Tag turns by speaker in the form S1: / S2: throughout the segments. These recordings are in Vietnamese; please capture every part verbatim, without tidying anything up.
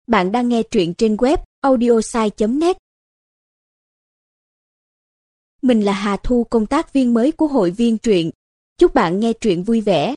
S1: Bạn đang nghe truyện trên web audiosai chấm net. Mình là Hà Thu, công tác viên mới của hội viên truyện. Chúc bạn nghe truyện vui vẻ.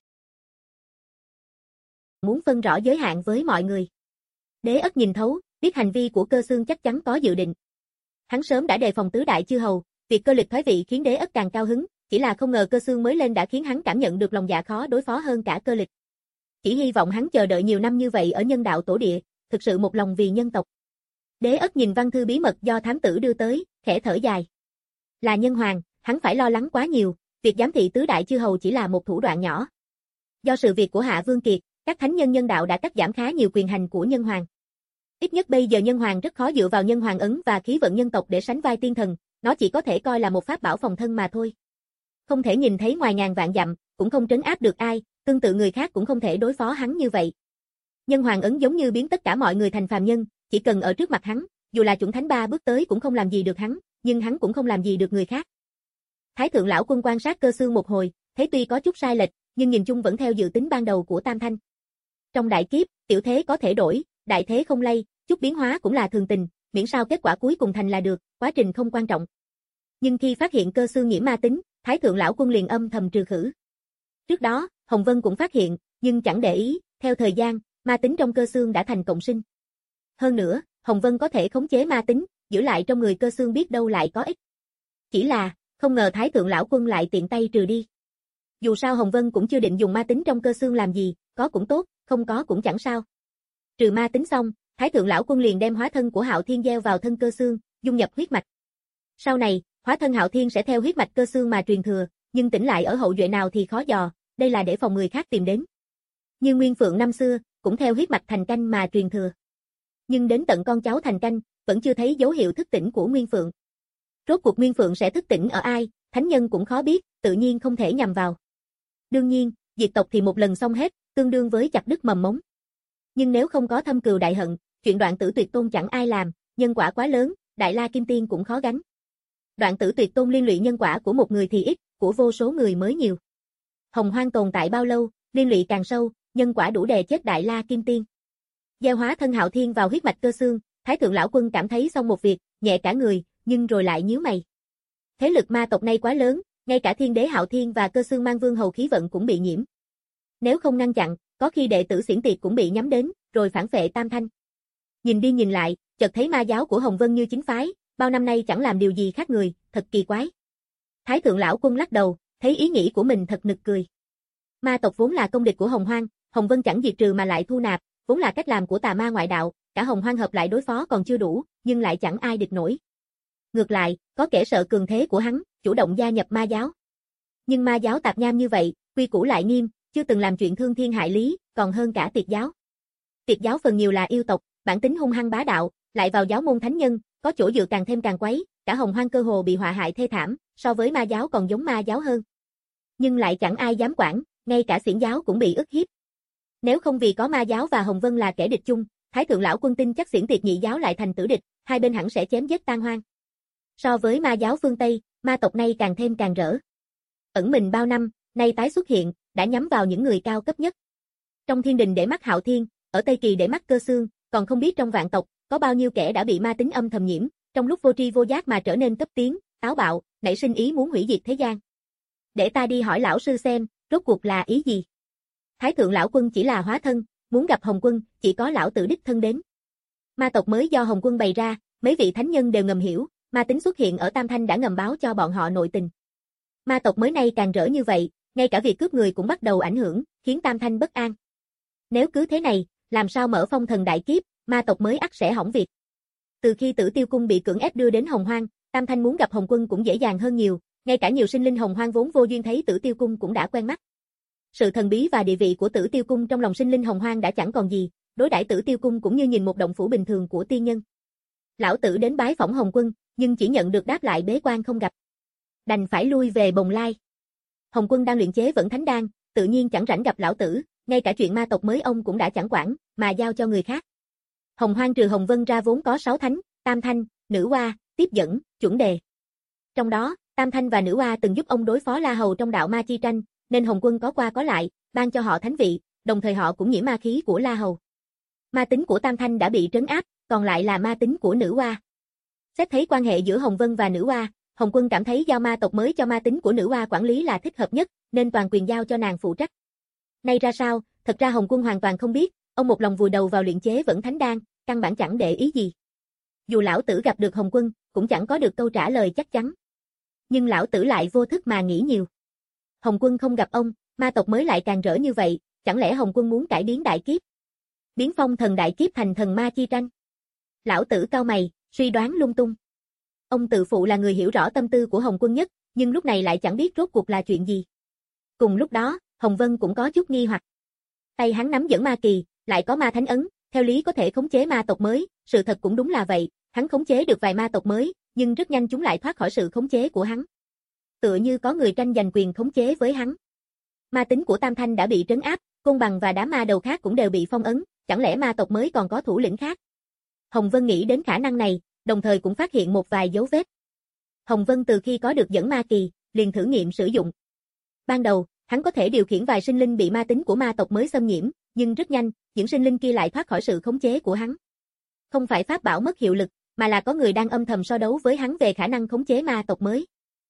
S2: Muốn phân rõ giới hạn với mọi người. Đế Ất nhìn thấu, biết hành vi của Cơ Xương chắc chắn có dự định. Hắn sớm đã đề phòng tứ đại chư hầu, việc Cơ Lịch thoái vị khiến Đế Ất càng cao hứng, chỉ là không ngờ Cơ Xương mới lên đã khiến hắn cảm nhận được lòng dạ khó đối phó hơn cả Cơ Lịch. Chỉ hy vọng hắn chờ đợi nhiều năm như vậy ở nhân đạo tổ địa, thực sự một lòng vì nhân tộc. Đế Ất nhìn văn thư bí mật do thám tử đưa tới, khẽ thở dài. Là nhân hoàng, hắn phải lo lắng quá nhiều, việc giám thị tứ đại chư hầu chỉ là một thủ đoạn nhỏ. Do sự việc của Hạ Vương Kiệt, các thánh nhân nhân đạo đã cắt giảm khá nhiều quyền hành của nhân hoàng. Ít nhất bây giờ nhân hoàng rất khó dựa vào nhân hoàng ấn và khí vận nhân tộc để sánh vai tiên thần, nó chỉ có thể coi là một pháp bảo phòng thân mà thôi. Không thể nhìn thấy ngoài ngàn vạn dặm, cũng không trấn áp được ai, tương tự người khác cũng không thể đối phó hắn như vậy. Nhân hoàng ấn giống như biến tất cả mọi người thành phàm nhân, chỉ cần ở trước mặt hắn, dù là chuẩn thánh ba bước tới cũng không làm gì được hắn, nhưng hắn cũng không làm gì được người khác. Thái thượng lão quân quan sát Cơ Xương một hồi, thấy tuy có chút sai lệch, nhưng nhìn chung vẫn theo dự tính ban đầu của Tam Thanh. Trong đại kiếp, tiểu thế có thể đổi, đại thế không lay, chút biến hóa cũng là thường tình, miễn sao kết quả cuối cùng thành là được, quá trình không quan trọng. Nhưng khi phát hiện Cơ Xương nhiễm ma tính, Thái thượng lão quân liền âm thầm trừ khử. Trước đó, Hồng Vân cũng phát hiện, nhưng chẳng để ý, theo thời gian, ma tính trong Cơ Xương đã thành cộng sinh. Hơn nữa, Hồng Vân có thể khống chế ma tính, giữ lại trong người Cơ Xương biết đâu lại có ích. Chỉ là, không ngờ Thái thượng lão quân lại tiện tay trừ đi. Dù sao Hồng Vân cũng chưa định dùng ma tính trong Cơ Xương làm gì, có cũng tốt, không có cũng chẳng sao. Trừ ma tính xong, Thái thượng lão quân liền đem hóa thân của Hạo Thiên gieo vào thân Cơ Xương, dung nhập huyết mạch. Sau này, hóa thân Hạo Thiên sẽ theo huyết mạch Cơ Xương mà truyền thừa, nhưng tỉnh lại ở hậu duệ nào thì khó dò, đây là để phòng người khác tìm đến. Như Nguyên Phượng năm xưa, cũng theo huyết mạch Thành Canh mà truyền thừa. Nhưng đến tận con cháu Thành Canh, vẫn chưa thấy dấu hiệu thức tỉnh của Nguyên Phượng. Rốt cuộc Nguyên Phượng sẽ thức tỉnh ở ai, thánh nhân cũng khó biết, tự nhiên không thể nhằm vào. Đương nhiên, diệt tộc thì một lần xong hết, tương đương với chặt đứt mầm mống. Nhưng nếu không có thâm cừu đại hận, chuyện Đoạn Tử Tuyệt Tôn chẳng ai làm, nhân quả quá lớn, Đại La Kim Tiên cũng khó gánh. Đoạn Tử Tuyệt Tôn liên lụy nhân quả của một người thì ít, của vô số người mới nhiều. Hồng Hoang tồn tại bao lâu, liên lụy càng sâu, nhân quả đủ đè chết Đại La Kim Tiên. Gieo hóa thân Hạo Thiên vào huyết mạch Cơ Xương, Thái thượng lão quân cảm thấy xong một việc, nhẹ cả người, nhưng rồi lại nhíu mày. Thế lực ma tộc này quá lớn, ngay cả Thiên Đế Hạo Thiên và Cơ Xương mang vương hầu khí vận cũng bị nhiễm. Nếu không ngăn chặn, có khi đệ tử Xiển Tiệt cũng bị nhắm đến, rồi phản phệ Tam Thanh. Nhìn đi nhìn lại, chợt thấy ma giáo của Hồng Vân như chính phái, bao năm nay chẳng làm điều gì khác người, thật kỳ quái. Thái thượng lão quân lắc đầu, thấy ý nghĩ của mình thật nực cười. Ma tộc vốn là công địch của Hồng Hoang, Hồng Vân chẳng diệt trừ mà lại thu nạp, vốn là cách làm của tà ma ngoại đạo, cả Hồng Hoang hợp lại đối phó còn chưa đủ, nhưng lại chẳng ai địch nổi. Ngược lại, có kẻ sợ cường thế của hắn, chủ động gia nhập ma giáo. Nhưng ma giáo tạp nham như vậy, quy củ lại nghiêm, chưa từng làm chuyện thương thiên hại lý, còn hơn cả Tiệt giáo. Tiệt giáo phần nhiều là yêu tộc, bản tính hung hăng bá đạo, lại vào giáo môn thánh nhân, có chỗ dựa càng thêm càng quấy, cả Hồng Hoang cơ hồ bị họa hại thê thảm, so với ma giáo còn giống ma giáo hơn. Nhưng lại chẳng ai dám quản, ngay cả Xiển giáo cũng bị ức hiếp. Nếu không vì có ma giáo và Hồng Vân là kẻ địch chung, Thái thượng lão quân tin chắc Xiển Tiệt nhị giáo lại thành tử địch, hai bên hẳn sẽ chém giết tan hoang. So với ma giáo phương Tây, ma tộc này càng thêm càng rỡ. Ẩn mình bao năm, nay tái xuất hiện, đã nhắm vào những người cao cấp nhất. Trong thiên đình để mắt Hạo Thiên, ở Tây Kỳ để mắt Cơ Xương, còn không biết trong vạn tộc, có bao nhiêu kẻ đã bị ma tính âm thầm nhiễm, trong lúc vô tri vô giác mà trở nên cấp tiến, táo bạo, nảy sinh ý muốn hủy diệt thế gian. Để ta đi hỏi lão sư xem, rốt cuộc là ý gì? Thái thượng lão quân chỉ là hóa thân, muốn gặp Hồng Quân, chỉ có lão tử đích thân đến. Ma tộc mới do Hồng Quân bày ra, mấy vị thánh nhân đều ngầm hiểu, ma tính xuất hiện ở Tam Thanh đã ngầm báo cho bọn họ nội tình. Ma tộc mới nay càng rỡ như vậy, ngay cả việc cướp người cũng bắt đầu ảnh hưởng, khiến Tam Thanh bất an. Nếu cứ thế này, làm sao mở phong thần đại kiếp, ma tộc mới ắt sẽ hỏng việc. Từ khi Tử Tiêu Cung bị cưỡng ép đưa đến Hồng Hoang, Tam Thanh muốn gặp Hồng Quân cũng dễ dàng hơn nhiều, ngay cả nhiều sinh linh Hồng Hoang vốn vô duyên thấy Tử Tiêu Cung cũng đã quen mắt. Sự thần bí và địa vị của Tử Tiêu Cung trong lòng sinh linh Hồng Hoang đã chẳng còn gì, đối đãi Tử Tiêu Cung cũng như nhìn một động phủ bình thường của tiên nhân. Lão tử đến bái phỏng Hồng Quân, nhưng chỉ nhận được đáp lại bế quan không gặp. Đành phải lui về Bồng Lai. Hồng Quân đang luyện chế Vẫn Thánh Đan, tự nhiên chẳng rảnh gặp lão tử, ngay cả chuyện ma tộc mới ông cũng đã chẳng quản, mà giao cho người khác. Hồng Hoang trừ Hồng Vân ra vốn có sáu thánh, Tam Thanh, Nữ Hoa, Tiếp Dẫn, Chuẩn Đề. Trong đó, Tam Thanh và Nữ Hoa từng giúp ông đối phó La Hầu trong đạo ma chi tranh, nên Hồng Quân có qua có lại, ban cho họ thánh vị, đồng thời họ cũng nhiễm ma khí của La Hầu. Ma tính của Tam Thanh đã bị trấn áp, còn lại là ma tính của nữ oa. Xét thấy quan hệ giữa Hồng Vân và nữ oa, Hồng Quân cảm thấy giao ma tộc mới cho ma tính của nữ oa quản lý là thích hợp nhất, nên toàn quyền giao cho nàng phụ trách. Nay ra sao, thật ra Hồng Quân hoàn toàn không biết, ông một lòng vùi đầu vào luyện chế Vẫn Thánh Đan, căn bản chẳng để ý gì. Dù lão tử gặp được Hồng Quân, cũng chẳng có được câu trả lời chắc chắn. Nhưng lão tử lại vô thức mà nghĩ nhiều. Hồng Quân không gặp ông, ma tộc mới lại càng rỡ như vậy, chẳng lẽ Hồng Quân muốn cải biến đại kiếp? Biến phong thần đại kiếp thành thần ma chi tranh? Lão tử cau mày, suy đoán lung tung. Ông tự phụ là người hiểu rõ tâm tư của Hồng Quân nhất, nhưng lúc này lại chẳng biết rốt cuộc là chuyện gì. Cùng lúc đó, Hồng Vân cũng có chút nghi hoặc. Tay hắn nắm dẫn ma kỳ, lại có ma thánh ấn, theo lý có thể khống chế ma tộc mới, sự thật cũng đúng là vậy, hắn khống chế được vài ma tộc mới, nhưng rất nhanh chúng lại thoát khỏi sự khống chế của hắn. Tựa như có người tranh giành quyền khống chế với hắn. Ma tính của Tam Thanh đã bị trấn áp, Côn Bằng và đám ma đầu khác cũng đều bị phong ấn, chẳng lẽ ma tộc mới còn có thủ lĩnh khác? Hồng Vân nghĩ đến khả năng này, đồng thời cũng phát hiện một vài dấu vết. Hồng Vân từ khi có được dẫn ma kỳ, liền thử nghiệm sử dụng. Ban đầu, hắn có thể điều khiển vài sinh linh bị ma tính của ma tộc mới xâm nhiễm, nhưng rất nhanh, những sinh linh kia lại thoát khỏi sự khống chế của hắn. Không phải pháp bảo mất hiệu lực, mà là có người đang âm thầm so đấu với hắn về khả năng khống chế ma tộc mới.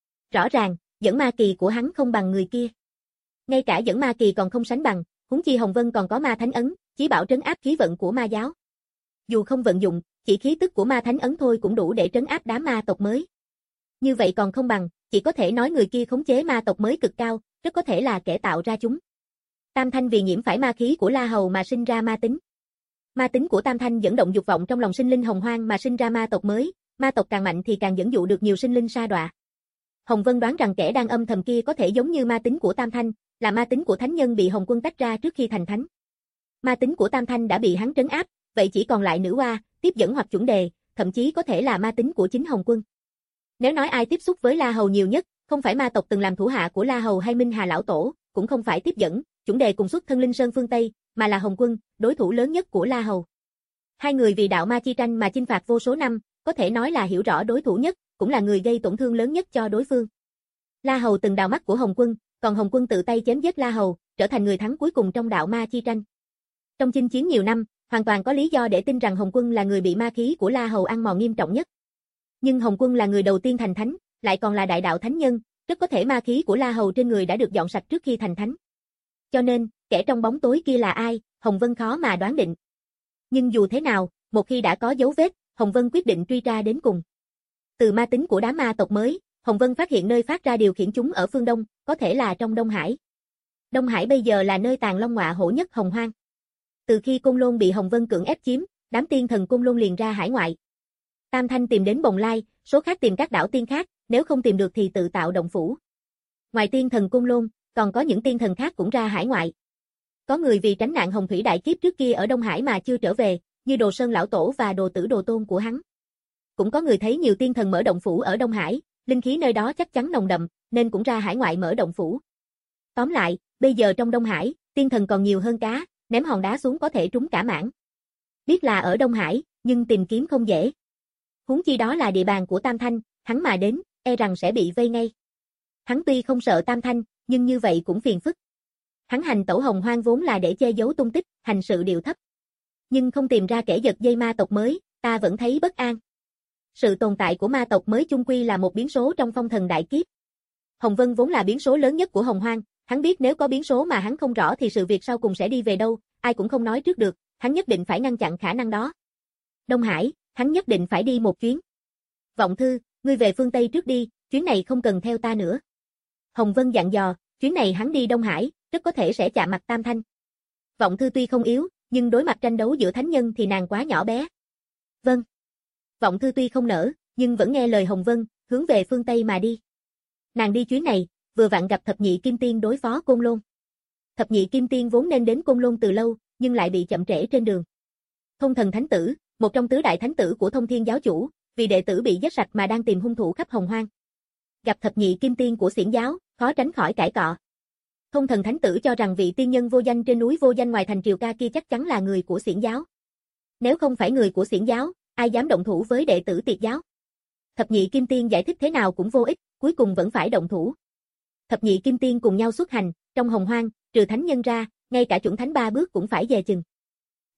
S2: Rõ ràng, dẫn ma kỳ của hắn không bằng người kia. Ngay cả dẫn ma kỳ còn không sánh bằng, huống chi Hồng Vân còn có ma thánh ấn, chí bảo trấn áp khí vận của ma giáo. Dù không vận dụng, chỉ khí tức của ma thánh ấn thôi cũng đủ để trấn áp đám ma tộc mới. Như vậy còn không bằng, chỉ có thể nói người kia khống chế ma tộc mới cực cao, rất có thể là kẻ tạo ra chúng. Tam Thanh vì nhiễm phải ma khí của La Hầu mà sinh ra ma tính. Ma tính của Tam Thanh dẫn động dục vọng trong lòng sinh linh hồng hoang mà sinh ra ma tộc mới, ma tộc càng mạnh thì càng dẫn dụ được nhiều sinh linh sa đọa. Hồng Vân đoán rằng kẻ đang âm thầm kia có thể giống như ma tính của Tam Thanh, là ma tính của thánh nhân bị Hồng Quân tách ra trước khi thành thánh. Ma tính của Tam Thanh đã bị hắn trấn áp, vậy chỉ còn lại nữ oa, tiếp dẫn hoặc chuẩn đề, thậm chí có thể là ma tính của chính Hồng Quân. Nếu nói ai tiếp xúc với La Hầu nhiều nhất, không phải ma tộc từng làm thủ hạ của La Hầu hay Minh Hà lão tổ, cũng không phải tiếp dẫn, chuẩn đề cùng xuất thân Linh Sơn phương Tây, mà là Hồng Quân, đối thủ lớn nhất của La Hầu. Hai người vì đạo ma chi tranh mà chinh phạt vô số năm, có thể nói là hiểu rõ đối thủ nhất, cũng là người gây tổn thương lớn nhất cho đối phương. La Hầu từng đào mắt của Hồng Quân, còn Hồng Quân tự tay chém giết La Hầu, trở thành người thắng cuối cùng trong đạo ma chi tranh. Trong chinh chiến nhiều năm, hoàn toàn có lý do để tin rằng Hồng Quân là người bị ma khí của La Hầu ăn mòn nghiêm trọng nhất. Nhưng Hồng Quân là người đầu tiên thành thánh, lại còn là đại đạo thánh nhân, rất có thể ma khí của La Hầu trên người đã được dọn sạch trước khi thành thánh. Cho nên, kẻ trong bóng tối kia là ai, Hồng Vân khó mà đoán định. Nhưng dù thế nào, một khi đã có dấu vết, Hồng Vân quyết định truy tra đến cùng. Từ ma tính của đám ma tộc mới, Hồng Vân phát hiện nơi phát ra điều khiển chúng ở phương Đông, có thể là trong Đông Hải. Đông Hải bây giờ là nơi tàng long ngọa hổ nhất Hồng Hoang. Từ khi Côn Lôn bị Hồng Vân cưỡng ép chiếm, đám tiên thần Côn Lôn liền ra hải ngoại. Tam Thanh tìm đến Bồng Lai, số khác tìm các đảo tiên khác, nếu không tìm được thì tự tạo động phủ. Ngoài tiên thần Côn Lôn, còn có những tiên thần khác cũng ra hải ngoại. Có người vì tránh nạn hồng thủy đại kiếp trước kia ở Đông Hải mà chưa trở về, như Đồ Sơn lão tổ và Đồ Tử Đồ Tôn của hắn. Cũng có người thấy nhiều tiên thần mở động phủ ở Đông Hải, linh khí nơi đó chắc chắn nồng đậm, nên cũng ra hải ngoại mở động phủ. Tóm lại, bây giờ trong Đông Hải, tiên thần còn nhiều hơn cá, ném hòn đá xuống có thể trúng cả mảng. Biết là ở Đông Hải, nhưng tìm kiếm không dễ. Huống chi đó là địa bàn của Tam Thanh, hắn mà đến, e rằng sẽ bị vây ngay. Hắn tuy không sợ Tam Thanh, nhưng như vậy cũng phiền phức. Hắn hành tẩu hồng hoang vốn là để che giấu tung tích, hành sự điệu thấp. Nhưng không tìm ra kẻ giật dây ma tộc mới, ta vẫn thấy bất an. Sự tồn tại của ma tộc mới chung quy là một biến số trong phong thần đại kiếp. Hồng Vân vốn là biến số lớn nhất của hồng hoang, hắn biết nếu có biến số mà hắn không rõ thì sự việc sau cùng sẽ đi về đâu, ai cũng không nói trước được, hắn nhất định phải ngăn chặn khả năng đó. Đông Hải, hắn nhất định phải đi một chuyến. Vọng Thư, ngươi về phương Tây trước đi, chuyến này không cần theo ta nữa. Hồng Vân dặn dò, chuyến này hắn đi Đông Hải, rất có thể sẽ chạm mặt Tam Thanh. Vọng Thư tuy không yếu, nhưng đối mặt tranh đấu giữa thánh nhân thì nàng quá nhỏ bé. Vâng. Vọng Thư tuy không nỡ, nhưng vẫn nghe lời Hồng Vân, hướng về phương Tây mà đi. Nàng đi chuyến này, vừa vặn gặp Thập Nhị Kim Tiên đối phó Côn Lôn. Thập Nhị Kim Tiên vốn nên đến Côn Lôn từ lâu, nhưng lại bị chậm trễ trên đường. Thông Thần Thánh Tử, một trong tứ đại thánh tử của Thông Thiên giáo chủ, vì đệ tử bị giết sạch mà đang tìm hung thủ khắp hồng hoang. Gặp Thập Nhị Kim Tiên của Xiển giáo, khó tránh khỏi cãi cọ. Thông Thần Thánh Tử cho rằng vị tiên nhân vô danh trên núi vô danh ngoài thành Triều Ca kia chắc chắn là người của Xiển giáo. Nếu không phải người của Xiển giáo, ai dám động thủ với đệ tử Tiệt giáo? Thập Nhị Kim Tiên giải thích thế nào cũng vô ích, cuối cùng vẫn phải động thủ. Thập Nhị Kim Tiên cùng nhau xuất hành, trong hồng hoang, trừ thánh nhân ra, ngay cả chuẩn thánh ba bước cũng phải dè chừng.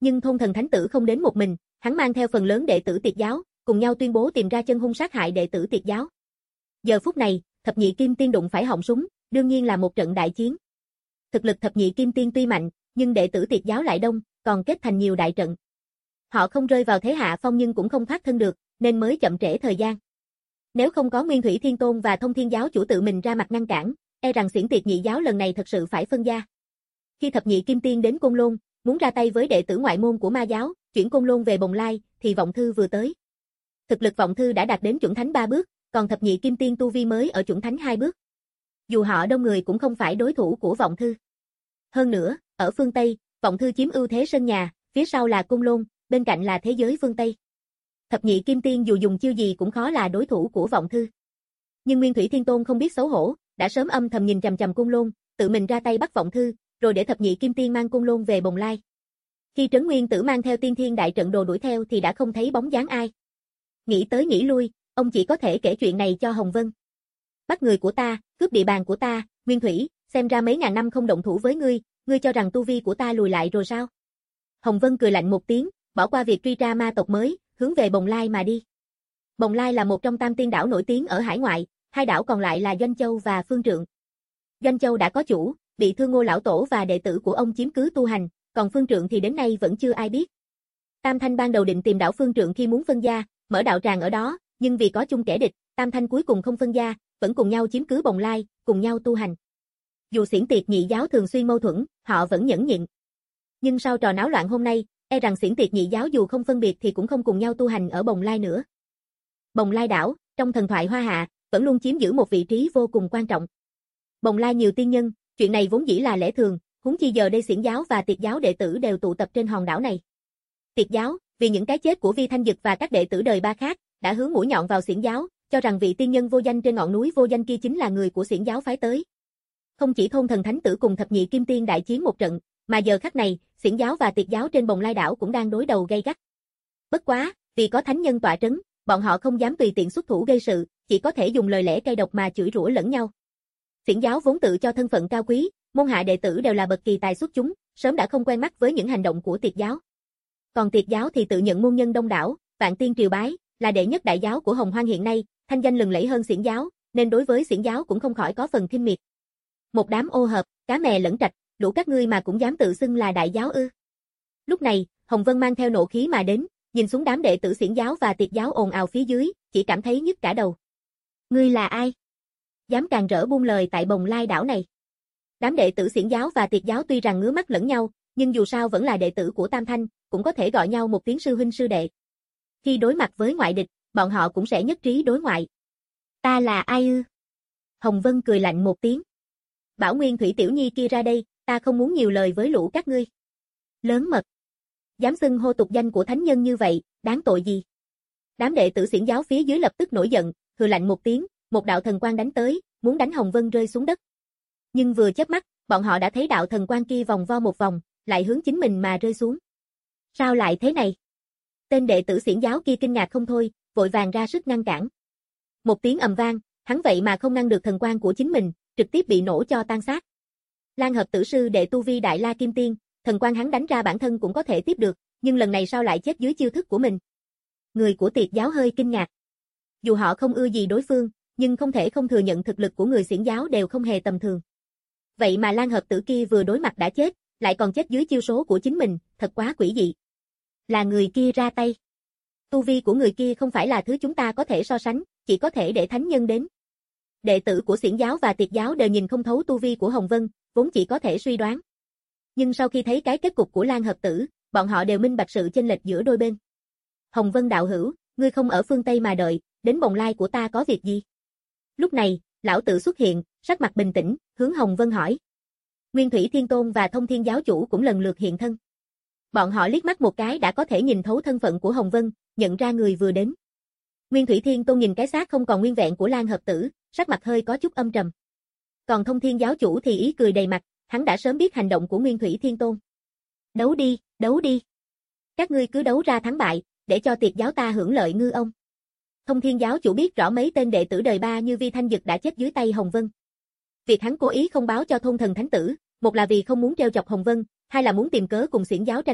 S2: Nhưng thôn thần thánh tử không đến một mình, hắn mang theo phần lớn đệ tử Tiệt giáo, cùng nhau tuyên bố tìm ra chân hung sát hại đệ tử Tiệt giáo. Giờ phút này, thập nhị kim tiên đụng phải họng súng, đương nhiên là một trận đại chiến. Thực lực thập nhị kim tiên tuy mạnh, nhưng đệ tử Tiệt giáo lại đông, còn kết thành nhiều đại trận. Họ không rơi vào thế hạ phong nhưng cũng không thoát thân được, nên mới chậm trễ thời gian. Nếu không có Nguyên Thủy Thiên Tôn và Thông Thiên giáo chủ tự mình ra mặt ngăn cản, e rằng xiển Tiệt nhị giáo lần này thật sự phải phân gia. Khi thập nhị kim tiên đến Côn Lôn, muốn ra tay với đệ tử ngoại môn của ma giáo, chuyển Côn Lôn về Bồng Lai, thì Vọng Thư vừa tới. Thực lực Vọng Thư đã đạt đến chuẩn thánh ba bước, còn thập nhị kim tiên tu vi mới ở chuẩn thánh hai bước. Dù họ đông người cũng không phải đối thủ của Vọng Thư. Hơn nữa, ở phương Tây, Vọng Thư chiếm ưu thế sân nhà, phía sau là Côn Lôn, bên cạnh là thế giới phương Tây. Thập nhị kim tiên dù dùng chiêu gì cũng khó là đối thủ của Vọng Thư. Nhưng Nguyên Thủy Thiên Tôn không biết xấu hổ, đã sớm âm thầm nhìn chằm chằm Côn Lôn, tự mình ra tay bắt Vọng Thư, rồi để thập nhị kim tiên mang Côn Lôn về Bồng Lai. Khi Trấn Nguyên Tử mang theo Tiên Thiên đại trận đồ đuổi theo thì đã không thấy bóng dáng ai. Nghĩ tới nghĩ lui, ông chỉ có thể kể chuyện này cho Hồng Vân. Bắt người của ta, cướp địa bàn của ta, Nguyên Thủy, xem ra mấy ngàn năm không động thủ với ngươi, ngươi cho rằng tu vi của ta lùi lại rồi sao? Hồng Vân cười lạnh một tiếng, bỏ qua việc truy tra ma tộc mới, hướng về Bồng Lai mà đi. Bồng Lai là một trong tam tiên đảo nổi tiếng ở hải ngoại, hai đảo còn lại là Doanh Châu và Phương Trượng. Doanh Châu đã có chủ, bị Thương Ngô lão tổ và đệ tử của ông chiếm cứ tu hành, còn Phương Trượng thì đến nay vẫn chưa ai biết. Tam Thanh ban đầu định tìm đảo Phương Trượng khi muốn phân gia, mở đạo tràng ở đó, nhưng vì có chung kẻ địch, Tam Thanh cuối cùng không phân gia, vẫn cùng nhau chiếm cứ Bồng Lai, cùng nhau tu hành. Dù xiển Tiệt nhị giáo thường xuyên mâu thuẫn, họ vẫn nhẫn nhịn. Nhưng sau trò náo loạn hôm nay, e rằng xiển Tiệt nhị giáo dù không phân biệt thì cũng không cùng nhau tu hành ở Bồng Lai nữa. Bồng Lai đảo, trong thần thoại Hoa Hạ, vẫn luôn chiếm giữ một vị trí vô cùng quan trọng. Bồng Lai nhiều tiên nhân, chuyện này vốn dĩ là lẽ thường, huống chi giờ đây xiển giáo và Tiệt giáo đệ tử đều tụ tập trên hòn đảo này. Tiệt giáo, vì những cái chết của Vi Thanh Dực và các đệ tử đời ba khác, đã hướng mũi nhọn vào xiển giáo, cho rằng vị tiên nhân vô danh trên ngọn núi vô danh kia chính là người của xiển giáo phái tới. Không chỉ thôn thần thánh tử cùng thập nhị kim tiên đại chiến một trận, mà giờ khắc này, xiển giáo và Tiệt giáo trên Bồng Lai đảo cũng đang đối đầu gay gắt. Bất quá, vì có thánh nhân tọa trấn, bọn họ không dám tùy tiện xuất thủ gây sự, chỉ có thể dùng lời lẽ cay độc mà chửi rủa lẫn nhau. Xiển giáo vốn tự cho thân phận cao quý, môn hạ đệ tử đều là bậc kỳ tài xuất chúng, sớm đã không quen mắt với những hành động của Tiệt giáo. Còn Tiệt giáo thì tự nhận môn nhân đông đảo, vạn tiên triều bái, là đệ nhất đại giáo của Hồng Hoang hiện nay, thanh danh lừng lẫy hơn xiển giáo, nên đối với xiển giáo cũng không khỏi có phần khinh miệt. Một đám ô hợp, cá mè lẫn trạch, đủ các ngươi mà cũng dám tự xưng là đại giáo ư? Lúc này, Hồng Vân mang theo nộ khí mà đến, nhìn xuống đám đệ tử xiển giáo và Tiệt giáo ồn ào phía dưới, chỉ cảm thấy nhức cả đầu. Ngươi là ai? Dám càn rỡ buông lời tại Bồng Lai đảo này. Đám đệ tử xiển giáo và Tiệt giáo tuy rằng ngứa mắt lẫn nhau, nhưng dù sao vẫn là đệ tử của Tam Thanh, cũng có thể gọi nhau một tiếng sư huynh sư đệ. Khi đối mặt với ngoại địch, bọn họ cũng sẽ nhất trí đối ngoại. Ta là ai ư? Hồng Vân cười lạnh một tiếng. Bảo Nguyên Thủy tiểu nhi kia ra đây, ta không muốn nhiều lời với lũ các ngươi. Lớn mật. Dám xưng hô tục danh của thánh nhân như vậy, đáng tội gì? Đám đệ tử xiển giáo phía dưới lập tức nổi giận, hừ lạnh một tiếng, một đạo thần quang đánh tới, muốn đánh Hồng Vân rơi xuống đất. Nhưng vừa chớp mắt, bọn họ đã thấy đạo thần quang kia vòng vo một vòng, lại hướng chính mình mà rơi xuống. Sao lại thế này? Tên đệ tử xiển giáo kia kinh ngạc không thôi, vội vàng ra sức ngăn cản. Một tiếng ầm vang, hắn vậy mà không ngăn được thần quang của chính mình, trực tiếp bị nổ cho tan xác. Lan Hợp tử sư đệ tu vi Đại La Kim Tiên, thần quang hắn đánh ra bản thân cũng có thể tiếp được, nhưng lần này sao lại chết dưới chiêu thức của mình? Người của Tiệt giáo hơi kinh ngạc. Dù họ không ưa gì đối phương, nhưng không thể không thừa nhận thực lực của người xiển giáo đều không hề tầm thường. Vậy mà Lan Hợp tử kia vừa đối mặt đã chết, lại còn chết dưới chiêu số của chính mình, thật quá quỷ dị. Là người kia ra tay. Tu vi của người kia không phải là thứ chúng ta có thể so sánh, chỉ có thể để thánh nhân đến. Đệ tử của xiển giáo và Tiệt giáo đều nhìn không thấu tu vi của Hồng Vân, vốn chỉ có thể suy đoán. Nhưng sau khi thấy cái kết cục của Lan Hợp tử, bọn họ đều minh bạch sự chênh lệch giữa đôi bên. Hồng Vân đạo hữu, ngươi không ở phương Tây mà đợi, đến Bồng Lai của ta có việc gì? Lúc này, lão tử xuất hiện, sắc mặt bình tĩnh, hướng Hồng Vân hỏi. Nguyên Thủy Thiên Tôn và Thông Thiên giáo chủ cũng lần lượt hiện thân. Bọn họ liếc mắt một cái đã có thể nhìn thấu thân phận của Hồng Vân, nhận ra người vừa đến. Nguyên Thủy Thiên Tôn nhìn cái xác không còn nguyên vẹn của Lan Hợp tử, sắc mặt hơi có chút âm trầm. Còn Thông Thiên giáo chủ thì ý cười đầy mặt, hắn đã sớm biết hành động của Nguyên Thủy Thiên Tôn. Đấu đi, đấu đi. Các ngươi cứ đấu ra thắng bại, để cho Tiệt giáo ta hưởng lợi ngư ông. Thông Thiên giáo chủ biết rõ mấy tên đệ tử đời ba như Vi Thanh Dực đã chết dưới tay Hồng Vân. Việc hắn cố ý không báo cho thôn thần thánh tử, một là vì không muốn trêu chọc Hồng Vân, hai là muốn tìm cớ cùng xiển giáo tranh đấu,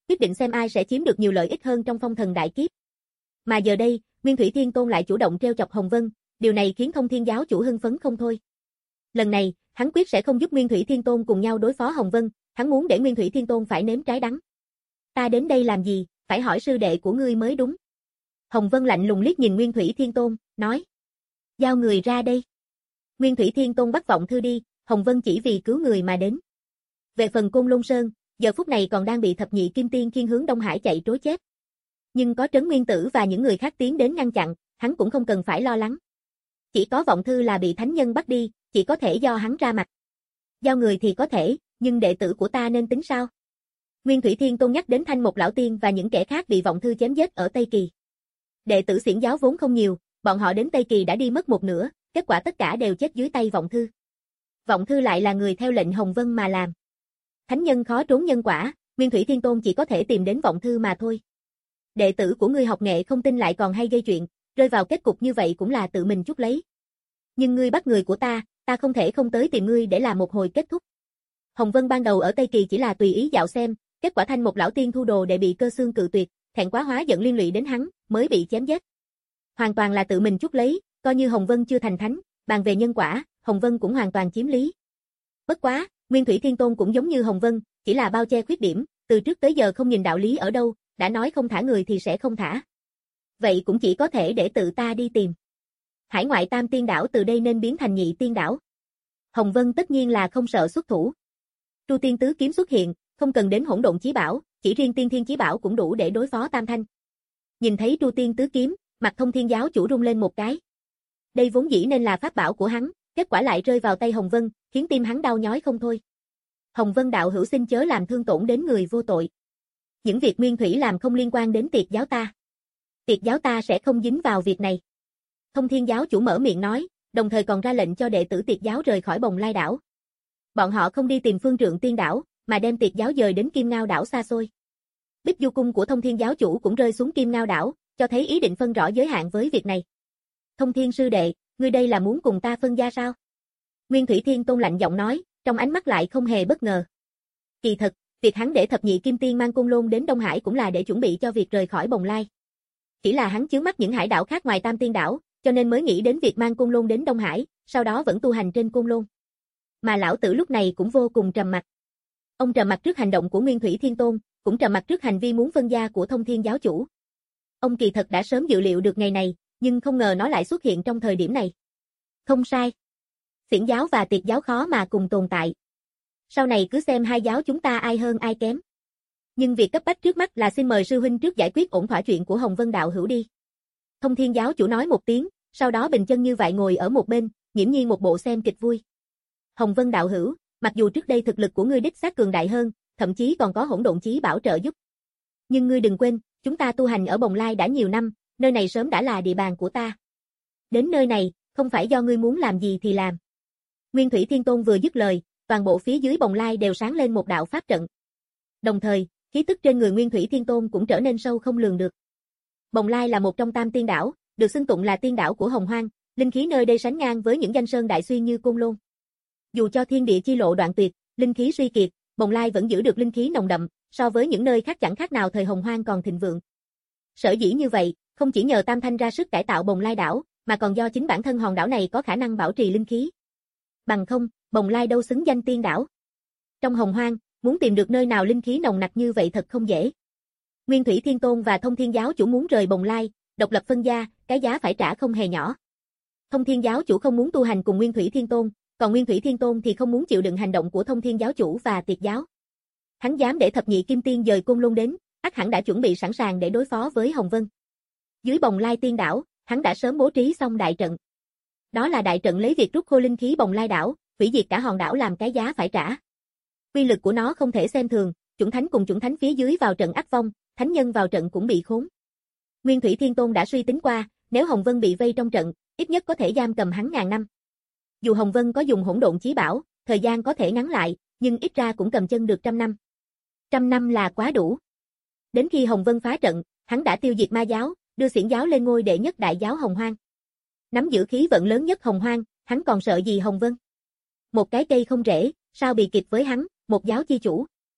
S2: quyết định xem ai sẽ chiếm được nhiều lợi ích hơn trong phong thần đại kiếp. Mà giờ đây, Nguyên Thủy Thiên Tôn lại chủ động trêu chọc Hồng Vân, điều này khiến Thông Thiên giáo chủ hưng phấn không thôi. Lần này, hắn quyết sẽ không giúp Nguyên Thủy Thiên Tôn cùng nhau đối phó Hồng Vân, hắn muốn để Nguyên Thủy Thiên Tôn phải nếm trái đắng. Ta đến đây làm gì, phải hỏi sư đệ của ngươi mới đúng. Hồng Vân lạnh lùng liếc nhìn Nguyên Thủy Thiên Tôn, nói. Giao người ra đây. Nguyên Thủy Thiên Tôn bắt Vọng Thư đi, Hồng Vân chỉ vì cứu người mà đến. Về phần Côn Lôn Sơn, giờ phút này còn đang bị thập nhị kim tiên khiên hướng Đông Hải chạy trối chết. Nhưng có Trấn Nguyên Tử và những người khác tiến đến ngăn chặn, hắn cũng không cần phải lo lắng. Chỉ có Vọng Thư là bị thánh nhân bắt đi, chỉ có thể do hắn ra mặt. Giao người thì có thể, nhưng đệ tử của ta nên tính sao? Nguyên Thủy Thiên Tôn nhắc đến Thanh Một lão tiên và những kẻ khác bị Vọng Thư chém giết ở Tây Kỳ. Đệ tử Xiển giáo vốn không nhiều, bọn họ đến Tây Kỳ đã đi mất một nửa, kết quả tất cả đều chết dưới tay Vọng Thư. Vọng Thư lại là người theo lệnh Hồng Vân mà làm. Thánh nhân khó trốn nhân quả, Nguyên Thủy Thiên Tôn chỉ có thể tìm đến Vọng Thư mà thôi. Đệ tử của ngươi học nghệ không tin lại còn hay gây chuyện, rơi vào kết cục như vậy cũng là tự mình chuốc lấy. Nhưng ngươi bắt người của ta, ta không thể không tới tìm ngươi để làm một hồi kết thúc. Hồng Vân ban đầu ở Tây Kỳ chỉ là tùy ý dạo xem, kết quả Thanh Một lão tiên thu đồ để bị Cơ Xương cự tuyệt, thẹn quá hóa giận liên lụy đến hắn, mới bị chém giết. Hoàn toàn là tự mình chuốc lấy, coi như Hồng Vân chưa thành thánh, bàn về nhân quả, Hồng Vân cũng hoàn toàn chiếm lý. Bất quá, Nguyên Thủy Thiên Tôn cũng giống như Hồng Vân, chỉ là bao che khuyết điểm, từ trước tới giờ không nhìn đạo lý ở đâu, đã nói không thả người thì sẽ không thả. Vậy cũng chỉ có thể để tự ta đi tìm. Hải ngoại tam tiên đảo từ đây nên biến thành nhị tiên đảo. Hồng Vân tất nhiên là không sợ xuất thủ. Tru Tiên Tứ Kiếm xuất hiện, không cần đến Hỗn Độn Chí Bảo, chỉ riêng Tiên Thiên Chí Bảo cũng đủ để đối phó Tam Thanh. Nhìn thấy Tru Tiên Tứ Kiếm, mặt Thông Thiên giáo chủ rung lên một cái. Đây vốn dĩ nên là pháp bảo của hắn, kết quả lại rơi vào tay Hồng Vân, khiến tim hắn đau nhói không thôi. Hồng Vân đạo hữu xin chớ làm thương tổn đến người vô tội. Những việc Nguyên Thủy làm không liên quan đến Tiệt giáo ta. Tiệt giáo ta sẽ không dính vào việc này. Thông Thiên giáo chủ mở miệng nói, đồng thời còn ra lệnh cho đệ tử Tiệt giáo rời khỏi Bồng Lai đảo. Bọn họ không đi tìm Phương Trượng Tiên đảo, mà đem Tiệt giáo dời đến Kim Ngao đảo xa xôi. Bích Du cung của Thông Thiên giáo chủ cũng rơi xuống Kim Ngao đảo, cho thấy ý định phân rõ giới hạn với việc này. Thông Thiên sư đệ, ngươi đây là muốn cùng ta phân gia sao? Nguyên Thủy Thiên Tôn lạnh giọng nói, trong ánh mắt lại không hề bất ngờ. Kỳ thật, việc hắn để thập nhị kim tiên mang Côn Lôn đến Đông Hải cũng là để chuẩn bị cho việc rời khỏi Bồng Lai. Chỉ là hắn chướng mắt những hải đảo khác ngoài Tam Tiên đảo, cho nên mới nghĩ đến việc mang Côn Lôn đến Đông Hải, sau đó vẫn tu hành trên Côn Lôn. Mà lão tử lúc này cũng vô cùng trầm mặc. Ông trầm mặc trước hành động của Nguyên Thủy Thiên Tôn, cũng trầm mặc trước hành vi muốn phân gia của Thông Thiên giáo chủ. Ông kỳ thật đã sớm dự liệu được ngày này, nhưng không ngờ nó lại xuất hiện trong thời điểm này. Không sai. Xiển giáo và Tiệt giáo khó mà cùng tồn tại. Sau này cứ xem hai giáo chúng ta ai hơn ai kém. Nhưng việc cấp bách trước mắt là xin mời sư huynh trước giải quyết ổn thỏa chuyện của Hồng Vân đạo hữu đi. Thông Thiên giáo chủ nói một tiếng, sau đó bình chân như vậy ngồi ở một bên, nghiễm nhiên một bộ xem kịch vui. Hồng Vân đạo hữu, mặc dù trước đây thực lực của ngươi đích xác cường đại hơn, thậm chí còn có Hỗn Độn Chí Bảo trợ giúp. Nhưng ngươi đừng quên, chúng ta tu hành ở Bồng Lai đã nhiều năm, nơi này sớm đã là địa bàn của ta. Đến nơi này, không phải do ngươi muốn làm gì thì làm. Nguyên Thủy Thiên Tôn vừa dứt lời, toàn bộ phía dưới Bồng Lai đều sáng lên một đạo pháp trận. Đồng thời, khí tức trên người Nguyên Thủy Thiên Tôn cũng trở nên sâu không lường được. Bồng Lai là một trong Tam Tiên đảo, được xưng tụng là tiên đảo của Hồng Hoang, linh khí nơi đây sánh ngang với những danh sơn đại xuyên như Côn Lôn. Dù cho thiên địa chi lộ đoạn tuyệt, linh khí suy kiệt, Bồng Lai vẫn giữ được linh khí nồng đậm, so với những nơi khác chẳng khác nào thời Hồng Hoang còn thịnh vượng. Sở dĩ như vậy, không chỉ nhờ Tam Thanh ra sức cải tạo Bồng Lai đảo, mà còn do chính bản thân hòn đảo này có khả năng bảo trì linh khí. Bằng không, Bồng Lai đâu xứng danh tiên đảo. Trong Hồng Hoang, muốn tìm được nơi nào linh khí nồng nặc như vậy thật không dễ. Nguyên Thủy Thiên Tôn và Thông Thiên giáo chủ muốn rời Bồng Lai, độc lập phân gia, cái giá phải trả không hề nhỏ. Thông Thiên giáo chủ không muốn tu hành cùng Nguyên Thủy Thiên Tôn, còn Nguyên Thủy Thiên Tôn thì không muốn chịu đựng hành động của Thông Thiên giáo chủ và Tiệt giáo. Hắn dám để thập nhị kim tiên dời Côn Lôn đến, ắt hẳn đã chuẩn bị sẵn sàng để đối phó với Hồng Vân. Dưới Bồng Lai tiên đảo, hắn đã sớm bố trí xong đại trận. Đó là đại trận lấy việc rút khô linh khí Bồng Lai đảo, hủy diệt cả hòn đảo làm cái giá phải trả. Uy lực của nó không thể xem thường, chủng thánh cùng chủng thánh phía dưới vào trận ắt vong, thánh nhân vào trận cũng bị khốn. Nguyên Thủy Thiên Tôn đã suy tính qua, nếu Hồng Vân bị vây trong trận, ít nhất có thể giam cầm hắn ngàn năm. Dù Hồng Vân có dùng Hỗn Độn Chí Bảo, thời gian có thể ngắn lại, nhưng ít ra cũng cầm chân được trăm năm. Trăm năm là quá đủ. Đến khi Hồng Vân phá trận, hắn đã tiêu diệt ma giáo, đưa Xiển giáo lên ngôi đệ nhất đại giáo Hồng Hoang. Nắm giữ khí vận lớn nhất Hồng Hoang, hắn còn sợ gì Hồng Vân? Một cái cây không rễ, sao bị kịp với hắn, một giáo chi chủ.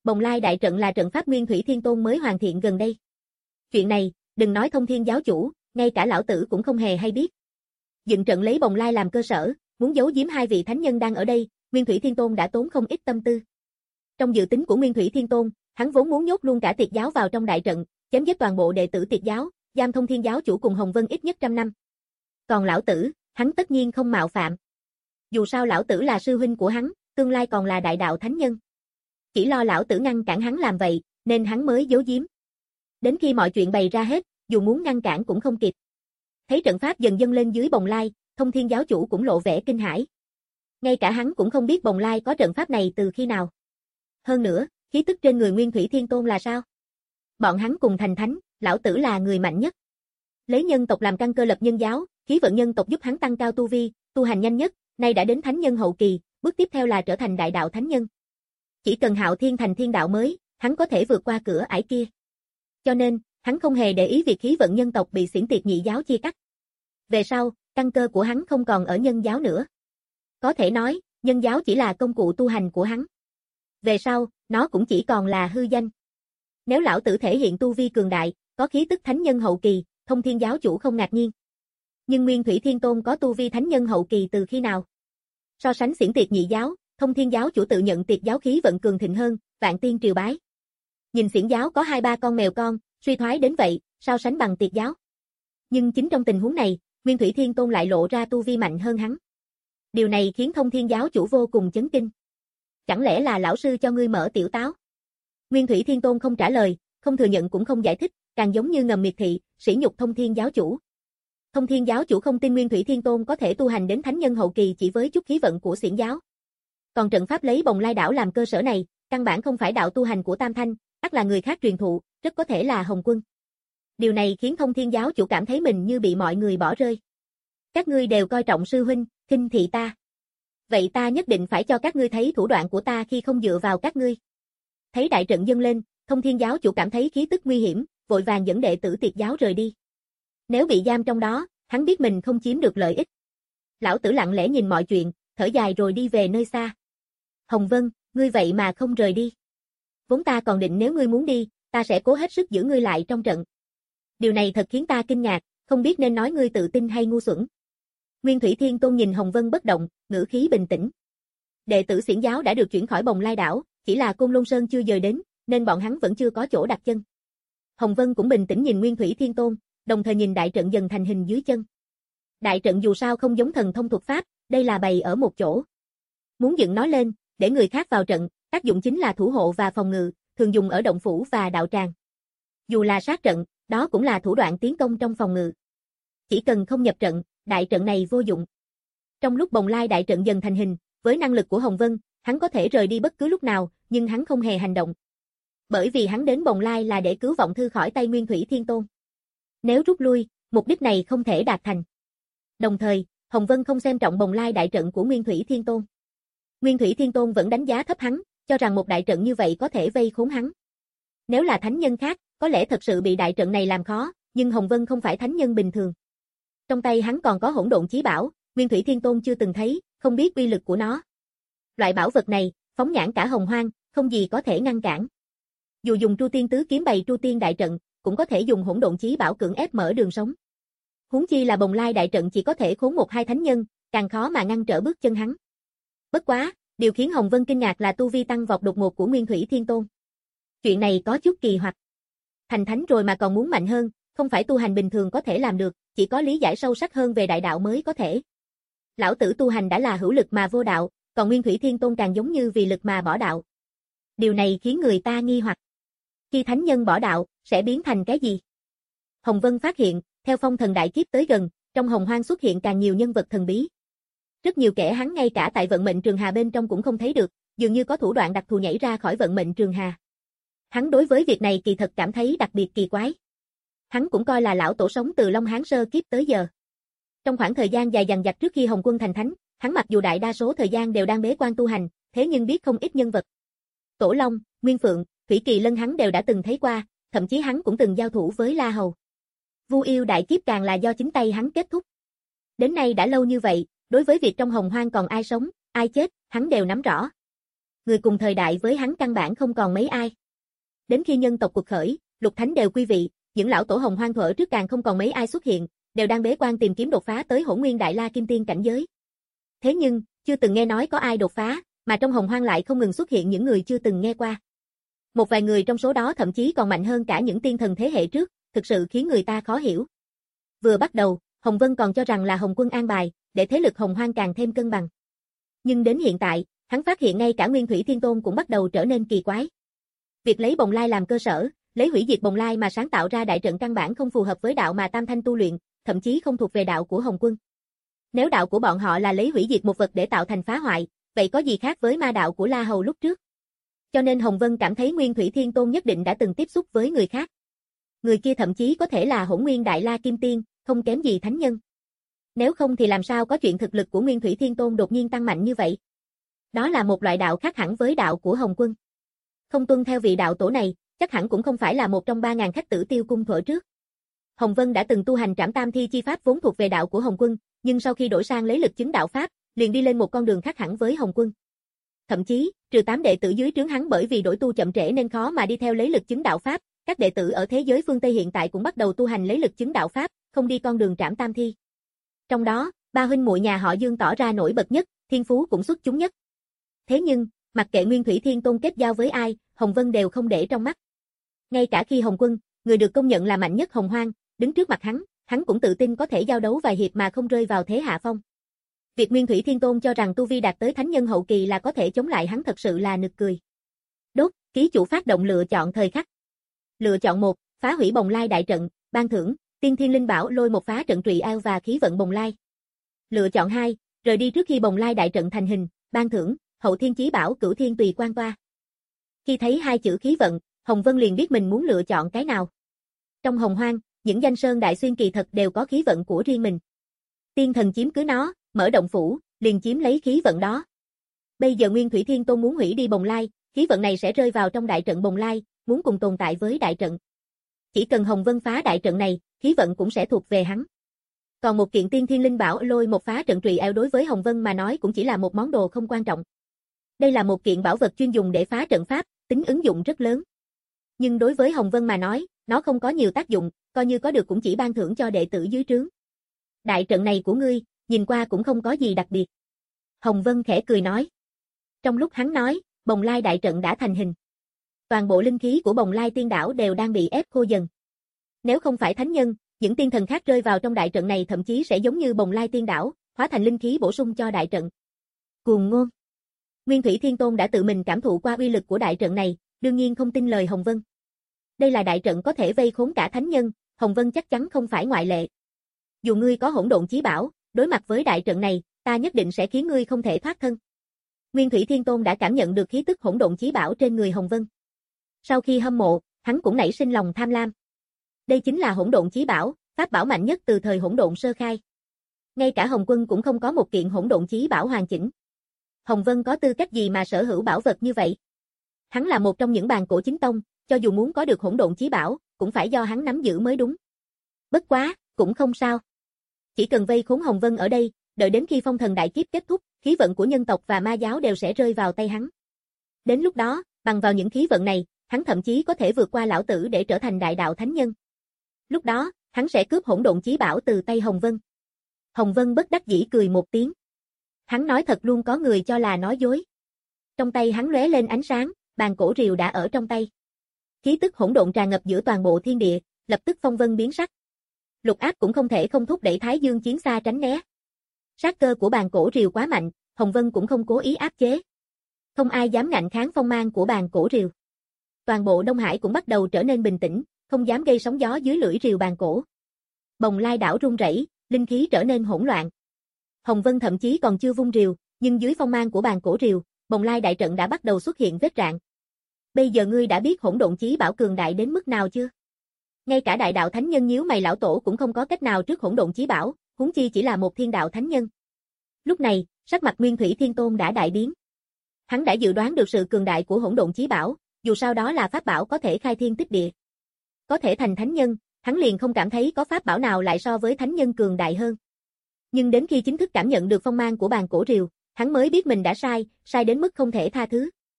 S2: Bồng Lai đại trận là trận pháp Nguyên Thủy Thiên Tôn mới hoàn thiện gần đây. Chuyện này, đừng nói Thông Thiên giáo chủ, ngay cả lão tử cũng không hề hay biết. Dựng trận lấy Bồng Lai làm cơ sở, muốn giấu giếm hai vị thánh nhân đang ở đây, Nguyên Thủy Thiên Tôn đã tốn không ít tâm tư. Trong dự tính của Nguyên Thủy Thiên Tôn, hắn vốn muốn nhốt luôn cả Tiệt giáo vào trong đại trận, chém giết toàn bộ đệ tử Tiệt giáo, giam Thông Thiên giáo chủ cùng Hồng Vân ít nhất trăm năm. Còn lão tử, hắn tất nhiên không mạo phạm. Dù sao lão tử là sư huynh của hắn, tương lai còn là đại đạo thánh nhân. Chỉ lo lão tử ngăn cản hắn làm vậy, nên hắn mới giấu giếm. Đến khi mọi chuyện bày ra hết, dù muốn ngăn cản cũng không kịp. Thấy trận pháp dần dâng lên dưới Bồng Lai, Thông Thiên giáo chủ cũng lộ vẻ kinh hãi. Ngay cả hắn cũng không biết Bồng Lai có trận pháp này từ khi nào. Hơn nữa, khí tức trên người Nguyên Thủy Thiên Tôn là sao? Bọn hắn cùng thành thánh, lão tử là người mạnh nhất. Lấy nhân tộc làm căn cơ lập nhân giáo, khí vận nhân tộc giúp hắn tăng cao tu vi, tu hành nhanh nhất, nay đã đến thánh nhân hậu kỳ, bước tiếp theo là trở thành đại đạo thánh nhân. Chỉ cần Hạo Thiên thành thiên đạo mới, hắn có thể vượt qua cửa ải kia. Cho nên, hắn không hề để ý việc khí vận nhân tộc bị xiển tiệt nhị giáo chia cắt. Về sau, căn cơ của hắn không còn ở nhân giáo nữa. Có thể nói, nhân giáo chỉ là công cụ tu hành của hắn. Về sau, nó cũng chỉ còn là hư danh. Nếu lão tử thể hiện tu vi cường đại, có khí tức thánh nhân hậu kỳ, Thông Thiên giáo chủ không ngạc nhiên. Nhưng Nguyên Thủy Thiên Tôn có tu vi thánh nhân hậu kỳ từ khi nào? So sánh xiển tiệt nhị giáo, Thông Thiên giáo chủ tự nhận Tiệt giáo khí vận cường thịnh hơn, vạn tiên triều bái. Nhìn xiển giáo có hai ba con mèo con, suy thoái đến vậy, sao sánh bằng Tiệt giáo? Nhưng chính trong tình huống này, Nguyên Thủy Thiên Tôn lại lộ ra tu vi mạnh hơn hắn. Điều này khiến Thông Thiên giáo chủ vô cùng chấn kinh. Chẳng lẽ là lão sư cho ngươi mở tiểu táo? Nguyên Thủy Thiên Tôn không trả lời, không thừa nhận cũng không giải thích, càng giống như ngầm miệt thị, sỉ nhục Thông Thiên giáo chủ. Thông Thiên giáo chủ không tin Nguyên Thủy Thiên Tôn có thể tu hành đến thánh nhân hậu kỳ chỉ với chút khí vận của xiển giáo. Còn trận pháp lấy Bồng Lai đảo làm cơ sở này, căn bản không phải đạo tu hành của Tam Thanh, ắt là người khác truyền thụ, rất có thể là Hồng Quân. Điều này khiến Thông Thiên giáo chủ cảm thấy mình như bị mọi người bỏ rơi. Các ngươi đều coi trọng sư huynh, khinh thị ta. Vậy ta nhất định phải cho các ngươi thấy thủ đoạn của ta khi không dựa vào các ngươi. Thấy đại trận dâng lên, Thông Thiên giáo chủ cảm thấy khí tức nguy hiểm, vội vàng dẫn đệ tử Tiệt giáo rời đi. Nếu bị giam trong đó, hắn biết mình không chiếm được lợi ích. Lão tử lặng lẽ nhìn mọi chuyện, thở dài rồi đi về nơi xa. Hồng Vân, ngươi vậy mà không rời đi. Vốn ta còn định nếu ngươi muốn đi, ta sẽ cố hết sức giữ ngươi lại trong trận. Điều này thật khiến ta kinh ngạc, không biết nên nói ngươi tự tin hay ngu xuẩn. Nguyên Thủy Thiên Tôn nhìn Hồng Vân bất động, ngữ khí bình tĩnh. Đệ tử xiển giáo đã được chuyển khỏi Bồng Lai đảo, chỉ là Côn Lôn Sơn chưa dời đến, nên bọn hắn vẫn chưa có chỗ đặt chân. Hồng Vân cũng bình tĩnh nhìn Nguyên Thủy Thiên Tôn, đồng thời nhìn đại trận dần thành hình dưới chân. Đại trận dù sao không giống thần thông thuật pháp, đây là bày ở một chỗ. Muốn dựng nó lên, để người khác vào trận, tác dụng chính là thủ hộ và phòng ngự, thường dùng ở động phủ và đạo tràng. Dù là sát trận, đó cũng là thủ đoạn tiến công trong phòng ngự. Chỉ cần không nhập trận, đại trận này vô dụng. Trong lúc Bồng Lai đại trận dần thành hình, với năng lực của Hồng Vân, hắn có thể rời đi bất cứ lúc nào, nhưng hắn không hề hành động. Bởi vì hắn đến Bồng Lai là để cứu Vọng Thư khỏi tay Nguyên Thủy Thiên Tôn. Nếu rút lui, mục đích này không thể đạt thành. Đồng thời, Hồng Vân không xem trọng Bồng Lai đại trận của Nguyên Thủy Thiên Tôn. Nguyên Thủy Thiên Tôn vẫn đánh giá thấp hắn, cho rằng một đại trận như vậy có thể vây khốn hắn. Nếu là thánh nhân khác, có lẽ thật sự bị đại trận này làm khó, nhưng Hồng Vân không phải thánh nhân bình thường. Trong tay hắn còn có Hỗn Độn Chí Bảo, Nguyên Thủy Thiên Tôn chưa từng thấy, không biết uy lực của nó. Loại bảo vật này, phóng nhãn cả Hồng Hoang, không gì có thể ngăn cản. Dù dùng Tru Tiên Tứ Kiếm bày Tru Tiên đại trận, cũng có thể dùng Hỗn Độn Chí Bảo cưỡng ép mở đường sống. Huống chi là Bồng Lai đại trận chỉ có thể khốn một hai thánh nhân, càng khó mà ngăn trở bước chân hắn. Bất quá, điều khiến Hồng Vân kinh ngạc là tu vi tăng vọt đột ngột của Nguyên Thủy Thiên Tôn. Chuyện này có chút kỳ hoặc. Thành thánh rồi mà còn muốn mạnh hơn, không phải tu hành bình thường có thể làm được, chỉ có lý giải sâu sắc hơn về đại đạo mới có thể. Lão tử tu hành đã là hữu lực mà vô đạo, còn Nguyên Thủy Thiên Tôn càng giống như vì lực mà bỏ đạo. Điều này khiến người ta nghi hoặc. Khi thánh nhân bỏ đạo, sẽ biến thành cái gì? Hồng Vân phát hiện, theo phong thần đại kiếp tới gần, trong Hồng Hoang xuất hiện càng nhiều nhân vật thần bí. Rất nhiều kẻ hắn ngay cả tại vận mệnh trường hà bên trong cũng không thấy được, dường như có thủ đoạn đặc thù nhảy ra khỏi vận mệnh trường hà. Hắn đối với việc này kỳ thật cảm thấy đặc biệt kỳ quái. Hắn cũng coi là lão tổ sống từ Long Hán sơ kiếp tới giờ. Trong khoảng thời gian dài dằng dặc trước khi Hồng Quân thành thánh, hắn mặc dù đại đa số thời gian đều đang bế quan tu hành, thế nhưng biết không ít nhân vật. Tổ Long, Nguyên Phượng, Thủy Kỳ Lân hắn đều đã từng thấy qua, thậm chí hắn cũng từng giao thủ với La Hầu. Vu Yêu đại kiếp càng là do chính tay hắn kết thúc. Đến nay đã lâu như vậy, đối với việc trong Hồng Hoang còn ai sống, ai chết, hắn đều nắm rõ. người cùng thời đại với hắn căn bản không còn mấy ai. Đến khi nhân tộc cuộc khởi, lục thánh đều quy vị, những lão tổ hồng hoang thuở trước càng không còn mấy ai xuất hiện, đều đang bế quan tìm kiếm đột phá tới Hỗn Nguyên Đại La Kim Tiên cảnh giới. Thế nhưng, chưa từng nghe nói có ai đột phá, mà trong hồng hoang lại không ngừng xuất hiện những người chưa từng nghe qua. Một vài người trong số đó thậm chí còn mạnh hơn cả những tiên thần thế hệ trước, thực sự khiến người ta khó hiểu. Vừa bắt đầu, Hồng Vân còn cho rằng là Hồng Quân an bài, để thế lực hồng hoang càng thêm cân bằng. Nhưng đến hiện tại, hắn phát hiện ngay cả Nguyên Thủy Thiên Tôn cũng bắt đầu trở nên kỳ quái. Việc lấy Bồng Lai làm cơ sở, lấy hủy diệt Bồng Lai mà sáng tạo ra đại trận căn bản không phù hợp với đạo mà Tam Thanh tu luyện, thậm chí không thuộc về đạo của Hồng Quân. Nếu đạo của bọn họ là lấy hủy diệt một vật để tạo thành phá hoại, vậy có gì khác với ma đạo của La Hầu lúc trước? Cho nên Hồng Vân cảm thấy Nguyên Thủy Thiên Tôn nhất định đã từng tiếp xúc với người khác. Người kia thậm chí có thể là Hỗn Nguyên Đại La Kim Tiên, không kém gì thánh nhân. Nếu không thì làm sao có chuyện thực lực của Nguyên Thủy Thiên Tôn đột nhiên tăng mạnh như vậy? Đó là một loại đạo khác hẳn với đạo của Hồng Quân. Không tuân theo vị đạo tổ này, chắc hẳn cũng không phải là một trong ba ngàn khách tử tiêu cung thuở trước. Hồng Vân đã từng tu hành Trảm Tam Thi chi pháp vốn thuộc về đạo của Hồng Quân, nhưng sau khi đổi sang lấy lực chứng đạo pháp, liền đi lên một con đường khác hẳn với Hồng Quân. Thậm chí, trừ tám đệ tử dưới trướng hắn bởi vì đổi tu chậm trễ nên khó mà đi theo lấy lực chứng đạo pháp, các đệ tử ở thế giới phương Tây hiện tại cũng bắt đầu tu hành lấy lực chứng đạo pháp, không đi con đường Trảm Tam Thi. Trong đó, ba huynh muội nhà họ Dương tỏ ra nổi bật nhất, thiên phú cũng xuất chúng nhất. Thế nhưng, mặc kệ Nguyên Thủy Thiên Tôn kết giao với ai, Hồng Vân đều không để trong mắt. Ngay cả khi Hồng Quân, người được công nhận là mạnh nhất hồng hoang, đứng trước mặt hắn, hắn cũng tự tin có thể giao đấu vài hiệp mà không rơi vào thế hạ phong. Việc Nguyên Thủy Thiên Tôn cho rằng tu vi đạt tới thánh nhân hậu kỳ là có thể chống lại hắn thật sự là nực cười. Đốt, ký chủ phát động lựa chọn thời khắc. Lựa chọn một, phá hủy Bồng Lai đại trận, ban thưởng, Tiên Thiên Linh Bảo lôi một phá trận trụy ao và khí vận Bồng Lai. Lựa chọn hai, rời đi trước khi Bồng Lai đại trận thành hình, ban thưởng, Hậu Thiên Chí Bảo Cửu Thiên Tùy Quan Toa. Khi thấy hai chữ khí vận, Hồng Vân liền biết mình muốn lựa chọn cái nào. Trong hồng hoang, những danh sơn đại xuyên kỳ thật đều có khí vận của riêng mình. Tiên thần chiếm cứ nó, mở động phủ, liền chiếm lấy khí vận đó. Bây giờ Nguyên Thủy Thiên Tôn muốn hủy đi Bồng Lai, khí vận này sẽ rơi vào trong đại trận Bồng Lai, muốn cùng tồn tại với đại trận. Chỉ cần Hồng Vân phá đại trận này, khí vận cũng sẽ thuộc về hắn. Còn một kiện Tiên Thiên Linh Bảo lôi một phá trận trụy eo đối với Hồng Vân mà nói cũng chỉ là một món đồ không quan trọng. Đây là một kiện bảo vật chuyên dùng để phá trận pháp, tính ứng dụng rất lớn. Nhưng đối với Hồng Vân mà nói, nó không có nhiều tác dụng, coi như có được cũng chỉ ban thưởng cho đệ tử dưới trướng. Đại trận này của ngươi, nhìn qua cũng không có gì đặc biệt. Hồng Vân khẽ cười nói. Trong lúc hắn nói, Bồng Lai đại trận đã thành hình. Toàn bộ linh khí của Bồng Lai tiên đảo đều đang bị ép khô dần. Nếu không phải thánh nhân, những tiên thần khác rơi vào trong đại trận này thậm chí sẽ giống như Bồng Lai tiên đảo, hóa thành linh khí bổ sung cho đại trận. Cuồng ngôn. Nguyên Thủy Thiên Tôn đã tự mình cảm thụ qua uy lực của đại trận này, đương nhiên không tin lời Hồng Vân. Đây là đại trận có thể vây khốn cả thánh nhân, Hồng Vân chắc chắn không phải ngoại lệ. Dù ngươi có hỗn độn chí bảo, đối mặt với đại trận này, ta nhất định sẽ khiến ngươi không thể thoát thân. Nguyên Thủy Thiên Tôn đã cảm nhận được khí tức hỗn độn chí bảo trên người Hồng Vân. Sau khi hâm mộ, hắn cũng nảy sinh lòng tham lam. Đây chính là hỗn độn chí bảo, pháp bảo mạnh nhất từ thời hỗn độn sơ khai. Ngay cả Hồng Quân cũng không có một kiện hỗn độn chí bảo hoàn chỉnh. Hồng Vân có tư cách gì mà sở hữu bảo vật như vậy? Hắn là một trong những bàn cổ chính tông, cho dù muốn có được hỗn độn chí bảo, cũng phải do hắn nắm giữ mới đúng. Bất quá, cũng không sao. Chỉ cần vây khốn Hồng Vân ở đây, đợi đến khi phong thần đại kiếp kết thúc, khí vận của nhân tộc và ma giáo đều sẽ rơi vào tay hắn. Đến lúc đó, bằng vào những khí vận này, hắn thậm chí có thể vượt qua lão tử để trở thành đại đạo thánh nhân. Lúc đó, hắn sẽ cướp hỗn độn chí bảo từ tay Hồng Vân. Hồng Vân bất đắc dĩ cười một tiếng. Hắn nói thật luôn có người cho là nói dối. Trong tay hắn lóe lên ánh sáng, bàn cổ rìu đã ở trong tay. Khí tức hỗn độn tràn ngập giữa toàn bộ thiên địa, lập tức phong vân biến sắc. Lục Áp cũng không thể không thúc đẩy Thái Dương chiến xa tránh né. Sát cơ của bàn cổ rìu quá mạnh, Hồng Vân cũng không cố ý áp chế. Không ai dám ngạnh kháng phong mang của bàn cổ rìu. Toàn bộ Đông Hải cũng bắt đầu trở nên bình tĩnh, không dám gây sóng gió dưới lưỡi rìu bàn cổ. Bồng Lai đảo rung rẩy, linh khí trở nên hỗn loạn. Hồng Vân thậm chí còn chưa vung rìu, nhưng dưới phong mang của bàn cổ rìu, Bồng Lai đại trận đã bắt đầu xuất hiện vết rạn. Bây giờ ngươi đã biết hỗn độn chí bảo cường đại đến mức nào chưa? Ngay cả đại đạo thánh nhân nhíu mày lão tổ cũng không có cách nào trước hỗn độn chí bảo, huống chi chỉ là một thiên đạo thánh nhân. Lúc này, sắc mặt Nguyên Thủy Thiên Tôn đã đại biến. Hắn đã dự đoán được sự cường đại của hỗn độn chí bảo, dù sao đó là pháp bảo có thể khai thiên tích địa. Có thể thành thánh nhân, hắn liền không cảm thấy có pháp bảo nào lại so với thánh nhân cường đại hơn. Nhưng đến khi chính thức cảm nhận được phong mang của bàn cổ rìu, hắn mới biết mình đã sai, sai đến mức không thể tha thứ.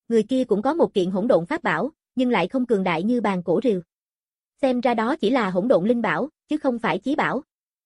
S2: người kia cũng có một kiện hỗn độn pháp bảo, nhưng lại không cường đại như bàn cổ rìu. Xem ra đó chỉ là hỗn độn linh bảo, chứ không phải chí bảo.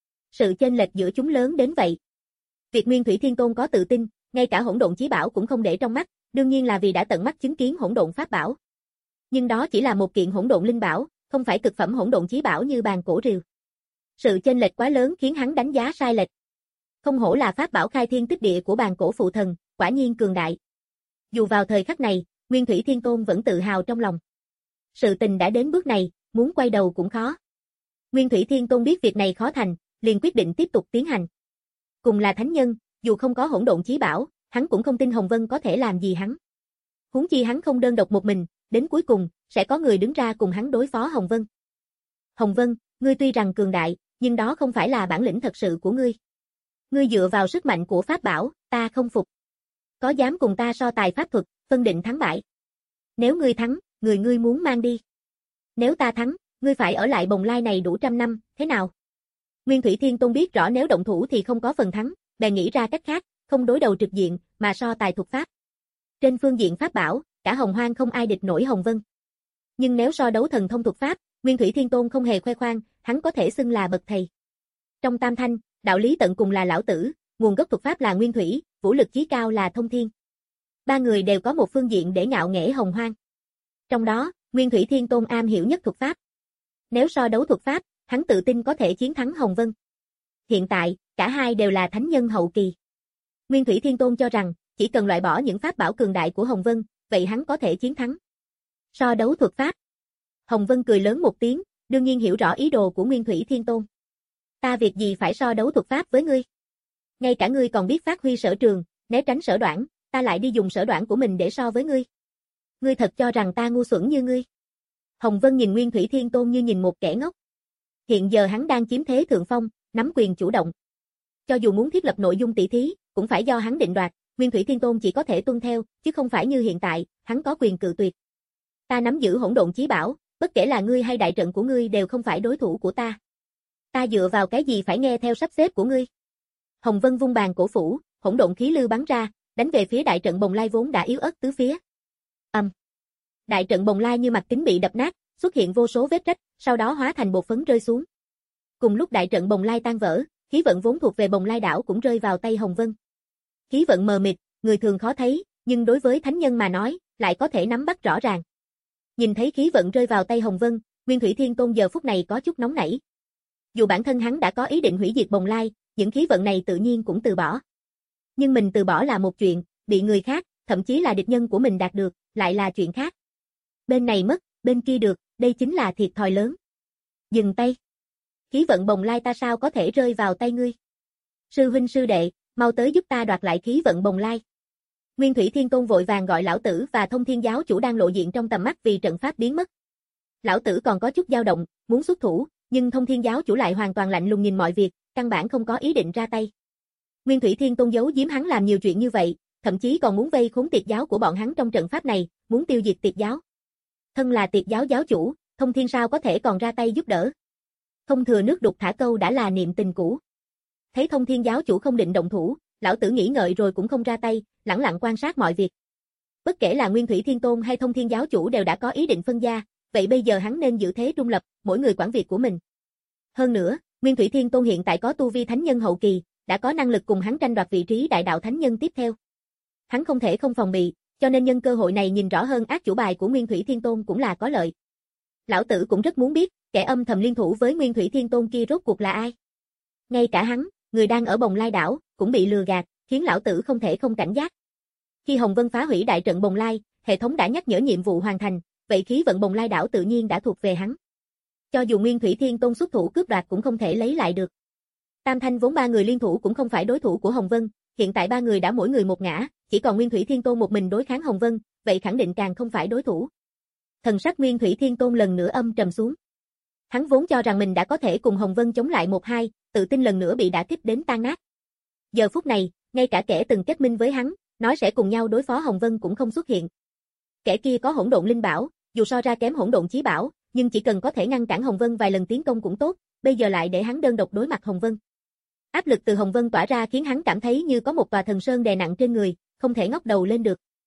S2: Sự chênh lệch giữa chúng lớn đến vậy. Việc Nguyên Thủy Thiên Tôn có tự tin, ngay cả hỗn độn chí bảo cũng không để trong mắt, đương nhiên là vì đã tận mắt chứng kiến hỗn độn pháp bảo. Nhưng đó chỉ là một kiện hỗn độn linh bảo, không phải cực phẩm hỗn độn chí bảo như bàn cổ rìu. Sự chênh lệch quá lớn khiến hắn đánh giá sai lệch. Không hổ là pháp bảo khai thiên tích địa của bàn cổ phụ thần, quả nhiên cường đại. Dù vào thời khắc này, Nguyên Thủy Thiên Tôn vẫn tự hào trong lòng. Sự tình đã đến bước này, muốn quay đầu cũng khó. Nguyên Thủy Thiên Tôn biết việc này khó thành, liền quyết định tiếp tục tiến hành. Cùng là thánh nhân, dù không có hỗn độn chí bảo, hắn cũng không tin Hồng Vân có thể làm gì hắn. Huống chi hắn không đơn độc một mình, đến cuối cùng, sẽ có người đứng ra cùng hắn đối phó Hồng Vân. Hồng Vân, ngươi tuy rằng cường đại, nhưng đó không phải là bản lĩnh thật sự của ngươi. Ngươi dựa vào sức mạnh của pháp bảo, ta không phục. Có dám cùng ta so tài pháp thuật, phân định thắng bại? Nếu ngươi thắng, người ngươi muốn mang đi. Nếu ta thắng, ngươi phải ở lại bồng lai này đủ trăm năm, thế nào? Nguyên Thủy Thiên Tôn biết rõ nếu động thủ thì không có phần thắng, bèn nghĩ ra cách khác, không đối đầu trực diện, mà so tài thuật pháp. Trên phương diện pháp bảo, cả Hồng Hoang không ai địch nổi Hồng Vân. Nhưng nếu so đấu thần thông thuật pháp, Nguyên Thủy Thiên Tôn không hề khoe khoang, hắn có thể xưng là bậc thầy. Trong Tam Thanh, đạo lý tận cùng là lão tử, nguồn gốc thuật pháp là Nguyên Thủy, vũ lực chí cao là Thông Thiên. Ba người đều có một phương diện để ngạo nghễ Hồng Hoang. Trong đó, Nguyên Thủy Thiên Tôn am hiểu nhất thuật pháp. Nếu so đấu thuật pháp, hắn tự tin có thể chiến thắng Hồng Vân. Hiện tại, cả hai đều là thánh nhân hậu kỳ. Nguyên Thủy Thiên Tôn cho rằng, chỉ cần loại bỏ những pháp bảo cường đại của Hồng Vân, vậy hắn có thể chiến thắng. So đấu thuật pháp. Hồng Vân cười lớn một tiếng, đương nhiên hiểu rõ ý đồ của Nguyên Thủy Thiên Tôn. Ta việc gì phải so đấu thuật pháp với ngươi? Ngay cả ngươi còn biết phát huy sở trường, né tránh sở đoản, ta lại đi dùng sở đoản của mình để so với ngươi. Ngươi thật cho rằng ta ngu xuẩn như ngươi? Hồng Vân nhìn Nguyên Thủy Thiên Tôn như nhìn một kẻ ngốc. Hiện giờ hắn đang chiếm thế thượng phong, nắm quyền chủ động. Cho dù muốn thiết lập nội dung tỷ thí, cũng phải do hắn định đoạt, Nguyên Thủy Thiên Tôn chỉ có thể tuân theo, chứ không phải như hiện tại, hắn có quyền cự tuyệt. Ta nắm giữ hỗn độn chí bảo, bất kể là ngươi hay đại trận của ngươi đều không phải đối thủ của ta. Ta dựa vào cái gì phải nghe theo sắp xếp của ngươi? Hồng Vân vung bàn cổ phủ, hỗn độn khí lưu bắn ra, đánh về phía đại trận bồng lai vốn đã yếu ớt tứ phía. Ầm. Um. Đại trận bồng lai như mặt kính bị đập nát, xuất hiện vô số vết rách, sau đó hóa thành bột phấn rơi xuống. Cùng lúc đại trận bồng lai tan vỡ, khí vận vốn thuộc về bồng lai đảo cũng rơi vào tay Hồng Vân. Khí vận mờ mịt, người thường khó thấy, nhưng đối với thánh nhân mà nói, lại có thể nắm bắt rõ ràng. Nhìn thấy khí vận rơi vào tay Hồng Vân, Nguyên Thủy Thiên Tôn giờ phút này có chút nóng nảy. Dù bản thân hắn đã có ý định hủy diệt bồng lai, những khí vận này tự nhiên cũng từ bỏ. Nhưng mình từ bỏ là một chuyện, bị người khác, thậm chí là địch nhân của mình đạt được, lại là chuyện khác. Bên này mất, bên kia được, đây chính là thiệt thòi lớn. Dừng tay. Khí vận bồng lai ta sao có thể rơi vào tay ngươi? Sư huynh sư đệ, mau tới giúp ta đoạt lại khí vận bồng lai. Nguyên Thủy Thiên Tôn vội vàng gọi lão tử và Thông Thiên giáo chủ đang lộ diện trong tầm mắt vì trận pháp biến mất. Lão tử còn có chút dao động, muốn xuất thủ, nhưng Thông Thiên giáo chủ lại hoàn toàn lạnh lùng nhìn mọi việc, căn bản không có ý định ra tay. Nguyên Thủy Thiên Tôn giấu giếm hắn làm nhiều chuyện như vậy, thậm chí còn muốn vây khốn Tiệt giáo của bọn hắn trong trận pháp này, muốn tiêu diệt Tiệt giáo. Thân là Tiệt giáo giáo chủ, Thông Thiên sao có thể còn ra tay giúp đỡ? Không thừa nước đục thả câu đã là niệm tình cũ. Thấy Thông Thiên giáo chủ không định động thủ, lão tử nghĩ ngợi rồi cũng không ra tay, lẳng lặng quan sát mọi việc. Bất kể là Nguyên Thủy Thiên Tôn hay Thông Thiên giáo chủ đều đã có ý định phân gia, vậy bây giờ hắn nên giữ thế trung lập, mỗi người quản việc của mình. Hơn nữa, Nguyên Thủy Thiên Tôn hiện tại có tu vi thánh nhân hậu kỳ, đã có năng lực cùng hắn tranh đoạt vị trí đại đạo thánh nhân tiếp theo. Hắn không thể không phòng bị, cho nên nhân cơ hội này nhìn rõ hơn ác chủ bài của Nguyên Thủy Thiên Tôn cũng là có lợi. Lão tử cũng rất muốn biết, kẻ âm thầm liên thủ với Nguyên Thủy Thiên Tôn kia rốt cuộc là ai. Ngay cả hắn, người đang ở bồng lai đảo, cũng bị lừa gạt, khiến lão tử không thể không cảnh giác. Khi Hồng Vân phá hủy đại trận bồng lai, hệ thống đã nhắc nhở nhiệm vụ hoàn thành, vậy khí vận bồng lai đảo tự nhiên đã thuộc về hắn. Cho dù Nguyên Thủy Thiên Tôn xuất thủ cướp đoạt cũng không thể lấy lại được. Tam Thanh vốn ba người liên thủ cũng không phải đối thủ của Hồng Vân, hiện tại ba người đã mỗi người một ngã, chỉ còn Nguyên Thủy Thiên Tôn một mình đối kháng Hồng Vân, vậy khẳng định càng không phải đối thủ. Thần sắc Nguyên Thủy Thiên Tôn lần nữa âm trầm xuống. Hắn vốn cho rằng mình đã có thể cùng Hồng Vân chống lại một hai, tự tin lần nữa bị đả kích đến tan nát. Giờ phút này, ngay cả kẻ từng kết minh với hắn, nói sẽ cùng nhau đối phó Hồng Vân cũng không xuất hiện. Kẻ kia có hỗn độn linh bảo, dù so ra kém hỗn độn chí bảo, nhưng chỉ cần có thể ngăn cản Hồng Vân vài lần tiến công cũng tốt, bây giờ lại để hắn đơn độc đối mặt Hồng Vân. Áp lực từ Hồng Vân tỏa ra khiến hắn cảm thấy như có một tòa thần sơn đè nặng trên người, không thể ngóc đầu lên được.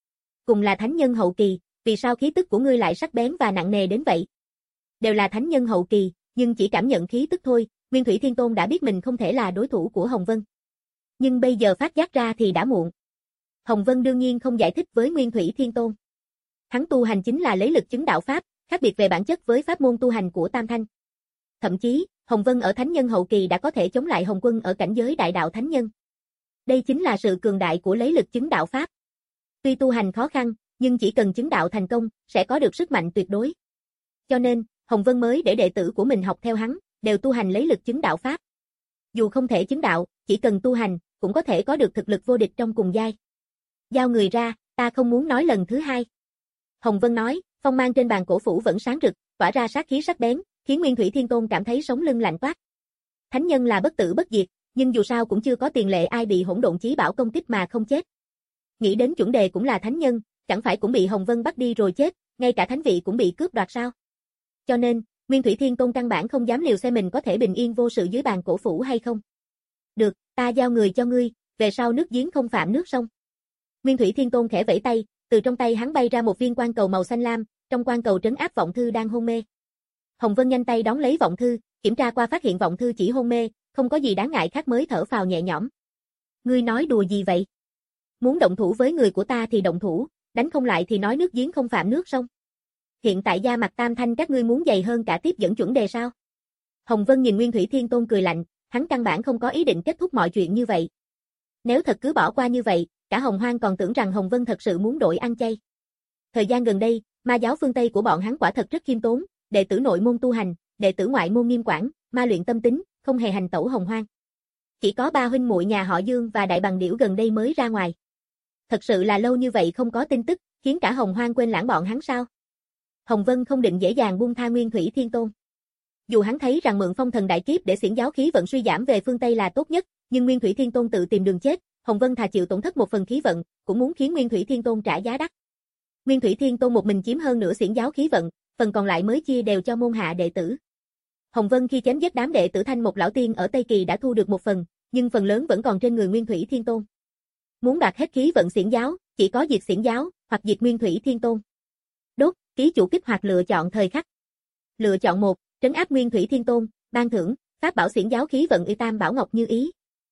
S2: Cùng là thánh nhân hậu kỳ, vì sao khí tức của ngươi lại sắc bén và nặng nề đến vậy? Đều là thánh nhân hậu kỳ, nhưng chỉ cảm nhận khí tức thôi, Nguyên Thủy Thiên Tôn đã biết mình không thể là đối thủ của Hồng Vân. Nhưng bây giờ phát giác ra thì đã muộn. Hồng Vân đương nhiên không giải thích với Nguyên Thủy Thiên Tôn. Hắn tu hành chính là lấy lực chứng đạo pháp, khác biệt về bản chất với pháp môn tu hành của Tam Thanh. Thậm chí, Hồng Vân ở thánh nhân hậu kỳ đã có thể chống lại Hồng Quân ở cảnh giới đại đạo thánh nhân. Đây chính là sự cường đại của lấy lực chứng đạo pháp. Tuy tu hành khó khăn, nhưng chỉ cần chứng đạo thành công, sẽ có được sức mạnh tuyệt đối. Cho nên, Hồng Vân mới để đệ tử của mình học theo hắn, đều tu hành lấy lực chứng đạo pháp. Dù không thể chứng đạo, chỉ cần tu hành, cũng có thể có được thực lực vô địch trong cùng giai. Giao người ra, ta không muốn nói lần thứ hai. Hồng Vân nói, phong mang trên bàn cổ phủ vẫn sáng rực, tỏa ra sát khí sắc bén, khiến Nguyên Thủy Thiên Tôn cảm thấy sống lưng lạnh toát. Thánh nhân là bất tử bất diệt, nhưng dù sao cũng chưa có tiền lệ ai bị hỗn độn chí bảo công kích mà không chết. Nghĩ đến chuẩn đề cũng là thánh nhân, chẳng phải cũng bị Hồng Vân bắt đi rồi chết, ngay cả thánh vị cũng bị cướp đoạt sao? Cho nên, Nguyên Thủy Thiên Tôn căn bản không dám liều xem mình có thể bình yên vô sự dưới bàn cổ phủ hay không. Được, ta giao người cho ngươi, về sau nước giếng không phạm nước sông. Nguyên Thủy Thiên Tôn khẽ vẫy tay, từ trong tay hắn bay ra một viên quan cầu màu xanh lam, trong quan cầu trấn áp Vọng Thư đang hôn mê. Hồng Vân nhanh tay đón lấy Vọng Thư, kiểm tra qua phát hiện Vọng Thư chỉ hôn mê, không có gì đáng ngại khác mới thở phào nhẹ nhõm. Ngươi nói đùa gì vậy? Muốn động thủ với người của ta thì động thủ, đánh không lại thì nói nước giếng không phạm nước sông. Hiện tại da mặt Tam Thanh các ngươi muốn dày hơn cả tiếp dẫn chuẩn đề sao? Hồng Vân nhìn Nguyên Thủy Thiên Tôn cười lạnh, hắn căn bản không có ý định kết thúc mọi chuyện như vậy. Nếu thật cứ bỏ qua như vậy, cả Hồng Hoang còn tưởng rằng Hồng Vân thật sự muốn đổi ăn chay. Thời gian gần đây, ma giáo phương Tây của bọn hắn quả thật rất khiêm tốn, đệ tử nội môn tu hành, đệ tử ngoại môn nghiêm quản, ma luyện tâm tính, không hề hành tẩu Hồng Hoang. Chỉ có ba huynh muội nhà họ Dương và Đại Bằng Điểu gần đây mới ra ngoài. Thật sự là lâu như vậy không có tin tức, khiến cả Hồng Hoang quên lãng bọn hắn sao? Hồng Vân không định dễ dàng buông tha Nguyên Thủy Thiên Tôn. Dù hắn thấy rằng mượn phong thần đại kiếp để xiển giáo khí vận suy giảm về phương Tây là tốt nhất, nhưng Nguyên Thủy Thiên Tôn tự tìm đường chết, Hồng Vân thà chịu tổn thất một phần khí vận, cũng muốn khiến Nguyên Thủy Thiên Tôn trả giá đắt. Nguyên Thủy Thiên Tôn một mình chiếm hơn nửa xiển giáo khí vận, phần còn lại mới chia đều cho môn hạ đệ tử. Hồng Vân khi chém giết đám đệ tử Thanh Một lão tiên ở Tây Kỳ đã thu được một phần, nhưng phần lớn vẫn còn trên người Nguyên Thủy Thiên Tôn. Muốn đoạt hết khí vận xiển giáo, chỉ có diệt xiển giáo, hoặc diệt Nguyên Thủy Thiên Tôn. Đốt, ký chủ kích hoạt lựa chọn thời khắc. Lựa chọn một, trấn áp Nguyên Thủy Thiên Tôn, ban thưởng, pháp bảo xiển giáo khí vận Y Tam Bảo Ngọc Như Ý.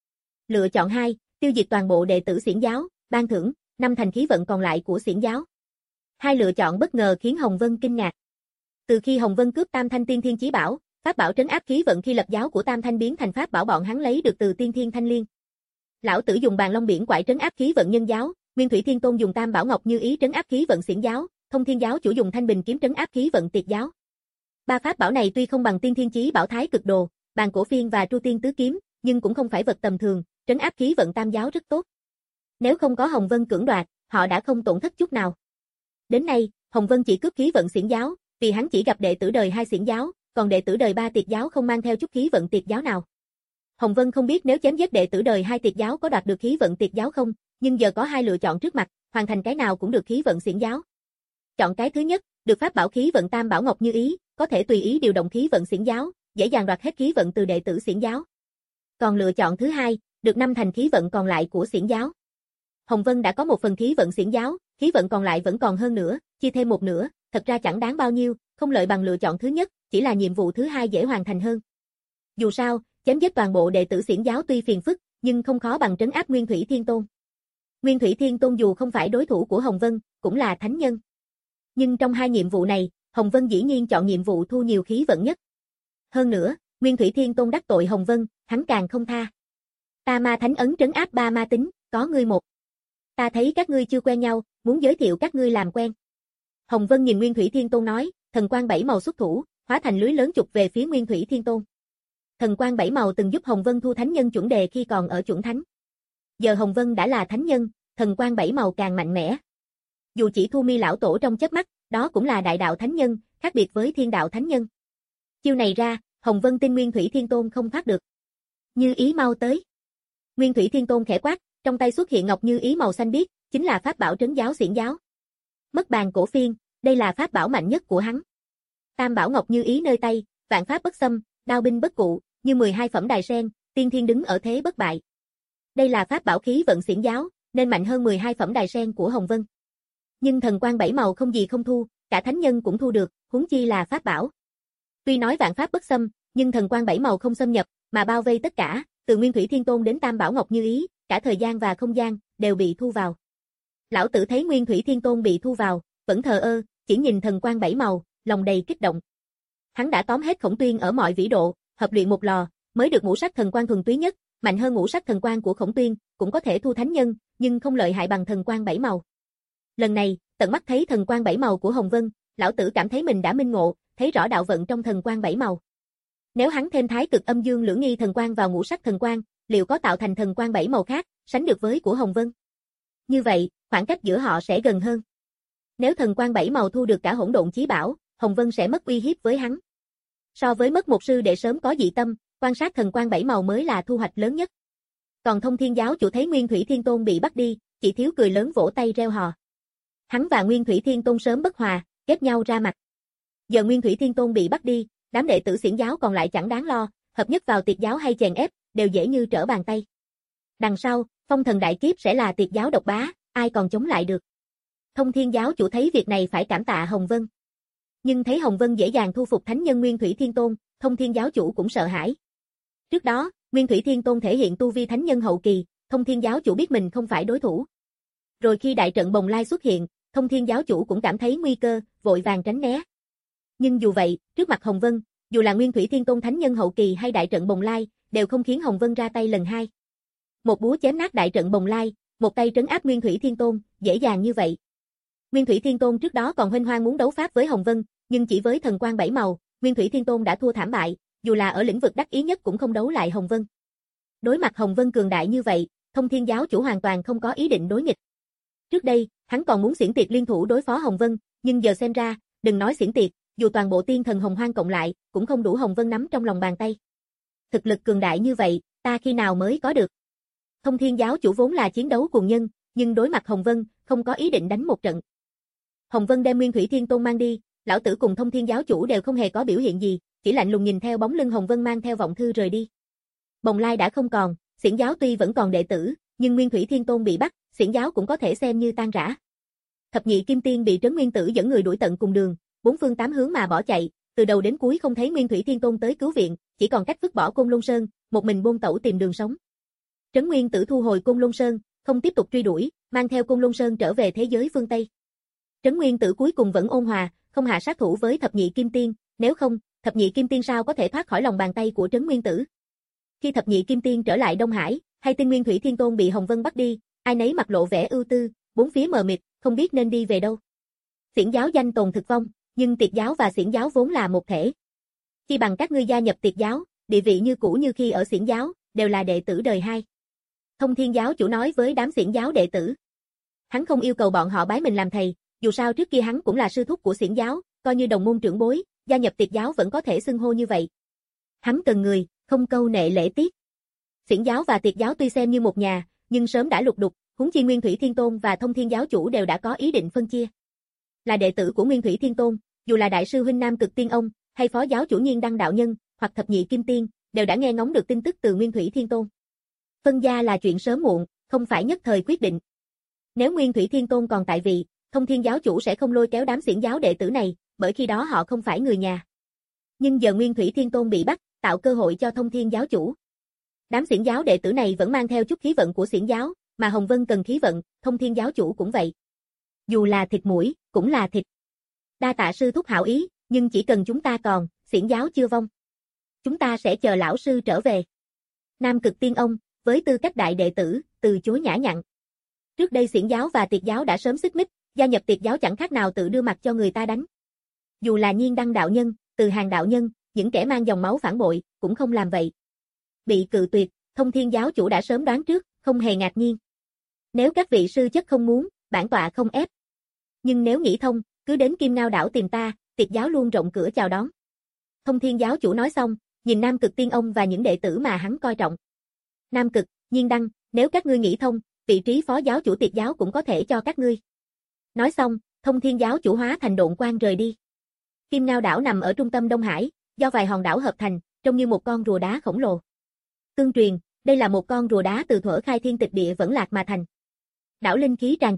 S2: Lựa chọn hai, tiêu diệt toàn bộ đệ tử xiển giáo, ban thưởng, năm thành khí vận còn lại của xiển giáo. Hai lựa chọn bất ngờ khiến Hồng Vân kinh ngạc. Từ khi Hồng Vân cướp Tam Thanh Tiên Thiên Chí Bảo, pháp bảo trấn áp khí vận khi lập giáo của Tam Thanh biến thành pháp bảo bọn hắn lấy được từ Tiên Thiên Thanh Liên. Lão tử dùng bàn long biển quải trấn áp khí vận nhân giáo, Nguyên Thủy Thiên Tôn dùng Tam Bảo Ngọc Như Ý trấn áp khí vận xiển giáo, Thông Thiên giáo chủ dùng Thanh Bình kiếm trấn áp khí vận Tiệt giáo. Ba pháp bảo này tuy không bằng Tiên Thiên Chí Bảo Thái Cực Đồ, Bàn Cổ Phiên và Tru Tiên Tứ Kiếm, nhưng cũng không phải vật tầm thường, trấn áp khí vận Tam giáo rất tốt. Nếu không có Hồng Vân cưỡng đoạt, họ đã không tổn thất chút nào. Đến nay, Hồng Vân chỉ cướp khí vận xiển giáo, vì hắn chỉ gặp đệ tử đời hai xiển giáo, còn đệ tử đời ba Tiệt giáo không mang theo chút khí vận Tiệt giáo nào. Hồng Vân không biết nếu chém giết đệ tử đời hai Tiệt giáo có đoạt được khí vận Tiệt giáo không, nhưng giờ có hai lựa chọn trước mặt, hoàn thành cái nào cũng được khí vận xiển giáo. Chọn cái thứ nhất, được pháp bảo khí vận Tam Bảo Ngọc Như Ý, có thể tùy ý điều động khí vận xiển giáo, dễ dàng đoạt hết khí vận từ đệ tử xiển giáo. Còn lựa chọn thứ hai, được năm thành khí vận còn lại của xiển giáo. Hồng Vân đã có một phần khí vận xiển giáo, khí vận còn lại vẫn còn hơn nữa, chia thêm một nửa, thật ra chẳng đáng bao nhiêu, không lợi bằng lựa chọn thứ nhất, chỉ là nhiệm vụ thứ hai dễ hoàn thành hơn. Dù sao, chém giết toàn bộ đệ tử xiển giáo tuy phiền phức, nhưng không khó bằng trấn áp Nguyên Thủy Thiên Tôn. Nguyên Thủy Thiên Tôn dù không phải đối thủ của Hồng Vân, cũng là thánh nhân. Nhưng trong hai nhiệm vụ này, Hồng Vân dĩ nhiên chọn nhiệm vụ thu nhiều khí vận nhất. Hơn nữa, Nguyên Thủy Thiên Tôn đắc tội Hồng Vân, hắn càng không tha. Ta ma thánh ấn trấn áp ba ma tính, có ngươi một. Ta thấy các ngươi chưa quen nhau, muốn giới thiệu các ngươi làm quen. Hồng Vân nhìn Nguyên Thủy Thiên Tôn nói, thần quang bảy màu xuất thủ, hóa thành lưới lớn chụp về phía Nguyên Thủy Thiên Tôn. Thần quang bảy màu từng giúp Hồng Vân thu thánh nhân chuẩn đề khi còn ở chuẩn thánh. Giờ Hồng Vân đã là thánh nhân, thần quang bảy màu càng mạnh mẽ. Dù chỉ thu mi lão tổ trong chớp mắt, đó cũng là đại đạo thánh nhân, khác biệt với thiên đạo thánh nhân. Chiêu này ra, Hồng Vân tin Nguyên Thủy Thiên Tôn không thoát được. Như Ý mau tới. Nguyên Thủy Thiên Tôn khẽ quát, trong tay xuất hiện ngọc như ý màu xanh biếc, chính là pháp bảo trấn giáo xiển giáo. Mất bàn cổ phiên, đây là pháp bảo mạnh nhất của hắn. Tam bảo ngọc như ý nơi tay, vạn pháp bất xâm, đao binh bất cụ, như mười hai phẩm đài sen, tiên thiên đứng ở thế bất bại. Đây là pháp bảo khí vận xiển giáo, nên mạnh hơn mười hai phẩm đài sen của Hồng Vân. Nhưng thần quang bảy màu không gì không thu, cả thánh nhân cũng thu được, huống chi là pháp bảo. Tuy nói vạn pháp bất xâm, nhưng thần quang bảy màu không xâm nhập, mà bao vây tất cả, từ Nguyên Thủy Thiên Tôn đến Tam Bảo Ngọc Như Ý, cả thời gian và không gian đều bị thu vào. Lão tử thấy Nguyên Thủy Thiên Tôn bị thu vào, vẫn thờ ơ, chỉ nhìn thần quang bảy màu, lòng đầy kích động. Hắn đã tóm hết Khổng Tuyên ở mọi vĩ độ, hợp luyện một lò, mới được ngũ sắc thần quang thuần túy nhất, mạnh hơn ngũ sắc thần quang của Khổng Tuyên, cũng có thể thu thánh nhân, nhưng không lợi hại bằng thần quang bảy màu. Lần này, tận mắt thấy thần quang bảy màu của Hồng Vân, lão tử cảm thấy mình đã minh ngộ, thấy rõ đạo vận trong thần quang bảy màu. Nếu hắn thêm Thái Cực Âm Dương Lưỡng Nghi thần quang vào ngũ sắc thần quang, liệu có tạo thành thần quang bảy màu khác, sánh được với của Hồng Vân? Như vậy, khoảng cách giữa họ sẽ gần hơn. Nếu thần quang bảy màu thu được cả hỗn độn chí bảo, Hồng Vân sẽ mất uy hiếp với hắn. So với mất một sư đệ sớm có dị tâm, quan sát thần quang bảy màu mới là thu hoạch lớn nhất. Còn Thông Thiên giáo chủ thấy Nguyên Thủy Thiên Tôn bị bắt đi, chỉ thiếu cười lớn vỗ tay reo hò. Hắn và Nguyên Thủy Thiên Tôn sớm bất hòa, ghét nhau ra mặt. Giờ Nguyên Thủy Thiên Tôn bị bắt đi, đám đệ tử Xiển giáo còn lại chẳng đáng lo, hợp nhất vào Tiệt giáo hay chèn ép, đều dễ như trở bàn tay. Đằng sau, phong thần đại kiếp sẽ là Tiệt giáo độc bá, ai còn chống lại được. Thông Thiên giáo chủ thấy việc này phải cảm tạ Hồng Vân. Nhưng thấy Hồng Vân dễ dàng thu phục thánh nhân Nguyên Thủy Thiên Tôn, Thông Thiên giáo chủ cũng sợ hãi. Trước đó, Nguyên Thủy Thiên Tôn thể hiện tu vi thánh nhân hậu kỳ, Thông Thiên giáo chủ biết mình không phải đối thủ. Rồi khi đại trận Bồng Lai xuất hiện, Thông Thiên giáo chủ cũng cảm thấy nguy cơ, vội vàng tránh né. Nhưng dù vậy, trước mặt Hồng Vân, dù là Nguyên Thủy Thiên Tôn thánh nhân hậu kỳ hay đại trận Bồng Lai, đều không khiến Hồng Vân ra tay lần hai. Một búa chém nát đại trận Bồng Lai, một tay trấn áp Nguyên Thủy Thiên Tôn, dễ dàng như vậy. Nguyên Thủy Thiên Tôn trước đó còn huênh hoang muốn đấu pháp với Hồng Vân, nhưng chỉ với thần quang bảy màu, Nguyên Thủy Thiên Tôn đã thua thảm bại, dù là ở lĩnh vực đắc ý nhất cũng không đấu lại Hồng Vân. Đối mặt Hồng Vân cường đại như vậy, Thông Thiên giáo chủ hoàn toàn không có ý định đối nghịch. Trước đây, hắn còn muốn Xiển Tiệt liên thủ đối phó Hồng Vân, nhưng giờ xem ra, đừng nói Xiển Tiệt, dù toàn bộ tiên thần Hồng Hoang cộng lại, cũng không đủ Hồng Vân nắm trong lòng bàn tay. Thực lực cường đại như vậy, ta khi nào mới có được? Thông Thiên giáo chủ vốn là chiến đấu cuồng nhân, nhưng đối mặt Hồng Vân, không có ý định đánh một trận. Hồng Vân đem Nguyên Thủy Thiên Tôn mang đi, lão tử cùng Thông Thiên giáo chủ đều không hề có biểu hiện gì, chỉ lạnh lùng nhìn theo bóng lưng Hồng Vân mang theo vọng thư rời đi. Bồng Lai đã không còn, Xiển giáo tuy vẫn còn đệ tử, nhưng Nguyên Thủy Thiên Tôn bị bắt, Xiển giáo cũng có thể xem như tan rã. Thập nhị kim tiên bị Trấn Nguyên Tử dẫn người đuổi tận cùng đường, bốn phương tám hướng mà bỏ chạy, từ đầu đến cuối không thấy Nguyên Thủy Thiên Tôn tới cứu viện, chỉ còn cách vứt bỏ Côn Lôn Sơn, một mình buôn tẩu tìm đường sống. Trấn Nguyên Tử thu hồi Côn Lôn Sơn, không tiếp tục truy đuổi, mang theo Côn Lôn Sơn trở về thế giới phương Tây. Trấn Nguyên Tử cuối cùng vẫn ôn hòa, không hạ sát thủ với thập nhị kim tiên, nếu không, thập nhị kim tiên sao có thể thoát khỏi lòng bàn tay của Trấn Nguyên Tử. Khi thập nhị kim tiên trở lại Đông Hải, hay tin Nguyên Thủy Thiên Tôn bị Hồng Vân bắt đi, ai nấy mặt lộ vẻ ưu tư, bốn phía mờ mịt, không biết nên đi về đâu. Xiển giáo danh tồn thực vong, nhưng Tiệt giáo và Xiển giáo vốn là một thể. Khi bằng các ngươi gia nhập Tiệt giáo, địa vị như cũ như khi ở Xiển giáo, đều là đệ tử đời hai. Thông Thiên giáo chủ nói với đám Xiển giáo đệ tử. Hắn không yêu cầu bọn họ bái mình làm thầy, dù sao trước kia hắn cũng là sư thúc của Xiển giáo, coi như đồng môn trưởng bối, gia nhập Tiệt giáo vẫn có thể xưng hô như vậy. Hắn cần người, không câu nệ lễ tiết. Xiển giáo và Tiệt giáo tuy xem như một nhà, nhưng sớm đã lục đục, huống chi Nguyên Thủy Thiên Tôn và Thông Thiên giáo chủ đều đã có ý định phân chia. Là đệ tử của Nguyên Thủy Thiên Tôn, dù là đại sư huynh Nam Cực Tiên ông, hay phó giáo chủ Nhiên Đăng đạo nhân, hoặc thập nhị kim tiên, đều đã nghe ngóng được tin tức từ Nguyên Thủy Thiên Tôn. Phân gia là chuyện sớm muộn, không phải nhất thời quyết định. Nếu Nguyên Thủy Thiên Tôn còn tại vị, Thông Thiên giáo chủ sẽ không lôi kéo đám Xiển giáo đệ tử này, bởi khi đó họ không phải người nhà. Nhưng giờ Nguyên Thủy Thiên Tôn bị bắt, tạo cơ hội cho Thông Thiên giáo chủ. Đám Xiển giáo đệ tử này vẫn mang theo chút khí vận của Xiển giáo, mà Hồng Vân cần khí vận, Thông Thiên giáo chủ cũng vậy. Dù là thịt mũi, cũng là thịt. Đa tạ sư thúc hảo ý, nhưng chỉ cần chúng ta còn, Xiển giáo chưa vong. Chúng ta sẽ chờ lão sư trở về. Nam Cực Tiên ông, với tư cách đại đệ tử, từ chối nhã nhặn. Trước đây Xiển giáo và Tiệt giáo đã sớm xích mích, gia nhập Tiệt giáo chẳng khác nào tự đưa mặt cho người ta đánh. Dù là Nhiên Đăng đạo nhân, Từ Hàng đạo nhân, những kẻ mang dòng máu phản bội, cũng không làm vậy. Bị cự tuyệt, Thông Thiên giáo chủ đã sớm đoán trước, không hề ngạc nhiên. Nếu các vị sư chất không muốn, bản tọa không ép. Nhưng nếu nghĩ thông, cứ đến Kim Ngao đảo tìm ta, Tiệt giáo luôn rộng cửa chào đón. Thông Thiên giáo chủ nói xong, nhìn Nam Cực Tiên ông và những đệ tử mà hắn coi trọng. Nam Cực, Nhiên Đăng, nếu các ngươi nghĩ thông, vị trí phó giáo chủ Tiệt giáo cũng có thể cho các ngươi. Nói xong, Thông Thiên giáo chủ hóa thành độn quang rời đi. Kim Ngao đảo nằm ở trung tâm Đông Hải, do vài hòn đảo hợp thành, trông như một con rùa đá khổng lồ. Tương truyền, đây là một con rùa đá từ thuở khai thiên tịch địa vẫn lạc mà thành. Đảo linh khí tràn trề,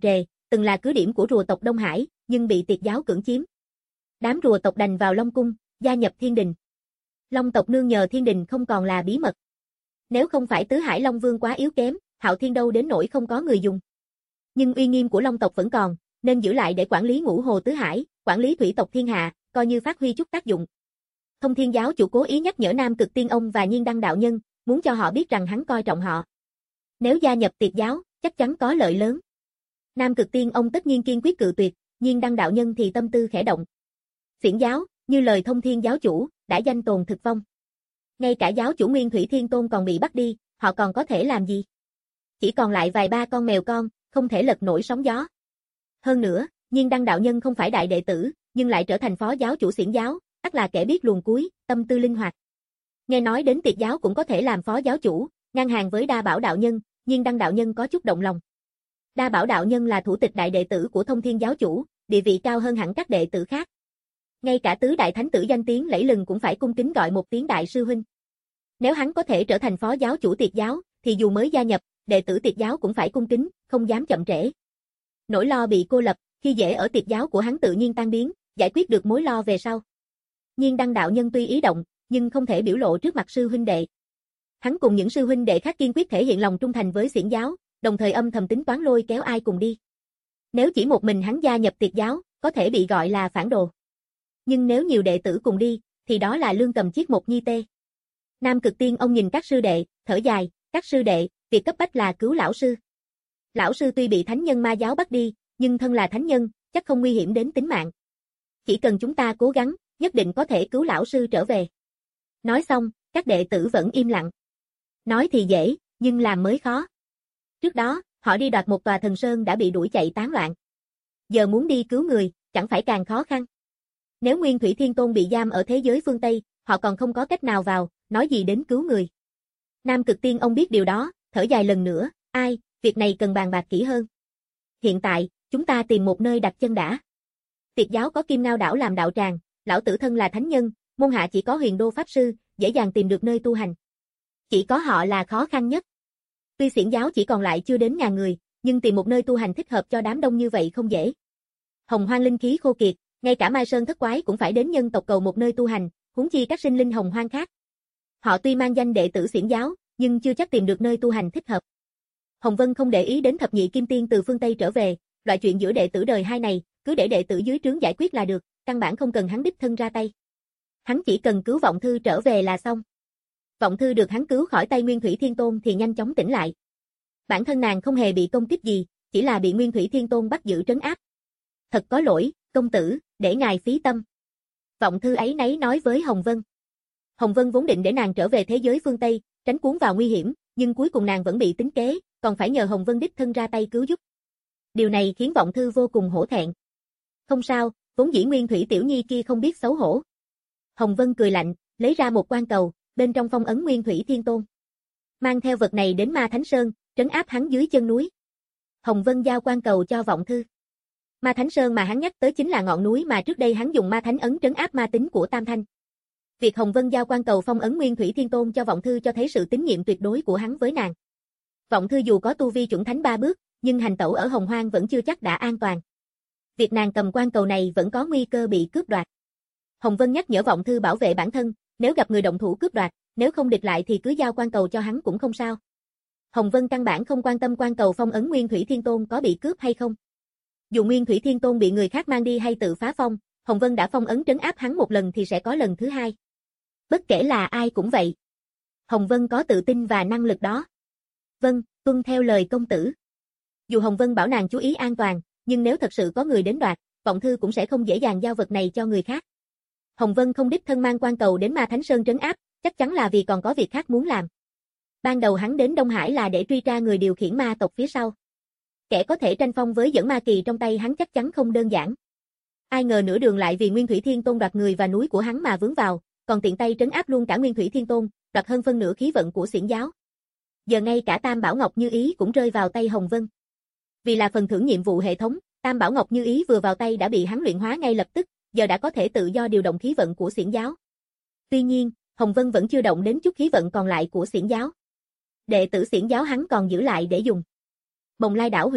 S2: từng là cứ điểm của rùa tộc Đông Hải, nhưng bị Tiệt giáo cưỡng chiếm. Đám rùa tộc đành vào Long cung, gia nhập Thiên Đình. Long tộc nương nhờ Thiên Đình không còn là bí mật. Nếu không phải Tứ Hải Long Vương quá yếu kém, Hạo Thiên đâu đến nỗi không có người dùng. Nhưng uy nghiêm của Long tộc vẫn còn, nên giữ lại để quản lý ngũ hồ tứ hải, quản lý thủy tộc thiên hạ, coi như phát huy chút tác dụng. Thông Thiên giáo chủ cố ý nhắc nhở Nam Cực Tiên ông và Nhiên Đăng đạo nhân, muốn cho họ biết rằng hắn coi trọng họ. Nếu gia nhập Tiệt giáo, chắc chắn có lợi lớn. Nam Cực Tiên ông tất nhiên kiên quyết cự tuyệt, Nhiên Đăng đạo nhân thì tâm tư khẽ động. Xiển giáo, như lời Thông Thiên giáo chủ, đã danh tồn thực vong. Ngay cả giáo chủ Nguyên Thủy Thiên Tôn còn bị bắt đi, họ còn có thể làm gì? Chỉ còn lại vài ba con mèo con, không thể lật nổi sóng gió. Hơn nữa, Nhiên Đăng đạo nhân không phải đại đệ tử, nhưng lại trở thành phó giáo chủ Xiển giáo, ắt là kẻ biết luồn cuối, tâm tư linh hoạt. Nghe nói đến Tiệt giáo cũng có thể làm phó giáo chủ, ngang hàng với Đa Bảo đạo nhân, Nhiên Đăng đạo nhân có chút động lòng. Đa Bảo đạo nhân là thủ tịch đại đệ tử của Thông Thiên giáo chủ, địa vị cao hơn hẳn các đệ tử khác. Ngay cả tứ đại thánh tử danh tiếng lẫy lừng cũng phải cung kính gọi một tiếng đại sư huynh. Nếu hắn có thể trở thành phó giáo chủ Tiệt giáo, thì dù mới gia nhập, đệ tử Tiệt giáo cũng phải cung kính, không dám chậm trễ. Nỗi lo bị cô lập, khi dễ ở Tiệt giáo của hắn tự nhiên tan biến, giải quyết được mối lo về sau. Nhiên Đăng đạo nhân tuy ý động, nhưng không thể biểu lộ trước mặt sư huynh đệ. Hắn cùng những sư huynh đệ khác kiên quyết thể hiện lòng trung thành với Xiển giáo, đồng thời âm thầm tính toán lôi kéo ai cùng đi. Nếu chỉ một mình hắn gia nhập Tiệt giáo, có thể bị gọi là phản đồ. Nhưng nếu nhiều đệ tử cùng đi, thì đó là lương cầm chiếc một nhi tê. Nam Cực Tiên ông nhìn các sư đệ, thở dài, các sư đệ, việc cấp bách là cứu lão sư. Lão sư tuy bị thánh nhân ma giáo bắt đi, nhưng thân là thánh nhân, chắc không nguy hiểm đến tính mạng. Chỉ cần chúng ta cố gắng, nhất định có thể cứu lão sư trở về. Nói xong, các đệ tử vẫn im lặng. Nói thì dễ, nhưng làm mới khó. Trước đó, họ đi đoạt một tòa thần sơn đã bị đuổi chạy tán loạn. Giờ muốn đi cứu người, chẳng phải càng khó khăn. Nếu Nguyên Thủy Thiên Tôn bị giam ở thế giới phương Tây, họ còn không có cách nào vào, nói gì đến cứu người. Nam Cực Tiên ông biết điều đó, thở dài lần nữa, ai, việc này cần bàn bạc kỹ hơn. Hiện tại, chúng ta tìm một nơi đặt chân đã. Tiệt giáo có Kim Ngao đảo làm đạo tràng, lão tử thân là thánh nhân, môn hạ chỉ có Huyền Đô pháp sư, dễ dàng tìm được nơi tu hành. Chỉ có họ là khó khăn nhất. Tuy Xiển giáo chỉ còn lại chưa đến ngàn người, nhưng tìm một nơi tu hành thích hợp cho đám đông như vậy không dễ. Hồng Hoang linh khí khô kiệt, ngay cả Mai Sơn thất quái cũng phải đến nhân tộc cầu một nơi tu hành, huống chi các sinh linh Hồng Hoang khác. Họ tuy mang danh đệ tử Xiển giáo, nhưng chưa chắc tìm được nơi tu hành thích hợp. Hồng Vân không để ý đến thập nhị kim tiên từ phương Tây trở về, loại chuyện giữa đệ tử đời hai này, cứ để đệ tử dưới trướng giải quyết là được, căn bản không cần hắn đích thân ra tay. Hắn chỉ cần cứu Vọng Thư trở về là xong. Vọng Thư được hắn cứu khỏi tay Nguyên Thủy Thiên Tôn thì nhanh chóng tỉnh lại. Bản thân nàng không hề bị công kích gì, chỉ là bị Nguyên Thủy Thiên Tôn bắt giữ trấn áp. Thật có lỗi, công tử, để ngài phí tâm. Vọng Thư ấy nấy nói với Hồng Vân. Hồng Vân vốn định để nàng trở về thế giới phương Tây, tránh cuốn vào nguy hiểm, nhưng cuối cùng nàng vẫn bị tính kế, còn phải nhờ Hồng Vân đích thân ra tay cứu giúp. Điều này khiến Vọng Thư vô cùng hổ thẹn. Không sao, vốn dĩ Nguyên Thủy tiểu nhi kia không biết xấu hổ. Hồng Vân cười lạnh, lấy ra một quan cầu, bên trong phong ấn Nguyên Thủy Thiên Tôn. Mang theo vật này đến Ma Thánh Sơn, trấn áp hắn dưới chân núi. Hồng Vân giao quan cầu cho Vọng Thư. Ma Thánh Sơn mà hắn nhắc tới chính là ngọn núi mà trước đây hắn dùng Ma Thánh ấn trấn áp ma tính của Tam Thanh. Việc Hồng Vân giao quan cầu phong ấn Nguyên Thủy Thiên Tôn cho Vọng Thư cho thấy sự tín nhiệm tuyệt đối của hắn với nàng. Vọng Thư dù có tu vi chuẩn thánh ba bước, nhưng hành tẩu ở Hồng Hoang vẫn chưa chắc đã an toàn. Việc nàng cầm quan cầu này vẫn có nguy cơ bị cướp đoạt. Hồng Vân nhắc nhở Vọng Thư bảo vệ bản thân, nếu gặp người động thủ cướp đoạt, nếu không địch lại thì cứ giao quan cầu cho hắn cũng không sao. Hồng Vân căn bản không quan tâm quan cầu phong ấn Nguyên Thủy Thiên Tôn có bị cướp hay không. Dù Nguyên Thủy Thiên Tôn bị người khác mang đi hay tự phá phong, Hồng Vân đã phong ấn trấn áp hắn một lần thì sẽ có lần thứ hai. Bất kể là ai cũng vậy. Hồng Vân có tự tin và năng lực đó. Vâng, tuân theo lời công tử. Dù Hồng Vân bảo nàng chú ý an toàn, nhưng nếu thật sự có người đến đoạt, Vọng Thư cũng sẽ không dễ dàng giao vật này cho người khác. Hồng Vân không đích thân mang quan cầu đến Ma Thánh Sơn trấn áp, chắc chắn là vì còn có việc khác muốn làm. Ban đầu hắn đến Đông Hải là để truy tra người điều khiển ma tộc phía sau. Kẻ có thể tranh phong với dẫn ma kỳ trong tay hắn chắc chắn không đơn giản. Ai ngờ nửa đường lại vì Nguyên Thủy Thiên Tôn đoạt người và núi của hắn mà vướng vào, còn tiện tay trấn áp luôn cả Nguyên Thủy Thiên Tôn, đoạt hơn phân nửa khí vận của Xiển giáo. Giờ ngay cả Tam Bảo Ngọc Như Ý cũng rơi vào tay Hồng Vân. Vì là phần thưởng nhiệm vụ hệ thống, Tam Bảo Ngọc Như Ý vừa vào tay đã bị hắn luyện hóa ngay lập tức, giờ đã có thể tự do điều động khí vận của Xiển giáo. Tuy nhiên, Hồng Vân vẫn chưa động đến chút khí vận còn lại của Xiển giáo. Đệ tử Xiển giáo hắn còn giữ lại để dùng. Bồng Lai đảo hủy diệt,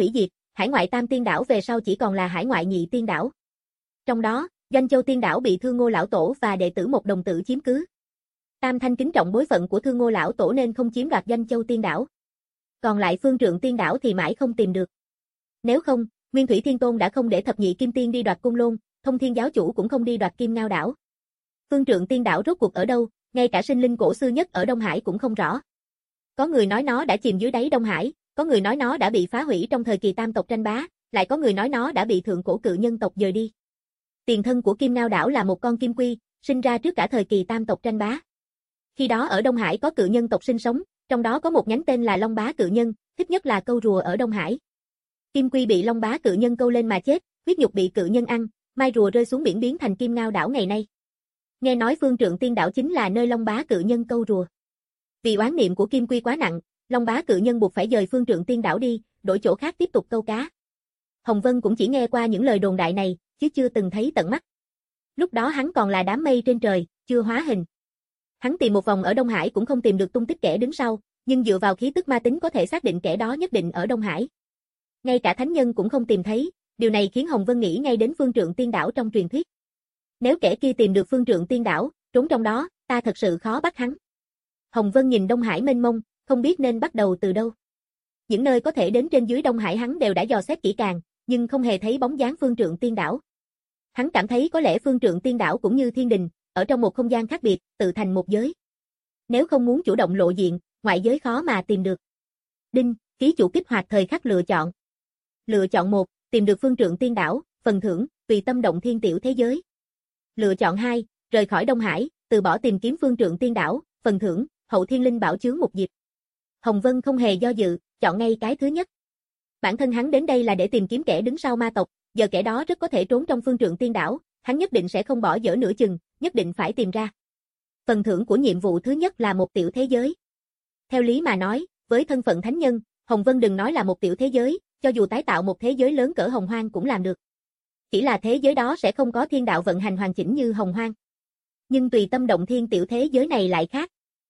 S2: Hải ngoại Tam Tiên Đảo về sau chỉ còn là Hải ngoại Nhị Tiên Đảo. Trong đó, Doanh Châu Tiên Đảo bị Thương Ngô lão tổ và đệ tử một đồng tử chiếm cứ. Tam Thanh kính trọng bối phận của Thương Ngô lão tổ nên không chiếm đoạt Doanh Châu Tiên Đảo. Còn lại Phương Trượng Tiên Đảo thì mãi không tìm được. Nếu không, Nguyên Thủy Thiên Tôn đã không để Thập Nhị Kim Tiên đi đoạt Côn Lôn, Thông Thiên giáo chủ cũng không đi đoạt Kim Ngao đảo. Phương Trượng Tiên Đảo rốt cuộc ở đâu, ngay cả sinh linh cổ xưa nhất ở Đông Hải cũng không rõ. Có người nói nó đã chìm dưới đáy Đông Hải, có người nói nó đã bị phá hủy trong thời kỳ Tam tộc tranh bá, lại có người nói nó đã bị thượng cổ cự nhân tộc dời đi. Tiền thân của Kim Ngao đảo là một con kim quy, sinh ra trước cả thời kỳ Tam tộc tranh bá. Khi đó ở Đông Hải có cự nhân tộc sinh sống, trong đó có một nhánh tên là Long Bá cự nhân, thích nhất là câu rùa ở Đông Hải. Kim quy bị Long Bá cự nhân câu lên mà chết, huyết nhục bị cự nhân ăn, mai rùa rơi xuống biển biến thành Kim Ngao đảo ngày nay. Nghe nói Phương Trượng Tiên Đảo chính là nơi Long Bá cự nhân câu rùa. Vì oán niệm của kim quy quá nặng, Long Bá cự nhân buộc phải dời Phương Trượng Tiên Đảo đi, đổi chỗ khác tiếp tục câu cá. Hồng Vân cũng chỉ nghe qua những lời đồn đại này, chứ chưa từng thấy tận mắt. Lúc đó hắn còn là đám mây trên trời, chưa hóa hình. Hắn tìm một vòng ở Đông Hải cũng không tìm được tung tích kẻ đứng sau, nhưng dựa vào khí tức ma tính có thể xác định kẻ đó nhất định ở Đông Hải. Ngay cả thánh nhân cũng không tìm thấy, điều này khiến Hồng Vân nghĩ ngay đến Phương Trượng Tiên Đảo trong truyền thuyết. Nếu kẻ kia tìm được Phương Trượng Tiên Đảo, trốn trong đó, ta thật sự khó bắt hắn. Hồng Vân nhìn Đông Hải mênh mông, không biết nên bắt đầu từ đâu. Những nơi có thể đến trên dưới Đông Hải hắn đều đã dò xét kỹ càng, nhưng không hề thấy bóng dáng Phương Trượng Tiên Đảo. Hắn cảm thấy có lẽ Phương Trượng Tiên Đảo cũng như thiên đình, ở trong một không gian khác biệt, tự thành một giới. Nếu không muốn chủ động lộ diện, ngoại giới khó mà tìm được. Đinh, ký chủ kích hoạt thời khắc lựa chọn. Lựa chọn một, tìm được Phương Trượng Tiên Đảo, phần thưởng, tùy tâm động thiên tiểu thế giới. Lựa chọn hai, rời khỏi Đông Hải, từ bỏ tìm kiếm Phương Trượng Tiên Đảo, phần thưởng, hậu thiên linh bảo chướng một dịp. Hồng Vân không hề do dự, chọn ngay cái thứ nhất. Bản thân hắn đến đây là để tìm kiếm kẻ đứng sau ma tộc, giờ kẻ đó rất có thể trốn trong Phương Trượng Tiên Đảo, hắn nhất định sẽ không bỏ dở nửa chừng, nhất định phải tìm ra. Phần thưởng của nhiệm vụ thứ nhất là một tiểu thế giới. Theo lý mà nói, với thân phận thánh nhân, Hồng Vân đừng nói là một tiểu thế giới, cho dù tái tạo một thế giới lớn cỡ Hồng Hoang cũng làm được. Chỉ là thế giới đó sẽ không có thiên đạo vận hành hoàn chỉnh như Hồng Hoang. Nhưng tùy tâm động thiên tiểu thế giới này lại khác.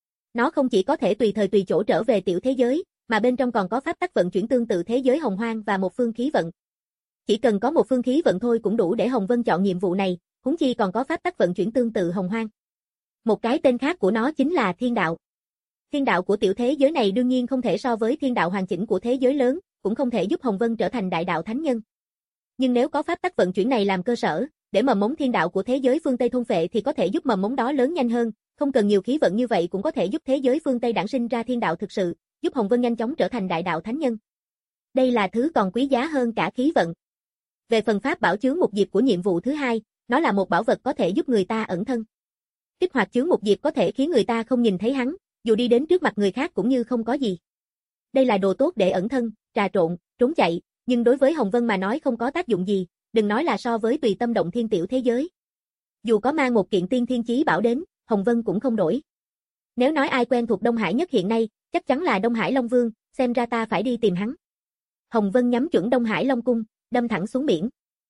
S2: Nó không chỉ có thể tùy thời tùy chỗ trở về tiểu thế giới, mà bên trong còn có pháp tắc vận chuyển tương tự thế giới Hồng Hoang và một phương khí vận. Chỉ cần có một phương khí vận thôi cũng đủ để Hồng Vân chọn nhiệm vụ này, huống chi còn có pháp tắc vận chuyển tương tự Hồng Hoang. Một cái tên khác của nó chính là thiên đạo. Thiên đạo của tiểu thế giới này đương nhiên không thể so với thiên đạo hoàn chỉnh của thế giới lớn, cũng không thể giúp Hồng Vân trở thành đại đạo thánh nhân. Nhưng nếu có pháp tắc vận chuyển này làm cơ sở, để mầm mống thiên đạo của thế giới phương Tây thôn phệ thì có thể giúp mầm mống đó lớn nhanh hơn, không cần nhiều khí vận như vậy cũng có thể giúp thế giới phương Tây đản sinh ra thiên đạo thực sự, giúp Hồng Vân nhanh chóng trở thành đại đạo thánh nhân. Đây là thứ còn quý giá hơn cả khí vận. Về phần pháp bảo chướng một diệp của nhiệm vụ thứ hai, nó là một bảo vật có thể giúp người ta ẩn thân. Kích hoạt chướng một diệp có thể khiến người ta không nhìn thấy hắn, dù đi đến trước mặt người khác cũng như không có gì. Đây là đồ tốt để ẩn thân, trà trộn, trốn chạy, nhưng đối với Hồng Vân mà nói không có tác dụng gì, đừng nói là so với tùy tâm động thiên tiểu thế giới. Dù có mang một kiện tiên thiên chí bảo đến, Hồng Vân cũng không đổi. Nếu nói ai quen thuộc Đông Hải nhất hiện nay, chắc chắn là Đông Hải Long Vương, xem ra ta phải đi tìm hắn. Hồng Vân nhắm chuẩn Đông Hải Long Cung, đâm thẳng xuống biển.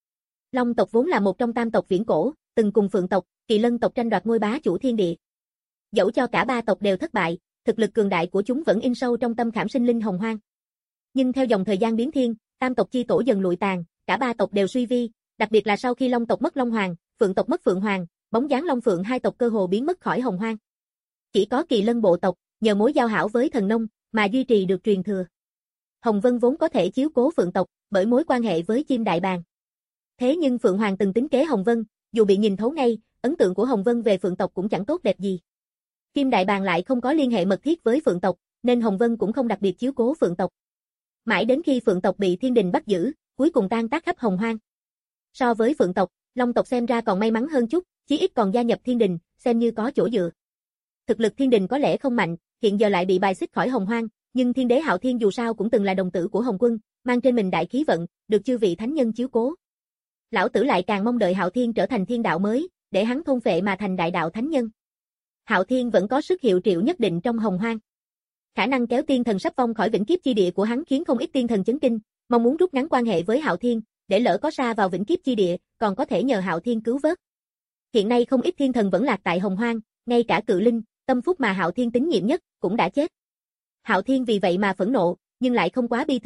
S2: Long tộc vốn là một trong tam tộc viễn cổ, từng cùng Phượng tộc, Kỳ Lân tộc tranh đoạt ngôi bá chủ thiên địa. Dẫu cho cả ba tộc đều thất bại, thực lực cường đại của chúng vẫn in sâu trong tâm khảm sinh linh hồng hoang. Nhưng theo dòng thời gian biến thiên, tam tộc chi tổ dần lụi tàn, cả ba tộc đều suy vi, đặc biệt là sau khi Long tộc mất Long Hoàng, Phượng tộc mất Phượng Hoàng, bóng dáng Long Phượng hai tộc cơ hồ biến mất khỏi hồng hoang. Chỉ có Kỳ Lân bộ tộc, nhờ mối giao hảo với thần nông, mà duy trì được truyền thừa. Hồng Vân vốn có thể chiếu cố Phượng tộc, bởi mối quan hệ với chim đại bàng. Thế nhưng Phượng Hoàng từng tính kế Hồng Vân, dù bị nhìn thấu ngay, ấn tượng của Hồng Vân về Phượng tộc cũng chẳng tốt đẹp gì. Chim đại bàng lại không có liên hệ mật thiết với Phượng tộc, nên Hồng Vân cũng không đặc biệt chiếu cố Phượng tộc. Mãi đến khi Phượng tộc bị thiên đình bắt giữ, cuối cùng tan tác khắp hồng hoang. So với Phượng tộc, Long tộc xem ra còn may mắn hơn chút, chí ít còn gia nhập thiên đình, xem như có chỗ dựa. Thực lực thiên đình có lẽ không mạnh, hiện giờ lại bị bài xích khỏi hồng hoang, nhưng thiên đế Hạo Thiên dù sao cũng từng là đồng tử của Hồng Quân, mang trên mình đại khí vận, được chư vị thánh nhân chiếu cố. Lão tử lại càng mong đợi Hạo Thiên trở thành thiên đạo mới, để hắn thôn phệ mà thành đại đạo thánh nhân. Hạo Thiên vẫn có sức hiệu triệu nhất định trong hồng hoang. Khả năng kéo tiên thần sắp vong khỏi vĩnh kiếp chi địa của hắn khiến không ít tiên thần chấn kinh, mong muốn rút ngắn quan hệ với Hạo Thiên, để lỡ có sa vào vĩnh kiếp chi địa, còn có thể nhờ Hạo Thiên cứu vớt. Hiện nay không ít thiên thần vẫn lạc tại hồng hoang, ngay cả Cự Linh, tâm phúc mà Hạo Thiên tín nhiệm nhất, cũng đã chết. Hạo Thiên vì vậy mà phẫn nộ, nhưng lại không quá bi thương,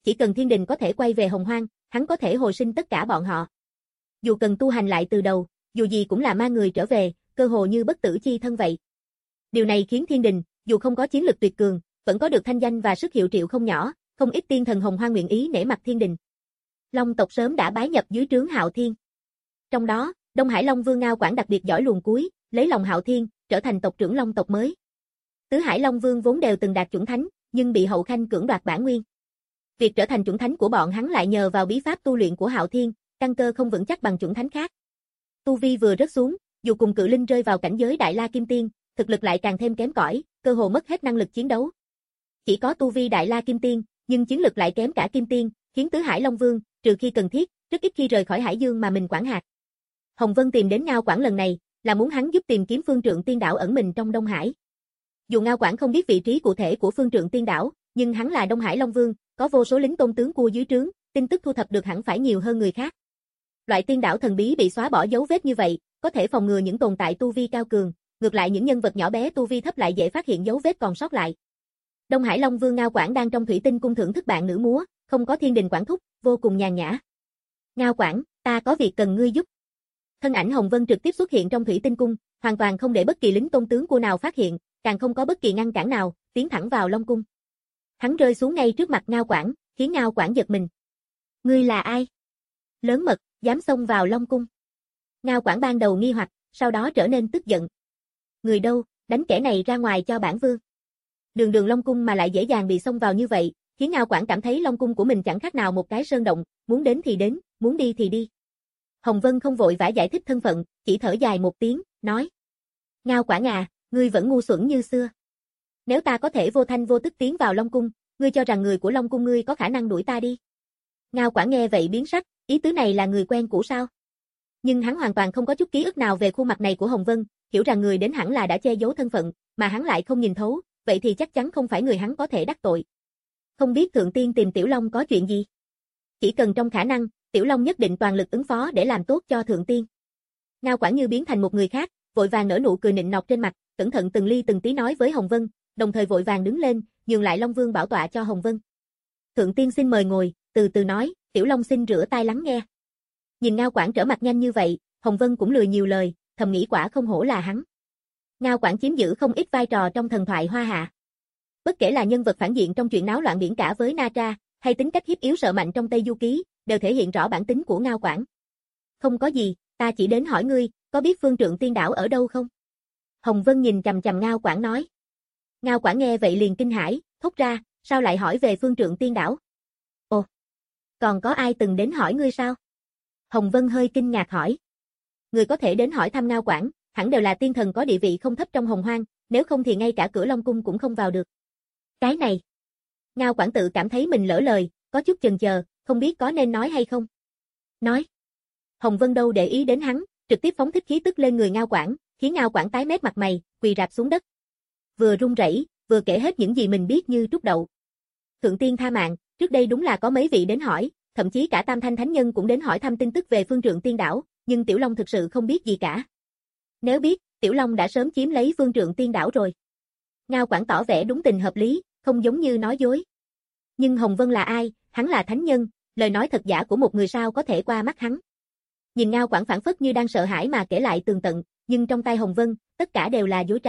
S2: chỉ cần thiên đình có thể quay về Hồng Hoang, hắn có thể hồi sinh tất cả bọn họ. Dù cần tu hành lại từ đầu, dù gì cũng là ma người trở về, cơ hồ như bất tử chi thân vậy. Điều này khiến thiên đình, dù không có chiến lực tuyệt cường, vẫn có được thanh danh và sức hiệu triệu không nhỏ, không ít tiên thần Hồng Hoang nguyện ý nể mặt thiên đình. Long tộc sớm đã bái nhập dưới trướng Hạo Thiên. Trong đó, Đông Hải Long Vương Ngao Quảng đặc biệt giỏi luồn cuối, lấy lòng Hạo Thiên, trở thành tộc trưởng Long tộc mới. Tứ Hải Long Vương vốn đều từng đạt chuẩn thánh, nhưng bị Hậu Khanh cưỡng đoạt bản nguyên. Việc trở thành chuẩn thánh của bọn hắn lại nhờ vào bí pháp tu luyện của Hạo Thiên, căn cơ không vững chắc bằng chuẩn thánh khác. Tu vi vừa rớt xuống, dù cùng cự linh rơi vào cảnh giới Đại La Kim Tiên, thực lực lại càng thêm kém cỏi, cơ hồ mất hết năng lực chiến đấu. Chỉ có tu vi Đại La Kim Tiên, nhưng chiến lực lại kém cả Kim Tiên, khiến Tứ Hải Long Vương, trừ khi cần thiết, rất ít khi rời khỏi Hải Dương mà mình quản hạt. Hồng Vân tìm đến Ngao Quảng lần này, là muốn hắn giúp tìm kiếm Phương Trượng Tiên Đảo ẩn mình trong Đông Hải. Dù Ngao Quảng không biết vị trí cụ thể của Phương Trượng Tiên Đảo, nhưng hắn là Đông Hải Long Vương, có vô số lính tôn tướng cua dưới trướng, tin tức thu thập được hẳn phải nhiều hơn người khác. Loại tiên đảo thần bí bị xóa bỏ dấu vết như vậy, có thể phòng ngừa những tồn tại tu vi cao cường, ngược lại những nhân vật nhỏ bé tu vi thấp lại dễ phát hiện dấu vết còn sót lại. Đông Hải Long Vương Ngao Quảng đang trong Thủy Tinh cung thưởng thức bạn nữ múa, không có thiên đình quản thúc, vô cùng nhàn nhã. Ngao Quảng, ta có việc cần ngươi giúp. Thân ảnh Hồng Vân trực tiếp xuất hiện trong Thủy Tinh cung, hoàn toàn không để bất kỳ lính tôn tướng cua nào phát hiện, càng không có bất kỳ ngăn cản nào, tiến thẳng vào Long cung. Hắn rơi xuống ngay trước mặt Ngao Quảng, khiến Ngao Quảng giật mình. Ngươi là ai? Lớn mật, dám xông vào Long cung. Ngao Quảng ban đầu nghi hoặc, sau đó trở nên tức giận. Người đâu, đánh kẻ này ra ngoài cho bản vương. Đường đường Long cung mà lại dễ dàng bị xông vào như vậy, khiến Ngao Quảng cảm thấy Long cung của mình chẳng khác nào một cái sơn động, muốn đến thì đến, muốn đi thì đi. Hồng Vân không vội vã giải thích thân phận, chỉ thở dài một tiếng, nói. Ngao Quảng à, ngươi vẫn ngu xuẩn như xưa. Nếu ta có thể vô thanh vô tức tiến vào Long cung, ngươi cho rằng người của Long cung ngươi có khả năng đuổi ta đi. Ngao Quảng nghe vậy biến sắc, ý tứ này là người quen cũ sao? Nhưng hắn hoàn toàn không có chút ký ức nào về khuôn mặt này của Hồng Vân, hiểu rằng người đến hẳn là đã che giấu thân phận, mà hắn lại không nhìn thấu, vậy thì chắc chắn không phải người hắn có thể đắc tội. Không biết Thượng Tiên tìm Tiểu Long có chuyện gì? Chỉ cần trong khả năng, Tiểu Long nhất định toàn lực ứng phó để làm tốt cho Thượng Tiên. Ngao Quảng như biến thành một người khác, vội vàng nở nụ cười nịnh nọt trên mặt, cẩn thận từng ly từng tí nói với Hồng Vân, đồng thời vội vàng đứng lên, nhường lại Long Vương bảo tọa cho Hồng Vân. Thượng Tiên xin mời ngồi, từ từ nói, Tiểu Long xin rửa tai lắng nghe. Nhìn Ngao Quảng trở mặt nhanh như vậy, Hồng Vân cũng lười nhiều lời, thầm nghĩ quả không hổ là hắn. Ngao Quảng chiếm giữ không ít vai trò trong thần thoại Hoa Hạ. Bất kể là nhân vật phản diện trong chuyện náo loạn biển cả với Na Tra, hay tính cách hiếp yếu sợ mạnh trong Tây Du Ký, đều thể hiện rõ bản tính của Ngao Quảng. Không có gì, ta chỉ đến hỏi ngươi, có biết Phương Trượng Tiên Đảo ở đâu không? Hồng Vân nhìn chằm chằm Ngao Quảng nói. Ngao Quảng nghe vậy liền kinh hãi, thốt ra, sao lại hỏi về Phương Trượng Tiên Đảo? Ồ, còn có ai từng đến hỏi ngươi sao? Hồng Vân hơi kinh ngạc hỏi. Người có thể đến hỏi thăm Ngao Quảng, hẳn đều là tiên thần có địa vị không thấp trong Hồng Hoang, nếu không thì ngay cả cửa Long cung cũng không vào được. Cái này. Ngao Quảng tự cảm thấy mình lỡ lời, có chút chần chờ, không biết có nên nói hay không. Nói. Hồng Vân đâu để ý đến hắn, trực tiếp phóng thích khí tức lên người Ngao Quảng, khiến Ngao Quảng tái mét mặt mày, quỳ rạp xuống đất. Vừa run rẩy, vừa kể hết những gì mình biết như trút đậu. Thượng Tiên tha mạng, trước đây đúng là có mấy vị đến hỏi, thậm chí cả Tam Thanh Thánh Nhân cũng đến hỏi thăm tin tức về Phương Trượng Tiên Đảo, nhưng Tiểu Long thực sự không biết gì cả. Nếu biết, Tiểu Long đã sớm chiếm lấy Phương Trượng Tiên Đảo rồi. Ngao Quảng tỏ vẻ đúng tình hợp lý, không giống như nói dối. Nhưng Hồng Vân là ai, hắn là thánh nhân, lời nói thật giả của một người sao có thể qua mắt hắn. Nhìn Ngao Quảng phản phất như đang sợ hãi mà kể lại tường tận, nhưng trong tay Hồng Vân, tất cả đều là dối trá.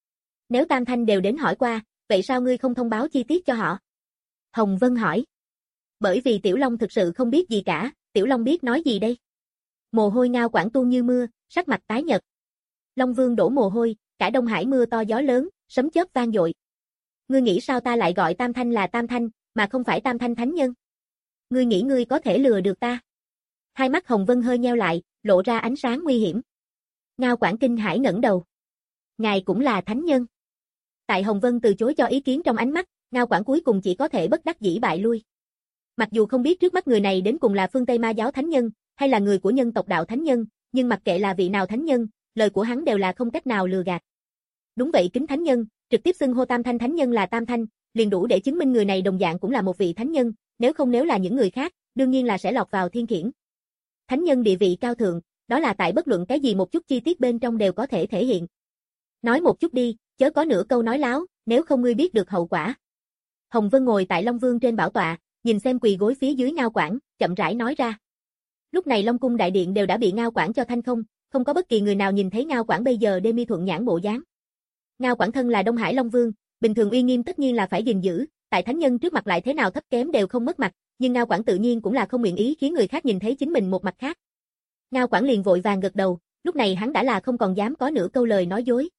S2: Nếu Tam Thanh đều đến hỏi qua, vậy sao ngươi không thông báo chi tiết cho họ? Hồng Vân hỏi. Bởi vì Tiểu Long thực sự không biết gì cả, Tiểu Long biết nói gì đây? Mồ hôi Ngao Quảng tuôn như mưa, sắc mặt tái nhợt. Long Vương đổ mồ hôi, cả Đông Hải mưa to gió lớn, sấm chớp vang dội. Ngươi nghĩ sao ta lại gọi Tam Thanh là Tam Thanh, mà không phải Tam Thanh Thánh Nhân? Ngươi nghĩ ngươi có thể lừa được ta? Hai mắt Hồng Vân hơi nheo lại, lộ ra ánh sáng nguy hiểm. Ngao Quảng kinh hãi ngẩng đầu. Ngài cũng là thánh nhân. Tại Hồng Vân từ chối cho ý kiến trong ánh mắt, Ngao Quảng cuối cùng chỉ có thể bất đắc dĩ bại lui. Mặc dù không biết trước mắt người này đến cùng là phương Tây Ma giáo thánh nhân, hay là người của nhân tộc đạo thánh nhân, nhưng mặc kệ là vị nào thánh nhân, lời của hắn đều là không cách nào lừa gạt. Đúng vậy, kính thánh nhân, trực tiếp xưng hô Tam Thanh Thánh Nhân là Tam Thanh, liền đủ để chứng minh người này đồng dạng cũng là một vị thánh nhân, nếu không nếu là những người khác, đương nhiên là sẽ lọt vào thiên khiển. Thánh nhân địa vị cao thượng, đó là tại bất luận cái gì một chút chi tiết bên trong đều có thể thể hiện. Nói một chút đi, chớ có nửa câu nói láo, nếu không ngươi biết được hậu quả. Hồng Vân ngồi tại Long Vương trên bảo tọa, nhìn xem quỳ gối phía dưới Ngao Quảng, chậm rãi nói ra. Lúc này Long cung đại điện đều đã bị Ngao Quảng cho thanh không, không có bất kỳ người nào nhìn thấy Ngao Quảng bây giờ đê mi thuận nhãn bộ dáng. Ngao Quảng thân là Đông Hải Long Vương, bình thường uy nghiêm tất nhiên là phải gìn giữ, tại thánh nhân trước mặt lại thế nào thấp kém đều không mất mặt, nhưng Ngao Quảng tự nhiên cũng là không nguyện ý khiến người khác nhìn thấy chính mình một mặt khác. Ngao Quảng liền vội vàng gật đầu, lúc này hắn đã là không còn dám có nửa câu lời nói dối.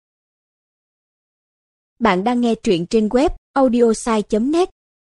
S1: Bạn đang nghe truyện trên web audiosai chấm net.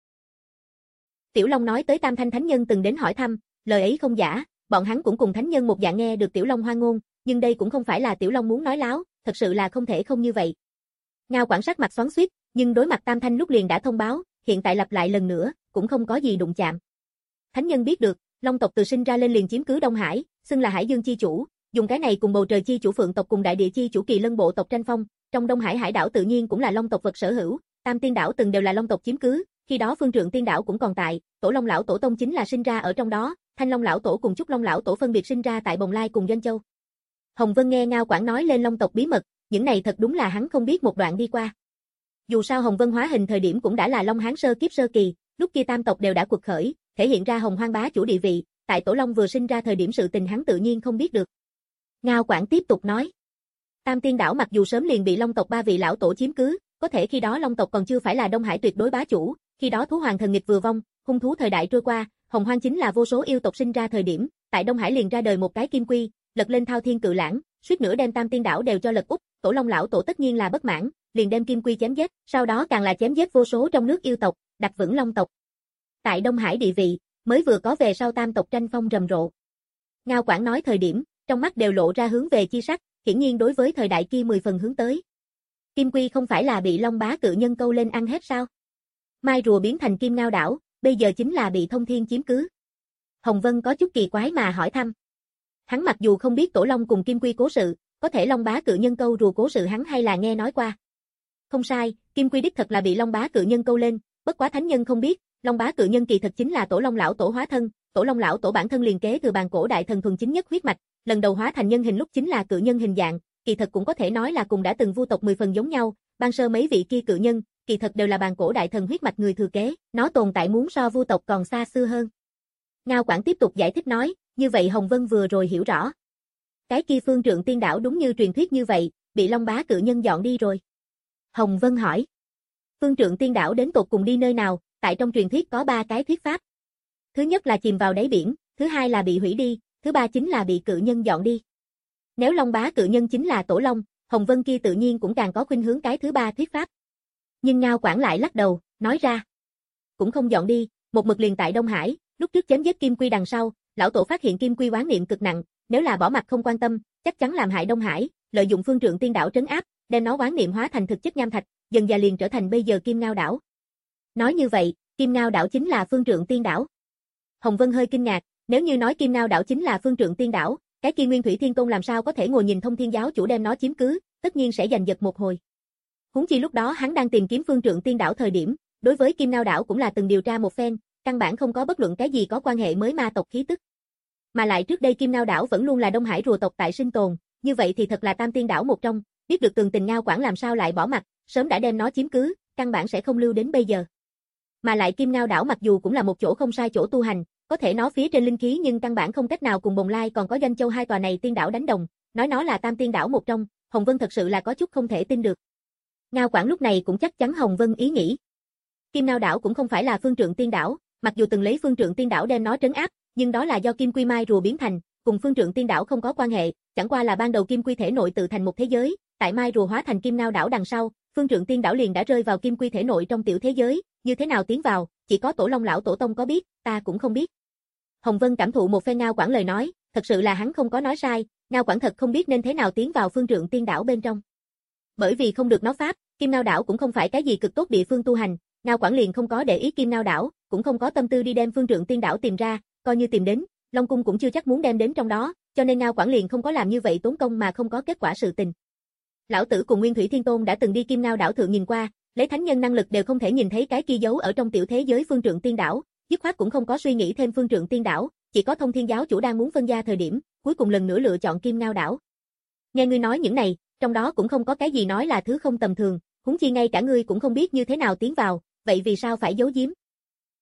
S2: Tiểu Long nói tới Tam Thanh Thánh Nhân từng đến hỏi thăm, lời ấy không giả, bọn hắn cũng cùng Thánh Nhân một dạng nghe được Tiểu Long hoan ngôn, nhưng đây cũng không phải là Tiểu Long muốn nói láo, thật sự là không thể không như vậy. Ngao Quảng sắc mặt xoắn xuýt, nhưng đối mặt Tam Thanh lúc liền đã thông báo, hiện tại lặp lại lần nữa, cũng không có gì đụng chạm. Thánh Nhân biết được, Long tộc từ sinh ra lên liền chiếm cứ Đông Hải, xưng là Hải Dương chi chủ, dùng cái này cùng bầu trời chi chủ Phượng tộc cùng đại địa chi chủ Kỳ Lân bộ tộc tranh phong, trong Đông Hải hải đảo tự nhiên cũng là Long tộc vật sở hữu, Tam Tiên đảo từng đều là Long tộc chiếm cứ, khi đó Phương Trượng Tiên đảo cũng còn tại, Tổ Long lão tổ tông chính là sinh ra ở trong đó, Thanh Long lão tổ cùng Trúc Long lão tổ phân biệt sinh ra tại Bồng Lai cùng Doanh Châu. Hồng Vân nghe Ngao Quảng nói lên Long tộc bí mật, những này thật đúng là hắn không biết một đoạn đi qua. Dù sao Hồng Vân hóa hình thời điểm cũng đã là Long Hán sơ kiếp sơ kỳ, lúc kia tam tộc đều đã quật khởi, thể hiện ra Hồng Hoang bá chủ địa vị, tại Tổ Long vừa sinh ra thời điểm sự tình hắn tự nhiên không biết được. Ngao Quảng tiếp tục nói, Tam Tiên đảo mặc dù sớm liền bị Long tộc ba vị lão tổ chiếm cứ, có thể khi đó Long tộc còn chưa phải là Đông Hải tuyệt đối bá chủ, khi đó thú hoàng thần nghịch vừa vong, hung thú thời đại trôi qua, Hồng Hoang chính là vô số yêu tộc sinh ra thời điểm, tại Đông Hải liền ra đời một cái Kim Quy, lật lên thao thiên cự lãng, suýt nữa đem Tam Tiên đảo đều cho lật úp, Tổ Long lão tổ tất nhiên là bất mãn, liền đem Kim Quy chém giết, sau đó càng là chém giết vô số trong nước yêu tộc, đặt vững Long tộc. Tại Đông Hải địa vị, mới vừa có về sau tam tộc tranh phong rầm rộ. Ngao Quảng nói thời điểm, trong mắt đều lộ ra hướng về chi sắc, hiển nhiên đối với thời đại kia mười phần hướng tới. Kim Quy không phải là bị Long bá cự nhân câu lên ăn hết sao? Mai rùa biến thành Kim Ngao đảo, bây giờ chính là bị Thông Thiên chiếm cứ. Hồng Vân có chút kỳ quái mà hỏi thăm. Hắn mặc dù không biết Tổ Long cùng Kim Quy cố sự, có thể Long bá cự nhân câu rùa cố sự hắn hay là nghe nói qua. Không sai, Kim Quy đích thật là bị Long bá cự nhân câu lên, bất quá thánh nhân không biết, Long bá cự nhân kỳ thật chính là Tổ Long lão tổ hóa thân, Tổ Long lão tổ bản thân liền kế từ bàn cổ đại thần thuần chính nhất huyết mạch, lần đầu hóa thành nhân hình lúc chính là cự nhân hình dạng, kỳ thật cũng có thể nói là cùng đã từng vu tộc mười phần giống nhau, ban sơ mấy vị kia cự nhân, kỳ thật đều là bàn cổ đại thần huyết mạch người thừa kế, nó tồn tại muốn so vu tộc còn xa xưa hơn. Ngao Quảng tiếp tục giải thích nói, như vậy Hồng Vân vừa rồi hiểu rõ. Cái kia Phương Trượng Tiên đảo đúng như truyền thuyết như vậy, bị Long bá cự nhân dọn đi rồi. Hồng Vân hỏi, Phương Trượng Tiên đảo đến tột cùng đi nơi nào? Tại trong truyền thuyết có ba cái thuyết pháp. Thứ nhất là chìm vào đáy biển, thứ hai là bị hủy đi, thứ ba chính là bị cự nhân dọn đi. Nếu Long bá cự nhân chính là Tổ Long, Hồng Vân kia tự nhiên cũng càng có khuynh hướng cái thứ ba thuyết pháp. Nhưng Ngao Quảng lại lắc đầu, nói ra, cũng không dọn đi, một mực liền tại Đông Hải, lúc trước chém giết Kim Quy đằng sau, lão tổ phát hiện Kim Quy oán niệm cực nặng, nếu là bỏ mặt không quan tâm, chắc chắn làm hại Đông Hải, lợi dụng Phương Trượng Tiên đảo trấn áp, đem nó oán niệm hóa thành thực chất nham thạch, dần dà liền trở thành bây giờ Kim Ngao đảo. Nói như vậy, Kim Ngao đảo chính là Phương Trượng Tiên đảo. Hồng Vân hơi kinh ngạc, nếu như nói Kim Ngao đảo chính là Phương Trượng Tiên đảo, cái kia Nguyên Thủy Thiên Tôn làm sao có thể ngồi nhìn Thông Thiên giáo chủ đem nó chiếm cứ, tất nhiên sẽ giành giật một hồi. Huống chi lúc đó hắn đang tìm kiếm Phương Trượng Tiên đảo thời điểm, đối với Kim Ngao đảo cũng là từng điều tra một phen, căn bản không có bất luận cái gì có quan hệ mới ma tộc khí tức. Mà lại trước đây Kim Ngao đảo vẫn luôn là Đông Hải rùa tộc tại sinh tồn, như vậy thì thật là Tam Tiên đảo một trong, biết được tường tình Ngao Quảng làm sao lại bỏ mặt, sớm đã đem nó chiếm cứ, căn bản sẽ không lưu đến bây giờ. Mà lại Kim Ngao đảo mặc dù cũng là một chỗ không sai chỗ tu hành, có thể nó phía trên linh khí nhưng căn bản không cách nào cùng Bồng Lai còn có Doanh Châu hai tòa này tiên đảo đánh đồng, nói nó là Tam Tiên đảo một trong, Hồng Vân thật sự là có chút không thể tin được. Ngao Quảng lúc này cũng chắc chắn Hồng Vân ý nghĩ. Kim Ngao đảo cũng không phải là Phương Trượng Tiên đảo, mặc dù từng lấy Phương Trượng Tiên đảo đem nó trấn áp, nhưng đó là do Kim Quy Mai rùa biến thành, cùng Phương Trượng Tiên đảo không có quan hệ, chẳng qua là ban đầu Kim Quy thể nội tự thành một thế giới, tại Mai rùa hóa thành Kim Ngao đảo đằng sau, Phương Trượng Tiên đảo liền đã rơi vào Kim Quy thể nội trong tiểu thế giới, như thế nào tiến vào, chỉ có Tổ Long lão tổ tông có biết, ta cũng không biết. Hồng Vân cảm thụ một phen Ngao Quảng lời nói, thật sự là hắn không có nói sai, Ngao Quảng thật không biết nên thế nào tiến vào Phương Trượng Tiên đảo bên trong. Bởi vì không được nó pháp, Kim Ngao đảo cũng không phải cái gì cực tốt địa phương tu hành, Ngao Quảng liền không có để ý Kim Ngao đảo, cũng không có tâm tư đi đem Phương Trượng Tiên đảo tìm ra, coi như tìm đến, Long cung cũng chưa chắc muốn đem đến trong đó, cho nên Ngao Quảng liền không có làm như vậy tốn công mà không có kết quả sự tình. Lão tử cùng Nguyên Thủy Thiên Tôn đã từng đi Kim Ngao đảo thượng nhìn qua, lấy thánh nhân năng lực đều không thể nhìn thấy cái kia giấu ở trong tiểu thế giới Phương Trượng Tiên đảo, dứt khoát cũng không có suy nghĩ thêm Phương Trượng Tiên đảo, chỉ có Thông Thiên giáo chủ đang muốn phân gia thời điểm, cuối cùng lần nữa lựa chọn Kim Ngao đảo. Nghe ngươi nói những này, trong đó cũng không có cái gì nói là thứ không tầm thường, huống chi ngay cả ngươi cũng không biết như thế nào tiến vào, vậy vì sao phải giấu giếm?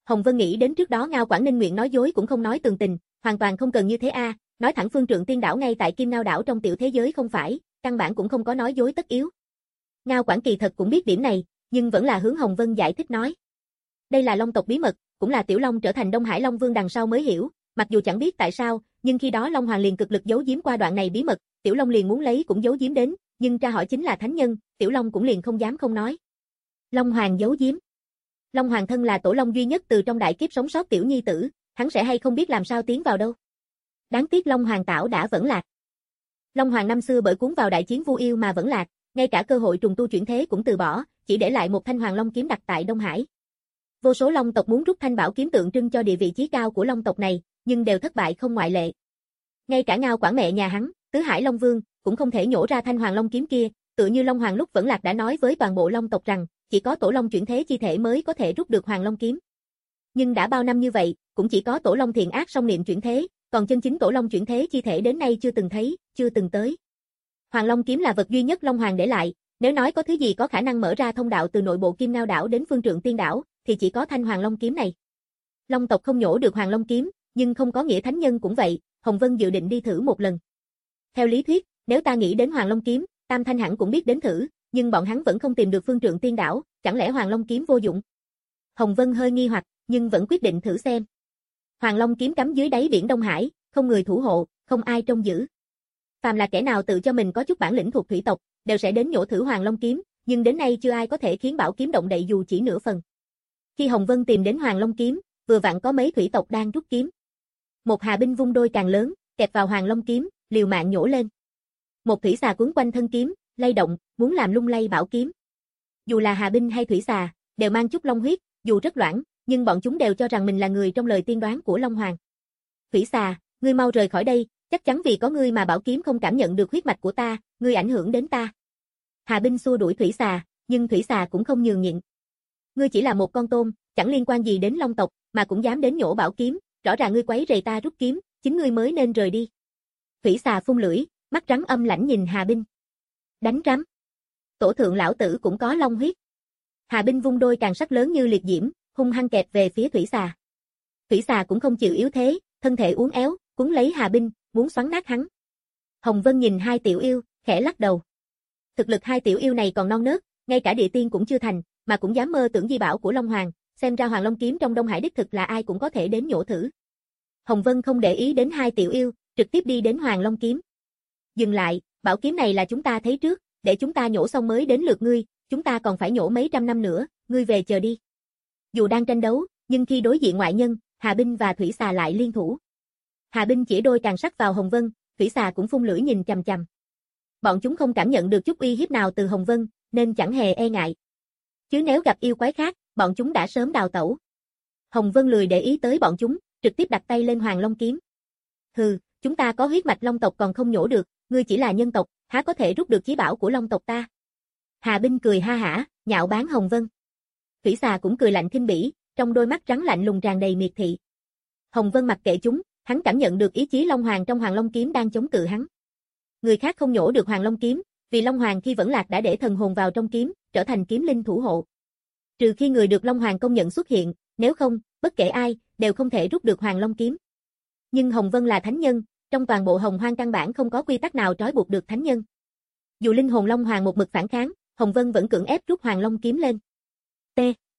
S2: Hồng Vân nghĩ đến trước đó Ngao Quảng Ninh nguyện nói dối cũng không nói tường tình, hoàn toàn không cần như thế a, nói thẳng phương trượng tiên đảo ngay tại Kim Ngao đảo trong tiểu thế giới không phải, căn bản cũng không có nói dối tất yếu. Ngao Quảng kỳ thật cũng biết điểm này, nhưng vẫn là hướng Hồng Vân giải thích nói. Đây là Long tộc bí mật, cũng là Tiểu Long trở thành Đông Hải Long Vương đằng sau mới hiểu, mặc dù chẳng biết tại sao, nhưng khi đó Long Hoàng liền cực lực giấu giếm qua đoạn này bí mật, Tiểu Long liền muốn lấy cũng giấu giếm đến, nhưng tra hỏi chính là thánh nhân, Tiểu Long cũng liền không dám không nói. Long Hoàng giấu giếm. Long Hoàng thân là tổ Long duy nhất từ trong đại kiếp sống sót tiểu nhi tử, hắn sẽ hay không biết làm sao tiến vào đâu. Đáng tiếc Long Hoàng tảo đã vẫn lạc. Long Hoàng năm xưa bởi cuốn vào đại chiến Vu Yêu mà vẫn lạc, ngay cả cơ hội trùng tu chuyển thế cũng từ bỏ, chỉ để lại một thanh Hoàng Long kiếm đặt tại Đông Hải. Vô số Long tộc muốn rút thanh bảo kiếm tượng trưng cho địa vị chí cao của Long tộc này, nhưng đều thất bại không ngoại lệ. Ngay cả Ngao Quảng mẹ nhà hắn, Tứ Hải Long Vương, cũng không thể nhổ ra thanh Hoàng Long kiếm kia, tựa như Long Hoàng lúc vẫn lạc đã nói với toàn bộ Long tộc rằng, chỉ có tổ Long chuyển thế chi thể mới có thể rút được Hoàng Long kiếm. Nhưng đã bao năm như vậy, cũng chỉ có tổ Long thiện ác song niệm chuyển thế, còn chân chính tổ Long chuyển thế chi thể đến nay chưa từng thấy, chưa từng tới. Hoàng Long kiếm là vật duy nhất Long Hoàng để lại, nếu nói có thứ gì có khả năng mở ra thông đạo từ nội bộ Kim Ngao đảo đến phương trượng tiên đảo, thì chỉ có thanh Hoàng Long kiếm này. Long tộc không nhổ được Hoàng Long kiếm, nhưng không có nghĩa thánh nhân cũng vậy, Hồng Vân dự định đi thử một lần. Theo lý thuyết, nếu ta nghĩ đến Hoàng Long kiếm, Tam Thanh hẳn cũng biết đến thử, nhưng bọn hắn vẫn không tìm được phương trượng tiên đảo, chẳng lẽ Hoàng Long kiếm vô dụng? Hồng Vân hơi nghi hoặc, nhưng vẫn quyết định thử xem. Hoàng Long kiếm cắm dưới đáy biển Đông Hải, không người thủ hộ, không ai trông giữ. Phàm là kẻ nào tự cho mình có chút bản lĩnh thuộc thủy tộc, đều sẽ đến nhổ thử Hoàng Long kiếm, nhưng đến nay chưa ai có thể khiến bảo kiếm động đậy dù chỉ nửa phần. Khi Hồng Vân tìm đến Hoàng Long kiếm, vừa vặn có mấy thủy tộc đang rút kiếm. Một Hà binh vung đôi càng lớn, kẹp vào Hoàng Long kiếm, liều mạng nhổ lên. Một thủy xà quấn quanh thân kiếm, lay động, muốn làm lung lay bảo kiếm. Dù là Hà binh hay thủy xà, đều mang chút long huyết, dù rất loãng, nhưng bọn chúng đều cho rằng mình là người trong lời tiên đoán của Long Hoàng. Thủy xà, ngươi mau rời khỏi đây, chắc chắn vì có ngươi mà bảo kiếm không cảm nhận được huyết mạch của ta, ngươi ảnh hưởng đến ta. Hà binh xua đuổi thủy xà, nhưng thủy xà cũng không nhường nhịn. Ngươi chỉ là một con tôm, chẳng liên quan gì đến Long tộc, mà cũng dám đến nhổ bảo kiếm, rõ ràng ngươi quấy rầy ta rút kiếm, chính ngươi mới nên rời đi. Thủy xà phun lưỡi, mắt rắn âm lãnh nhìn Hà binh. Đánh rắm. Tổ thượng lão tử cũng có long huyết. Hà binh vung đôi càng sắc lớn như liệt diễm, hung hăng kẹp về phía thủy xà. Thủy xà cũng không chịu yếu thế, thân thể uốn éo, cuốn lấy Hà binh, muốn xoắn nát hắn. Hồng Vân nhìn hai tiểu yêu, khẽ lắc đầu. Thực lực hai tiểu yêu này còn non nớt, ngay cả địa tiên cũng chưa thành, mà cũng dám mơ tưởng di bảo của Long Hoàng, xem ra Hoàng Long kiếm trong Đông Hải đích thực là ai cũng có thể đến nhổ thử. Hồng Vân không để ý đến hai tiểu yêu, trực tiếp đi đến Hoàng Long kiếm. Dừng lại, bảo kiếm này là chúng ta thấy trước, để chúng ta nhổ xong mới đến lượt ngươi, chúng ta còn phải nhổ mấy trăm năm nữa, ngươi về chờ đi. Dù đang tranh đấu, nhưng khi đối diện ngoại nhân, Hà binh và thủy xà lại liên thủ. Hà binh chỉ đôi càng sắc vào Hồng Vân, thủy xà cũng phun lưỡi nhìn chằm chằm. Bọn chúng không cảm nhận được chút uy hiếp nào từ Hồng Vân, nên chẳng hề e ngại. Chứ nếu gặp yêu quái khác, bọn chúng đã sớm đào tẩu. Hồng Vân lười để ý tới bọn chúng, trực tiếp đặt tay lên Hoàng Long kiếm. Hừ, chúng ta có huyết mạch Long tộc còn không nhổ được, ngươi chỉ là nhân tộc, há có thể rút được chí bảo của Long tộc ta. Hà binh cười ha hả, nhạo báng Hồng Vân. Thủy xà cũng cười lạnh khinh bỉ, trong đôi mắt trắng lạnh lùng tràn đầy miệt thị. Hồng Vân mặc kệ chúng, hắn cảm nhận được ý chí Long Hoàng trong Hoàng Long kiếm đang chống cự hắn. Người khác không nhổ được Hoàng Long kiếm, vì Long Hoàng khi vẫn lạc đã để thần hồn vào trong kiếm, trở thành kiếm linh thủ hộ. Trừ khi người được Long Hoàng công nhận xuất hiện, nếu không, bất kể ai, đều không thể rút được Hoàng Long kiếm. Nhưng Hồng Vân là thánh nhân, trong toàn bộ Hồng Hoang căn bản không có quy tắc nào trói buộc được thánh nhân. Dù linh hồn Long Hoàng một mực phản kháng, Hồng Vân vẫn cưỡng ép rút Hoàng Long kiếm lên. T.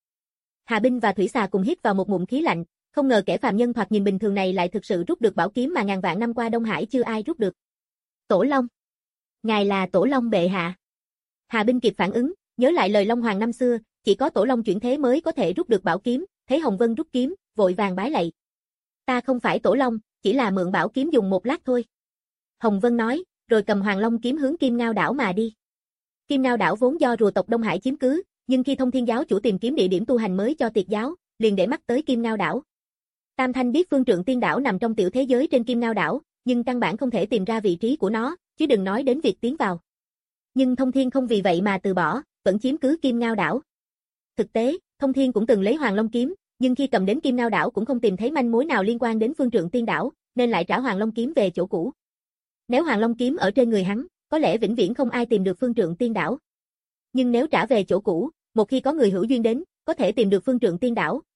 S2: Hà binh và thủy xà cùng hít vào một ngụm khí lạnh, không ngờ kẻ phàm nhân thoạt nhìn bình thường này lại thực sự rút được bảo kiếm mà ngàn vạn năm qua Đông Hải chưa ai rút được. Tổ Long. Ngài là Tổ Long bệ hạ. Hà binh kịp phản ứng, nhớ lại lời Long Hoàng năm xưa, chỉ có Tổ Long chuyển thế mới có thể rút được bảo kiếm, thấy Hồng Vân rút kiếm, vội vàng bái lạy. Ta không phải Tổ Long, chỉ là mượn bảo kiếm dùng một lát thôi. Hồng Vân nói, rồi cầm Hoàng Long kiếm hướng Kim Ngao đảo mà đi. Kim Ngao đảo vốn do rùa tộc Đông Hải chiếm cứ, nhưng khi Thông Thiên giáo chủ tìm kiếm địa điểm tu hành mới cho Tiệt giáo, liền để mắt tới Kim Ngao đảo. Tam Thanh biết phương trượng tiên đảo nằm trong tiểu thế giới trên Kim Ngao đảo, nhưng căn bản không thể tìm ra vị trí của nó, chứ đừng nói đến việc tiến vào. Nhưng Thông Thiên không vì vậy mà từ bỏ, vẫn chiếm cứ Kim Ngao đảo. Thực tế, Thông Thiên cũng từng lấy Hoàng Long kiếm, nhưng khi cầm đến Kim Ngao đảo cũng không tìm thấy manh mối nào liên quan đến phương trượng tiên đảo, nên lại trả Hoàng Long kiếm về chỗ cũ. Nếu Hoàng Long kiếm ở trên người hắn, có lẽ vĩnh viễn không ai tìm được phương trượng tiên đảo. Nhưng nếu trả về chỗ cũ, một khi có người hữu duyên đến, có thể tìm được phương trượng tiên đảo,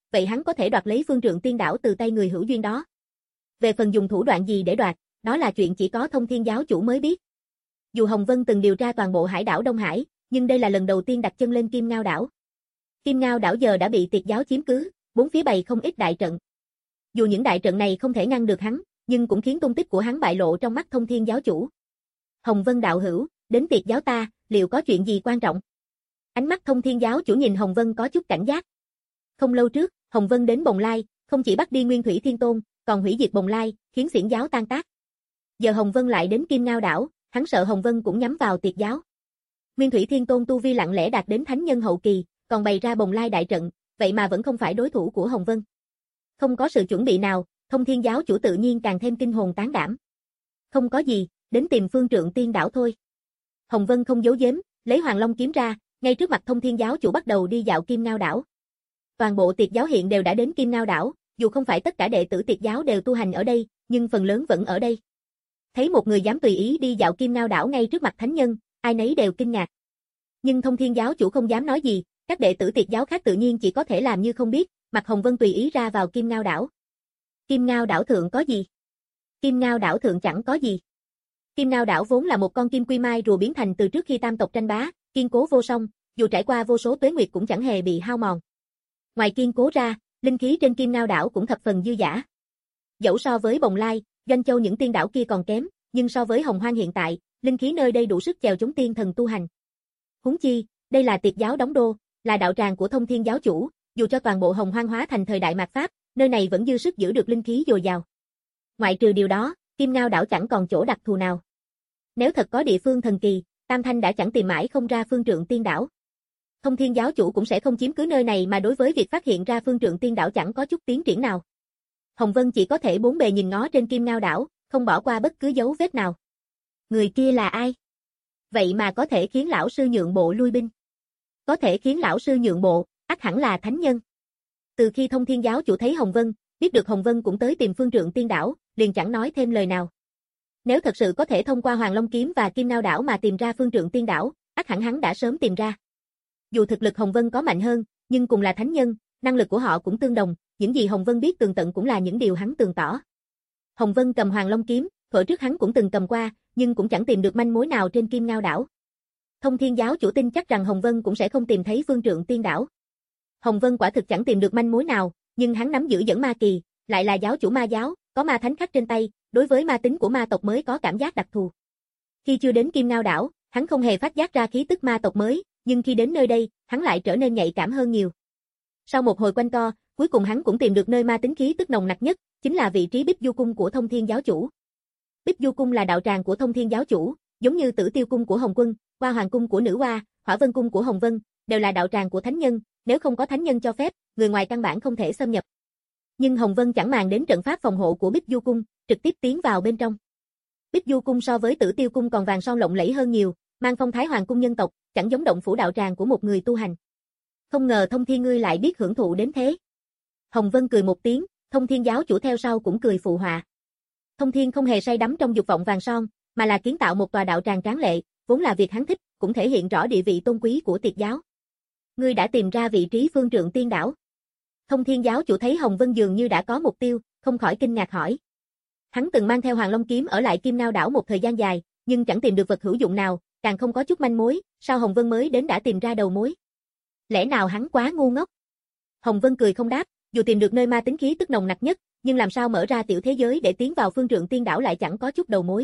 S2: vậy hắn có thể đoạt lấy Phương Trượng Tiên Đảo từ tay người hữu duyên đó. Về phần dùng thủ đoạn gì để đoạt, đó là chuyện chỉ có Thông Thiên giáo chủ mới biết. Dù Hồng Vân từng điều tra toàn bộ hải đảo Đông Hải, nhưng đây là lần đầu tiên đặt chân lên Kim Ngao đảo. Kim Ngao đảo giờ đã bị Tiệt giáo chiếm cứ, bốn phía bày không ít đại trận. Dù những đại trận này không thể ngăn được hắn, nhưng cũng khiến tung tích của hắn bại lộ trong mắt Thông Thiên giáo chủ. Hồng Vân đạo hữu, đến Tiệt giáo ta, liệu có chuyện gì quan trọng? Ánh mắt Thông Thiên giáo chủ nhìn Hồng Vân có chút cảnh giác. Không lâu trước, Hồng Vân đến Bồng Lai, không chỉ bắt đi Nguyên Thủy Thiên Tôn, còn hủy diệt Bồng Lai, khiến Xiển giáo tan tác. Giờ Hồng Vân lại đến Kim Ngao đảo, hắn sợ Hồng Vân cũng nhắm vào Tiệt giáo. Nguyên Thủy Thiên Tôn tu vi lặng lẽ đạt đến thánh nhân hậu kỳ, còn bày ra Bồng Lai đại trận, vậy mà vẫn không phải đối thủ của Hồng Vân. Không có sự chuẩn bị nào, Thông Thiên giáo chủ tự nhiên càng thêm kinh hồn tán đảm. Không có gì, đến tìm Phương Trượng Tiên đảo thôi. Hồng Vân không giấu giếm, lấy Hoàng Long kiếm ra, ngay trước mặt Thông Thiên giáo chủ bắt đầu đi dạo Kim Ngao đảo. Toàn bộ Tiệt giáo hiện đều đã đến Kim Ngao đảo, dù không phải tất cả đệ tử Tiệt giáo đều tu hành ở đây, nhưng phần lớn vẫn ở đây. Thấy một người dám tùy ý đi dạo Kim Ngao đảo ngay trước mặt thánh nhân, ai nấy đều kinh ngạc. Nhưng Thông Thiên giáo chủ không dám nói gì, các đệ tử Tiệt giáo khác tự nhiên chỉ có thể làm như không biết, mặc Hồng Vân tùy ý ra vào Kim Ngao đảo. Kim Ngao đảo thượng có gì? Kim Ngao đảo thượng chẳng có gì. Kim Ngao đảo vốn là một con kim quy mai rùa biến thành từ trước khi tam tộc tranh bá, kiên cố vô song, dù trải qua vô số tuế nguyệt cũng chẳng hề bị hao mòn. Ngoài kiên cố ra, linh khí trên Kim Ngao đảo cũng thập phần dư dả. Dẫu so với Bồng Lai, Doanh Châu những tiên đảo kia còn kém, nhưng so với Hồng Hoang hiện tại, linh khí nơi đây đủ sức chèo chống tiên thần tu hành. Huống chi, đây là Tiệt giáo đóng đô, là đạo tràng của Thông Thiên giáo chủ, dù cho toàn bộ Hồng Hoang hóa thành thời đại mạt Pháp, nơi này vẫn dư sức giữ được linh khí dồi dào. Ngoại trừ điều đó, Kim Ngao đảo chẳng còn chỗ đặc thù nào. Nếu thật có địa phương thần kỳ, Tam Thanh đã chẳng tìm mãi không ra Phương Trượng Tiên đảo. Thông Thiên giáo chủ cũng sẽ không chiếm cứ nơi này mà đối với việc phát hiện ra Phương Trượng Tiên đảo chẳng có chút tiến triển nào. Hồng Vân chỉ có thể bốn bề nhìn ngó trên Kim Ngao đảo, không bỏ qua bất cứ dấu vết nào. Người kia là ai? Vậy mà có thể khiến lão sư nhượng bộ lui binh. Có thể khiến lão sư nhượng bộ, ắt hẳn là thánh nhân. Từ khi Thông Thiên giáo chủ thấy Hồng Vân, biết được Hồng Vân cũng tới tìm Phương Trượng Tiên đảo, liền chẳng nói thêm lời nào. Nếu thật sự có thể thông qua Hoàng Long kiếm và Kim Ngao đảo mà tìm ra Phương Trượng Tiên đảo, ắt hẳn hắn đã sớm tìm ra. Dù thực lực Hồng Vân có mạnh hơn, nhưng cùng là thánh nhân, năng lực của họ cũng tương đồng, những gì Hồng Vân biết tường tận cũng là những điều hắn tường tỏ. Hồng Vân cầm Hoàng Long kiếm, thuở trước hắn cũng từng cầm qua, nhưng cũng chẳng tìm được manh mối nào trên Kim Ngao đảo. Thông Thiên giáo chủ tin chắc rằng Hồng Vân cũng sẽ không tìm thấy Phương Trượng Tiên đảo. Hồng Vân quả thực chẳng tìm được manh mối nào, nhưng hắn nắm giữ dẫn ma kỳ, lại là giáo chủ ma giáo, có ma thánh khắc trên tay, đối với ma tính của ma tộc mới có cảm giác đặc thù. Khi chưa đến Kim Ngao đảo, hắn không hề phát giác ra khí tức ma tộc mới, nhưng khi đến nơi đây, hắn lại trở nên nhạy cảm hơn nhiều. Sau một hồi quanh co, cuối cùng hắn cũng tìm được nơi ma tính khí tức nồng nặc nhất, chính là vị trí Bích Du cung của Thông Thiên giáo chủ. Bích Du cung là đạo tràng của Thông Thiên giáo chủ, giống như Tử Tiêu cung của Hồng Quân, Hoa Hoàng cung của Nữ Hoa, Hỏa Vân cung của Hồng Vân, đều là đạo tràng của thánh nhân, nếu không có thánh nhân cho phép, người ngoài căn bản không thể xâm nhập. Nhưng Hồng Vân chẳng màng đến trận pháp phòng hộ của Bích Du cung, trực tiếp tiến vào bên trong. Bích Du cung so với Tử Tiêu cung còn vàng son lộng lẫy hơn nhiều, mang phong thái hoàng cung nhân tộc, chẳng giống động phủ đạo tràng của một người tu hành. Không ngờ Thông Thiên ngươi lại biết hưởng thụ đến thế. Hồng Vân cười một tiếng, Thông Thiên giáo chủ theo sau cũng cười phụ họa. Thông Thiên không hề say đắm trong dục vọng vàng son, mà là kiến tạo một tòa đạo tràng tráng lệ, vốn là việc hắn thích, cũng thể hiện rõ địa vị tôn quý của Tiệt giáo. Ngươi đã tìm ra vị trí Phương Trượng Tiên đảo. Thông Thiên giáo chủ thấy Hồng Vân dường như đã có mục tiêu, không khỏi kinh ngạc hỏi. Hắn từng mang theo Hoàng Long kiếm ở lại Kim Ngao đảo một thời gian dài, nhưng chẳng tìm được vật hữu dụng nào, càng không có chút manh mối, sao Hồng Vân mới đến đã tìm ra đầu mối? Lẽ nào hắn quá ngu ngốc? Hồng Vân cười không đáp, dù tìm được nơi ma tính khí tức nồng nặc nhất, nhưng làm sao mở ra tiểu thế giới để tiến vào Phương Trượng Tiên đảo lại chẳng có chút đầu mối.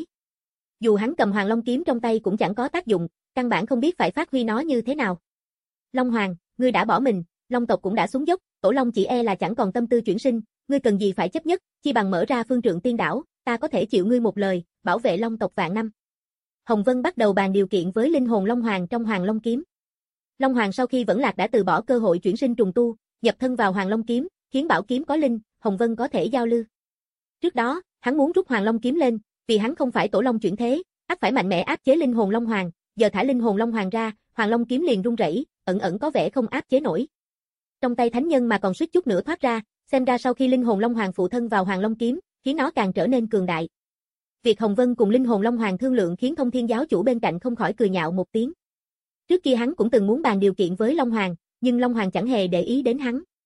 S2: Dù hắn cầm Hoàng Long kiếm trong tay cũng chẳng có tác dụng, căn bản không biết phải phát huy nó như thế nào. Long Hoàng, ngươi đã bỏ mình, Long tộc cũng đã xuống dốc, Tổ Long chỉ e là chẳng còn tâm tư chuyển sinh, ngươi cần gì phải chấp nhất, chi bằng mở ra Phương Trượng Tiên đảo, ta có thể chịu ngươi một lời, bảo vệ Long tộc vạn năm. Hồng Vân bắt đầu bàn điều kiện với linh hồn Long Hoàng trong Hoàng Long kiếm. Long Hoàng sau khi vẫn lạc đã từ bỏ cơ hội chuyển sinh trùng tu, nhập thân vào Hoàng Long kiếm, khiến bảo kiếm có linh, Hồng Vân có thể giao lưu. Trước đó, hắn muốn rút Hoàng Long kiếm lên, vì hắn không phải Tổ Long chuyển thế, ắt phải mạnh mẽ áp chế linh hồn Long Hoàng, giờ thả linh hồn Long Hoàng ra, Hoàng Long kiếm liền rung rẩy, ẩn ẩn có vẻ không áp chế nổi. Trong tay thánh nhân mà còn suýt chút nữa thoát ra, xem ra sau khi linh hồn Long Hoàng phụ thân vào Hoàng Long kiếm, khiến nó càng trở nên cường đại. Việc Hồng Vân cùng linh hồn Long Hoàng thương lượng khiến Thông Thiên giáo chủ bên cạnh không khỏi cười nhạo một tiếng. Trước kia hắn cũng từng muốn bàn điều kiện với Long Hoàng, nhưng Long Hoàng chẳng hề để ý đến hắn.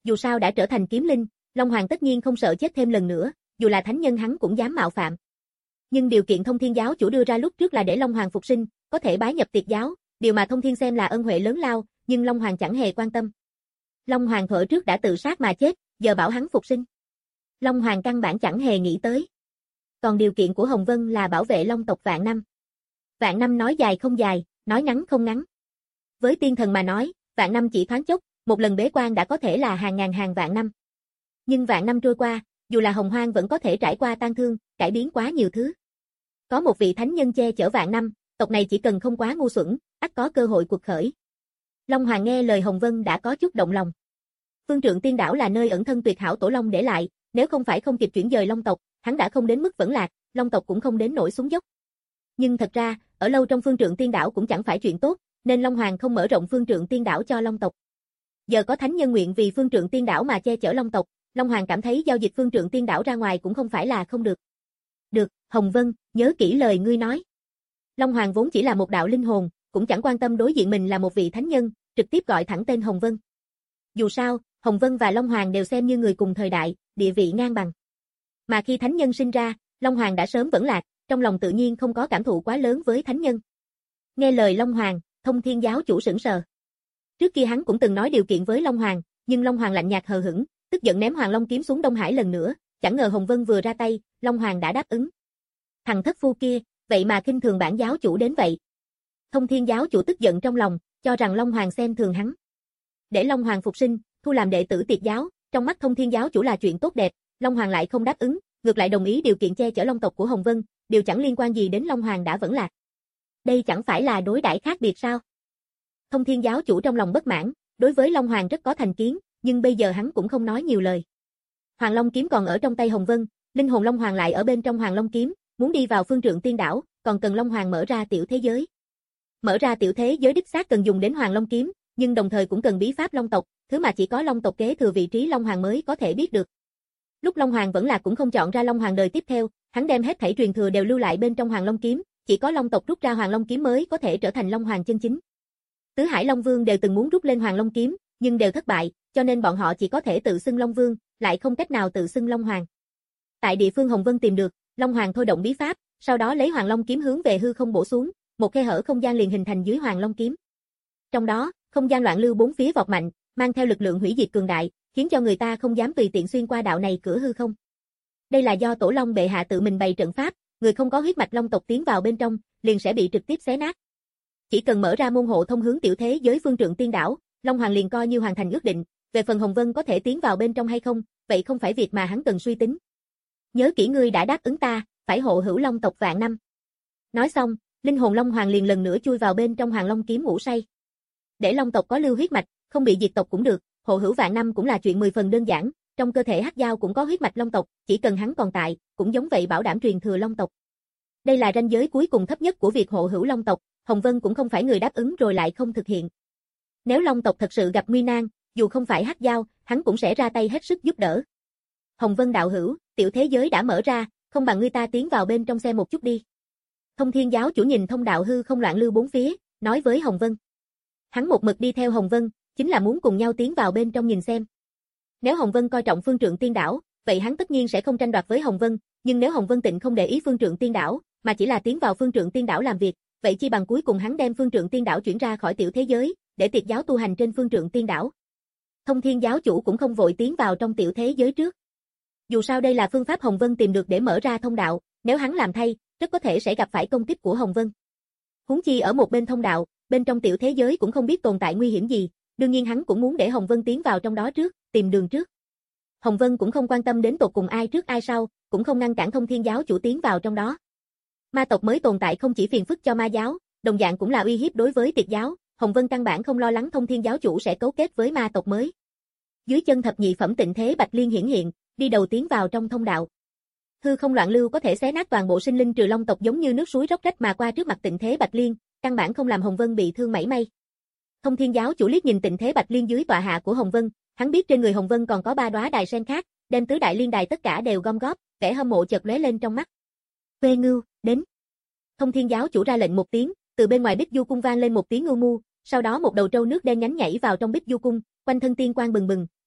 S2: Dù sao đã trở thành kiếm linh, Long Hoàng tất nhiên không sợ chết thêm lần nữa, dù là thánh nhân hắn cũng dám mạo phạm. Nhưng điều kiện Thông Thiên giáo chủ đưa ra lúc trước là để Long Hoàng phục sinh, có thể bái nhập Tiệt giáo, điều mà Thông Thiên xem là ân huệ lớn lao, nhưng Long Hoàng chẳng hề quan tâm. Long Hoàng thuở trước đã tự sát mà chết, giờ bảo hắn phục sinh. Long Hoàng căn bản chẳng hề nghĩ tới. Còn điều kiện của Hồng Vân là bảo vệ Long tộc vạn năm. Vạn năm nói dài không dài, nói ngắn không ngắn. Với tiên thần mà nói, vạn năm chỉ thoáng chốc, một lần bế quan đã có thể là hàng ngàn hàng vạn năm. Nhưng vạn năm trôi qua, dù là Hồng Hoang vẫn có thể trải qua tan thương, cải biến quá nhiều thứ. Có một vị thánh nhân che chở vạn năm, tộc này chỉ cần không quá ngu xuẩn, ắt có cơ hội cuộc khởi. Long Hoàng nghe lời Hồng Vân đã có chút động lòng. Phương Trượng Tiên Đảo là nơi ẩn thân tuyệt hảo Tổ Long để lại, nếu không phải không kịp chuyển dời Long tộc, hắn đã không đến mức vẫn lạc, Long tộc cũng không đến nỗi xuống dốc. Nhưng thật ra, ở lâu trong Phương Trượng Tiên Đảo cũng chẳng phải chuyện tốt, nên Long Hoàng không mở rộng Phương Trượng Tiên Đảo cho Long tộc. Giờ có thánh nhân nguyện vì Phương Trượng Tiên Đảo mà che chở Long tộc, Long Hoàng cảm thấy giao dịch Phương Trượng Tiên Đảo ra ngoài cũng không phải là không được. Được, Hồng Vân, nhớ kỹ lời ngươi nói. Long Hoàng vốn chỉ là một đạo linh hồn, cũng chẳng quan tâm đối diện mình là một vị thánh nhân, trực tiếp gọi thẳng tên Hồng Vân. Dù sao, Hồng Vân và Long Hoàng đều xem như người cùng thời đại, địa vị ngang bằng. Mà khi thánh nhân sinh ra, Long Hoàng đã sớm vẫn lạc, trong lòng tự nhiên không có cảm thụ quá lớn với thánh nhân. Nghe lời Long Hoàng, Thông Thiên giáo chủ sững sờ. Trước kia hắn cũng từng nói điều kiện với Long Hoàng, nhưng Long Hoàng lạnh nhạt hờ hững, tức giận ném Hoàng Long kiếm xuống Đông Hải lần nữa, chẳng ngờ Hồng Vân vừa ra tay, Long Hoàng đã đáp ứng. Thằng thất phu kia, vậy mà khinh thường bản giáo chủ đến vậy. Thông Thiên giáo chủ tức giận trong lòng, cho rằng Long Hoàng xem thường hắn. Để Long Hoàng phục sinh, thu làm đệ tử Tiệt giáo, trong mắt Thông Thiên giáo chủ là chuyện tốt đẹp, Long Hoàng lại không đáp ứng, ngược lại đồng ý điều kiện che chở Long tộc của Hồng Vân, điều chẳng liên quan gì đến Long Hoàng đã vẫn lạc. Đây chẳng phải là đối đãi khác biệt sao? Thông Thiên giáo chủ trong lòng bất mãn, đối với Long Hoàng rất có thành kiến, nhưng bây giờ hắn cũng không nói nhiều lời. Hoàng Long kiếm còn ở trong tay Hồng Vân, linh hồn Long Hoàng lại ở bên trong Hoàng Long kiếm, muốn đi vào Phương Trượng Tiên Đảo, còn cần Long Hoàng mở ra tiểu thế giới. Mở ra tiểu thế giới đích xác cần dùng đến Hoàng Long kiếm, nhưng đồng thời cũng cần bí pháp Long tộc, thứ mà chỉ có Long tộc kế thừa vị trí Long Hoàng mới có thể biết được. Lúc Long Hoàng vẫn là cũng không chọn ra Long Hoàng đời tiếp theo, hắn đem hết thảy truyền thừa đều lưu lại bên trong Hoàng Long kiếm, chỉ có Long tộc rút ra Hoàng Long kiếm mới có thể trở thành Long Hoàng chân chính. Tứ Hải Long Vương đều từng muốn rút lên Hoàng Long kiếm, nhưng đều thất bại, cho nên bọn họ chỉ có thể tự xưng Long Vương, lại không cách nào tự xưng Long Hoàng. Tại địa phương Hồng Vân tìm được, Long Hoàng thôi động bí pháp, sau đó lấy Hoàng Long kiếm hướng về hư không bổ xuống, một khe hở không gian liền hình thành dưới Hoàng Long kiếm. Trong đó, không gian loạn lưu bốn phía vọt mạnh, mang theo lực lượng hủy diệt cường đại, khiến cho người ta không dám tùy tiện xuyên qua đạo này cửa hư không. Đây là do Tổ Long bệ hạ tự mình bày trận pháp, người không có huyết mạch Long tộc tiến vào bên trong, liền sẽ bị trực tiếp xé nát. Chỉ cần mở ra môn hộ thông hướng tiểu thế giới Phương Trượng Tiên Đảo, Long Hoàng liền coi như hoàn thành ước định, về phần Hồng Vân có thể tiến vào bên trong hay không, vậy không phải việc mà hắn cần suy tính. Nhớ kỹ ngươi đã đáp ứng ta, phải hộ hữu Long tộc vạn năm. Nói xong, linh hồn Long Hoàng liền lần nữa chui vào bên trong Hoàng Long kiếm ngủ say. Để Long tộc có lưu huyết mạch, không bị diệt tộc cũng được, hộ hữu vạn năm cũng là chuyện mười phần đơn giản, trong cơ thể Hắc Dao cũng có huyết mạch Long tộc, chỉ cần hắn còn tại, cũng giống vậy bảo đảm truyền thừa Long tộc. Đây là ranh giới cuối cùng thấp nhất của việc hộ hữu Long tộc, Hồng Vân cũng không phải người đáp ứng rồi lại không thực hiện. Nếu Long tộc thật sự gặp nguy nan, dù không phải Hắc Dao, hắn cũng sẽ ra tay hết sức giúp đỡ. Hồng Vân đạo hữu, tiểu thế giới đã mở ra, không bằng ngươi ta tiến vào bên trong xem một chút đi. Thông Thiên giáo chủ nhìn thông đạo hư không loạn lưu bốn phía, nói với Hồng Vân. Hắn một mực đi theo Hồng Vân, chính là muốn cùng nhau tiến vào bên trong nhìn xem. Nếu Hồng Vân coi trọng Phương Trượng Tiên Đảo, vậy hắn tất nhiên sẽ không tranh đoạt với Hồng Vân, nhưng nếu Hồng Vân tịnh không để ý Phương Trượng Tiên Đảo, mà chỉ là tiến vào Phương Trượng Tiên Đảo làm việc, vậy chi bằng cuối cùng hắn đem Phương Trượng Tiên Đảo chuyển ra khỏi tiểu thế giới, để Tiệt giáo tu hành trên Phương Trượng Tiên Đảo. Thông Thiên giáo chủ cũng không vội tiến vào trong tiểu thế giới trước. Dù sao đây là phương pháp Hồng Vân tìm được để mở ra thông đạo, nếu hắn làm thay, rất có thể sẽ gặp phải công kích của Hồng Vân. Huống chi ở một bên thông đạo, bên trong tiểu thế giới cũng không biết tồn tại nguy hiểm gì, đương nhiên hắn cũng muốn để Hồng Vân tiến vào trong đó trước, tìm đường trước. Hồng Vân cũng không quan tâm đến tột cùng ai trước ai sau, cũng không ngăn cản Thông Thiên giáo chủ tiến vào trong đó. Ma tộc mới tồn tại không chỉ phiền phức cho ma giáo, đồng dạng cũng là uy hiếp đối với Tiệt giáo, Hồng Vân căn bản không lo lắng Thông Thiên giáo chủ sẽ cấu kết với ma tộc mới. Dưới chân thập nhị phẩm tịnh thế Bạch Liên hiển hiện, đi đầu tiến vào trong thông đạo. Hư không loạn lưu có thể xé nát toàn bộ sinh linh trừ Long tộc giống như nước suối róc rách mà qua trước mặt tịnh thế Bạch Liên, căn bản không làm Hồng Vân bị thương mảy may. Thông Thiên giáo chủ liếc nhìn tịnh thế Bạch Liên dưới tọa hạ của Hồng Vân, hắn biết trên người Hồng Vân còn có ba đóa đài sen khác, đem tứ đại liên đài tất cả đều gom góp, vẻ hâm mộ chợt lóe lên trong mắt. Quê ngưu, đến. Thông Thiên giáo chủ ra lệnh một tiếng, từ bên ngoài Bích Du cung vang lên một tiếng ngưu mu, sau đó một đầu trâu nước đen nhánh nhảy vào trong Bích Du cung, quanh thân tiên quang bừng bừng,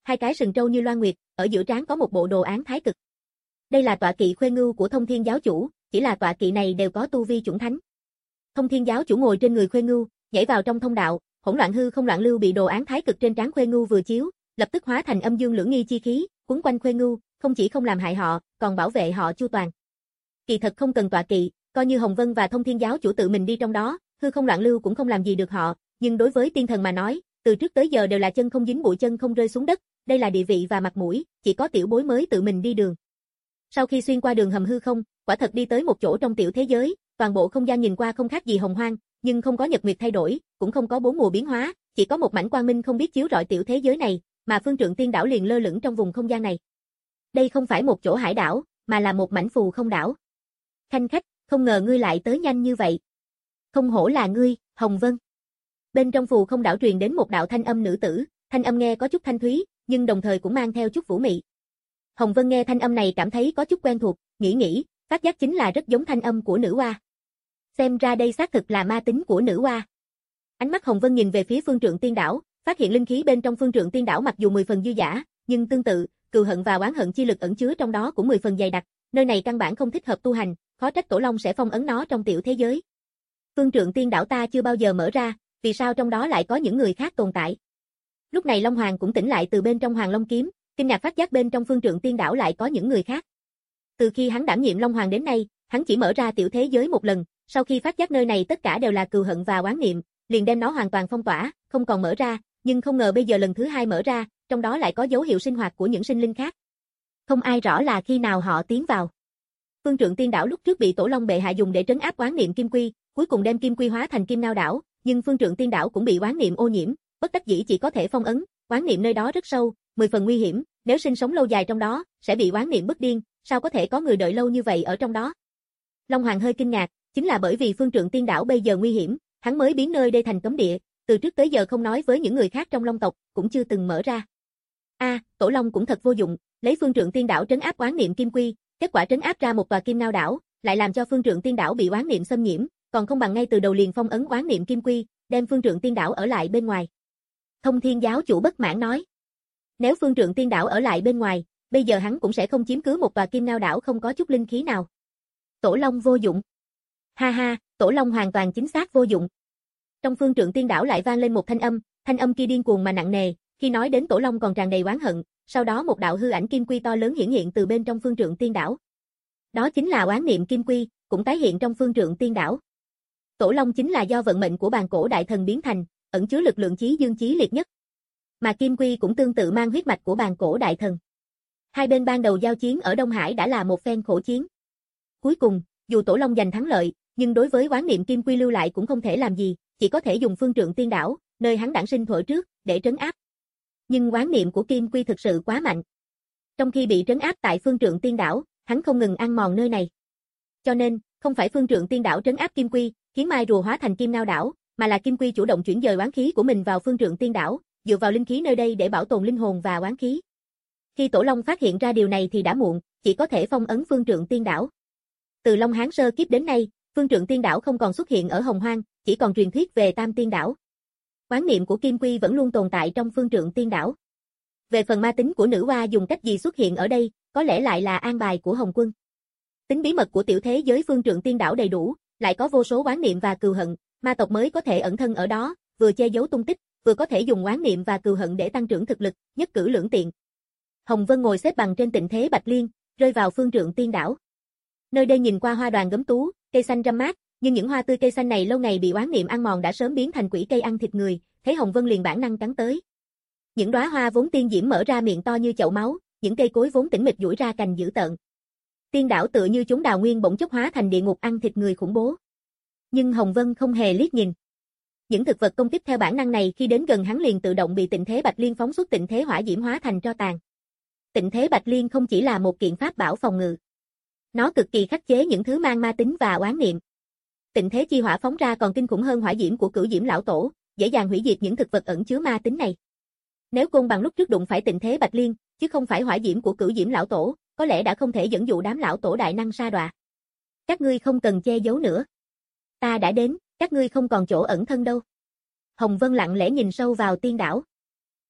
S2: hai cái sừng trâu như loan nguyệt, ở giữa trán có một bộ đồ án thái cực. Đây là tọa kỵ Khuê Ngưu của Thông Thiên giáo chủ, chỉ là tọa kỵ này đều có tu vi chuẩn thánh. Thông Thiên giáo chủ ngồi trên người Khuê Ngưu, nhảy vào trong thông đạo, hỗn loạn hư không loạn lưu bị đồ án thái cực trên trán Khuê Ngưu vừa chiếu, lập tức hóa thành âm dương lưỡng nghi chi khí, quấn quanh Khuê Ngưu, không chỉ không làm hại họ, còn bảo vệ họ chu toàn. Kỳ thật không cần tọa kỵ, coi như Hồng Vân và Thông Thiên giáo chủ tự mình đi trong đó, hư không loạn lưu cũng không làm gì được họ, nhưng đối với tiên thần mà nói, từ trước tới giờ đều là chân không dính bụi chân không rơi xuống đất, đây là địa vị và mặt mũi, chỉ có tiểu bối mới tự mình đi đường. Sau khi xuyên qua đường hầm hư không, quả thật đi tới một chỗ trong tiểu thế giới, toàn bộ không gian nhìn qua không khác gì hồng hoang, nhưng không có nhật nguyệt thay đổi, cũng không có bốn mùa biến hóa, chỉ có một mảnh quang minh không biết chiếu rọi tiểu thế giới này, mà Phương Trượng Tiên đảo liền lơ lửng trong vùng không gian này. Đây không phải một chỗ hải đảo, mà là một mảnh phù không đảo. Khanh khách, không ngờ ngươi lại tới nhanh như vậy. Không hổ là ngươi, Hồng Vân. Bên trong phù không đảo truyền đến một đạo thanh âm nữ tử, thanh âm nghe có chút thanh thúy, nhưng đồng thời cũng mang theo chút vũ mị. Hồng Vân nghe thanh âm này cảm thấy có chút quen thuộc, nghĩ nghĩ, phát giác chính là rất giống thanh âm của nữ oa. Xem ra đây xác thực là ma tính của nữ oa. Ánh mắt Hồng Vân nhìn về phía Phương Trượng Tiên đảo, phát hiện linh khí bên trong Phương Trượng Tiên đảo mặc dù mười phần dư dả, nhưng tương tự, cừu hận và oán hận chi lực ẩn chứa trong đó cũng mười phần dày đặc, nơi này căn bản không thích hợp tu hành, khó trách Tổ Long sẽ phong ấn nó trong tiểu thế giới. Phương Trượng Tiên đảo ta chưa bao giờ mở ra, vì sao trong đó lại có những người khác tồn tại? Lúc này Long Hoàng cũng tỉnh lại từ bên trong Hoàng Long kiếm, kinh ngạc phát giác bên trong Phương Trượng Tiên đảo lại có những người khác. Từ khi hắn đảm nhiệm Long Hoàng đến nay, hắn chỉ mở ra tiểu thế giới một lần, sau khi phát giác nơi này tất cả đều là cừu hận và oán niệm, liền đem nó hoàn toàn phong tỏa, không còn mở ra, nhưng không ngờ bây giờ lần thứ hai mở ra, trong đó lại có dấu hiệu sinh hoạt của những sinh linh khác. Không ai rõ là khi nào họ tiến vào. Phương Trượng Tiên đảo lúc trước bị Tổ Long bệ hạ dùng để trấn áp oán niệm kim quy, cuối cùng đem kim quy hóa thành Kim Ngao đảo, nhưng Phương Trượng Tiên đảo cũng bị oán niệm ô nhiễm, bất đắc dĩ chỉ có thể phong ấn, oán niệm nơi đó rất sâu, mười phần nguy hiểm, nếu sinh sống lâu dài trong đó, sẽ bị oán niệm bức điên, sao có thể có người đợi lâu như vậy ở trong đó. Long Hoàng hơi kinh ngạc, chính là bởi vì Phương Trượng Tiên đảo bây giờ nguy hiểm, hắn mới biến nơi đây thành cấm địa, từ trước tới giờ không nói với những người khác trong Long tộc, cũng chưa từng mở ra. A, à, Tổ Long cũng thật vô dụng, lấy Phương Trượng Tiên đảo trấn áp oán niệm kim quy, kết quả trấn áp ra một tòa Kim Ngao đảo, lại làm cho Phương Trượng Tiên đảo bị oán niệm xâm nhiễm, còn không bằng ngay từ đầu liền phong ấn oán niệm kim quy, đem Phương Trượng Tiên đảo ở lại bên ngoài. Thông Thiên giáo chủ bất mãn nói, nếu Phương Trượng Tiên đảo ở lại bên ngoài, bây giờ hắn cũng sẽ không chiếm cứ một tòa Kim Ngao đảo không có chút linh khí nào. Tổ Long vô dụng. Ha ha, Tổ Long hoàn toàn chính xác vô dụng. Trong Phương Trượng Tiên đảo lại vang lên một thanh âm, thanh âm kia điên cuồng mà nặng nề, khi nói đến Tổ Long còn tràn đầy oán hận, sau đó một đạo hư ảnh kim quy to lớn hiển hiện từ bên trong Phương Trượng Tiên đảo. Đó chính là oán niệm kim quy, cũng tái hiện trong Phương Trượng Tiên đảo. Tổ Long chính là do vận mệnh của bàn cổ đại thần biến thành, ẩn chứa lực lượng chí dương chí liệt nhất. Mà kim quy cũng tương tự mang huyết mạch của bàn cổ đại thần. Hai bên ban đầu giao chiến ở Đông Hải đã là một phen khổ chiến. Cuối cùng, dù Tổ Long giành thắng lợi, nhưng đối với oán niệm kim quy lưu lại cũng không thể làm gì, chỉ có thể dùng Phương Trượng Tiên đảo, nơi hắn đản sinh thuở trước, để trấn áp. Nhưng oán niệm của kim quy thực sự quá mạnh. Trong khi bị trấn áp tại Phương Trượng Tiên đảo, hắn không ngừng ăn mòn nơi này. Cho nên, không phải Phương Trượng Tiên đảo trấn áp kim quy, khiến mai rùa hóa thành Kim Ngao đảo, mà là kim quy chủ động chuyển dời oán khí của mình vào Phương Trượng Tiên đảo, dựa vào linh khí nơi đây để bảo tồn linh hồn và oán khí. Khi Tổ Long phát hiện ra điều này thì đã muộn, chỉ có thể phong ấn Phương Trượng Tiên đảo. Từ Long Hán sơ kiếp đến nay, Phương Trượng Tiên đảo không còn xuất hiện ở Hồng Hoang, chỉ còn truyền thuyết về Tam Tiên đảo. Oán niệm của kim quy vẫn luôn tồn tại trong Phương Trượng Tiên đảo. Về phần ma tính của nữ oa dùng cách gì xuất hiện ở đây, có lẽ lại là an bài của Hồng Quân. Tính bí mật của tiểu thế giới Phương Trượng Tiên đảo đầy đủ, lại có vô số oán niệm và cừu hận, ma tộc mới có thể ẩn thân ở đó, vừa che giấu tung tích, vừa có thể dùng oán niệm và cừu hận để tăng trưởng thực lực, nhất cử lưỡng tiện. Hồng Vân ngồi xếp bằng trên tịnh thế Bạch Liên, rơi vào Phương Trượng Tiên đảo. Nơi đây nhìn qua hoa đoàn gấm tú, cây xanh râm mát, nhưng những hoa tươi cây xanh này lâu ngày bị oán niệm ăn mòn đã sớm biến thành quỷ cây ăn thịt người, thấy Hồng Vân liền bản năng cắn tới. Những đóa hoa vốn tiên diễm mở ra miệng to như chậu máu, những cây cối vốn tĩnh mịch duỗi ra cành dữ tợn. Tiên đảo tựa như chúng đào nguyên bỗng chốc hóa thành địa ngục ăn thịt người khủng bố. Nhưng Hồng Vân không hề liếc nhìn. Những thực vật công kích theo bản năng này khi đến gần hắn liền tự động bị tịnh thế Bạch Liên phóng xuất tịnh thế hỏa diễm hóa thành tro tàn. Tịnh thế Bạch Liên không chỉ là một kiện pháp bảo phòng ngự. Nó cực kỳ khắc chế những thứ mang ma tính và oán niệm. Tịnh thế chi hỏa phóng ra còn kinh khủng hơn hỏa diễm của Cửu Diễm lão tổ, dễ dàng hủy diệt những thực vật ẩn chứa ma tính này. Nếu Côn Bằng lúc trước đụng phải tịnh thế Bạch Liên, chứ không phải hỏa diễm của Cửu Diễm lão tổ, có lẽ đã không thể dẫn dụ đám lão tổ đại năng sa đọa. Các ngươi không cần che giấu nữa. Ta đã đến, các ngươi không còn chỗ ẩn thân đâu. Hồng Vân lặng lẽ nhìn sâu vào tiên đảo.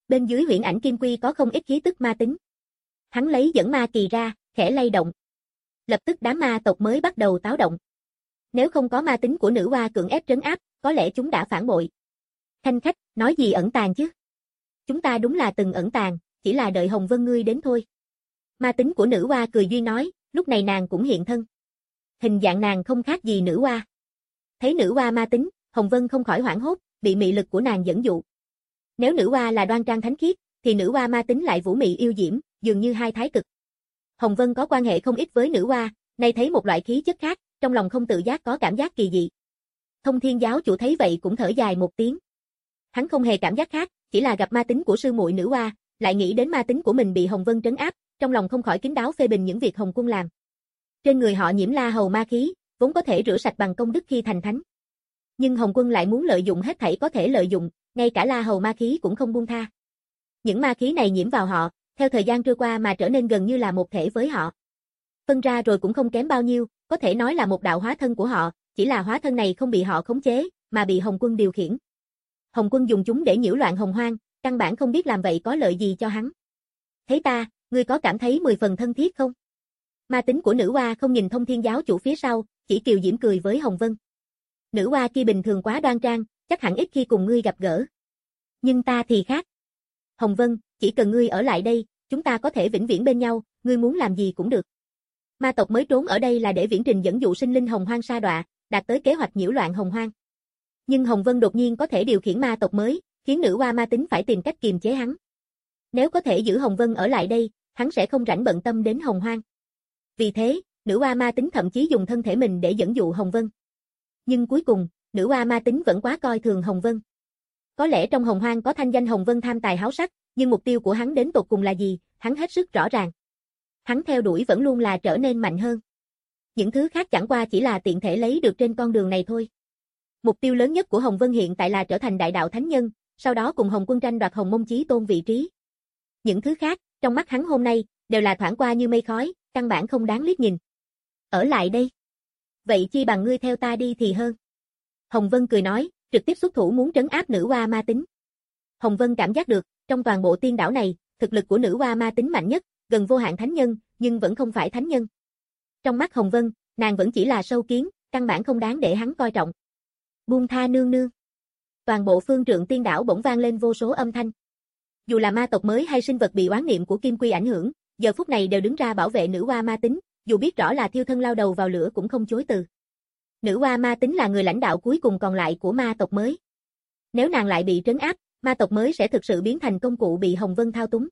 S2: Bên dưới huyễn ảnh kim quy có không ít khí tức ma tính. Hắn lấy dẫn ma kỳ ra, khẽ lay động. Lập tức đám ma tộc mới bắt đầu táo động. Nếu không có ma tính của nữ oa cưỡng ép trấn áp, có lẽ chúng đã phản bội. Khanh khách, nói gì ẩn tàng chứ? Chúng ta đúng là từng ẩn tàng, chỉ là đợi Hồng Vân ngươi đến thôi. Ma tính của nữ oa cười duyên nói, lúc này nàng cũng hiện thân. Hình dạng nàng không khác gì nữ oa. Thấy nữ oa ma tính, Hồng Vân không khỏi hoảng hốt, bị mị lực của nàng dẫn dụ. Nếu nữ oa là đoan trang thánh khiết, thì nữ oa ma tính lại vũ mị yêu diễm, dường như hai thái cực. Hồng Vân có quan hệ không ít với nữ oa, nay thấy một loại khí chất khác, trong lòng không tự giác có cảm giác kỳ dị. Thông Thiên giáo chủ thấy vậy cũng thở dài một tiếng. Hắn không hề cảm giác khác, chỉ là gặp ma tính của sư muội nữ oa, lại nghĩ đến ma tính của mình bị Hồng Vân trấn áp, trong lòng không khỏi kín đáo phê bình những việc Hồng Quân làm. Trên người họ nhiễm La Hầu ma khí, vốn có thể rửa sạch bằng công đức khi thành thánh. Nhưng Hồng Quân lại muốn lợi dụng hết thảy có thể lợi dụng, ngay cả La Hầu ma khí cũng không buông tha. Những ma khí này nhiễm vào họ, theo thời gian trôi qua mà trở nên gần như là một thể với họ. Phân ra rồi cũng không kém bao nhiêu, có thể nói là một đạo hóa thân của họ, chỉ là hóa thân này không bị họ khống chế, mà bị Hồng Quân điều khiển. Hồng Quân dùng chúng để nhiễu loạn hồng hoang, căn bản không biết làm vậy có lợi gì cho hắn. Thấy ta, ngươi có cảm thấy mười phần thân thiết không? Ma tính của nữ oa không nhìn Thông Thiên giáo chủ phía sau, chỉ kiều diễm cười với Hồng Vân. Nữ oa kia bình thường quá đoan trang, chắc hẳn ít khi cùng ngươi gặp gỡ. Nhưng ta thì khác. Hồng Vân, chỉ cần ngươi ở lại đây, chúng ta có thể vĩnh viễn bên nhau, ngươi muốn làm gì cũng được. Ma tộc mới trốn ở đây là để viễn trình dẫn dụ sinh linh hồng hoang sa đọa, đạt tới kế hoạch nhiễu loạn hồng hoang. Nhưng Hồng Vân đột nhiên có thể điều khiển ma tộc mới, khiến nữ oa ma tính phải tìm cách kiềm chế hắn. Nếu có thể giữ Hồng Vân ở lại đây, hắn sẽ không rảnh bận tâm đến hồng hoang. Vì thế, nữ oa ma tính thậm chí dùng thân thể mình để dẫn dụ Hồng Vân. Nhưng cuối cùng, nữ oa ma tính vẫn quá coi thường Hồng Vân. Có lẽ trong hồng hoang có thanh danh Hồng Vân tham tài háo sắc, nhưng mục tiêu của hắn đến tột cùng là gì, hắn hết sức rõ ràng. Hắn theo đuổi vẫn luôn là trở nên mạnh hơn. Những thứ khác chẳng qua chỉ là tiện thể lấy được trên con đường này thôi. Mục tiêu lớn nhất của Hồng Vân hiện tại là trở thành đại đạo thánh nhân, sau đó cùng Hồng Quân tranh đoạt Hồng Mông Chí Tôn vị trí. Những thứ khác, trong mắt hắn hôm nay, đều là thoảng qua như mây khói, căn bản không đáng liếc nhìn. Ở lại đây. Vậy chi bằng ngươi theo ta đi thì hơn. Hồng Vân cười nói, trực tiếp xuất thủ muốn trấn áp nữ oa ma tính. Hồng Vân cảm giác được, trong toàn bộ tiên đảo này, thực lực của nữ oa ma tính mạnh nhất, gần vô hạn thánh nhân, nhưng vẫn không phải thánh nhân. Trong mắt Hồng Vân, nàng vẫn chỉ là sâu kiến, căn bản không đáng để hắn coi trọng. Buông tha nương nương. Toàn bộ phương trượng tiên đảo bỗng vang lên vô số âm thanh. Dù là ma tộc mới hay sinh vật bị oán niệm của Kim Quy ảnh hưởng, giờ phút này đều đứng ra bảo vệ nữ oa ma tính, dù biết rõ là thiêu thân lao đầu vào lửa cũng không chối từ. Nữ oa ma tính là người lãnh đạo cuối cùng còn lại của ma tộc mới. Nếu nàng lại bị trấn áp, ma tộc mới sẽ thực sự biến thành công cụ bị Hồng Vân thao túng.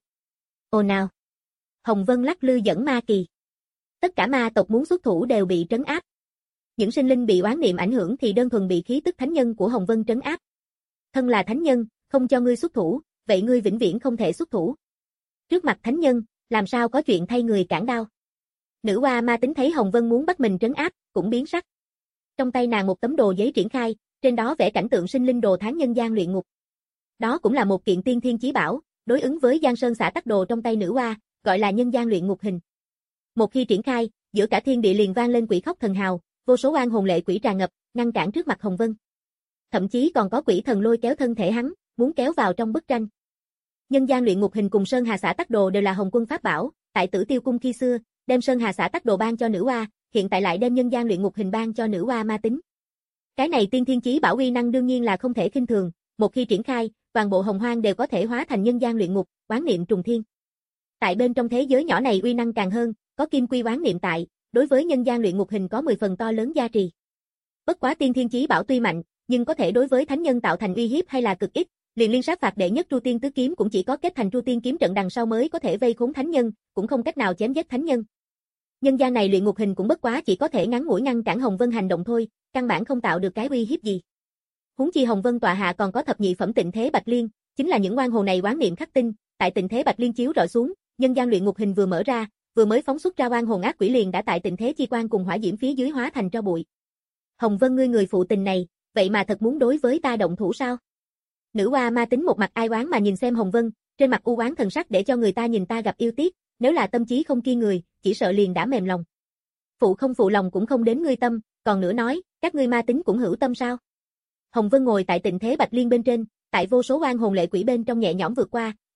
S2: Ồ nào! Hồng Vân lắc lư dẫn ma kỳ. Tất cả ma tộc muốn xuất thủ đều bị trấn áp. Những sinh linh bị oán niệm ảnh hưởng thì đơn thuần bị khí tức thánh nhân của Hồng Vân trấn áp. Thân là thánh nhân, không cho ngươi xuất thủ, vậy ngươi vĩnh viễn không thể xuất thủ. Trước mặt thánh nhân, làm sao có chuyện thay người cản đao. Nữ oa ma tính thấy Hồng Vân muốn bắt mình trấn áp, cũng biến sắc. Trong tay nàng một tấm đồ giấy triển khai, trên đó vẽ cảnh tượng sinh linh đồ tháng nhân gian luyện ngục. Đó cũng là một kiện tiên thiên chí bảo, đối ứng với Giang Sơn Xả Tắc Đồ trong tay nữ oa, gọi là nhân gian luyện ngục hình. Một khi triển khai, giữa cả thiên địa liền vang lên quỷ khóc thần hào, vô số oan hồn lệ quỷ tràn ngập, ngăn cản trước mặt Hồng Vân. Thậm chí còn có quỷ thần lôi kéo thân thể hắn, muốn kéo vào trong bức tranh. Nhân gian luyện ngục hình cùng Sơn Hà Xả Tắc Đồ đều là Hồng Quân pháp bảo, tại Tử Tiêu cung khi xưa, đem Sơn Hà Xả Tắc Đồ ban cho nữ oa, hiện tại lại đem nhân gian luyện ngục hình ban cho nữ oa ma tính. Cái này tiên thiên chí bảo uy năng đương nhiên là không thể khinh thường, một khi triển khai, toàn bộ hồng hoang đều có thể hóa thành nhân gian luyện ngục, oán niệm trùng thiên. Tại bên trong thế giới nhỏ này uy năng càng hơn, có Kim Quy oán niệm tại, đối với nhân gian luyện ngục hình có mười phần to lớn gia trì. Bất quá tiên thiên chí bảo tuy mạnh, nhưng có thể đối với thánh nhân tạo thành uy hiếp hay là cực ít, liền liên sát phạt đệ nhất Tru Tiên tứ kiếm cũng chỉ có kết thành Tru Tiên kiếm trận đằng sau mới có thể vây khốn thánh nhân, cũng không cách nào chém giết thánh nhân. Nhân gian này luyện ngục hình cũng bất quá chỉ có thể ngắn ngủi ngăn cản Hồng Vân hành động thôi, căn bản không tạo được cái uy hiếp gì. Huống chi Hồng Vân tọa hạ còn có thập nhị phẩm tịnh thế Bạch Liên, chính là những oan hồn này oán niệm khắc tinh, tại tịnh thế Bạch Liên chiếu rọi xuống, nhân gian luyện ngục hình vừa mở ra, vừa mới phóng xuất ra oan hồn ác quỷ liền đã tại tịnh thế chi quan cùng hỏa diễm phía dưới hóa thành tro bụi. Hồng Vân ngươi người phụ tình này, vậy mà thật muốn đối với ta động thủ sao? Nữ oa ma tính một mặt ai oán mà nhìn xem Hồng Vân, trên mặt u oán thần sắc để cho người ta nhìn ta gặp yêu tiếc, nếu là tâm trí không kiên người, chỉ sợ liền đã mềm lòng. Phụ không phụ lòng cũng không đến ngươi tâm, còn nữa nói, các ngươi ma tính cũng hữu tâm sao? Hồng Vân ngồi tại tịnh thế Bạch Liên bên trên, tại vô số oan hồn lệ quỷ bên trong nhẹ nhõm vượt qua,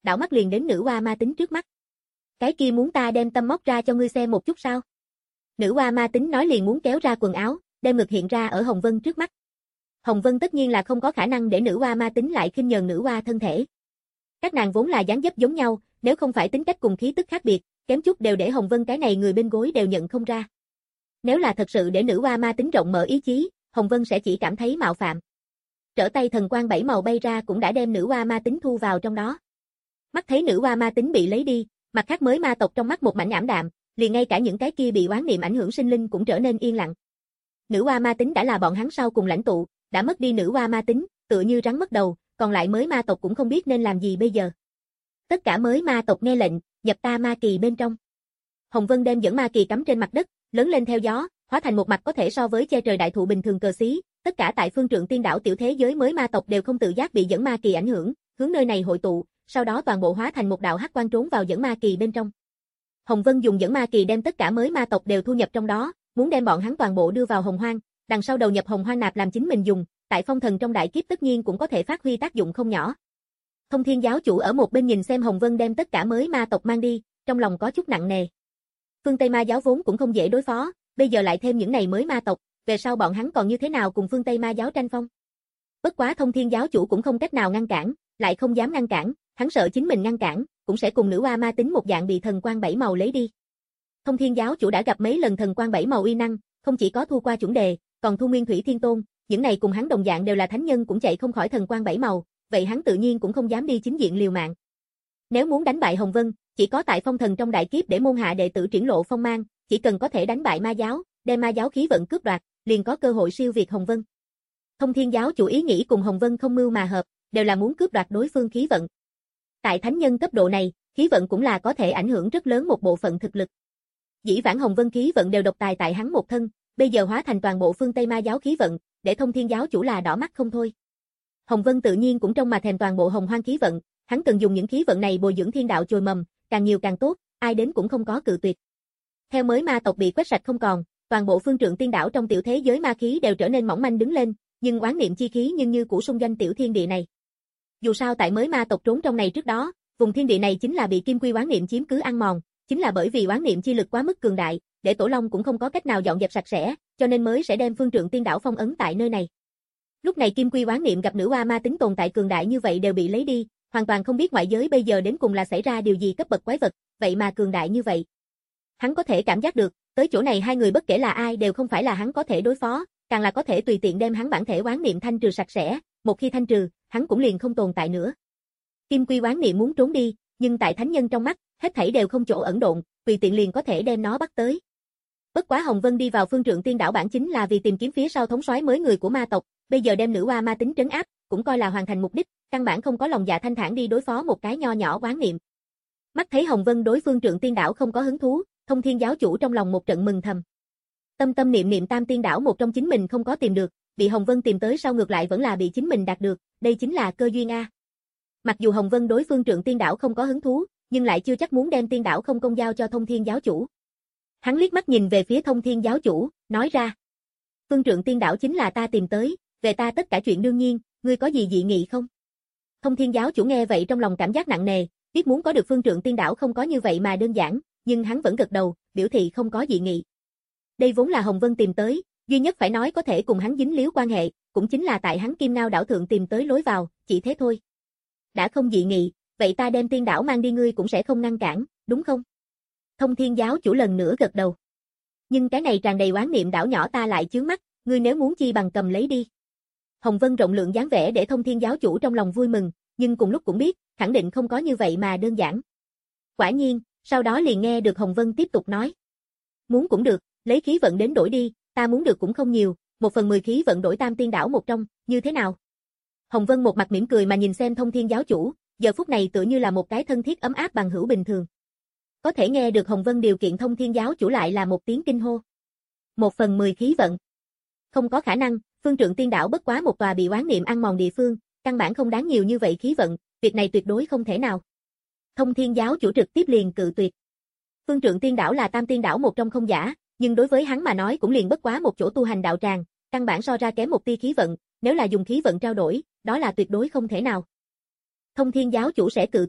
S2: đảo mắt liền đến nữ oa ma tính trước mắt. Cái kia muốn ta đem tâm móc ra cho ngươi xem một chút sao? Nữ oa ma tính nói liền muốn kéo ra quần áo, đem ngực hiện ra ở Hồng Vân trước mắt. Hồng Vân tất nhiên là không có khả năng để nữ oa ma tính lại khinh nhờn nữ oa thân thể. Các nàng vốn là dáng dấp giống nhau, nếu không phải tính cách cùng khí tức khác biệt, kém chút đều để Hồng Vân cái này người bên gối đều nhận không ra. Nếu là thật sự để nữ oa ma tính rộng mở ý chí, Hồng Vân sẽ chỉ cảm thấy mạo phạm. Trở tay thần quang bảy màu bay ra cũng đã đem nữ oa ma tính thu vào trong đó. Mắt thấy nữ oa ma tính bị lấy đi, mặt khác mới ma tộc trong mắt một mảnh ảm đạm, liền ngay cả những cái kia bị oán niệm ảnh hưởng sinh linh cũng trở nên yên lặng. Nữ oa ma tính đã là bọn hắn sau cùng lãnh tụ, đã mất đi nữ oa ma tính, tựa như rắn mất đầu, còn lại mới ma tộc cũng không biết nên làm gì bây giờ. Tất cả mới ma tộc nghe lệnh, nhập ta ma kỳ bên trong. Hồng Vân đem dẫn ma kỳ cắm trên mặt đất, lớn lên theo gió, hóa thành một mặt có thể so với che trời đại thụ bình thường cờ xí, tất cả tại phương Trượng Tiên đảo tiểu thế giới mới ma tộc đều không tự giác bị dẫn ma kỳ ảnh hưởng, hướng nơi này hội tụ, sau đó toàn bộ hóa thành một đạo hắc quang trốn vào dẫn ma kỳ bên trong. Hồng Vân dùng dẫn ma kỳ đem tất cả mới ma tộc đều thu nhập trong đó, muốn đem bọn hắn toàn bộ đưa vào Hồng Hoang, đằng sau đầu nhập Hồng Hoang nạp làm chính mình dùng, tại phong thần trong đại kiếp tất nhiên cũng có thể phát huy tác dụng không nhỏ. Thông Thiên giáo chủ ở một bên nhìn xem Hồng Vân đem tất cả mới ma tộc mang đi, trong lòng có chút nặng nề. Phương Tây ma giáo vốn cũng không dễ đối phó, bây giờ lại thêm những này mới ma tộc, về sau bọn hắn còn như thế nào cùng phương Tây ma giáo tranh phong. Bất quá Thông Thiên giáo chủ cũng không cách nào ngăn cản, lại không dám ngăn cản, hắn sợ chính mình ngăn cản, cũng sẽ cùng nữ oa ma tính một dạng bị thần quang bảy màu lấy đi. Thông Thiên giáo chủ đã gặp mấy lần thần quang bảy màu uy năng, không chỉ có thu qua chuẩn đề, còn thu Nguyên Thủy Thiên Tôn, những này cùng hắn đồng dạng đều là thánh nhân cũng chạy không khỏi thần quang bảy màu, vậy hắn tự nhiên cũng không dám đi chính diện liều mạng. Nếu muốn đánh bại Hồng Vân, chỉ có tại phong thần trong đại kiếp để môn hạ đệ tử triển lộ phong mang, chỉ cần có thể đánh bại ma giáo, đem ma giáo khí vận cướp đoạt, liền có cơ hội siêu việt Hồng Vân. Thông Thiên giáo chủ ý nghĩ cùng Hồng Vân không mưu mà hợp, đều là muốn cướp đoạt đối phương khí vận. Tại thánh nhân cấp độ này, khí vận cũng là có thể ảnh hưởng rất lớn một bộ phận thực lực. Dĩ vãng Hồng Vân khí vận đều độc tài tại hắn một thân, bây giờ hóa thành toàn bộ phương Tây ma giáo khí vận, để Thông Thiên giáo chủ là đỏ mắt không thôi. Hồng Vân tự nhiên cũng trong mà thèm toàn bộ Hồng Hoang khí vận, hắn cần dùng những khí vận này bồi dưỡng thiên đạo chồi mầm, càng nhiều càng tốt, ai đến cũng không có cự tuyệt. Theo mới ma tộc bị quét sạch không còn, toàn bộ phương Trượng Tiên đảo trong tiểu thế giới ma khí đều trở nên mỏng manh đứng lên, nhưng oán niệm chi khí nhưng như cũ xung doanh tiểu thiên địa này. Dù sao tại mới ma tộc trốn trong này trước đó, vùng thiên địa này chính là bị kim quy oán niệm chiếm cứ ăn mòn, chính là bởi vì oán niệm chi lực quá mức cường đại, để Tổ Long cũng không có cách nào dọn dẹp sạch sẽ, cho nên mới sẽ đem phương Trượng Tiên đảo phong ấn tại nơi này. Lúc này kim quy oán niệm gặp nữ oa ma tính tồn tại cường đại như vậy đều bị lấy đi, hoàn toàn không biết ngoại giới bây giờ đến cùng là xảy ra điều gì cấp bậc quái vật, vậy mà cường đại như vậy. Hắn có thể cảm giác được, tới chỗ này hai người bất kể là ai đều không phải là hắn có thể đối phó, càng là có thể tùy tiện đem hắn bản thể oán niệm thanh trừ sạch sẽ, một khi thanh trừ, hắn cũng liền không tồn tại nữa. Kim quy oán niệm muốn trốn đi, nhưng tại thánh nhân trong mắt, hết thảy đều không chỗ ẩn độn, tùy tiện liền có thể đem nó bắt tới. Bất quá Hồng Vân đi vào phương Trượng Tiên đảo bản chính là vì tìm kiếm phía sau thống soái mới người của ma tộc, bây giờ đem nữ oa ma tính trấn áp, cũng coi là hoàn thành mục đích, căn bản không có lòng dạ thanh thản đi đối phó một cái nho nhỏ oán niệm. Mắt thấy Hồng Vân đối phương Trượng Tiên đảo không có hứng thú, Thông Thiên giáo chủ trong lòng một trận mừng thầm. Tâm tâm niệm niệm Tam Tiên đảo một trong chính mình không có tìm được, bị Hồng Vân tìm tới sau ngược lại vẫn là bị chính mình đạt được, đây chính là cơ duyên a. Mặc dù Hồng Vân đối phương Trượng Tiên đảo không có hứng thú, nhưng lại chưa chắc muốn đem Tiên đảo không công giao cho Thông Thiên giáo chủ. Hắn liếc mắt nhìn về phía Thông Thiên giáo chủ, nói ra: "Phương Trượng Tiên đảo chính là ta tìm tới, về ta tất cả chuyện đương nhiên, ngươi có gì dị nghị không?" Thông Thiên giáo chủ nghe vậy trong lòng cảm giác nặng nề, biết muốn có được Phương Trượng Tiên đảo không có như vậy mà đơn giản, nhưng hắn vẫn gật đầu, biểu thị không có dị nghị. Đây vốn là Hồng Vân tìm tới, duy nhất phải nói có thể cùng hắn dính líu quan hệ, cũng chính là tại hắn Kim Ngao đảo thượng tìm tới lối vào, chỉ thế thôi. Đã không dị nghị, vậy ta đem tiên đảo mang đi ngươi cũng sẽ không ngăn cản, đúng không? Thông Thiên giáo chủ lần nữa gật đầu. Nhưng cái này tràn đầy oán niệm đảo nhỏ ta lại chướng mắt, ngươi nếu muốn chi bằng cầm lấy đi. Hồng Vân rộng lượng dáng vẻ để Thông Thiên giáo chủ trong lòng vui mừng, nhưng cùng lúc cũng biết, khẳng định không có như vậy mà đơn giản. Quả nhiên, sau đó liền nghe được Hồng Vân tiếp tục nói: "Muốn cũng được, lấy khí vận đến đổi đi, ta muốn được cũng không nhiều, một phần mười khí vận đổi Tam Tiên đảo một trong, như thế nào?" Hồng Vân một mặt mỉm cười mà nhìn xem Thông Thiên giáo chủ, giờ phút này tựa như là một cái thân thiết ấm áp bằng hữu bình thường. Có thể nghe được Hồng Vân điều kiện Thông Thiên giáo chủ lại là một tiếng kinh hô. Một phần mười khí vận. Không có khả năng, phương Trượng Tiên đảo bất quá một tòa bị oán niệm ăn mòn địa phương, căn bản không đáng nhiều như vậy khí vận, việc này tuyệt đối không thể nào. Thông Thiên giáo chủ trực tiếp liền cự tuyệt. Phương Trượng Tiên đảo là Tam Tiên đảo một trong không giả, nhưng đối với hắn mà nói cũng liền bất quá một chỗ tu hành đạo tràng, căn bản so ra kém một tia khí vận, nếu là dùng khí vận trao đổi, đó là tuyệt đối không thể nào. Thông Thiên giáo chủ sẽ cự tuyệt,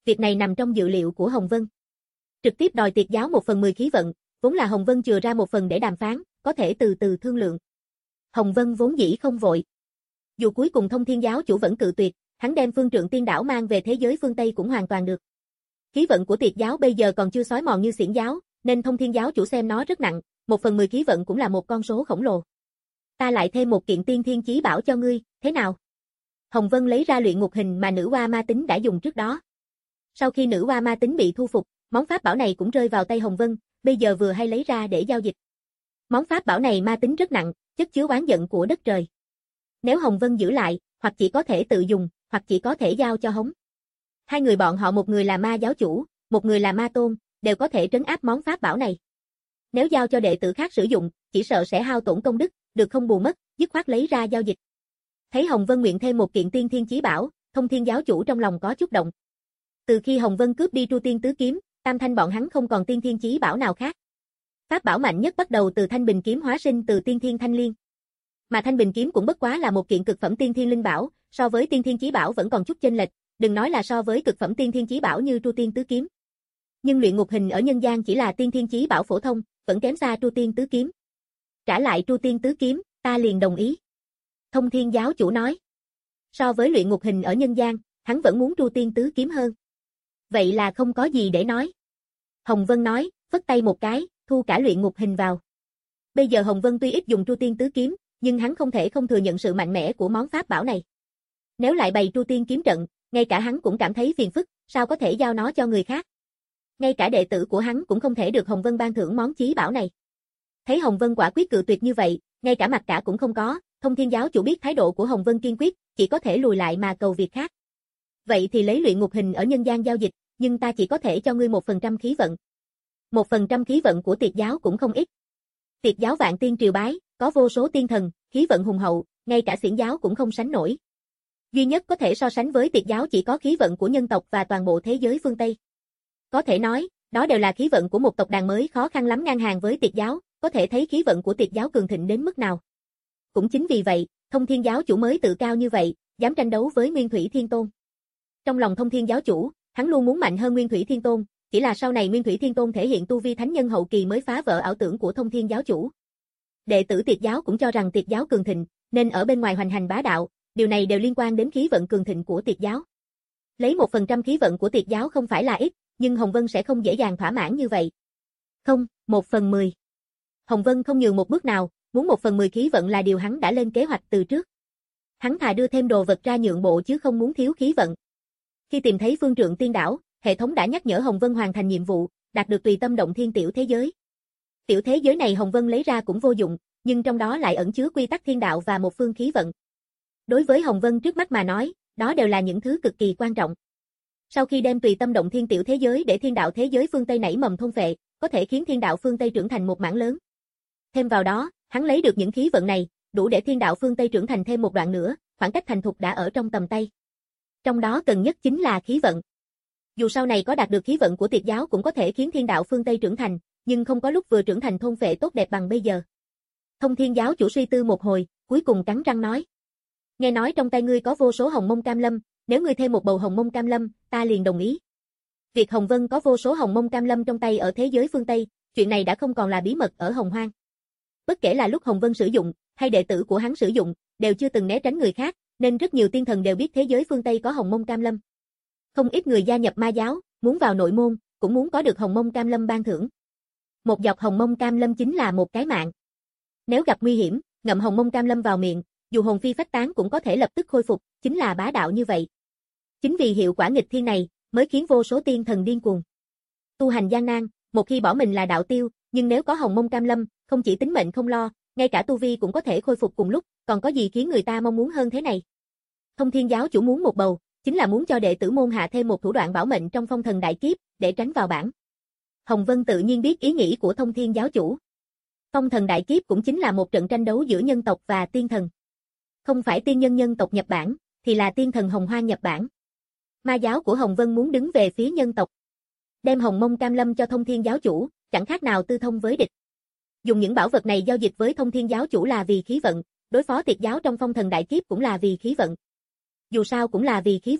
S2: Việc này nằm trong dự liệu của Hồng Vân. Trực tiếp đòi tiệt giáo một phần mười khí vận, vốn là Hồng Vân chừa ra một phần để đàm phán, có thể từ từ thương lượng. Hồng Vân vốn dĩ không vội. Dù cuối cùng Thông Thiên giáo chủ vẫn cự tuyệt, hắn đem phương trượng tiên đảo mang về thế giới phương Tây cũng hoàn toàn được. Khí vận của tiệt giáo bây giờ còn chưa xói mòn như xiển giáo, nên Thông Thiên giáo chủ xem nó rất nặng, một phần mười khí vận cũng là một con số khổng lồ. Ta lại thêm một kiện tiên thiên chí bảo cho ngươi, thế nào? Hồng Vân lấy ra luyện ngục hình mà nữ hoa ma tính đã dùng trước đó. Sau khi nữ hoa ma tính bị thu phục, món pháp bảo này cũng rơi vào tay Hồng Vân, bây giờ vừa hay lấy ra để giao dịch. Món pháp bảo này ma tính rất nặng, chất chứa oán giận của đất trời. Nếu Hồng Vân giữ lại, hoặc chỉ có thể tự dùng, hoặc chỉ có thể giao cho Hống. Hai người bọn họ, một người là ma giáo chủ, một người là ma tôn, đều có thể trấn áp món pháp bảo này. Nếu giao cho đệ tử khác sử dụng, chỉ sợ sẽ hao tổn công đức, được không bù mất, dứt khoát lấy ra giao dịch. Thấy Hồng Vân nguyện thêm một kiện tiên thiên chí bảo, Thông Thiên giáo chủ trong lòng có chút động. Từ khi Hồng Vân cướp đi Tru Tiên Tứ Kiếm, Tam Thanh bọn hắn không còn tiên thiên chí bảo nào khác. Pháp bảo mạnh nhất bắt đầu từ Thanh Bình kiếm hóa sinh từ tiên thiên Thanh Liên. Mà Thanh Bình kiếm cũng bất quá là một kiện cực phẩm tiên thiên linh bảo, so với tiên thiên chí bảo vẫn còn chút chênh lệch, đừng nói là so với cực phẩm tiên thiên chí bảo như Tru Tiên Tứ Kiếm. Nhưng luyện ngục hình ở nhân gian chỉ là tiên thiên chí bảo phổ thông, vẫn kém xa Tru Tiên Tứ Kiếm. Trả lại Tru Tiên Tứ Kiếm, ta liền đồng ý. Thông Thiên giáo chủ nói. So với luyện ngục hình ở nhân gian, hắn vẫn muốn Tru Tiên Tứ Kiếm hơn. Vậy là không có gì để nói. Hồng Vân nói, phất tay một cái, thu cả luyện ngục hình vào. Bây giờ Hồng Vân tuy ít dùng Tru Tiên Tứ Kiếm, nhưng hắn không thể không thừa nhận sự mạnh mẽ của món pháp bảo này. Nếu lại bày Tru Tiên kiếm trận, ngay cả hắn cũng cảm thấy phiền phức, sao có thể giao nó cho người khác. Ngay cả đệ tử của hắn cũng không thể được Hồng Vân ban thưởng món chí bảo này. Thấy Hồng Vân quả quyết cự tuyệt như vậy, ngay cả mặt cả cũng không có, Thông Thiên giáo chủ biết thái độ của Hồng Vân kiên quyết, chỉ có thể lùi lại mà cầu việc khác. Vậy thì lấy luyện ngục hình ở nhân gian giao dịch, nhưng ta chỉ có thể cho ngươi một phần trăm khí vận. Một phần trăm khí vận của tiệt giáo cũng không ít. Tiệt giáo vạn tiên triều bái, có vô số tiên thần, khí vận hùng hậu, ngay cả xiển giáo cũng không sánh nổi. Duy nhất có thể so sánh với tiệt giáo chỉ có khí vận của nhân tộc và toàn bộ thế giới phương Tây. Có thể nói, đó đều là khí vận của một tộc đàn mới khó khăn lắm ngang hàng với tiệt giáo, có thể thấy khí vận của tiệt giáo cường thịnh đến mức nào. Cũng chính vì vậy, Thông Thiên giáo chủ mới tự cao như vậy, dám tranh đấu với Nguyên Thủy Thiên Tôn. Trong lòng Thông Thiên giáo chủ, hắn luôn muốn mạnh hơn Nguyên Thủy Thiên Tôn, chỉ là sau này Nguyên Thủy Thiên Tôn thể hiện tu vi thánh nhân hậu kỳ mới phá vỡ ảo tưởng của Thông Thiên giáo chủ. Đệ tử tiệt giáo cũng cho rằng tiệt giáo cường thịnh, nên ở bên ngoài hoành hành bá đạo, điều này đều liên quan đến khí vận cường thịnh của tiệt giáo. Lấy một phần trăm khí vận của tiệt giáo không phải là ít, nhưng Hồng Vân sẽ không dễ dàng thỏa mãn như vậy. Không, một phần mười. Hồng Vân không nhường một bước nào, muốn một phần mười khí vận là điều hắn đã lên kế hoạch từ trước. Hắn thà đưa thêm đồ vật ra nhượng bộ chứ không muốn thiếu khí vận. Khi tìm thấy phương trượng tiên đảo, hệ thống đã nhắc nhở Hồng Vân hoàn thành nhiệm vụ, đạt được tùy tâm động thiên tiểu thế giới. Tiểu thế giới này Hồng Vân lấy ra cũng vô dụng, nhưng trong đó lại ẩn chứa quy tắc thiên đạo và một phương khí vận. Đối với Hồng Vân trước mắt mà nói, đó đều là những thứ cực kỳ quan trọng. Sau khi đem tùy tâm động thiên tiểu thế giới để thiên đạo thế giới phương Tây nảy mầm thôn phệ, có thể khiến thiên đạo phương Tây trưởng thành một mảng lớn. Thêm vào đó, hắn lấy được những khí vận này, đủ để thiên đạo phương Tây trưởng thành thêm một đoạn nữa, khoảng cách thành thục đã ở trong tầm tay. Trong đó cần nhất chính là khí vận. Dù sau này có đạt được khí vận của tiệt giáo cũng có thể khiến thiên đạo phương Tây trưởng thành, nhưng không có lúc vừa trưởng thành thôn phệ tốt đẹp bằng bây giờ. Thông Thiên giáo chủ suy tư một hồi, cuối cùng cắn răng nói. Nghe nói trong tay ngươi có vô số hồng mông cam lâm, nếu ngươi thêm một bầu hồng mông cam lâm, ta liền đồng ý. Việc Hồng Vân có vô số hồng mông cam lâm trong tay ở thế giới phương Tây, chuyện này đã không còn là bí mật ở Hồng Hoang. Bất kể là lúc Hồng Vân sử dụng, hay đệ tử của hắn sử dụng, đều chưa từng né tránh người khác, nên rất nhiều tiên thần đều biết thế giới phương Tây có hồng mông cam lâm. Không ít người gia nhập ma giáo, muốn vào nội môn, cũng muốn có được hồng mông cam lâm ban thưởng. Một giọt hồng mông cam lâm chính là một cái mạng. Nếu gặp nguy hiểm, ngậm hồng mông cam lâm vào miệng, dù hồn phi phách tán cũng có thể lập tức khôi phục, chính là bá đạo như vậy. Chính vì hiệu quả nghịch thiên này, mới khiến vô số tiên thần điên cuồng. Tu hành gian nan, một khi bỏ mình là đạo tiêu, nhưng nếu có hồng mông cam lâm, không chỉ tính mệnh không lo, ngay cả tu vi cũng có thể khôi phục cùng lúc, còn có gì khiến người ta mong muốn hơn thế này. Thông Thiên giáo chủ muốn một bầu, chính là muốn cho đệ tử môn hạ thêm một thủ đoạn bảo mệnh trong phong thần đại kiếp, để tránh vào bẫy. Hồng Vân tự nhiên biết ý nghĩ của Thông Thiên giáo chủ. Phong thần đại kiếp cũng chính là một trận tranh đấu giữa nhân tộc và tiên thần. Không phải tiên nhân nhân tộc nhập bảng, thì là tiên thần Hồng Hoang nhập bảng. Ma giáo của Hồng Vân muốn đứng về phía nhân tộc. Đem hồng mông cam lâm cho Thông Thiên giáo chủ, chẳng khác nào tư thông với địch. Dùng những bảo vật này giao dịch với Thông Thiên giáo chủ là vì khí vận, đối phó tiệt giáo trong phong thần đại kiếp cũng là vì khí vận. Dù sao cũng là vì khí vận,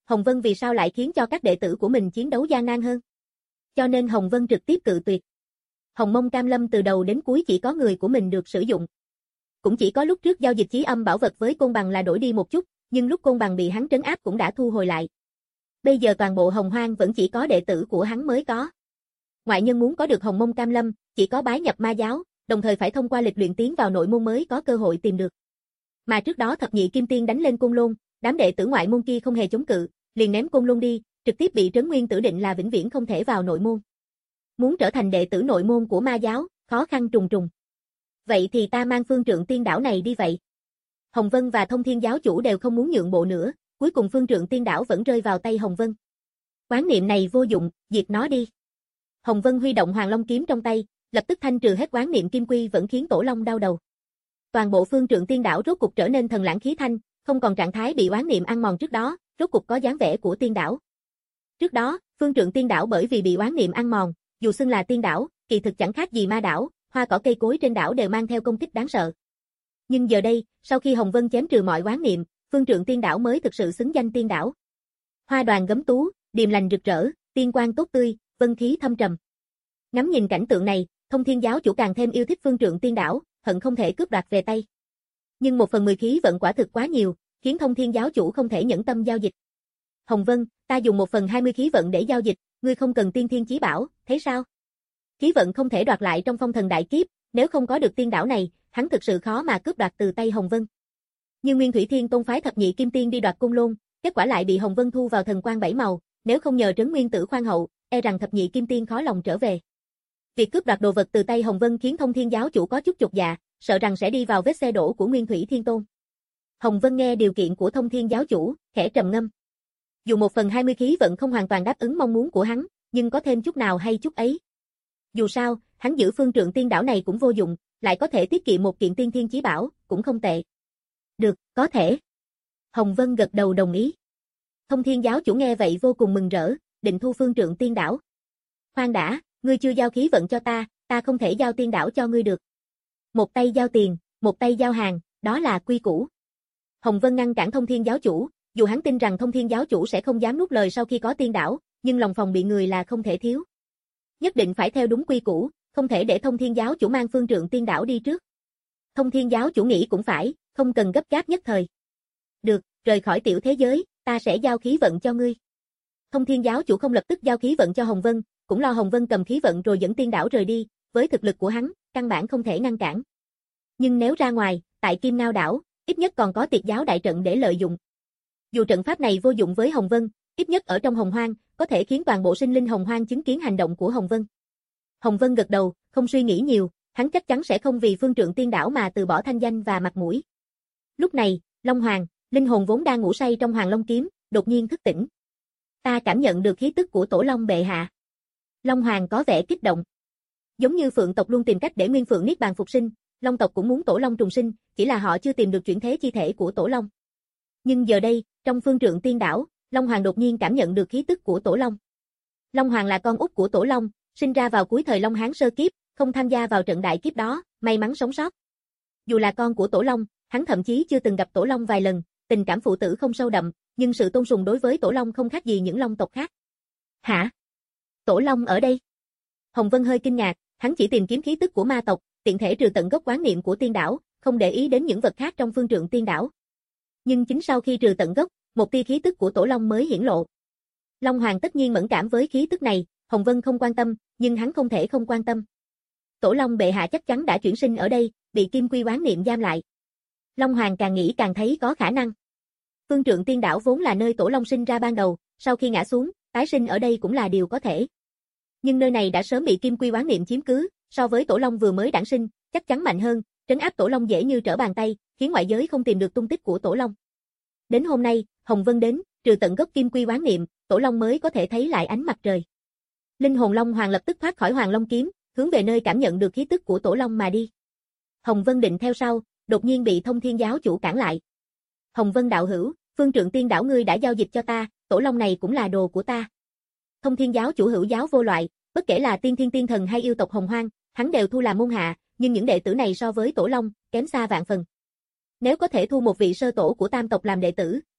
S2: Hồng Vân vì sao lại khiến cho các đệ tử của mình chiến đấu gian nan hơn? Cho nên Hồng Vân trực tiếp cự tuyệt. Hồng Mông Cam Lâm từ đầu đến cuối chỉ có người của mình được sử dụng. Cũng chỉ có lúc trước giao dịch chí âm bảo vật với Côn Bằng là đổi đi một chút, nhưng lúc Côn Bằng bị hắn trấn áp cũng đã thu hồi lại. Bây giờ toàn bộ Hồng Hoang vẫn chỉ có đệ tử của hắn mới có. Ngoại nhân muốn có được Hồng Mông Cam Lâm, chỉ có bái nhập ma giáo, đồng thời phải thông qua lịch luyện tiến vào nội môn mới có cơ hội tìm được. Mà trước đó thập nhị kim tiên đánh lên Côn Lôn, đám đệ tử ngoại môn kia không hề chống cự, liền ném Côn Lôn đi, trực tiếp bị Trấn Nguyên tử định là vĩnh viễn không thể vào nội môn. Muốn trở thành đệ tử nội môn của ma giáo, khó khăn trùng trùng. Vậy thì ta mang Phương Trượng Tiên Đảo này đi vậy. Hồng Vân và Thông Thiên giáo chủ đều không muốn nhượng bộ nữa, cuối cùng Phương Trượng Tiên Đảo vẫn rơi vào tay Hồng Vân. Quán niệm này vô dụng, diệt nó đi. Hồng Vân huy động Hoàng Long kiếm trong tay, lập tức thanh trừ hết quán niệm kim quy vẫn khiến Tổ Long đau đầu. Toàn bộ Phương Trượng Tiên Đảo rốt cục trở nên thần lãng khí thanh, không còn trạng thái bị oán niệm ăn mòn trước đó, rốt cục có dáng vẻ của tiên đảo. Trước đó, Phương Trượng Tiên Đảo bởi vì bị oán niệm ăn mòn, dù xưng là tiên đảo, kỳ thực chẳng khác gì ma đảo, hoa cỏ cây cối trên đảo đều mang theo công kích đáng sợ. Nhưng giờ đây, sau khi Hồng Vân chém trừ mọi oán niệm, Phương Trượng Tiên Đảo mới thực sự xứng danh tiên đảo. Hoa đoàn gấm tú, điềm lành rực rỡ, tiên quang tốt tươi, vân khí thâm trầm. Ngắm nhìn cảnh tượng này, Thông Thiên giáo chủ càng thêm yêu thích Phương Trượng Tiên Đảo, hận không thể cướp đoạt về tay. Nhưng một phần mười khí vận quả thực quá nhiều, khiến Thông Thiên giáo chủ không thể nhẫn tâm giao dịch. Hồng Vân, ta dùng một phần hai mươi khí vận để giao dịch, ngươi không cần tiên thiên chí bảo, thấy sao? Khí vận không thể đoạt lại trong phong thần đại kiếp, nếu không có được tiên đảo này, hắn thực sự khó mà cướp đoạt từ tay Hồng Vân. Như Nguyên Thủy Thiên Tôn phái thập nhị kim tiên đi đoạt Côn Lôn, kết quả lại bị Hồng Vân thu vào thần quang bảy màu, nếu không nhờ Trấn Nguyên tử khoan hậu, e rằng thập nhị kim tiên khó lòng trở về. Việc cướp đoạt đồ vật từ tay Hồng Vân khiến Thông Thiên giáo chủ có chút chột dạ, sợ rằng sẽ đi vào vết xe đổ của Nguyên Thủy Thiên Tôn. Hồng Vân nghe điều kiện của Thông Thiên giáo chủ, khẽ trầm ngâm. Dù một phần hai mươi khí vận không hoàn toàn đáp ứng mong muốn của hắn, nhưng có thêm chút nào hay chút ấy. Dù sao, hắn giữ Phương Trượng Tiên Đảo này cũng vô dụng, lại có thể tiết kiệm một kiện tiên thiên chí bảo, cũng không tệ. Được, có thể. Hồng Vân gật đầu đồng ý. Thông Thiên giáo chủ nghe vậy vô cùng mừng rỡ, định thu Phương Trượng Tiên Đảo. Khoan đã, ngươi chưa giao khí vận cho ta, ta không thể giao tiên đảo cho ngươi được. Một tay giao tiền, một tay giao hàng, đó là quy củ. Hồng Vân ngăn cản Thông Thiên giáo chủ, dù hắn tin rằng Thông Thiên giáo chủ sẽ không dám nuốt lời sau khi có tiên đảo, nhưng lòng phòng bị người là không thể thiếu. Nhất định phải theo đúng quy củ, không thể để Thông Thiên giáo chủ mang Phương Trượng Tiên Đảo đi trước. Thông Thiên giáo chủ nghĩ cũng phải, không cần gấp gáp nhất thời. Được, rời khỏi tiểu thế giới, ta sẽ giao khí vận cho ngươi. Thông Thiên giáo chủ không lập tức giao khí vận cho Hồng Vân, cũng lo Hồng Vân cầm khí vận rồi dẫn tiên đảo rời đi, với thực lực của hắn, căn bản không thể ngăn cản. Nhưng nếu ra ngoài, tại Kim Ngao đảo, ít nhất còn có Tiệt giáo đại trận để lợi dụng. Dù trận pháp này vô dụng với Hồng Vân, ít nhất ở trong Hồng Hoang, có thể khiến toàn bộ sinh linh Hồng Hoang chứng kiến hành động của Hồng Vân. Hồng Vân gật đầu, không suy nghĩ nhiều, hắn chắc chắn sẽ không vì Phương Trượng Tiên Đảo mà từ bỏ thanh danh và mặt mũi. Lúc này, Long Hoàng, linh hồn vốn đang ngủ say trong Hoàng Long kiếm, đột nhiên thức tỉnh. Ta cảm nhận được khí tức của Tổ Long bệ hạ. Long Hoàng có vẻ kích động. Giống như Phượng tộc luôn tìm cách để Nguyên Phượng niết bàn phục sinh, Long tộc cũng muốn Tổ Long trùng sinh, chỉ là họ chưa tìm được chuyển thế chi thể của Tổ Long. Nhưng giờ đây, trong Phương Trượng Tiên Đảo, Long Hoàng đột nhiên cảm nhận được khí tức của Tổ Long. Long Hoàng là con út của Tổ Long, sinh ra vào cuối thời Long Hán sơ kiếp, không tham gia vào trận đại kiếp đó, may mắn sống sót. Dù là con của Tổ Long, hắn thậm chí chưa từng gặp Tổ Long vài lần, tình cảm phụ tử không sâu đậm, nhưng sự tôn sùng đối với Tổ Long không khác gì những Long tộc khác. Hả? Tổ Long ở đây? Hồng Vân hơi kinh ngạc, hắn chỉ tìm kiếm khí tức của ma tộc, tiện thể trừ tận gốc quán niệm của tiên đảo, không để ý đến những vật khác trong Phương Trượng Tiên Đảo. Nhưng chính sau khi trừ tận gốc, một tia khí tức của Tổ Long mới hiển lộ. Long Hoàng tất nhiên mẫn cảm với khí tức này, Hồng Vân không quan tâm, nhưng hắn không thể không quan tâm. Tổ Long bệ hạ chắc chắn đã chuyển sinh ở đây, bị Kim Quy oán niệm giam lại. Long Hoàng càng nghĩ càng thấy có khả năng. Phương Trượng Tiên Đảo vốn là nơi Tổ Long sinh ra ban đầu, sau khi ngã xuống, tái sinh ở đây cũng là điều có thể. Nhưng nơi này đã sớm bị Kim Quy oán niệm chiếm cứ, so với Tổ Long vừa mới đản sinh, chắc chắn mạnh hơn, trấn áp Tổ Long dễ như trở bàn tay, khiến ngoại giới không tìm được tung tích của Tổ Long. Đến hôm nay, Hồng Vân đến, trừ tận gốc Kim Quy oán niệm, Tổ Long mới có thể thấy lại ánh mặt trời. Linh hồn Long Hoàng lập tức thoát khỏi Hoàng Long kiếm, hướng về nơi cảm nhận được khí tức của Tổ Long mà đi. Hồng Vân định theo sau, đột nhiên bị Thông Thiên giáo chủ cản lại. Hồng Vân đạo hữu, Phương Trượng Tiên Đảo ngươi đã giao dịch cho ta, Tổ Long này cũng là đồ của ta. Thông Thiên giáo chủ hữu giáo vô loại, bất kể là tiên thiên tiên thần hay yêu tộc Hồng Hoang, hắn đều thu làm môn hạ, nhưng những đệ tử này so với Tổ Long, kém xa vạn phần. Nếu có thể thu một vị sơ tổ của tam tộc làm đệ tử,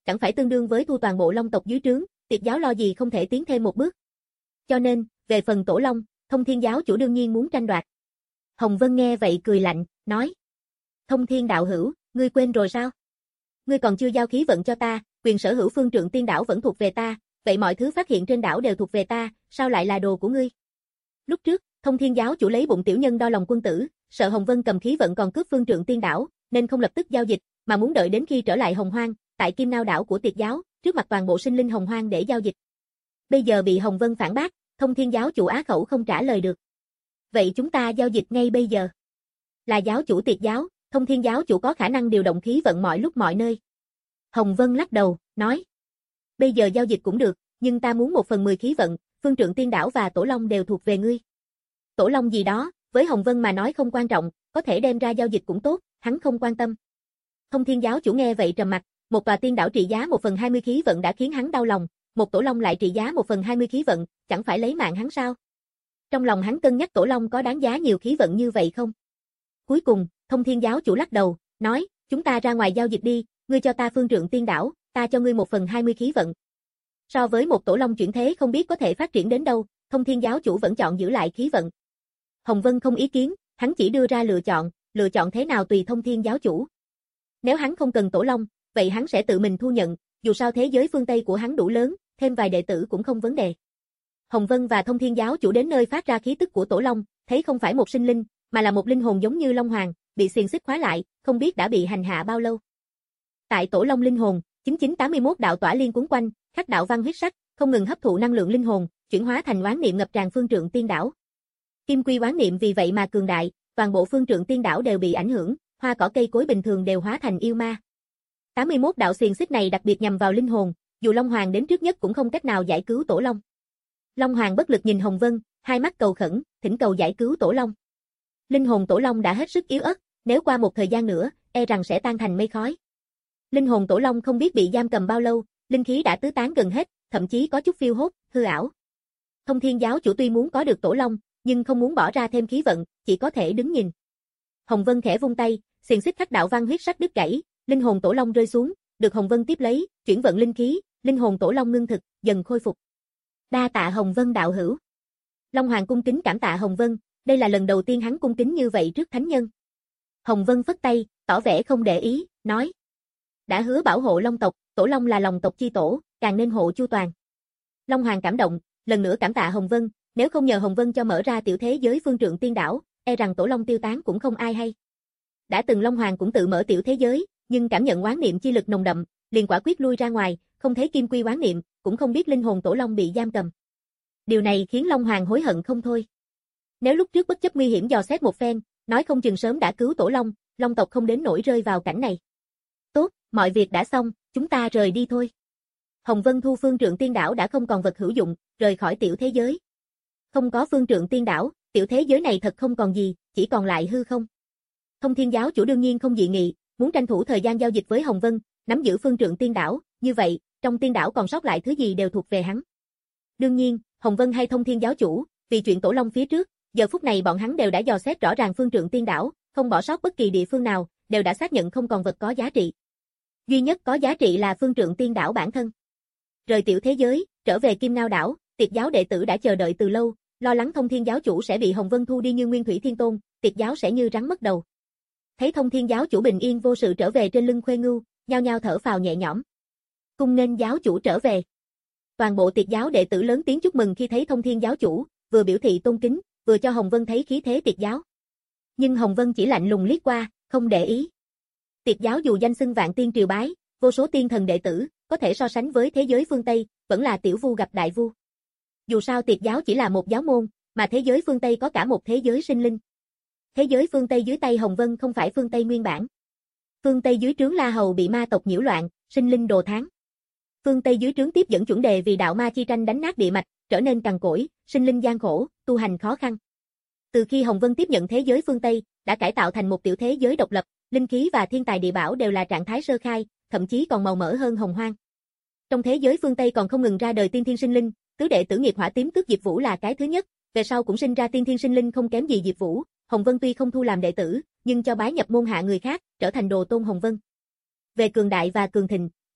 S2: chẳng phải tương đương với thu toàn bộ Long tộc dưới trướng, Tiệt giáo lo gì không thể tiến thêm một bước. Cho nên, về phần Tổ Long, Thông Thiên giáo chủ đương nhiên muốn tranh đoạt. Hồng Vân nghe vậy cười lạnh, nói: Thông Thiên đạo hữu, ngươi quên rồi sao? Ngươi còn chưa giao khí vận cho ta, quyền sở hữu phương trượng tiên đảo vẫn thuộc về ta, vậy mọi thứ phát hiện trên đảo đều thuộc về ta, sao lại là đồ của ngươi? Lúc trước, Thông Thiên giáo chủ lấy bụng tiểu nhân đo lòng quân tử, sợ Hồng Vân cầm khí vận còn cướp phương trượng tiên đảo, nên không lập tức giao dịch, mà muốn đợi đến khi trở lại Hồng Hoang, tại Kim Nao đảo của Tiệt giáo, trước mặt toàn bộ sinh linh Hồng Hoang để giao dịch. Bây giờ bị Hồng Vân phản bác, Thông Thiên giáo chủ á khẩu không trả lời được. Vậy chúng ta giao dịch ngay bây giờ. Là giáo chủ Tiệt giáo, Thông Thiên giáo chủ có khả năng điều động khí vận mọi lúc mọi nơi. Hồng Vân lắc đầu, nói: Bây giờ giao dịch cũng được, nhưng ta muốn một phần mười khí vận, phương trượng tiên đảo và Tổ Long đều thuộc về ngươi. Tổ Long gì đó, với Hồng Vân mà nói không quan trọng, có thể đem ra giao dịch cũng tốt, hắn không quan tâm. Thông Thiên giáo chủ nghe vậy trầm mặt, một tòa tiên đảo trị giá một phần hai mươi khí vận đã khiến hắn đau lòng, một Tổ Long lại trị giá một phần hai mươi khí vận, chẳng phải lấy mạng hắn sao? Trong lòng hắn cân nhắc Tổ Long có đáng giá nhiều khí vận như vậy không? Cuối cùng, Thông Thiên giáo chủ lắc đầu, nói: Chúng ta ra ngoài giao dịch đi, ngươi cho ta phương trượng tiên đảo, ta cho ngươi một phần hai mươi khí vận. So với một Tổ Long chuyển thế không biết có thể phát triển đến đâu, Thông Thiên giáo chủ vẫn chọn giữ lại khí vận. Hồng Vân không ý kiến, hắn chỉ đưa ra lựa chọn, lựa chọn thế nào tùy Thông Thiên giáo chủ. Nếu hắn không cần Tổ Long, vậy hắn sẽ tự mình thu nhận, dù sao thế giới phương Tây của hắn đủ lớn, thêm vài đệ tử cũng không vấn đề. Hồng Vân và Thông Thiên giáo chủ đến nơi phát ra khí tức của Tổ Long, thấy không phải một sinh linh, mà là một linh hồn giống như Long Hoàng, bị xiềng xích khóa lại, không biết đã bị hành hạ bao lâu. Tại Tổ Long linh hồn, chín chín tám mươi mốt đạo tỏa liên cuốn quanh, khắc đạo văn huyết sắc, không ngừng hấp thụ năng lượng linh hồn, chuyển hóa thành oán niệm ngập tràn phương trượng tiên đảo. Kim quy oán niệm vì vậy mà cường đại, toàn bộ phương trượng tiên đảo đều bị ảnh hưởng, hoa cỏ cây cối bình thường đều hóa thành yêu ma. tám mươi mốt đạo xiềng xích này đặc biệt nhằm vào linh hồn, dù Long Hoàng đến trước nhất cũng không cách nào giải cứu Tổ Long. Long Hoàng bất lực nhìn Hồng Vân, hai mắt cầu khẩn, thỉnh cầu giải cứu Tổ Long. Linh hồn Tổ Long đã hết sức yếu ớt, nếu qua một thời gian nữa, e rằng sẽ tan thành mây khói. Linh hồn Tổ Long không biết bị giam cầm bao lâu, linh khí đã tứ tán gần hết, thậm chí có chút phiêu hốt, hư ảo. Thông Thiên giáo chủ tuy muốn có được Tổ Long, nhưng không muốn bỏ ra thêm khí vận, chỉ có thể đứng nhìn. Hồng Vân khẽ vung tay, xiềng xích khắc đạo văn huyết sắc đứt gãy, linh hồn Tổ Long rơi xuống, được Hồng Vân tiếp lấy, chuyển vận linh khí, linh hồn Tổ Long ngưng thực, dần khôi phục. Đa tạ Hồng Vân đạo hữu. Long Hoàng cung kính cảm tạ Hồng Vân, đây là lần đầu tiên hắn cung kính như vậy trước thánh nhân. Hồng Vân phất tay, tỏ vẻ không để ý, nói: Đã hứa bảo hộ Long tộc, Tổ Long là lòng tộc chi tổ, càng nên hộ chu toàn. Long Hoàng cảm động, lần nữa cảm tạ Hồng Vân, nếu không nhờ Hồng Vân cho mở ra tiểu thế giới phương trượng tiên đảo, e rằng Tổ Long tiêu tán cũng không ai hay. Đã từng Long Hoàng cũng tự mở tiểu thế giới, nhưng cảm nhận oán niệm chi lực nồng đậm, liền quả quyết lui ra ngoài, không thấy kim quy oán niệm, cũng không biết linh hồn Tổ Long bị giam cầm. Điều này khiến Long Hoàng hối hận không thôi. Nếu lúc trước bất chấp nguy hiểm dò xét một phen, nói không chừng sớm đã cứu Tổ Long, Long tộc không đến nỗi rơi vào cảnh này. Tốt, mọi việc đã xong, chúng ta rời đi thôi. Hồng Vân thu phương trượng tiên đảo đã không còn vật hữu dụng, rời khỏi tiểu thế giới. Không có phương trượng tiên đảo, tiểu thế giới này thật không còn gì, chỉ còn lại hư không. Thông Thiên giáo chủ đương nhiên không dị nghị, muốn tranh thủ thời gian giao dịch với Hồng Vân, nắm giữ phương trượng tiên đảo, như vậy, trong tiên đảo còn sót lại thứ gì đều thuộc về hắn. Đương nhiên, Hồng Vân hay Thông Thiên giáo chủ, vì chuyện Tổ Long phía trước, giờ phút này bọn hắn đều đã dò xét rõ ràng phương trượng tiên đảo, không bỏ sót bất kỳ địa phương nào, đều đã xác nhận không còn vật có giá trị. Duy nhất có giá trị là phương trượng tiên đảo bản thân. Rời tiểu thế giới, trở về Kim Nao đảo, Tiệt giáo đệ tử đã chờ đợi từ lâu, lo lắng Thông Thiên giáo chủ sẽ bị Hồng Vân thu đi như Nguyên Thủy Thiên Tôn, Tiệt giáo sẽ như rắn mất đầu. Thấy Thông Thiên giáo chủ bình yên vô sự trở về trên lưng Khuê Ngưu, nhao nhao thở phào nhẹ nhõm. Cung nên giáo chủ trở về. Toàn bộ Tiệt giáo đệ tử lớn tiếng chúc mừng khi thấy Thông Thiên giáo chủ, vừa biểu thị tôn kính, vừa cho Hồng Vân thấy khí thế Tiệt giáo. Nhưng Hồng Vân chỉ lạnh lùng liếc qua, không để ý. Tiệt giáo dù danh xưng vạn tiên triều bái, vô số tiên thần đệ tử, có thể so sánh với thế giới phương Tây, vẫn là tiểu vu gặp đại vu. Dù sao Tiệt giáo chỉ là một giáo môn, mà thế giới phương Tây có cả một thế giới sinh linh. Thế giới phương Tây dưới tay Hồng Vân không phải phương Tây nguyên bản. Phương Tây dưới trướng La Hầu bị ma tộc nhiễu loạn, sinh linh đồ thán. Phương Tây dưới trướng tiếp dẫn chuẩn đề vì đạo ma chi tranh đánh nát địa mạch, trở nên cằn cỗi, sinh linh gian khổ, tu hành khó khăn. Từ khi Hồng Vân tiếp nhận thế giới phương Tây, đã cải tạo thành một tiểu thế giới độc lập, linh khí và thiên tài địa bảo đều là trạng thái sơ khai, thậm chí còn màu mỡ hơn Hồng Hoang. Trong thế giới phương Tây còn không ngừng ra đời tiên thiên sinh linh, tứ đệ tử nghiệp hỏa tím tước Diệp Vũ là cái thứ nhất, về sau cũng sinh ra tiên thiên sinh linh không kém gì Diệp Vũ. Hồng Vân tuy không thu làm đệ tử, nhưng cho bái nhập môn hạ người khác, trở thành đồ tôn Hồng Vân. Về cường đại và cường thịnh,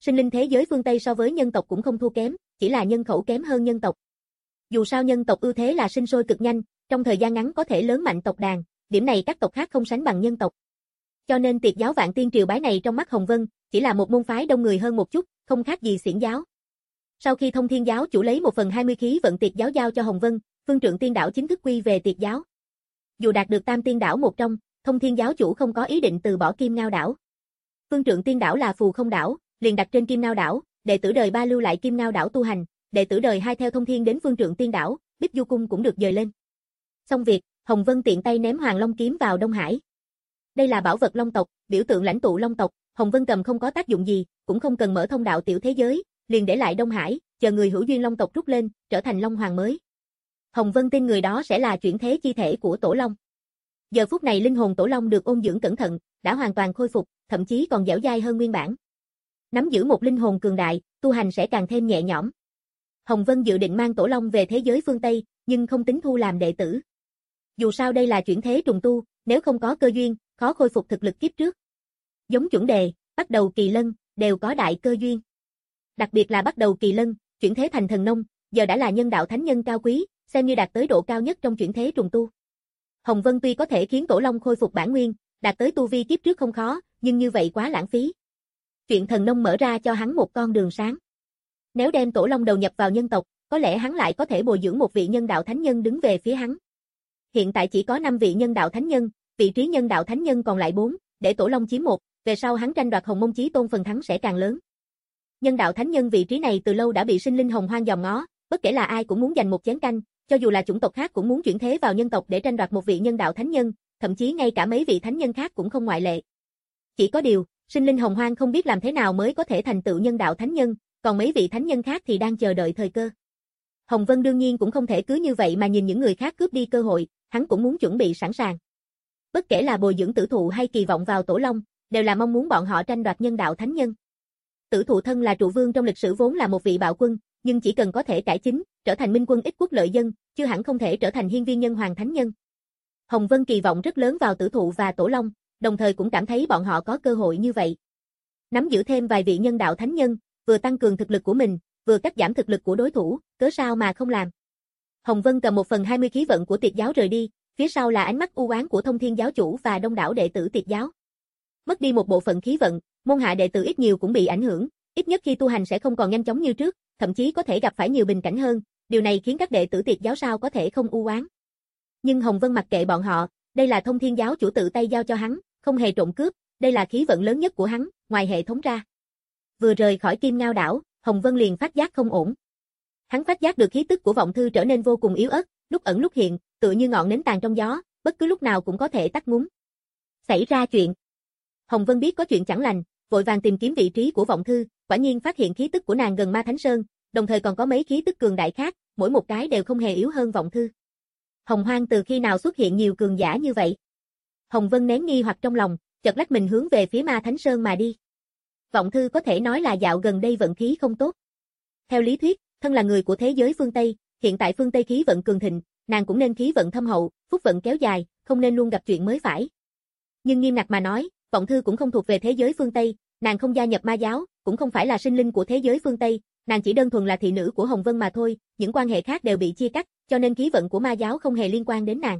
S2: Sinh linh thế giới phương Tây so với nhân tộc cũng không thua kém, chỉ là nhân khẩu kém hơn nhân tộc. Dù sao nhân tộc ưu thế là sinh sôi cực nhanh, trong thời gian ngắn có thể lớn mạnh tộc đàn, điểm này các tộc khác không sánh bằng nhân tộc. Cho nên tiệt giáo Vạn Tiên Triều bái này trong mắt Hồng Vân, chỉ là một môn phái đông người hơn một chút, không khác gì xiển giáo. Sau khi Thông Thiên giáo chủ lấy một phần hai mươi khí vận tiệt giáo giao cho Hồng Vân, Phương Trượng Tiên đảo chính thức quy về tiệt giáo. Dù đạt được Tam Tiên đảo một trong, Thông Thiên giáo chủ không có ý định từ bỏ Kim Ngao đảo. Phương Trượng Tiên đảo là phù không đảo, liền đặt trên Kim Ngao đảo, đệ tử đời ba lưu lại Kim Ngao đảo tu hành, đệ tử đời hai theo Thông Thiên đến Phương Trượng Tiên đảo, Bích Du cung cũng được dời lên. Xong việc, Hồng Vân tiện tay ném Hoàng Long kiếm vào Đông Hải. Đây là bảo vật Long tộc, biểu tượng lãnh tụ Long tộc, Hồng Vân cầm không có tác dụng gì, cũng không cần mở thông đạo tiểu thế giới, liền để lại Đông Hải, chờ người hữu duyên Long tộc rút lên, trở thành Long Hoàng mới. Hồng Vân tin người đó sẽ là chuyển thế chi thể của Tổ Long. Giờ phút này linh hồn Tổ Long được ôn dưỡng cẩn thận, đã hoàn toàn khôi phục, thậm chí còn dẻo dai hơn nguyên bản. Nắm giữ một linh hồn cường đại, tu hành sẽ càng thêm nhẹ nhõm. Hồng Vân dự định mang Tổ Long về thế giới phương Tây, nhưng không tính thu làm đệ tử. Dù sao đây là chuyển thế trùng tu, nếu không có cơ duyên, khó khôi phục thực lực kiếp trước. Giống chuẩn đề, bắt đầu kỳ lân, đều có đại cơ duyên. Đặc biệt là bắt đầu kỳ lân, chuyển thế thành thần nông, giờ đã là nhân đạo thánh nhân cao quý, xem như đạt tới độ cao nhất trong chuyển thế trùng tu. Hồng Vân tuy có thể khiến Tổ Long khôi phục bản nguyên, đạt tới tu vi kiếp trước không khó, nhưng như vậy quá lãng phí. Chuyện thần nông mở ra cho hắn một con đường sáng. Nếu đem Tổ Long đầu nhập vào nhân tộc, có lẽ hắn lại có thể bồi dưỡng một vị nhân đạo thánh nhân đứng về phía hắn. Hiện tại chỉ có năm vị nhân đạo thánh nhân, vị trí nhân đạo thánh nhân còn lại bốn, để Tổ Long chiếm một, về sau hắn tranh đoạt Hồng Mông Chí Tôn phần thắng sẽ càng lớn. Nhân đạo thánh nhân vị trí này từ lâu đã bị sinh linh hồng hoang dòm ngó, bất kể là ai cũng muốn giành một chén canh, cho dù là chủng tộc khác cũng muốn chuyển thế vào nhân tộc để tranh đoạt một vị nhân đạo thánh nhân, thậm chí ngay cả mấy vị thánh nhân khác cũng không ngoại lệ. Chỉ có điều, sinh linh hồng hoang không biết làm thế nào mới có thể thành tựu nhân đạo thánh nhân, còn mấy vị thánh nhân khác thì đang chờ đợi thời cơ. Hồng Vân đương nhiên cũng không thể cứ như vậy mà nhìn những người khác cướp đi cơ hội, hắn cũng muốn chuẩn bị sẵn sàng. Bất kể là bồi dưỡng tử thụ hay kỳ vọng vào Tổ Long, đều là mong muốn bọn họ tranh đoạt nhân đạo thánh nhân. Tử thụ thân là trụ vương trong lịch sử vốn là một vị bạo quân, nhưng chỉ cần có thể cải chính, trở thành minh quân ích quốc lợi dân, chưa hẳn không thể trở thành hiên viên nhân hoàng thánh nhân. Hồng Vân kỳ vọng rất lớn vào tử thụ và Tổ Long, đồng thời cũng cảm thấy bọn họ có cơ hội như vậy. Nắm giữ thêm vài vị nhân đạo thánh nhân, vừa tăng cường thực lực của mình, vừa cắt giảm thực lực của đối thủ, cớ sao mà không làm. Hồng Vân cầm một phần hai mươi khí vận của tiệt giáo rời đi, phía sau là ánh mắt u oán của Thông Thiên giáo chủ và đông đảo đệ tử tiệt giáo. Mất đi một bộ phận khí vận, môn hạ đệ tử ít nhiều cũng bị ảnh hưởng, ít nhất khi tu hành sẽ không còn nhanh chóng như trước, thậm chí có thể gặp phải nhiều bình cảnh hơn, điều này khiến các đệ tử tiệt giáo sao có thể không u oán. Nhưng Hồng Vân mặc kệ bọn họ, đây là Thông Thiên giáo chủ tự tay giao cho hắn, không hề trộm cướp, đây là khí vận lớn nhất của hắn, ngoài hệ thống ra. Vừa rời khỏi Kim Ngao đảo, Hồng Vân liền phát giác không ổn. Hắn phát giác được khí tức của vọng thư trở nên vô cùng yếu ớt, lúc ẩn lúc hiện, tựa như ngọn nến tàn trong gió, bất cứ lúc nào cũng có thể tắt ngúm. Xảy ra chuyện. Hồng Vân biết có chuyện chẳng lành, vội vàng tìm kiếm vị trí của vọng thư, quả nhiên phát hiện khí tức của nàng gần Ma Thánh Sơn, đồng thời còn có mấy khí tức cường đại khác, mỗi một cái đều không hề yếu hơn vọng thư. Hồng Hoang từ khi nào xuất hiện nhiều cường giả như vậy? Hồng Vân nén nghi hoặc trong lòng, chợt lách mình hướng về phía Ma Thánh Sơn mà đi. Vọng thư có thể nói là dạo gần đây vận khí không tốt. Theo lý thuyết, thân là người của thế giới phương Tây, hiện tại phương Tây khí vận cường thịnh, nàng cũng nên khí vận thâm hậu, phúc vận kéo dài, không nên luôn gặp chuyện mới phải. Nhưng nghiêm ngặt mà nói, vọng thư cũng không thuộc về thế giới phương Tây, nàng không gia nhập ma giáo, cũng không phải là sinh linh của thế giới phương Tây, nàng chỉ đơn thuần là thị nữ của Hồng Vân mà thôi, những quan hệ khác đều bị chia cắt, cho nên khí vận của ma giáo không hề liên quan đến nàng.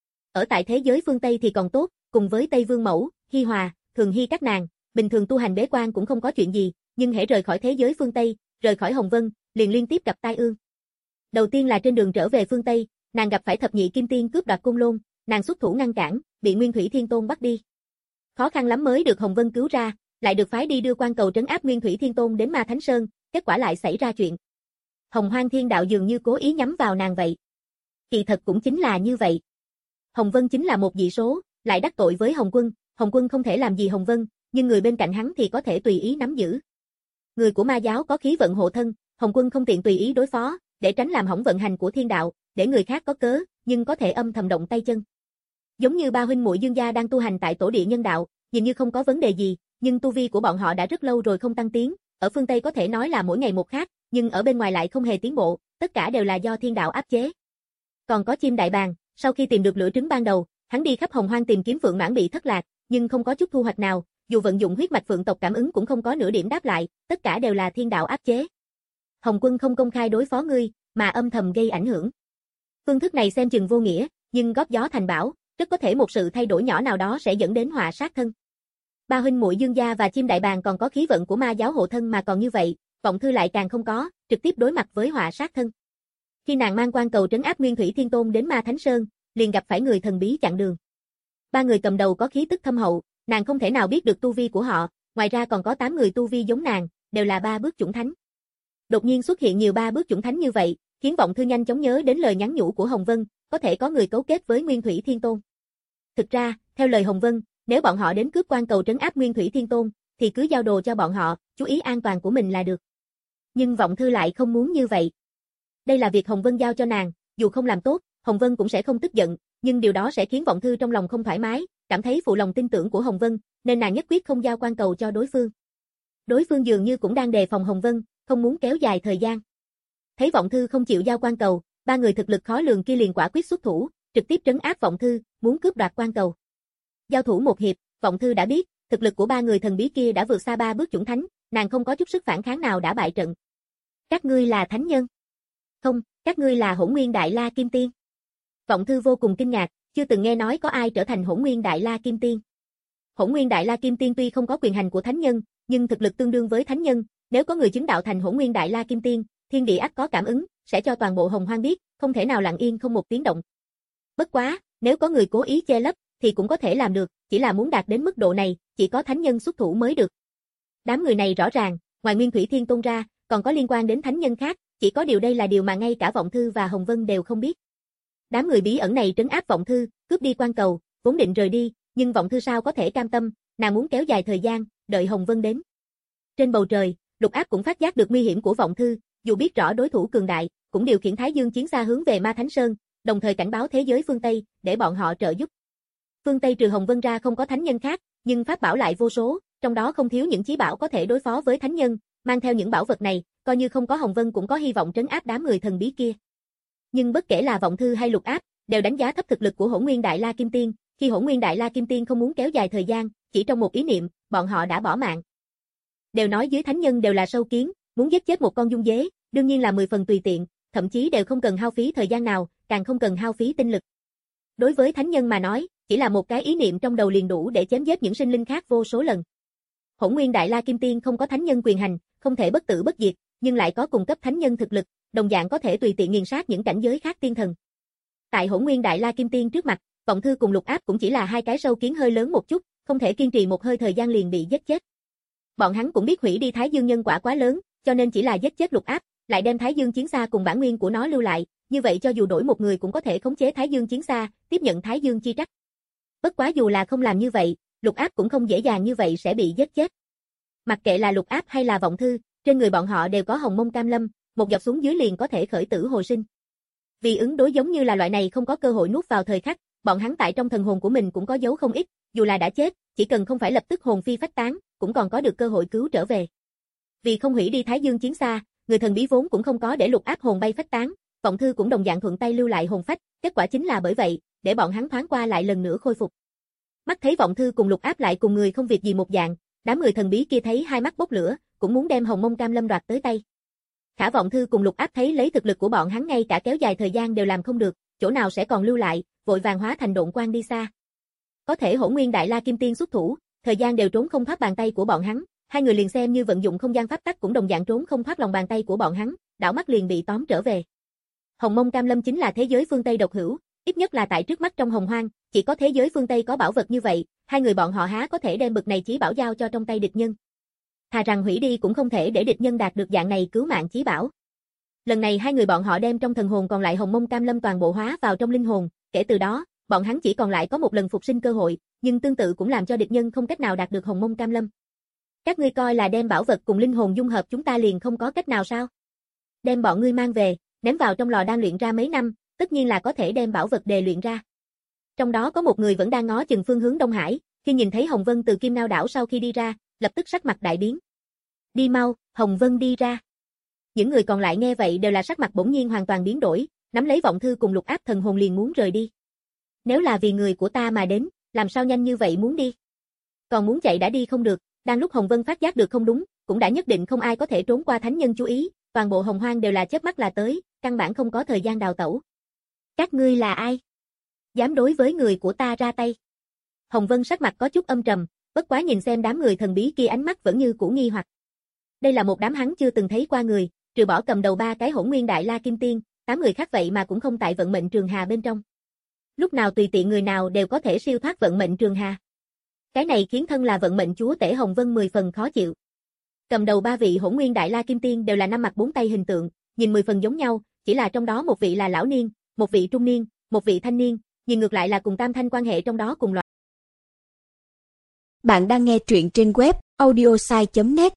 S2: Ở tại thế giới phương Tây thì còn tốt, cùng với Tây Vương Mẫu, Hi Hòa, Thường Hy các nàng, bình thường tu hành bế quan cũng không có chuyện gì, nhưng hễ rời khỏi thế giới phương Tây, rời khỏi Hồng Vân, liền liên tiếp gặp tai ương. Đầu tiên là trên đường trở về phương Tây, nàng gặp phải thập nhị kim tiên cướp đoạt Côn Lôn, nàng xuất thủ ngăn cản, bị Nguyên Thủy Thiên Tôn bắt đi. Khó khăn lắm mới được Hồng Vân cứu ra, lại được phái đi đưa quan cầu trấn áp Nguyên Thủy Thiên Tôn đến Ma Thánh Sơn, kết quả lại xảy ra chuyện. Hồng Hoang Thiên Đạo dường như cố ý nhắm vào nàng vậy. Kỳ thật cũng chính là như vậy. Hồng Vân chính là một dị số, lại đắc tội với Hồng Quân, Hồng Quân không thể làm gì Hồng Vân, nhưng người bên cạnh hắn thì có thể tùy ý nắm giữ. Người của ma giáo có khí vận hộ thân, Hồng Quân không tiện tùy ý đối phó, để tránh làm hỏng vận hành của thiên đạo, để người khác có cớ, nhưng có thể âm thầm động tay chân. Giống như ba huynh muội Dương gia đang tu hành tại tổ địa nhân đạo, nhìn như không có vấn đề gì, nhưng tu vi của bọn họ đã rất lâu rồi không tăng tiến, ở phương Tây có thể nói là mỗi ngày một khác, nhưng ở bên ngoài lại không hề tiến bộ, tất cả đều là do thiên đạo áp chế. Còn có Chim Đại Bàng, sau khi tìm được lửa trứng ban đầu, hắn đi khắp Hồng Hoang tìm kiếm Phượng Mãn bị thất lạc, nhưng không có chút thu hoạch nào, dù vận dụng huyết mạch phượng tộc cảm ứng cũng không có nửa điểm đáp lại, tất cả đều là thiên đạo áp chế. Hồng Quân không công khai đối phó ngươi, mà âm thầm gây ảnh hưởng. Phương thức này xem chừng vô nghĩa, nhưng góp gió thành bão, rất có thể một sự thay đổi nhỏ nào đó sẽ dẫn đến họa sát thân. Ba huynh muội Dương Gia và Chim Đại Bàng còn có khí vận của ma giáo hộ thân mà còn như vậy, Vọng Thư lại càng không có, trực tiếp đối mặt với họa sát thân. Khi nàng mang quan cầu trấn áp Nguyên Thủy Thiên Tôn đến Ma Thánh Sơn, liền gặp phải người thần bí chặn đường. Ba người cầm đầu có khí tức thâm hậu, nàng không thể nào biết được tu vi của họ, ngoài ra còn có tám người tu vi giống nàng, đều là ba bước chủng thánh. Đột nhiên xuất hiện nhiều ba bước chủng thánh như vậy, khiến Vọng Thư nhanh chóng nhớ đến lời nhắn nhủ của Hồng Vân, có thể có người cấu kết với Nguyên Thủy Thiên Tôn. Thực ra, theo lời Hồng Vân, nếu bọn họ đến cướp quan cầu trấn áp Nguyên Thủy Thiên Tôn, thì cứ giao đồ cho bọn họ, chú ý an toàn của mình là được. Nhưng Vọng Thư lại không muốn như vậy. Đây là việc Hồng Vân giao cho nàng, dù không làm tốt, Hồng Vân cũng sẽ không tức giận, nhưng điều đó sẽ khiến Vọng Thư trong lòng không thoải mái, cảm thấy phụ lòng tin tưởng của Hồng Vân, nên nàng nhất quyết không giao quan cầu cho đối phương. Đối phương dường như cũng đang đề phòng Hồng Vân, không muốn kéo dài thời gian. Thấy Vọng Thư không chịu giao quan cầu, ba người thực lực khó lường kia liền quả quyết xuất thủ, trực tiếp trấn áp Vọng Thư, muốn cướp đoạt quan cầu. Giao thủ một hiệp, Vọng Thư đã biết, thực lực của ba người thần bí kia đã vượt xa ba bước chủng thánh, nàng không có chút sức phản kháng nào đã bại trận. Các ngươi là thánh nhân? Không, các ngươi là Hỗn Nguyên Đại La Kim Tiên. Vọng Thư vô cùng kinh ngạc, chưa từng nghe nói có ai trở thành Hỗn Nguyên Đại La Kim Tiên. Hỗn Nguyên Đại La Kim Tiên tuy không có quyền hành của thánh nhân, nhưng thực lực tương đương với thánh nhân, nếu có người chứng đạo thành Hỗn Nguyên Đại La Kim Tiên, thiên địa ắt có cảm ứng, sẽ cho toàn bộ Hồng Hoang biết, không thể nào lặng yên không một tiếng động. Bất quá, nếu có người cố ý che lấp, thì cũng có thể làm được, chỉ là muốn đạt đến mức độ này, chỉ có thánh nhân xuất thủ mới được. Đám người này rõ ràng, ngoài Nguyên Thủy Thiên Tôn ra, còn có liên quan đến thánh nhân khác, chỉ có điều đây là điều mà ngay cả Vọng Thư và Hồng Vân đều không biết. Đám người bí ẩn này trấn áp Vọng Thư, cướp đi quan cầu, vốn định rời đi, nhưng Vọng Thư sao có thể cam tâm, nàng muốn kéo dài thời gian, đợi Hồng Vân đến. Trên bầu trời, Lục Áp cũng phát giác được nguy hiểm của Vọng Thư, dù biết rõ đối thủ cường đại, cũng điều khiển Thái Dương chiến xa hướng về Ma Thánh Sơn, đồng thời cảnh báo thế giới phương Tây, để bọn họ trợ giúp. Phương Tây trừ Hồng Vân ra không có thánh nhân khác, nhưng pháp bảo lại vô số, trong đó không thiếu những chí bảo có thể đối phó với thánh nhân, mang theo những bảo vật này, coi như không có Hồng Vân cũng có hy vọng trấn áp đám người thần bí kia. Nhưng bất kể là Vọng Thư hay Lục Áp, đều đánh giá thấp thực lực của Hỗn Nguyên Đại La Kim Tiên, khi Hỗn Nguyên Đại La Kim Tiên không muốn kéo dài thời gian, chỉ trong một ý niệm, bọn họ đã bỏ mạng. Đều nói dưới thánh nhân đều là sâu kiến, muốn giết chết một con dung dế, đương nhiên là mười phần tùy tiện, thậm chí đều không cần hao phí thời gian nào, càng không cần hao phí tinh lực. Đối với thánh nhân mà nói, chỉ là một cái ý niệm trong đầu liền đủ để chém giết những sinh linh khác vô số lần. Hỗn Nguyên Đại La Kim Tiên không có thánh nhân quyền hành, không thể bất tử bất diệt, nhưng lại có cùng cấp thánh nhân thực lực, đồng dạng có thể tùy tiện nghiền sát những cảnh giới khác tiên thần. Tại Hỗn Nguyên Đại La Kim Tiên trước mặt, Vọng Thư cùng Lục Áp cũng chỉ là hai cái sâu kiến hơi lớn một chút, không thể kiên trì một hơi thời gian liền bị giết chết. Bọn hắn cũng biết hủy đi Thái Dương nhân quả quá lớn, cho nên chỉ là giết chết Lục Áp, lại đem Thái Dương chiến xa cùng bản nguyên của nó lưu lại, như vậy cho dù đổi một người cũng có thể khống chế Thái Dương chiến xa, tiếp nhận Thái Dương chi trắc. Bất quá dù là không làm như vậy, Lục Áp cũng không dễ dàng như vậy sẽ bị giết chết. Mặc kệ là Lục Áp hay là Vọng Thư, trên người bọn họ đều có hồng mông cam lâm, một giọt xuống dưới liền có thể khởi tử hồi sinh. Vì ứng đối giống như là loại này không có cơ hội nuốt vào thời khắc, bọn hắn tại trong thần hồn của mình cũng có dấu không ít, dù là đã chết, chỉ cần không phải lập tức hồn phi phách tán, cũng còn có được cơ hội cứu trở về. Vì không hủy đi Thái Dương chiến xa, người thần bí vốn cũng không có để Lục Áp hồn bay phách tán, Vọng Thư cũng đồng dạng thuận tay lưu lại hồn phách, kết quả chính là bởi vậy, để bọn hắn thoáng qua lại lần nữa khôi phục. Mắt thấy Vọng Thư cùng Lục Áp lại cùng người không việc gì một dạng, đám người thần bí kia thấy hai mắt bốc lửa, cũng muốn đem hồng mông cam lâm đoạt tới tay. Khả Vọng Thư cùng Lục Áp thấy lấy thực lực của bọn hắn ngay cả kéo dài thời gian đều làm không được, chỗ nào sẽ còn lưu lại, vội vàng hóa thành độn quang đi xa. Có thể Hỗn Nguyên Đại La Kim Tiên xuất thủ, thời gian đều trốn không thoát bàn tay của bọn hắn, hai người liền xem như vận dụng không gian pháp tắc cũng đồng dạng trốn không thoát lòng bàn tay của bọn hắn, đảo mắt liền bị tóm trở về. Hồng mông cam lâm chính là thế giới phương Tây độc hữu, ít nhất là tại trước mắt trong Hồng Hoang, chỉ có thế giới phương Tây có bảo vật như vậy, hai người bọn họ há có thể đem bực này chí bảo giao cho trong tay địch nhân. Thà rằng hủy đi cũng không thể để địch nhân đạt được dạng này cứu mạng chí bảo. Lần này hai người bọn họ đem trong thần hồn còn lại hồng mông cam lâm toàn bộ hóa vào trong linh hồn, kể từ đó, bọn hắn chỉ còn lại có một lần phục sinh cơ hội, nhưng tương tự cũng làm cho địch nhân không cách nào đạt được hồng mông cam lâm. Các ngươi coi là đem bảo vật cùng linh hồn dung hợp chúng ta liền không có cách nào sao? Đem bọn ngươi mang về, ném vào trong lò đan luyện ra mấy năm, tất nhiên là có thể đem bảo vật đề luyện ra. Trong đó có một người vẫn đang ngó chừng phương hướng Đông Hải, khi nhìn thấy Hồng Vân từ Kim Nao đảo sau khi đi ra, lập tức sắc mặt đại biến. Đi mau, Hồng Vân đi ra. Những người còn lại nghe vậy đều là sắc mặt bỗng nhiên hoàn toàn biến đổi, nắm lấy Vọng Thư cùng Lục Áp thần hồn liền muốn rời đi. Nếu là vì người của ta mà đến, làm sao nhanh như vậy muốn đi? Còn muốn chạy đã đi không được, đang lúc Hồng Vân phát giác được không đúng, cũng đã nhất định không ai có thể trốn qua thánh nhân chú ý, toàn bộ Hồng Hoang đều là chớp mắt là tới, căn bản không có thời gian đào tẩu. Các ngươi là ai? Dám đối với người của ta ra tay? Hồng Vân sắc mặt có chút âm trầm, bất quá nhìn xem đám người thần bí kia ánh mắt vẫn như cũ nghi hoặc. Đây là một đám hắn chưa từng thấy qua người, trừ bỏ cầm đầu ba cái Hỗn Nguyên Đại La Kim Tiên, tám người khác vậy mà cũng không tại vận mệnh trường hà bên trong. Lúc nào tùy tiện người nào đều có thể siêu thoát vận mệnh trường hà. Cái này khiến thân là vận mệnh chúa tể Hồng Vân mười phần khó chịu. Cầm đầu ba vị Hỗn Nguyên Đại La Kim Tiên đều là năm mặt bốn tay hình tượng, nhìn mười phần giống nhau, chỉ là trong đó một vị là lão niên, một vị trung niên, một vị thanh niên, nhìn ngược lại là cùng Tam Thanh quan hệ trong đó cùng loại.
S1: Bạn đang nghe truyện trên web audiosai chấm net.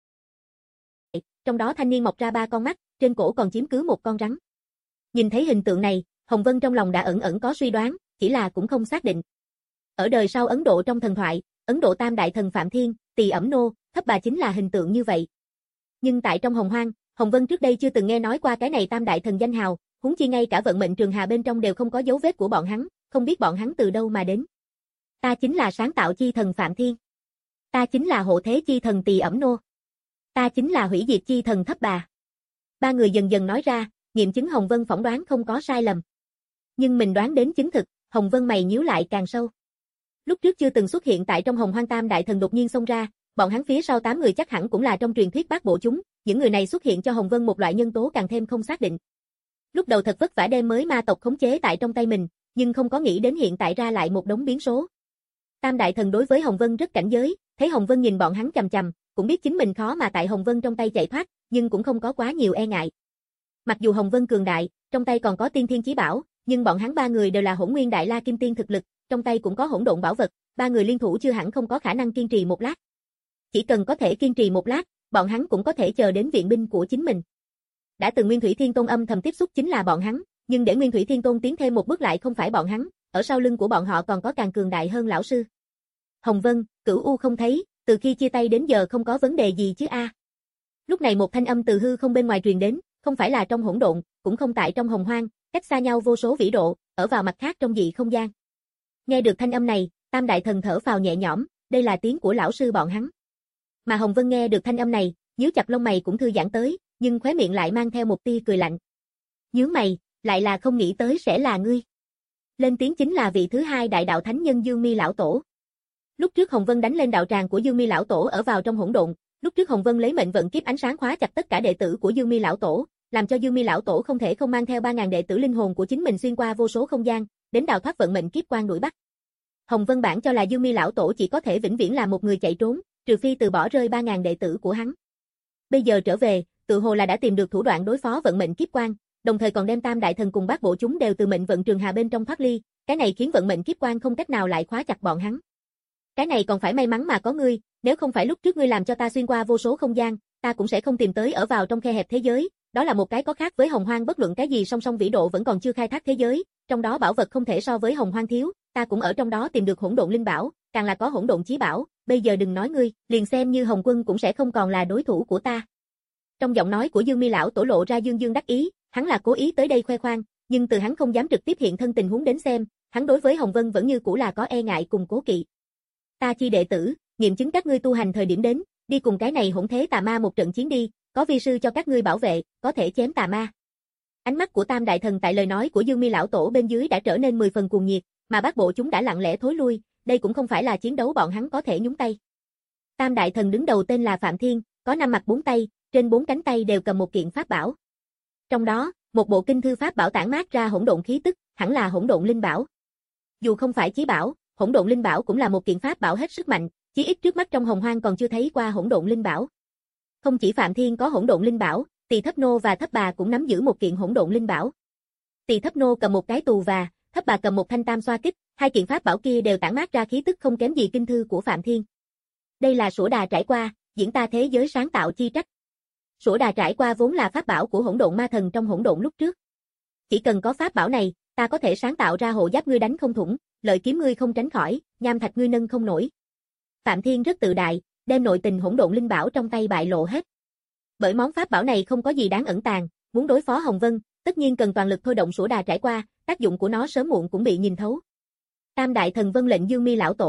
S2: Trong đó thanh niên mọc ra ba con mắt, trên cổ còn chiếm cứ một con rắn. Nhìn thấy hình tượng này, Hồng Vân trong lòng đã ẩn ẩn có suy đoán, chỉ là cũng không xác định. Ở đời sau Ấn Độ trong thần thoại, Ấn Độ tam đại thần Phạm Thiên, Tỳ Ẩm Nô, Thấp Bà chính là hình tượng như vậy. Nhưng tại trong Hồng Hoang, Hồng Vân trước đây chưa từng nghe nói qua cái này tam đại thần danh hào, huống chi ngay cả vận mệnh trường hà bên trong đều không có dấu vết của bọn hắn, không biết bọn hắn từ đâu mà đến. Ta chính là sáng tạo chi thần Phạm Thiên. Ta chính là hộ thế chi thần Tỳ Ẩm Nô. Ta chính là hủy diệt chi thần Thấp Bà. Ba người dần dần nói ra, nghiệm chứng Hồng Vân phỏng đoán không có sai lầm. Nhưng mình đoán đến chứng thực, Hồng Vân mày nhíu lại càng sâu. Lúc trước chưa từng xuất hiện tại trong Hồng Hoang tam đại thần đột nhiên xông ra, bọn hắn phía sau tám người chắc hẳn cũng là trong truyền thuyết bát bộ chúng, những người này xuất hiện cho Hồng Vân một loại nhân tố càng thêm không xác định. Lúc đầu thật vất vả đem mới ma tộc khống chế tại trong tay mình, nhưng không có nghĩ đến hiện tại ra lại một đống biến số. Tam đại thần đối với Hồng Vân rất cảnh giới, thấy Hồng Vân nhìn bọn hắn chằm chằm, cũng biết chính mình khó mà tại Hồng Vân trong tay chạy thoát, nhưng cũng không có quá nhiều e ngại. Mặc dù Hồng Vân cường đại, trong tay còn có tiên thiên chí bảo, nhưng bọn hắn ba người đều là Hỗn Nguyên Đại La Kim Tiên thực lực, trong tay cũng có hỗn độn bảo vật, ba người liên thủ chưa hẳn không có khả năng kiên trì một lát. Chỉ cần có thể kiên trì một lát, bọn hắn cũng có thể chờ đến viện binh của chính mình. Đã từng Nguyên Thủy Thiên Tôn âm thầm tiếp xúc chính là bọn hắn, nhưng để Nguyên Thủy Thiên Tôn tiến thêm một bước lại không phải bọn hắn, ở sau lưng của bọn họ còn có càng cường đại hơn lão sư. Hồng Vân, Cửu U không thấy, từ khi chia tay đến giờ không có vấn đề gì chứ a? À. Lúc này một thanh âm từ hư không bên ngoài truyền đến, không phải là trong hỗn độn, cũng không tại trong Hồng Hoang, cách xa nhau vô số vĩ độ, ở vào mặt khác trong dị không gian. Nghe được thanh âm này, Tam đại thần thở phào nhẹ nhõm, đây là tiếng của lão sư bọn hắn. Mà Hồng Vân nghe được thanh âm này, nhíu chặt lông mày cũng thư giãn tới, nhưng khóe miệng lại mang theo một tia cười lạnh. Nhướng mày, lại là không nghĩ tới sẽ là ngươi. Lên tiếng chính là vị thứ hai đại đạo thánh nhân Dương Mi lão tổ. Lúc trước Hồng Vân đánh lên đạo tràng của Dương Mi lão tổ ở vào trong hỗn độn, lúc trước Hồng Vân lấy mệnh vận kiếp ánh sáng khóa chặt tất cả đệ tử của Dương Mi lão tổ, làm cho Dương Mi lão tổ không thể không mang theo ba ngàn đệ tử linh hồn của chính mình xuyên qua vô số không gian, đến đào thoát vận mệnh kiếp quan đuổi bắt. Hồng Vân bản cho là Dương Mi lão tổ chỉ có thể vĩnh viễn là một người chạy trốn, trừ phi từ bỏ rơi ba ngàn đệ tử của hắn. Bây giờ trở về, tự hồ là đã tìm được thủ đoạn đối phó vận mệnh kiếp quan, đồng thời còn đem tam đại thần cùng bát bộ chúng đều từ mệnh vận trường hà bên trong thoát ly, cái này khiến vận mệnh kiếp quan không cách nào lại khóa chặt bọn hắn. Cái này còn phải may mắn mà có ngươi, nếu không phải lúc trước ngươi làm cho ta xuyên qua vô số không gian, ta cũng sẽ không tìm tới ở vào trong khe hẹp thế giới, đó là một cái có khác với Hồng Hoang bất luận cái gì song song vĩ độ vẫn còn chưa khai thác thế giới, trong đó bảo vật không thể so với Hồng Hoang thiếu, ta cũng ở trong đó tìm được hỗn độn linh bảo, càng là có hỗn độn chí bảo, bây giờ đừng nói ngươi, liền xem như Hồng Quân cũng sẽ không còn là đối thủ của ta. Trong giọng nói của Dương Mi lão tổ lộ ra dương dương đắc ý, hắn là cố ý tới đây khoe khoang, nhưng từ hắn không dám trực tiếp hiện thân tình huống đến xem, hắn đối với Hồng Vân vẫn như cũ là có e ngại cùng cố kỵ. Ta chi đệ tử, nghiệm chứng các ngươi tu hành thời điểm đến, đi cùng cái này hỗn thế tà ma một trận chiến đi, có vi sư cho các ngươi bảo vệ, có thể chém tà ma. Ánh mắt của Tam đại thần tại lời nói của Dương Mi lão tổ bên dưới đã trở nên mười phần cuồng nhiệt, mà bát bộ chúng đã lặng lẽ thối lui, đây cũng không phải là chiến đấu bọn hắn có thể nhúng tay. Tam đại thần đứng đầu tên là Phạm Thiên, có năm mặt bốn tay, trên bốn cánh tay đều cầm một kiện pháp bảo. Trong đó, một bộ kinh thư pháp bảo tản mát ra hỗn độn khí tức, hẳn là hỗn độn linh bảo. Dù không phải chí bảo, hỗn độn linh bảo cũng là một kiện pháp bảo hết sức mạnh, chí ít trước mắt trong Hồng Hoang còn chưa thấy qua hỗn độn linh bảo. Không chỉ Phạm Thiên có hỗn độn linh bảo, Tỳ Thấp Nô và Thấp Bà cũng nắm giữ một kiện hỗn độn linh bảo. Tỳ Thấp Nô cầm một cái tù và, Thấp Bà cầm một thanh tam xoa kích, hai kiện pháp bảo kia đều tản mát ra khí tức không kém gì kinh thư của Phạm Thiên. Đây là Sổ Đà trải qua, diễn ta thế giới sáng tạo chi trách. Sổ Đà trải qua vốn là pháp bảo của hỗn độn ma thần trong hỗn độn lúc trước. Chỉ cần có pháp bảo này, ta có thể sáng tạo ra hộ giáp ngươi đánh không thủng, lợi kiếm ngươi không tránh khỏi, nham thạch ngươi nâng không nổi. Phạm Thiên rất tự đại, đem nội tình hỗn độn linh bảo trong tay bại lộ hết. Bởi món pháp bảo này không có gì đáng ẩn tàng, muốn đối phó Hồng Vân, tất nhiên cần toàn lực thôi động Sổ Đà trải qua, tác dụng của nó sớm muộn cũng bị nhìn thấu. Tam đại thần vân lệnh Dương Mi lão tổ,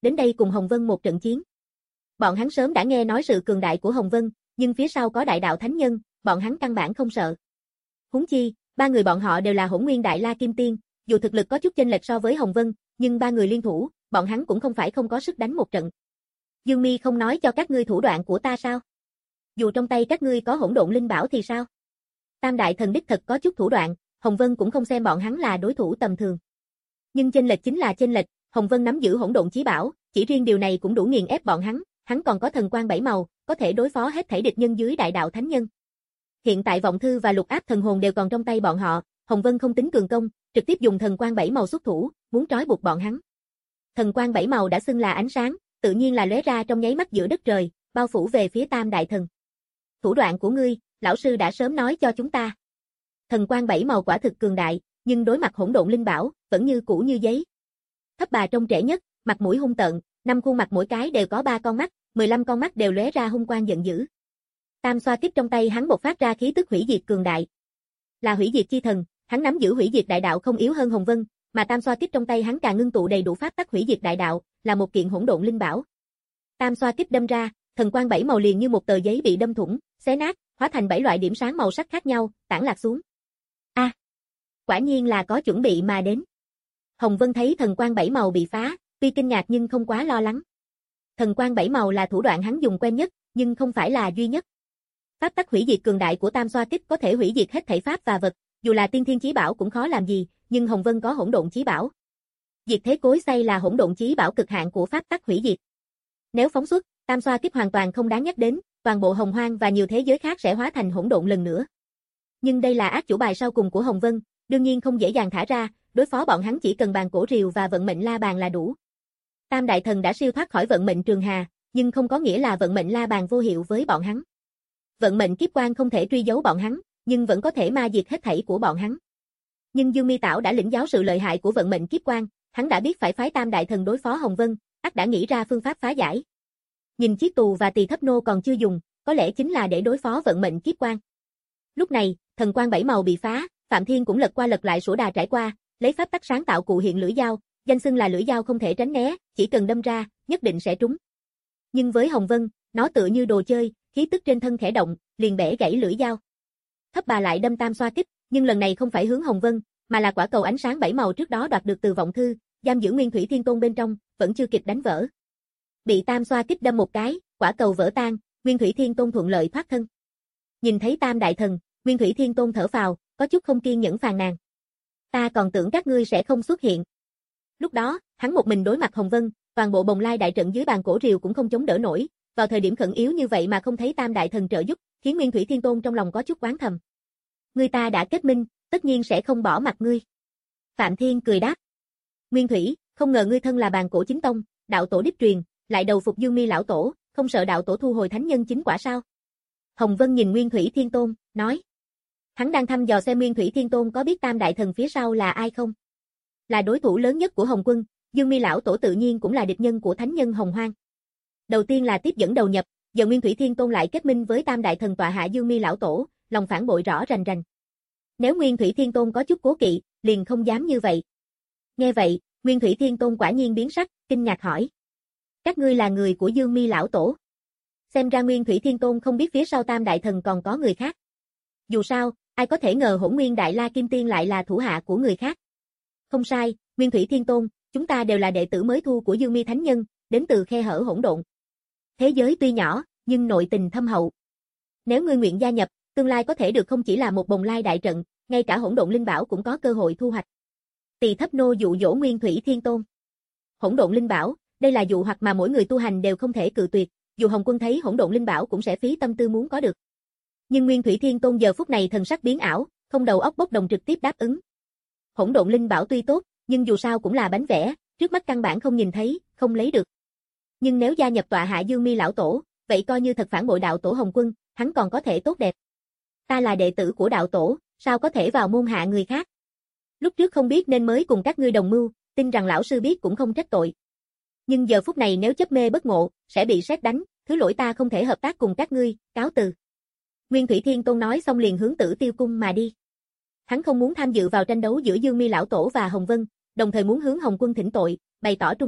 S2: đến đây cùng Hồng Vân một trận chiến. Bọn hắn sớm đã nghe nói sự cường đại của Hồng Vân, nhưng phía sau có đại đạo thánh nhân, bọn hắn căn bản không sợ. Huống chi, ba người bọn họ đều là Hỗn Nguyên Đại La Kim Tiên, dù thực lực có chút chênh lệch so với Hồng Vân, nhưng ba người liên thủ, bọn hắn cũng không phải không có sức đánh một trận. Dương Mi không nói cho các ngươi thủ đoạn của ta sao? Dù trong tay các ngươi có hỗn độn linh bảo thì sao? Tam đại thần đích thật có chút thủ đoạn, Hồng Vân cũng không xem bọn hắn là đối thủ tầm thường. Nhưng chênh lệch chính là chênh lệch, Hồng Vân nắm giữ hỗn độn chí bảo, chỉ riêng điều này cũng đủ nghiền ép bọn hắn, hắn còn có thần quang bảy màu, có thể đối phó hết thảy địch nhân dưới đại đạo thánh nhân. Hiện tại vọng thư và lục áp thần hồn đều còn trong tay bọn họ, Hồng Vân không tính cường công, trực tiếp dùng thần quang bảy màu xuất thủ, muốn trói buộc bọn hắn. Thần quang bảy màu đã xưng là ánh sáng, tự nhiên là lóe ra trong nháy mắt giữa đất trời, bao phủ về phía Tam đại thần. Thủ đoạn của ngươi, lão sư đã sớm nói cho chúng ta. Thần quang bảy màu quả thực cường đại, nhưng đối mặt hỗn độn linh bảo, vẫn như cũ như giấy. Thấp bà trông trẻ nhất, mặt mũi hung tợn, năm khuôn mặt mỗi cái đều có ba con mắt, mười lăm con mắt đều lóe ra hung quang giận dữ. Tam xoa kích trong tay hắn bộc phát ra khí tức hủy diệt cường đại. Là hủy diệt chi thần, hắn nắm giữ hủy diệt đại đạo không yếu hơn Hồng Vân, mà tam xoa kích trong tay hắn càng ngưng tụ đầy đủ pháp tắc hủy diệt đại đạo, là một kiện hỗn độn linh bảo. Tam xoa kích đâm ra, thần quang bảy màu liền như một tờ giấy bị đâm thủng, xé nát, hóa thành bảy loại điểm sáng màu sắc khác nhau, tản lạc xuống. A, à, quả nhiên là có chuẩn bị mà đến. Hồng Vân thấy thần quang bảy màu bị phá, tuy kinh ngạc nhưng không quá lo lắng. Thần quang bảy màu là thủ đoạn hắn dùng quen nhất, nhưng không phải là duy nhất. Pháp tắc hủy diệt cường đại của tam xoa kích có thể hủy diệt hết thảy pháp và vật, dù là tiên thiên chí bảo cũng khó làm gì, nhưng Hồng Vân có hỗn độn chí bảo. Diệt thế cối xay là hỗn độn chí bảo cực hạn của pháp tắc hủy diệt. Nếu phóng xuất, tam xoa kích hoàn toàn không đáng nhắc đến, toàn bộ hồng hoang và nhiều thế giới khác sẽ hóa thành hỗn độn lần nữa. Nhưng đây là ác chủ bài sau cùng của Hồng Vân, đương nhiên không dễ dàng thả ra, đối phó bọn hắn chỉ cần bàn cổ rìu và vận mệnh la bàn là đủ. Tam đại thần đã siêu thoát khỏi vận mệnh trường hà, nhưng không có nghĩa là vận mệnh la bàn vô hiệu với bọn hắn. Vận mệnh kiếp quan không thể truy dấu bọn hắn, nhưng vẫn có thể ma diệt hết thảy của bọn hắn. Nhưng Dương Mi Tảo đã lĩnh giáo sự lợi hại của vận mệnh kiếp quan, hắn đã biết phải phái tam đại thần đối phó Hồng Vân, ắt đã nghĩ ra phương pháp phá giải. Nhìn chiếc tù và tỳ thấp nô còn chưa dùng, có lẽ chính là để đối phó vận mệnh kiếp quan. Lúc này, thần quang bảy màu bị phá, Phạm Thiên cũng lật qua lật lại sổ đà trải qua, lấy pháp tắc sáng tạo cụ hiện lưỡi dao, danh xưng là lưỡi dao không thể tránh né, chỉ cần đâm ra, nhất định sẽ trúng. Nhưng với Hồng Vân, nó tựa như đồ chơi, khí tức trên thân khẽ động, liền bẻ gãy lưỡi dao. Thấp bà lại đâm tam xoa kích, nhưng lần này không phải hướng Hồng Vân, mà là quả cầu ánh sáng bảy màu trước đó đoạt được từ vọng thư, giam giữ Nguyên Thủy Thiên Tôn bên trong, vẫn chưa kịp đánh vỡ. Bị tam xoa kích đâm một cái, quả cầu vỡ tan, Nguyên Thủy Thiên Tôn thuận lợi thoát thân. Nhìn thấy tam đại thần, Nguyên Thủy Thiên Tôn thở phào, có chút không kiên nhẫn phàn nàn. Ta còn tưởng các ngươi sẽ không xuất hiện. Lúc đó, hắn một mình đối mặt Hồng Vân, toàn bộ Bồng Lai đại trận dưới bàn cổ rìu cũng không chống đỡ nổi, vào thời điểm khẩn yếu như vậy mà không thấy tam đại thần trợ giúp, khiến Nguyên Thủy Thiên Tôn trong lòng có chút oán thầm. Người ta đã kết minh, tất nhiên sẽ không bỏ mặt ngươi. Phạm Thiên cười đáp. Nguyên Thủy, không ngờ ngươi thân là bàn cổ chính tông, đạo tổ đích truyền, lại đầu phục Dương Mi lão tổ, không sợ đạo tổ thu hồi thánh nhân chính quả sao? Hồng Vân nhìn Nguyên Thủy Thiên Tôn, nói. Hắn đang thăm dò xem Nguyên Thủy Thiên Tôn có biết tam đại thần phía sau là ai không? Là đối thủ lớn nhất của Hồng Quân, Dương Mi lão tổ tự nhiên cũng là địch nhân của thánh nhân Hồng Hoang. Đầu tiên là tiếp dẫn đầu nhập, giờ Nguyên Thủy Thiên Tôn lại kết minh với tam đại thần tọa hạ Dương Mi lão tổ, lòng phản bội rõ rành rành. Nếu Nguyên Thủy Thiên Tôn có chút cố kỵ, liền không dám như vậy. Nghe vậy, Nguyên Thủy Thiên Tôn quả nhiên biến sắc, kinh ngạc hỏi. Các ngươi là người của Dương Mi lão tổ. Xem ra Nguyên Thủy Thiên Tôn không biết phía sau tam đại thần còn có người khác. Dù sao, ai có thể ngờ Hỗn Nguyên Đại La Kim Tiên lại là thủ hạ của người khác. Không sai, Nguyên Thủy Thiên Tôn, chúng ta đều là đệ tử mới thu của Dương Mi Thánh Nhân, đến từ khe hở hỗn độn. Thế giới tuy nhỏ, nhưng nội tình thâm hậu. Nếu ngươi nguyện gia nhập, tương lai có thể được không chỉ là một Bồng Lai đại trận, ngay cả hỗn độn linh bảo cũng có cơ hội thu hoạch. Tỳ thấp nô dụ dỗ Nguyên Thủy Thiên Tôn. Hỗn độn linh bảo, đây là dụ hoặc mà mỗi người tu hành đều không thể cự tuyệt, dù Hồng Quân thấy hỗn độn linh bảo cũng sẽ phí tâm tư muốn có được. Nhưng Nguyên Thủy Thiên Tôn giờ phút này thần sắc biến ảo, không đầu óc bốc đồng trực tiếp đáp ứng. Hỗn độn linh bảo tuy tốt, nhưng dù sao cũng là bánh vẽ, trước mắt căn bản không nhìn thấy, không lấy được. Nhưng nếu gia nhập tọa hạ Dương Mi lão tổ, vậy coi như thật phản bội đạo tổ Hồng Quân, hắn còn có thể tốt đẹp. Ta là đệ tử của đạo tổ, sao có thể vào môn hạ người khác? Lúc trước không biết nên mới cùng các ngươi đồng mưu, tin rằng lão sư biết cũng không trách tội. Nhưng giờ phút này nếu chấp mê bất ngộ, sẽ bị sét đánh, thứ lỗi ta không thể hợp tác cùng các ngươi, cáo từ. Nguyên Thủy Thiên Tôn nói xong liền hướng Tử Tiêu cung mà đi. Hắn không muốn tham dự vào tranh đấu giữa Dương Mi lão tổ và Hồng Vân, đồng thời muốn hướng Hồng Quân thỉnh tội, bày tỏ trung tâm,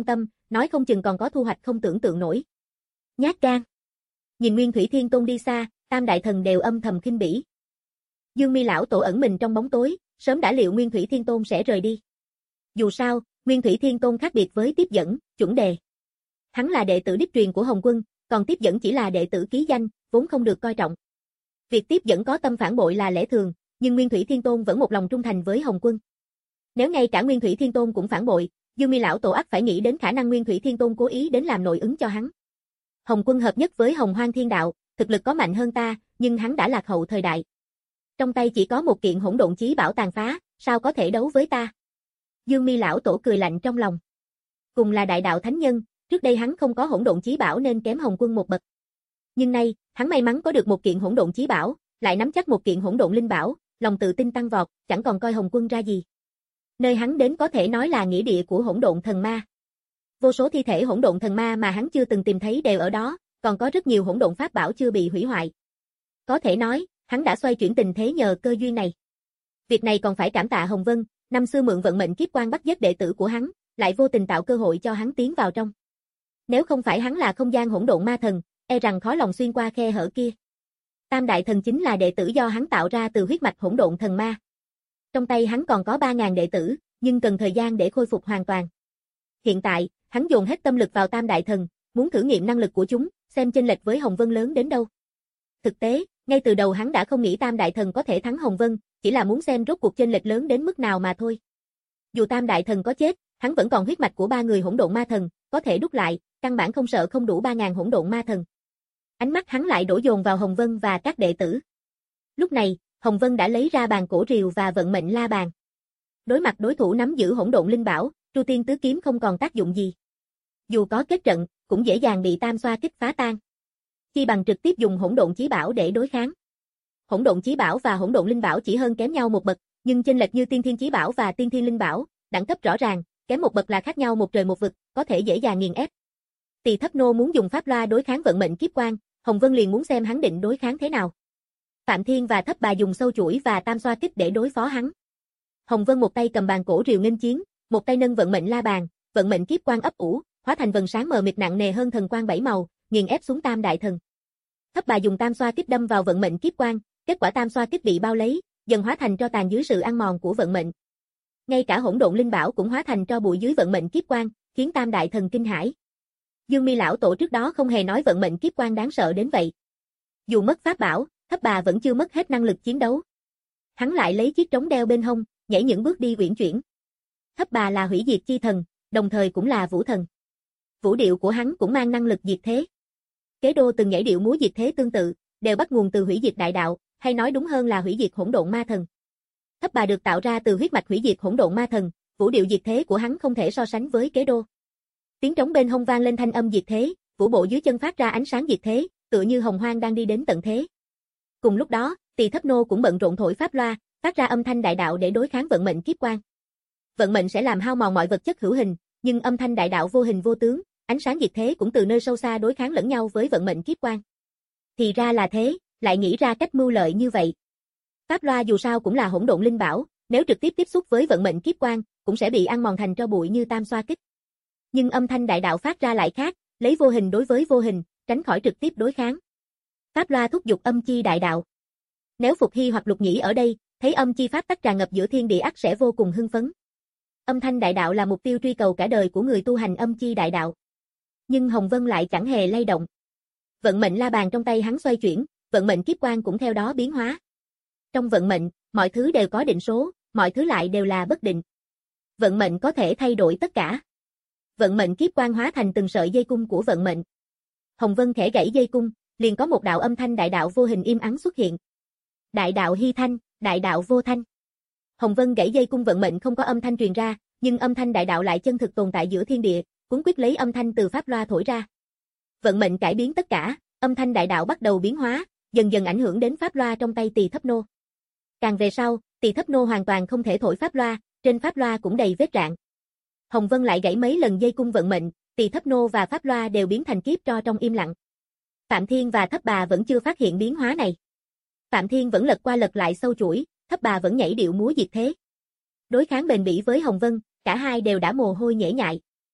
S2: nói không chừng còn có thu hoạch không tưởng tượng nổi. Nhát gan. Nhìn Nguyên Thủy Thiên Tôn đi xa, tam đại thần đều âm thầm khinh bỉ. Dương Mi lão tổ ẩn mình trong bóng tối, sớm đã liệu Nguyên Thủy Thiên Tôn sẽ rời đi. Dù sao, Nguyên Thủy Thiên Tôn khác biệt với tiếp dẫn, chuẩn đề. Hắn là đệ tử đích truyền của Hồng Quân, còn tiếp dẫn chỉ là đệ tử ký danh, vốn không được coi trọng. Việc tiếp dẫn có tâm phản bội là lẽ thường, nhưng Nguyên Thủy Thiên Tôn vẫn một lòng trung thành với Hồng Quân. Nếu ngay cả Nguyên Thủy Thiên Tôn cũng phản bội, Dương Mi lão tổ ắt phải nghĩ đến khả năng Nguyên Thủy Thiên Tôn cố ý đến làm nội ứng cho hắn. Hồng Quân hợp nhất với Hồng Hoang Thiên Đạo, thực lực có mạnh hơn ta, nhưng hắn đã lạc hậu thời đại. Trong tay chỉ có một kiện hỗn độn chí bảo tàn phá, sao có thể đấu với ta? Dương Mi lão tổ cười lạnh trong lòng. Cùng là đại đạo thánh nhân, trước đây hắn không có hỗn độn chí bảo nên kém Hồng Quân một bậc. Nhưng nay, hắn may mắn có được một kiện hỗn độn chí bảo, lại nắm chắc một kiện hỗn độn linh bảo, lòng tự tin tăng vọt, chẳng còn coi Hồng Quân ra gì. Nơi hắn đến có thể nói là nghĩa địa của hỗn độn thần ma. Vô số thi thể hỗn độn thần ma mà hắn chưa từng tìm thấy đều ở đó, còn có rất nhiều hỗn độn pháp bảo chưa bị hủy hoại. Có thể nói, hắn đã xoay chuyển tình thế nhờ cơ duyên này. Việc này còn phải cảm tạ Hồng Vân, năm xưa mượn vận mệnh kiếp quan bắt giết đệ tử của hắn, lại vô tình tạo cơ hội cho hắn tiến vào trong. Nếu không phải hắn là không gian hỗn độn ma thần, e rằng khó lòng xuyên qua khe hở kia. Tam đại thần chính là đệ tử do hắn tạo ra từ huyết mạch hỗn độn thần ma. Trong tay hắn còn có ba nghìn đệ tử, nhưng cần thời gian để khôi phục hoàn toàn. Hiện tại, hắn dồn hết tâm lực vào tam đại thần, muốn thử nghiệm năng lực của chúng, xem chênh lệch với Hồng Vân lớn đến đâu. Thực tế, ngay từ đầu hắn đã không nghĩ tam đại thần có thể thắng Hồng Vân, chỉ là muốn xem rốt cuộc chênh lệch lớn đến mức nào mà thôi. Dù tam đại thần có chết, hắn vẫn còn huyết mạch của ba người hỗn độn ma thần, có thể đúc lại, căn bản không sợ không đủ ba nghìn hỗn độn ma thần. Ánh mắt hắn lại đổ dồn vào Hồng Vân và các đệ tử. Lúc này, Hồng Vân đã lấy ra bàn cổ rìu và vận mệnh la bàn. Đối mặt đối thủ nắm giữ hỗn độn linh bảo, Tru Tiên Tứ Kiếm không còn tác dụng gì. Dù có kết trận, cũng dễ dàng bị tam xoa kích phá tan. Chi bằng trực tiếp dùng hỗn độn chí bảo để đối kháng. Hỗn độn chí bảo và hỗn độn linh bảo chỉ hơn kém nhau một bậc, nhưng chênh lệch như tiên thiên chí bảo và tiên thiên linh bảo, đẳng cấp rõ ràng, kém một bậc là khác nhau một trời một vực, có thể dễ dàng nghiền ép. Tỳ Thấp Nô muốn dùng pháp loa đối kháng vận mệnh kiếp quan, Hồng Vân liền muốn xem hắn định đối kháng thế nào. Phạm Thiên và Thấp Bà dùng sâu chuỗi và tam xoa kích để đối phó hắn. Hồng Vân một tay cầm bàn cổ rìu nghênh chiến, một tay nâng vận mệnh la bàn, vận mệnh kiếp quan ấp ủ, hóa thành vầng sáng mờ mịt nặng nề hơn thần quang bảy màu, nghiền ép xuống tam đại thần. Thấp Bà dùng tam xoa kích đâm vào vận mệnh kiếp quan, kết quả tam xoa kích bị bao lấy, dần hóa thành tro tàn dưới sự ăn mòn của vận mệnh. Ngay cả hỗn độn linh bảo cũng hóa thành tro bụi dưới vận mệnh kiếp quan, khiến tam đại thần kinh hãi. Dương Mi lão tổ trước đó không hề nói vận mệnh kiếp quan đáng sợ đến vậy. Dù mất pháp bảo, Thấp Bà vẫn chưa mất hết năng lực chiến đấu. Hắn lại lấy chiếc trống đeo bên hông, nhảy những bước đi uyển chuyển. Thấp Bà là hủy diệt chi thần, đồng thời cũng là vũ thần. Vũ điệu của hắn cũng mang năng lực diệt thế. Kế Đô từng nhảy điệu múa diệt thế tương tự, đều bắt nguồn từ hủy diệt đại đạo, hay nói đúng hơn là hủy diệt hỗn độn ma thần. Thấp Bà được tạo ra từ huyết mạch hủy diệt hỗn độn ma thần, vũ điệu diệt thế của hắn không thể so sánh với Kế Đô. Tiếng trống bên hông vang lên thanh âm diệt thế, vũ bộ dưới chân phát ra ánh sáng diệt thế, tựa như hồng hoang đang đi đến tận thế. Cùng lúc đó, Tỳ Thấp Nô cũng bận rộn thổi pháp loa, phát ra âm thanh đại đạo để đối kháng vận mệnh kiếp quan. Vận mệnh sẽ làm hao mòn mọi vật chất hữu hình, nhưng âm thanh đại đạo vô hình vô tướng, ánh sáng diệt thế cũng từ nơi sâu xa đối kháng lẫn nhau với vận mệnh kiếp quan. Thì ra là thế, lại nghĩ ra cách mưu lợi như vậy. Pháp loa dù sao cũng là hỗn độn linh bảo, nếu trực tiếp tiếp xúc với vận mệnh kiếp quan, cũng sẽ bị ăn mòn thành tro bụi như tam xoa kích. Nhưng âm thanh đại đạo phát ra lại khác, lấy vô hình đối với vô hình, tránh khỏi trực tiếp đối kháng. Pháp loa thúc giục âm chi đại đạo. Nếu Phục Hy hoặc Lục Nhĩ ở đây, thấy âm chi pháp tắc tràn ngập giữa thiên địa ắt sẽ vô cùng hưng phấn. Âm thanh đại đạo là mục tiêu truy cầu cả đời của người tu hành âm chi đại đạo. Nhưng Hồng Vân lại chẳng hề lay động. Vận mệnh la bàn trong tay hắn xoay chuyển, vận mệnh kiếp quan cũng theo đó biến hóa. Trong vận mệnh, mọi thứ đều có định số, mọi thứ lại đều là bất định. Vận mệnh có thể thay đổi tất cả. Vận mệnh kiếp quan hóa thành từng sợi dây cung của vận mệnh. Hồng Vân khẽ gãy dây cung, liền có một đạo âm thanh đại đạo vô hình im ắng xuất hiện. Đại đạo hy thanh, đại đạo vô thanh. Hồng Vân gãy dây cung vận mệnh không có âm thanh truyền ra, nhưng âm thanh đại đạo lại chân thực tồn tại giữa thiên địa, cuốn quyết lấy âm thanh từ pháp loa thổi ra. Vận mệnh cải biến tất cả, âm thanh đại đạo bắt đầu biến hóa, dần dần ảnh hưởng đến pháp loa trong tay Tỳ Thấp Nô. Càng về sau, Tỳ Thấp Nô hoàn toàn không thể thổi pháp loa, trên pháp loa cũng đầy vết rạn. Hồng Vân lại gãy mấy lần dây cung vận mệnh, Tỳ Thấp Nô và pháp loa đều biến thành kiếp tro trong im lặng. Phạm Thiên và Thấp Bà vẫn chưa phát hiện biến hóa này. Phạm Thiên vẫn lật qua lật lại sâu chuỗi, Thấp Bà vẫn nhảy điệu múa diệt thế. Đối kháng bền bỉ với Hồng Vân, cả hai đều đã mồ hôi nhễ nhại.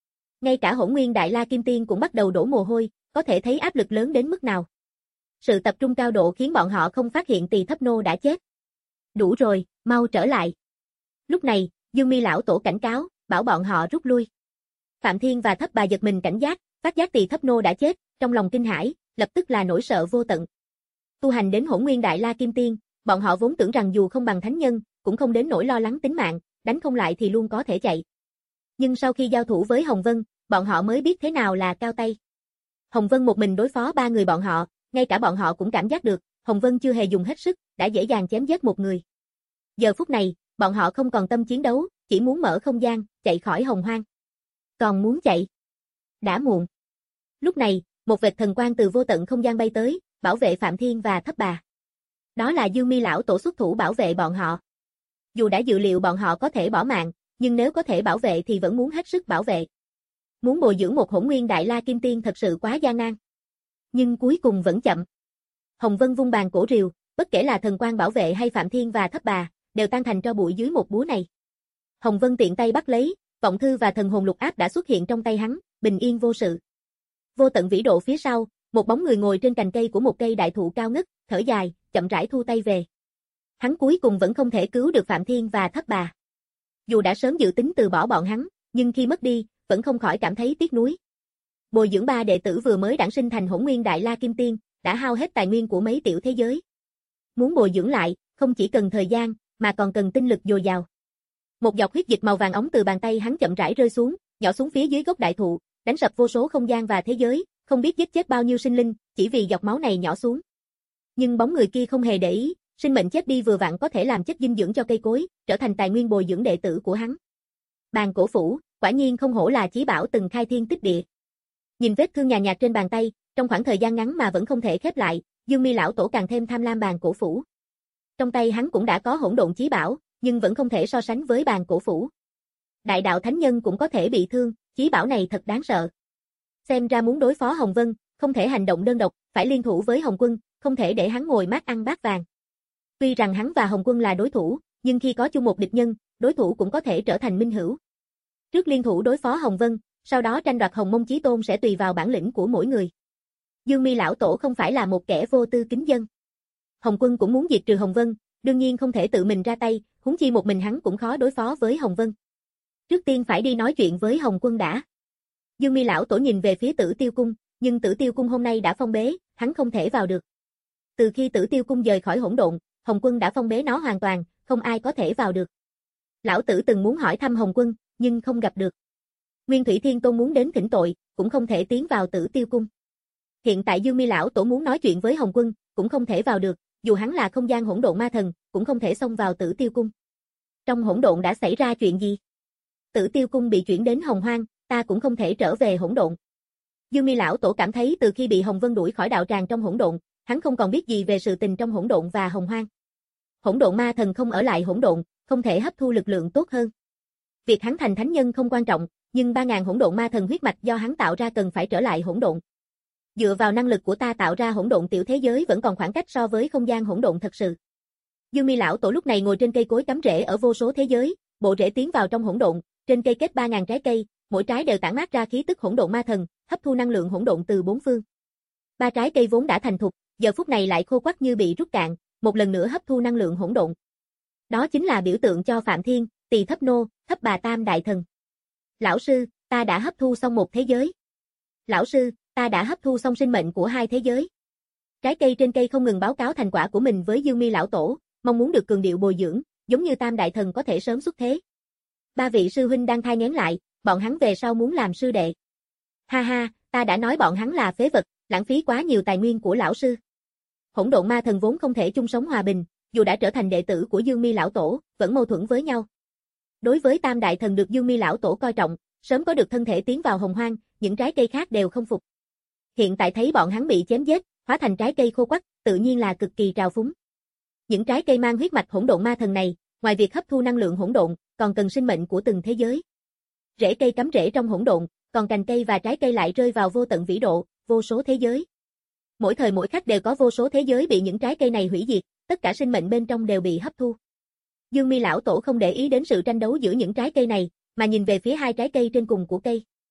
S2: Ngay cả Hỗn Nguyên Đại La Kim Tiên cũng bắt đầu đổ mồ hôi, có thể thấy áp lực lớn đến mức nào. Sự tập trung cao độ khiến bọn họ không phát hiện Tỳ Thấp Nô đã chết. Đủ rồi, mau trở lại. Lúc này, Dương Mi lão tổ cảnh cáo, bảo bọn họ rút lui. Phạm Thiên và Thấp Bà giật mình cảnh giác, phát giác Tỳ Thấp Nô đã chết, trong lòng kinh hãi, lập tức là nỗi sợ vô tận. Tu hành đến Hỗn Nguyên Đại La Kim Tiên, bọn họ vốn tưởng rằng dù không bằng thánh nhân, cũng không đến nỗi lo lắng tính mạng, đánh không lại thì luôn có thể chạy. Nhưng sau khi giao thủ với Hồng Vân, bọn họ mới biết thế nào là cao tay. Hồng Vân một mình đối phó ba người bọn họ, ngay cả bọn họ cũng cảm giác được, Hồng Vân chưa hề dùng hết sức, đã dễ dàng chém giết một người. Giờ phút này, bọn họ không còn tâm chiến đấu, chỉ muốn mở không gian, chạy khỏi Hồng Hoang. Còn muốn chạy? Đã muộn. Lúc này, một vệt thần quang từ vô tận không gian bay tới, bảo vệ Phạm Thiên và Thấp Bà. Đó là Dương Mi lão tổ xuất thủ bảo vệ bọn họ. Dù đã dự liệu bọn họ có thể bỏ mạng, nhưng nếu có thể bảo vệ thì vẫn muốn hết sức bảo vệ. Muốn bồi dưỡng một Hỗn Nguyên Đại La Kim Tiên thật sự quá gian nan. Nhưng cuối cùng vẫn chậm. Hồng Vân vung bàn cổ rìu, bất kể là thần quang bảo vệ hay Phạm Thiên và Thấp Bà, đều tan thành tro bụi dưới một búa này. Hồng Vân tiện tay bắt lấy, vọng thư và thần hồn lục áp đã xuất hiện trong tay hắn, bình yên vô sự. Vô tận vĩ độ phía sau, một bóng người ngồi trên cành cây của một cây đại thụ cao ngất, thở dài, chậm rãi thu tay về. Hắn cuối cùng vẫn không thể cứu được Phạm Thiên và Thấp Bà. Dù đã sớm dự tính từ bỏ bọn hắn, nhưng khi mất đi, vẫn không khỏi cảm thấy tiếc nuối. Bồi dưỡng ba đệ tử vừa mới đản sinh thành Hỗn Nguyên Đại La Kim Tiên, đã hao hết tài nguyên của mấy tiểu thế giới. Muốn bồi dưỡng lại, không chỉ cần thời gian, mà còn cần tinh lực dồi dào. Một giọt huyết dịch màu vàng óng từ bàn tay hắn chậm rãi rơi xuống, nhỏ xuống phía dưới gốc đại thụ, đánh sập vô số không gian và thế giới, không biết giết chết bao nhiêu sinh linh, chỉ vì giọt máu này nhỏ xuống. Nhưng bóng người kia không hề để ý, sinh mệnh chết đi vừa vặn có thể làm chất dinh dưỡng cho cây cối, trở thành tài nguyên bồi dưỡng đệ tử của hắn. Bàn cổ phủ, quả nhiên không hổ là chí bảo từng khai thiên tích địa. Nhìn vết thương nhàn nhạt trên bàn tay, trong khoảng thời gian ngắn mà vẫn không thể khép lại, Dương Mi lão tổ càng thêm tham lam bàn cổ phủ. Trong tay hắn cũng đã có hỗn độn chí bảo, nhưng vẫn không thể so sánh với bàn cổ phủ. Đại đạo thánh nhân cũng có thể bị thương, chí bảo này thật đáng sợ. Xem ra muốn đối phó Hồng Vân, không thể hành động đơn độc, phải liên thủ với Hồng Quân, không thể để hắn ngồi mát ăn bát vàng. Tuy rằng hắn và Hồng Quân là đối thủ, nhưng khi có chung một địch nhân, đối thủ cũng có thể trở thành minh hữu. Trước liên thủ đối phó Hồng Vân, sau đó tranh đoạt Hồng Mông Chí Tôn sẽ tùy vào bản lĩnh của mỗi người. Dương Mi lão tổ không phải là một kẻ vô tư kính dân. Hồng Quân cũng muốn diệt trừ Hồng Vân, đương nhiên không thể tự mình ra tay, huống chi một mình hắn cũng khó đối phó với Hồng Vân. Trước tiên phải đi nói chuyện với Hồng Quân đã. Dương Mi lão tổ nhìn về phía Tử Tiêu cung, nhưng Tử Tiêu cung hôm nay đã phong bế, hắn không thể vào được. Từ khi Tử Tiêu cung rời khỏi hỗn độn, Hồng Quân đã phong bế nó hoàn toàn, không ai có thể vào được. Lão tử từng muốn hỏi thăm Hồng Quân, nhưng không gặp được. Nguyên Thủy Thiên Tôn muốn đến thỉnh tội, cũng không thể tiến vào Tử Tiêu cung. Hiện tại Dương Mi lão tổ muốn nói chuyện với Hồng Quân, cũng không thể vào được, dù hắn là không gian hỗn độn ma thần, cũng không thể xông vào Tử Tiêu cung. Trong hỗn độn đã xảy ra chuyện gì? Tử Tiêu cung bị chuyển đến Hồng Hoang, ta cũng không thể trở về hỗn độn. Dương Mi lão tổ cảm thấy từ khi bị Hồng Vân đuổi khỏi đạo tràng trong hỗn độn, hắn không còn biết gì về sự tình trong hỗn độn và Hồng Hoang. Hỗn độn ma thần không ở lại hỗn độn, không thể hấp thu lực lượng tốt hơn. Việc hắn thành thánh nhân không quan trọng, nhưng ba ngàn hỗn độn ma thần huyết mạch do hắn tạo ra cần phải trở lại hỗn độn. Dựa vào năng lực của ta tạo ra hỗn độn tiểu thế giới vẫn còn khoảng cách so với không gian hỗn độn thật sự. Dương Mi lão tổ lúc này ngồi trên cây cối cắm rễ ở vô số thế giới, bộ rễ tiến vào trong hỗn độn, trên cây kết ba ngàn trái cây, mỗi trái đều tản mát ra khí tức hỗn độn ma thần, hấp thu năng lượng hỗn độn từ bốn phương. Ba trái cây vốn đã thành thục, giờ phút này lại khô quắt như bị rút cạn, một lần nữa hấp thu năng lượng hỗn độn. Đó chính là biểu tượng cho Phạm Thiên, Tỳ Thấp Nô, Thấp Bà Tam đại thần. Lão sư, ta đã hấp thu xong một thế giới. Lão sư, ta đã hấp thu xong sinh mệnh của hai thế giới. Trái cây trên cây không ngừng báo cáo thành quả của mình với Dương Mi lão tổ, mong muốn được cường điệu bồi dưỡng, giống như Tam đại thần có thể sớm xuất thế. Ba vị sư huynh đang thai nghén lại, bọn hắn về sau muốn làm sư đệ. Ha ha, ta đã nói bọn hắn là phế vật, lãng phí quá nhiều tài nguyên của lão sư. Hỗn độn ma thần vốn không thể chung sống hòa bình, dù đã trở thành đệ tử của Dương Mi lão tổ, vẫn mâu thuẫn với nhau. Đối với Tam đại thần được Dương Mi lão tổ coi trọng, sớm có được thân thể tiến vào Hồng Hoang, những trái cây khác đều không phục. Hiện tại thấy bọn hắn bị chém giết, hóa thành trái cây khô quắt, tự nhiên là cực kỳ trào phúng. Những trái cây mang huyết mạch hỗn độn ma thần này, ngoài việc hấp thu năng lượng hỗn độn, còn cần sinh mệnh của từng thế giới. Rễ cây cắm rễ trong hỗn độn, còn cành cây và trái cây lại rơi vào vô tận vĩ độ, vô số thế giới. Mỗi thời mỗi khắc đều có vô số thế giới bị những trái cây này hủy diệt, tất cả sinh mệnh bên trong đều bị hấp thu. Dương Mi lão tổ không để ý đến sự tranh đấu giữa những trái cây này, mà nhìn về phía hai trái cây trên cùng của cây.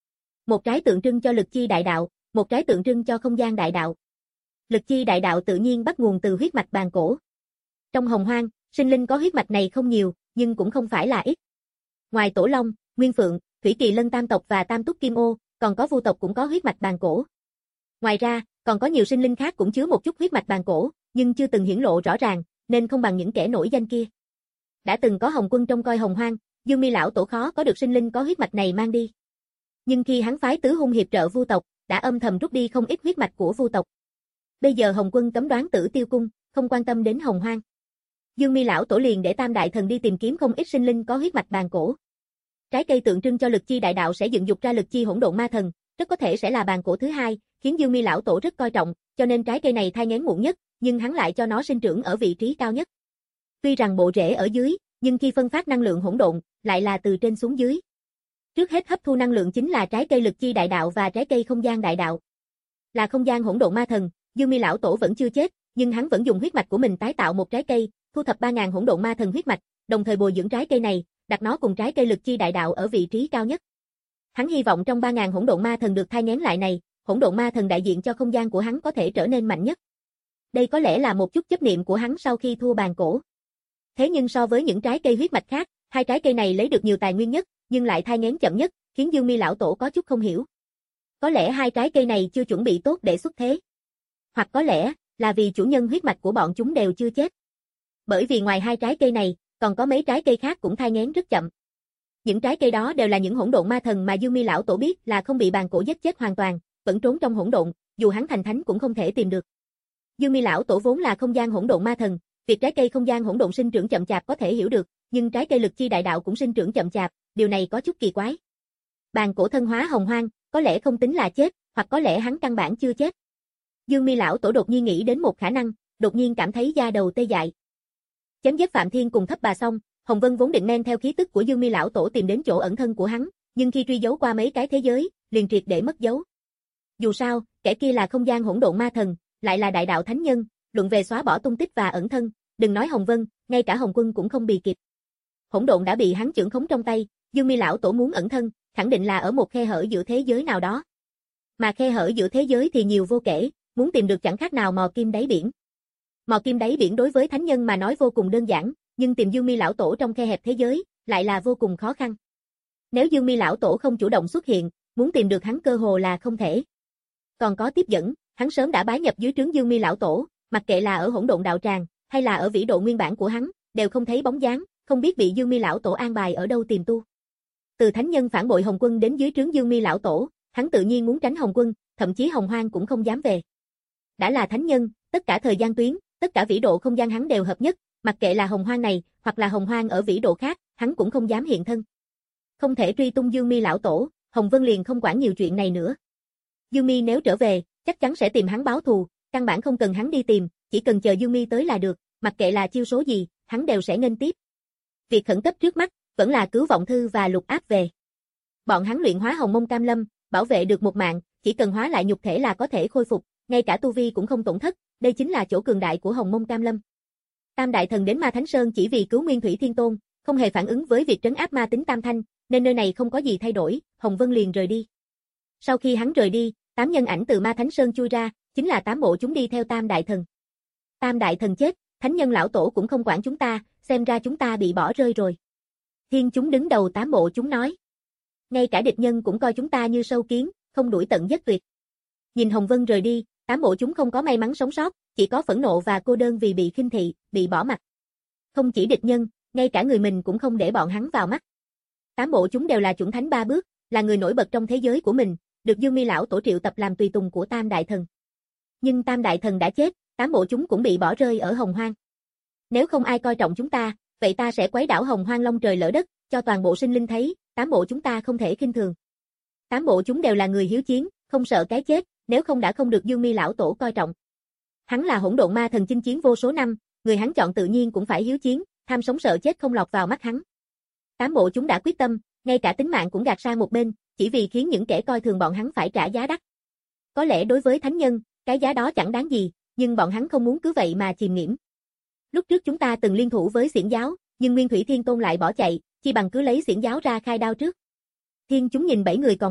S2: Một trái tượng trưng cho lực chi đại đạo, một trái tượng trưng cho không gian đại đạo. Lực chi đại đạo tự nhiên bắt nguồn từ huyết mạch bàn cổ. Trong hồng hoang, sinh linh có huyết mạch này không nhiều, nhưng cũng không phải là ít. Ngoài Tổ Long, Nguyên Phượng, Thủy Kỳ Lân tam tộc và Tam Túc Kim Ô, còn có Vu tộc cũng có huyết mạch bàn cổ. Ngoài ra, còn có nhiều sinh linh khác cũng chứa một chút huyết mạch bàn cổ, nhưng chưa từng hiển lộ rõ ràng, nên không bằng những kẻ nổi danh kia. Đã từng có Hồng Quân trông coi hồng hoang, Dương Mi lão tổ khó có được sinh linh có huyết mạch này mang đi. Nhưng khi hắn phái tứ hung hiệp trợ Vu tộc, đã âm thầm rút đi không ít huyết mạch của Vu tộc. Bây giờ Hồng Quân cấm đoán Tử Tiêu cung, không quan tâm đến hồng hoang. Dương Mi lão tổ liền để Tam đại thần đi tìm kiếm không ít sinh linh có huyết mạch bàn cổ. Trái cây tượng trưng cho lực chi đại đạo sẽ dựng dục ra lực chi hỗn độn ma thần, rất có thể sẽ là bàn cổ thứ hai, khiến Dương Mi lão tổ rất coi trọng, cho nên trái cây này thai nghén muộn nhất, nhưng hắn lại cho nó sinh trưởng ở vị trí cao nhất. Tuy rằng bộ rễ ở dưới, nhưng khi phân phát năng lượng hỗn độn, lại là từ trên xuống dưới. Trước hết hấp thu năng lượng chính là trái cây lực chi đại đạo và trái cây không gian đại đạo. Là không gian hỗn độn ma thần, Dương Mi lão tổ vẫn chưa chết, nhưng hắn vẫn dùng huyết mạch của mình tái tạo một trái cây, thu thập ba nghìn hỗn độn ma thần huyết mạch, đồng thời bồi dưỡng trái cây này, đặt nó cùng trái cây lực chi đại đạo ở vị trí cao nhất. Hắn hy vọng trong ba nghìn hỗn độn ma thần được thai nghén lại này, hỗn độn ma thần đại diện cho không gian của hắn có thể trở nên mạnh nhất. Đây có lẽ là một chút chấp niệm của hắn sau khi thua bàn cổ. Thế nhưng so với những trái cây huyết mạch khác, hai trái cây này lấy được nhiều tài nguyên nhất, nhưng lại thai nghén chậm nhất, khiến Dương Mi lão tổ có chút không hiểu. Có lẽ hai trái cây này chưa chuẩn bị tốt để xuất thế. Hoặc có lẽ là vì chủ nhân huyết mạch của bọn chúng đều chưa chết. Bởi vì ngoài hai trái cây này, còn có mấy trái cây khác cũng thai nghén rất chậm. Những trái cây đó đều là những hỗn độn ma thần mà Dương Mi lão tổ biết là không bị bàn cổ giết chết hoàn toàn, vẫn trốn trong hỗn độn, dù hắn thành thánh cũng không thể tìm được. Dương Mi lão tổ vốn là không gian hỗn độn ma thần, việc trái cây không gian hỗn độn sinh trưởng chậm chạp có thể hiểu được, nhưng trái cây lực chi đại đạo cũng sinh trưởng chậm chạp, điều này có chút kỳ quái. Bàn cổ thân hóa hồng hoang, có lẽ không tính là chết, hoặc có lẽ hắn căn bản chưa chết. Dương Mi lão tổ đột nhiên nghĩ đến một khả năng, đột nhiên cảm thấy da đầu tê dại. Chém giết Phạm Thiên cùng Thấp Bà xong, Hồng Vân vốn định men theo khí tức của Dương Mi lão tổ tìm đến chỗ ẩn thân của hắn, nhưng khi truy dấu qua mấy cái thế giới, liền triệt để mất dấu. Dù sao, kẻ kia là không gian hỗn độn ma thần, lại là đại đạo thánh nhân, luận về xóa bỏ tung tích và ẩn thân, đừng nói Hồng Vân, ngay cả Hồng Quân cũng không bì kịp. Hỗn độn đã bị hắn chưởng khống trong tay, Dương Mi lão tổ muốn ẩn thân, khẳng định là ở một khe hở giữa thế giới nào đó. Mà khe hở giữa thế giới thì nhiều vô kể, muốn tìm được chẳng khác nào mò kim đáy biển. Mò kim đáy biển đối với thánh nhân mà nói vô cùng đơn giản, nhưng tìm Dương Mi lão tổ trong khe hẹp thế giới lại là vô cùng khó khăn. Nếu Dương Mi lão tổ không chủ động xuất hiện, muốn tìm được hắn cơ hồ là không thể. Còn có tiếp dẫn, hắn sớm đã bái nhập dưới trướng Dương Mi lão tổ, mặc kệ là ở hỗn độn đạo tràng hay là ở vĩ độ nguyên bản của hắn, đều không thấy bóng dáng, không biết bị Dương Mi lão tổ an bài ở đâu tìm tu. Từ thánh nhân phản bội Hồng Quân đến dưới trướng Dương Mi lão tổ, hắn tự nhiên muốn tránh Hồng Quân, thậm chí Hồng Hoang cũng không dám về. Đã là thánh nhân, tất cả thời gian tuyến, tất cả vĩ độ không gian hắn đều hợp nhất, mặc kệ là Hồng Hoang này, hoặc là Hồng Hoang ở vĩ độ khác, hắn cũng không dám hiện thân. Không thể truy tung Dương Mi lão tổ, Hồng Vân liền không quản nhiều chuyện này nữa. Dương Mi nếu trở về, chắc chắn sẽ tìm hắn báo thù, căn bản không cần hắn đi tìm, chỉ cần chờ Dương Mi tới là được, mặc kệ là chiêu số gì, hắn đều sẽ nghênh tiếp. Việc khẩn cấp trước mắt, vẫn là cứu Vọng Thư và Lục Áp về. Bọn hắn luyện hóa Hồng Mông Cam Lâm, bảo vệ được một mạng, chỉ cần hóa lại nhục thể là có thể khôi phục, ngay cả tu vi cũng không tổn thất, đây chính là chỗ cường đại của Hồng Mông Cam Lâm. Tam đại thần đến Ma Thánh Sơn chỉ vì cứu Nguyên Thủy Thiên Tôn, không hề phản ứng với việc trấn áp ma tính Tam Thanh, nên nơi này không có gì thay đổi, Hồng Vân liền rời đi. Sau khi hắn rời đi, tám nhân ảnh từ Ma Thánh Sơn chui ra, chính là tám bộ chúng đi theo Tam đại thần. Tam đại thần chết, thánh nhân lão tổ cũng không quản chúng ta, xem ra chúng ta bị bỏ rơi rồi. Thiên chúng đứng đầu tám bộ chúng nói. Ngay cả địch nhân cũng coi chúng ta như sâu kiến, không đuổi tận giết tuyệt. Nhìn Hồng Vân rời đi, tám bộ chúng không có may mắn sống sót, chỉ có phẫn nộ và cô đơn vì bị khinh thị, bị bỏ mặt. Không chỉ địch nhân, ngay cả người mình cũng không để bọn hắn vào mắt. Tám bộ chúng đều là chuẩn thánh ba bước, là người nổi bật trong thế giới của mình, được Dương Mi lão tổ triệu tập làm tùy tùng của Tam đại thần. Nhưng Tam đại thần đã chết, tám bộ chúng cũng bị bỏ rơi ở Hồng Hoang. Nếu không ai coi trọng chúng ta, vậy ta sẽ quấy đảo Hồng Hoang long trời lỡ đất, cho toàn bộ sinh linh thấy, tám bộ chúng ta không thể khinh thường. Tám bộ chúng đều là người hiếu chiến, không sợ cái chết, nếu không đã không được Dương Mi lão tổ coi trọng. Hắn là hỗn độn ma thần chinh chiến vô số năm, người hắn chọn tự nhiên cũng phải hiếu chiến, tham sống sợ chết không lọt vào mắt hắn. Tám bộ chúng đã quyết tâm, ngay cả tính mạng cũng gạt sang một bên, chỉ vì khiến những kẻ coi thường bọn hắn phải trả giá đắt. Có lẽ đối với thánh nhân, cái giá đó chẳng đáng gì, nhưng bọn hắn không muốn cứ vậy mà chìm nghiễm. Lúc trước chúng ta từng liên thủ với Xiển giáo, nhưng Nguyên Thủy Thiên Tôn lại bỏ chạy, chi bằng cứ lấy Xiển giáo ra khai đao trước. Thiên chúng nhìn bảy người còn lại,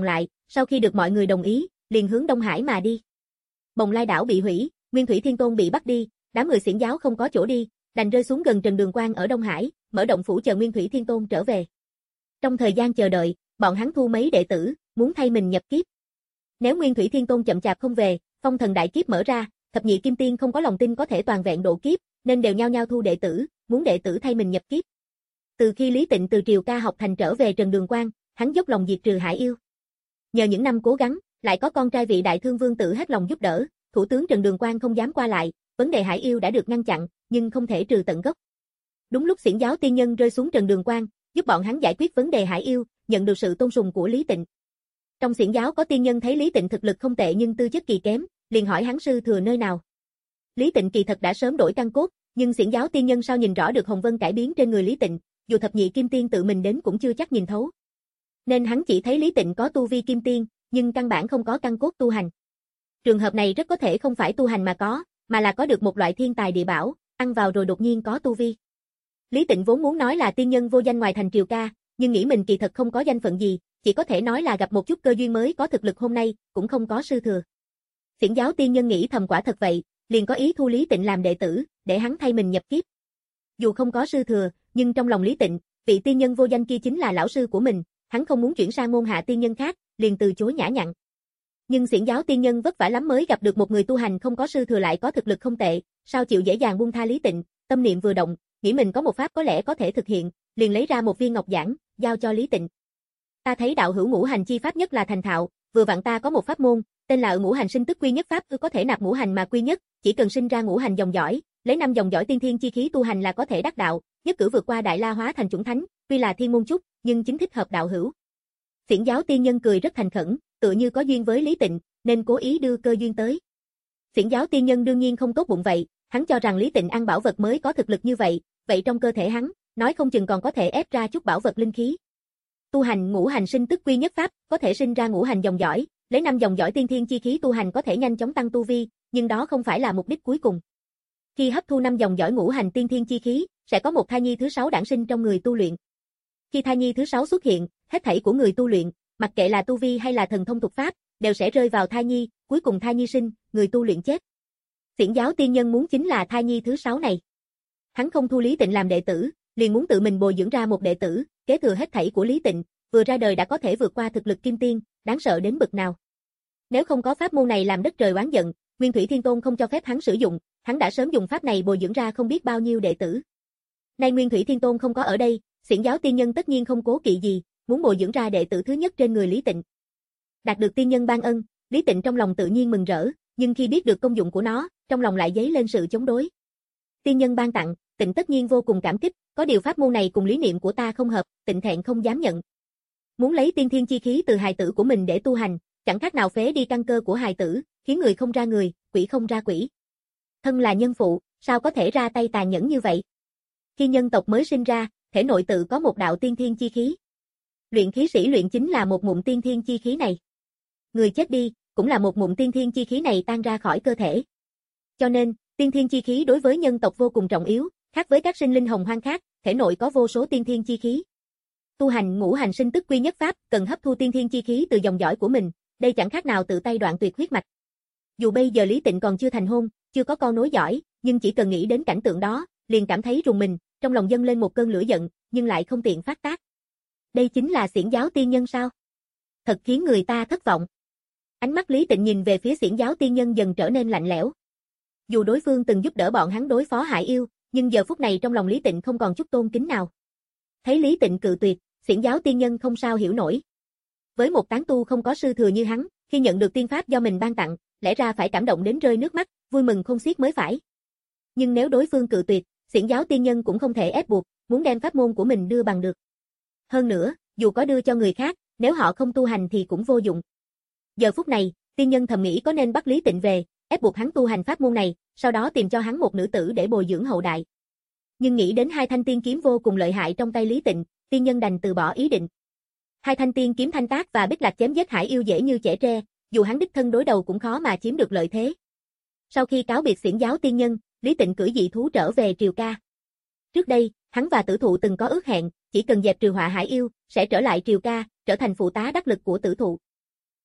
S2: Sau khi được mọi người đồng ý, liền hướng Đông Hải mà đi. Bồng Lai đảo bị hủy, Nguyên Thủy Thiên Tôn bị bắt đi, đám người xiển giáo không có chỗ đi, đành rơi xuống gần Trần Đường Quang ở Đông Hải, mở động phủ chờ Nguyên Thủy Thiên Tôn trở về. Trong thời gian chờ đợi, bọn hắn thu mấy đệ tử, muốn thay mình nhập kiếp. Nếu Nguyên Thủy Thiên Tôn chậm chạp không về, phong thần đại kiếp mở ra, thập nhị kim tiên không có lòng tin có thể toàn vẹn độ kiếp, nên đều nhao nhao thu đệ tử, muốn đệ tử thay mình nhập kiếp. Từ khi Lý Tịnh từ Triều Ca học thành trở về Trần Đường Quang, hắn dốc lòng diệt trừ Hải yêu. Nhờ những năm cố gắng, lại có con trai vị đại thương vương tử hết lòng giúp đỡ, thủ tướng Trần Đường Quang không dám qua lại, vấn đề Hải yêu đã được ngăn chặn, nhưng không thể trừ tận gốc. Đúng lúc xiển giáo tiên nhân rơi xuống Trần Đường Quang, giúp bọn hắn giải quyết vấn đề Hải yêu, nhận được sự tôn sùng của Lý Tịnh. Trong xiển giáo có tiên nhân thấy Lý Tịnh thực lực không tệ nhưng tư chất kỳ kém, liền hỏi hắn sư thừa nơi nào. Lý Tịnh kỳ thật đã sớm đổi căn cốt, nhưng xiển giáo tiên nhân sao nhìn rõ được hồng vân cải biến trên người Lý Tịnh, dù thập nhị kim tiên tự mình đến cũng chưa chắc nhìn thấu. Nên hắn chỉ thấy Lý Tịnh có tu vi kim tiên, nhưng căn bản không có căn cốt tu hành. Trường hợp này rất có thể không phải tu hành mà có, mà là có được một loại thiên tài địa bảo, ăn vào rồi đột nhiên có tu vi. Lý Tịnh vốn muốn nói là tiên nhân vô danh ngoài thành Triều Ca, nhưng nghĩ mình kỳ thật không có danh phận gì, chỉ có thể nói là gặp một chút cơ duyên mới có thực lực hôm nay, cũng không có sư thừa. Xiển giáo tiên nhân nghĩ thầm quả thật vậy, liền có ý thu Lý Tịnh làm đệ tử, để hắn thay mình nhập kiếp. Dù không có sư thừa, nhưng trong lòng Lý Tịnh, vị tiên nhân vô danh kia chính là lão sư của mình, hắn không muốn chuyển sang môn hạ tiên nhân khác, liền từ chối nhã nhặn. Nhưng xiển giáo tiên nhân vất vả lắm mới gặp được một người tu hành không có sư thừa lại có thực lực không tệ, sao chịu dễ dàng buông tha Lý Tịnh, tâm niệm vừa động, nghĩ mình có một pháp có lẽ có thể thực hiện, liền lấy ra một viên ngọc giản, giao cho Lý Tịnh. Ta thấy đạo hữu ngũ hành chi pháp nhất là thành thạo, vừa vặn ta có một pháp môn, tên là ngũ hành sinh tức quy nhất pháp, cứ có thể nạp ngũ hành mà quy nhất, chỉ cần sinh ra ngũ hành dòng dõi, lấy năm dòng dõi tiên thiên chi khí tu hành là có thể đắc đạo, nhất cử vượt qua đại la hóa thành chủng thánh, tuy là thiên môn chút, nhưng chính thích hợp đạo hữu. Xiển giáo tiên nhân cười rất thành khẩn, tựa như có duyên với Lý Tịnh, nên cố ý đưa cơ duyên tới. Xiển giáo tiên nhân đương nhiên không tốt bụng vậy, hắn cho rằng Lý Tịnh ăn bảo vật mới có thực lực như vậy, vậy trong cơ thể hắn, nói không chừng còn có thể ép ra chút bảo vật linh khí. Tu hành ngũ hành sinh tức quy nhất pháp, có thể sinh ra ngũ hành dòng dõi, lấy năm dòng dõi tiên thiên chi khí tu hành có thể nhanh chóng tăng tu vi, nhưng đó không phải là mục đích cuối cùng. Khi hấp thu năm dòng dõi ngũ hành tiên thiên chi khí, sẽ có một thai nhi thứ sáu đản sinh trong người tu luyện. Khi thai nhi thứ sáu xuất hiện, hết thảy của người tu luyện, mặc kệ là tu vi hay là thần thông thuật pháp, đều sẽ rơi vào thai nhi, cuối cùng thai nhi sinh, người tu luyện chết. Xiển giáo tiên nhân muốn chính là thai nhi thứ sáu này. Hắn không thu Lý Tịnh làm đệ tử, liền muốn tự mình bồi dưỡng ra một đệ tử, kế thừa hết thảy của Lý Tịnh, vừa ra đời đã có thể vượt qua thực lực kim tiên, đáng sợ đến bực nào. Nếu không có pháp môn này làm đất trời oán giận, Nguyên Thủy Thiên Tôn không cho phép hắn sử dụng, hắn đã sớm dùng pháp này bồi dưỡng ra không biết bao nhiêu đệ tử. Nay Nguyên Thủy Thiên Tôn không có ở đây, xiển giáo tiên nhân tất nhiên không cố kỵ gì, muốn bồi dưỡng ra đệ tử thứ nhất trên người Lý Tịnh. Đạt được tiên nhân ban ân, Lý Tịnh trong lòng tự nhiên mừng rỡ, nhưng khi biết được công dụng của nó, trong lòng lại dấy lên sự chống đối. Tiên nhân ban tặng, Tịnh tất nhiên vô cùng cảm kích, có điều pháp môn này cùng lý niệm của ta không hợp, Tịnh thẹn không dám nhận. Muốn lấy tiên thiên chi khí từ hài tử của mình để tu hành, chẳng khác nào phế đi căn cơ của hài tử, khiến người không ra người, quỷ không ra quỷ. Thân là nhân phụ, sao có thể ra tay tàn nhẫn như vậy? Khi nhân tộc mới sinh ra, thể nội tự có một đạo tiên thiên chi khí. Luyện khí sĩ luyện chính là một ngụm tiên thiên chi khí này. Người chết đi, cũng là một ngụm tiên thiên chi khí này tan ra khỏi cơ thể. Cho nên, tiên thiên chi khí đối với nhân tộc vô cùng trọng yếu, khác với các sinh linh hồng hoang khác, thể nội có vô số tiên thiên chi khí. Tu hành ngũ hành sinh tức quy nhất pháp, cần hấp thu tiên thiên chi khí từ dòng dõi của mình, đây chẳng khác nào tự tay đoạn tuyệt huyết mạch. Dù bây giờ Lý Tịnh còn chưa thành hôn, chưa có con nối dõi, nhưng chỉ cần nghĩ đến cảnh tượng đó, liền cảm thấy rùng mình, trong lòng dâng lên một cơn lửa giận, nhưng lại không tiện phát tác. Đây chính là xiển giáo tiên nhân sao? Thật khiến người ta thất vọng. Ánh mắt Lý Tịnh nhìn về phía xiển giáo tiên nhân dần trở nên lạnh lẽo. Dù đối phương từng giúp đỡ bọn hắn đối phó Hải yêu, nhưng giờ phút này trong lòng Lý Tịnh không còn chút tôn kính nào. Thấy Lý Tịnh cự tuyệt, xiển giáo tiên nhân không sao hiểu nổi. Với một tán tu không có sư thừa như hắn, khi nhận được tiên pháp do mình ban tặng, lẽ ra phải cảm động đến rơi nước mắt, vui mừng không xiết mới phải. Nhưng nếu đối phương cự tuyệt, xiển giáo tiên nhân cũng không thể ép buộc, muốn đem pháp môn của mình đưa bằng được. Hơn nữa, dù có đưa cho người khác, nếu họ không tu hành thì cũng vô dụng. Giờ phút này, tiên nhân thầm nghĩ có nên bắt Lý Tịnh về, ép buộc hắn tu hành pháp môn này, sau đó tìm cho hắn một nữ tử để bồi dưỡng hậu đại. Nhưng nghĩ đến hai thanh tiên kiếm vô cùng lợi hại trong tay Lý Tịnh, tiên nhân đành từ bỏ ý định. Hai thanh tiên kiếm Thanh Tác và Bích Lạc chém giết Hải yêu dễ như chẻ tre, dù hắn đích thân đối đầu cũng khó mà chiếm được lợi thế. Sau khi cáo biệt xiển giáo tiên nhân, Lý Tịnh cưỡi dị thú trở về Triều Ca. Trước đây, hắn và Tử Thụ từng có ước hẹn, chỉ cần dẹp trừ họa Hải yêu, sẽ trở lại Triều Ca, trở thành phụ tá đắc lực của Tử Thụ.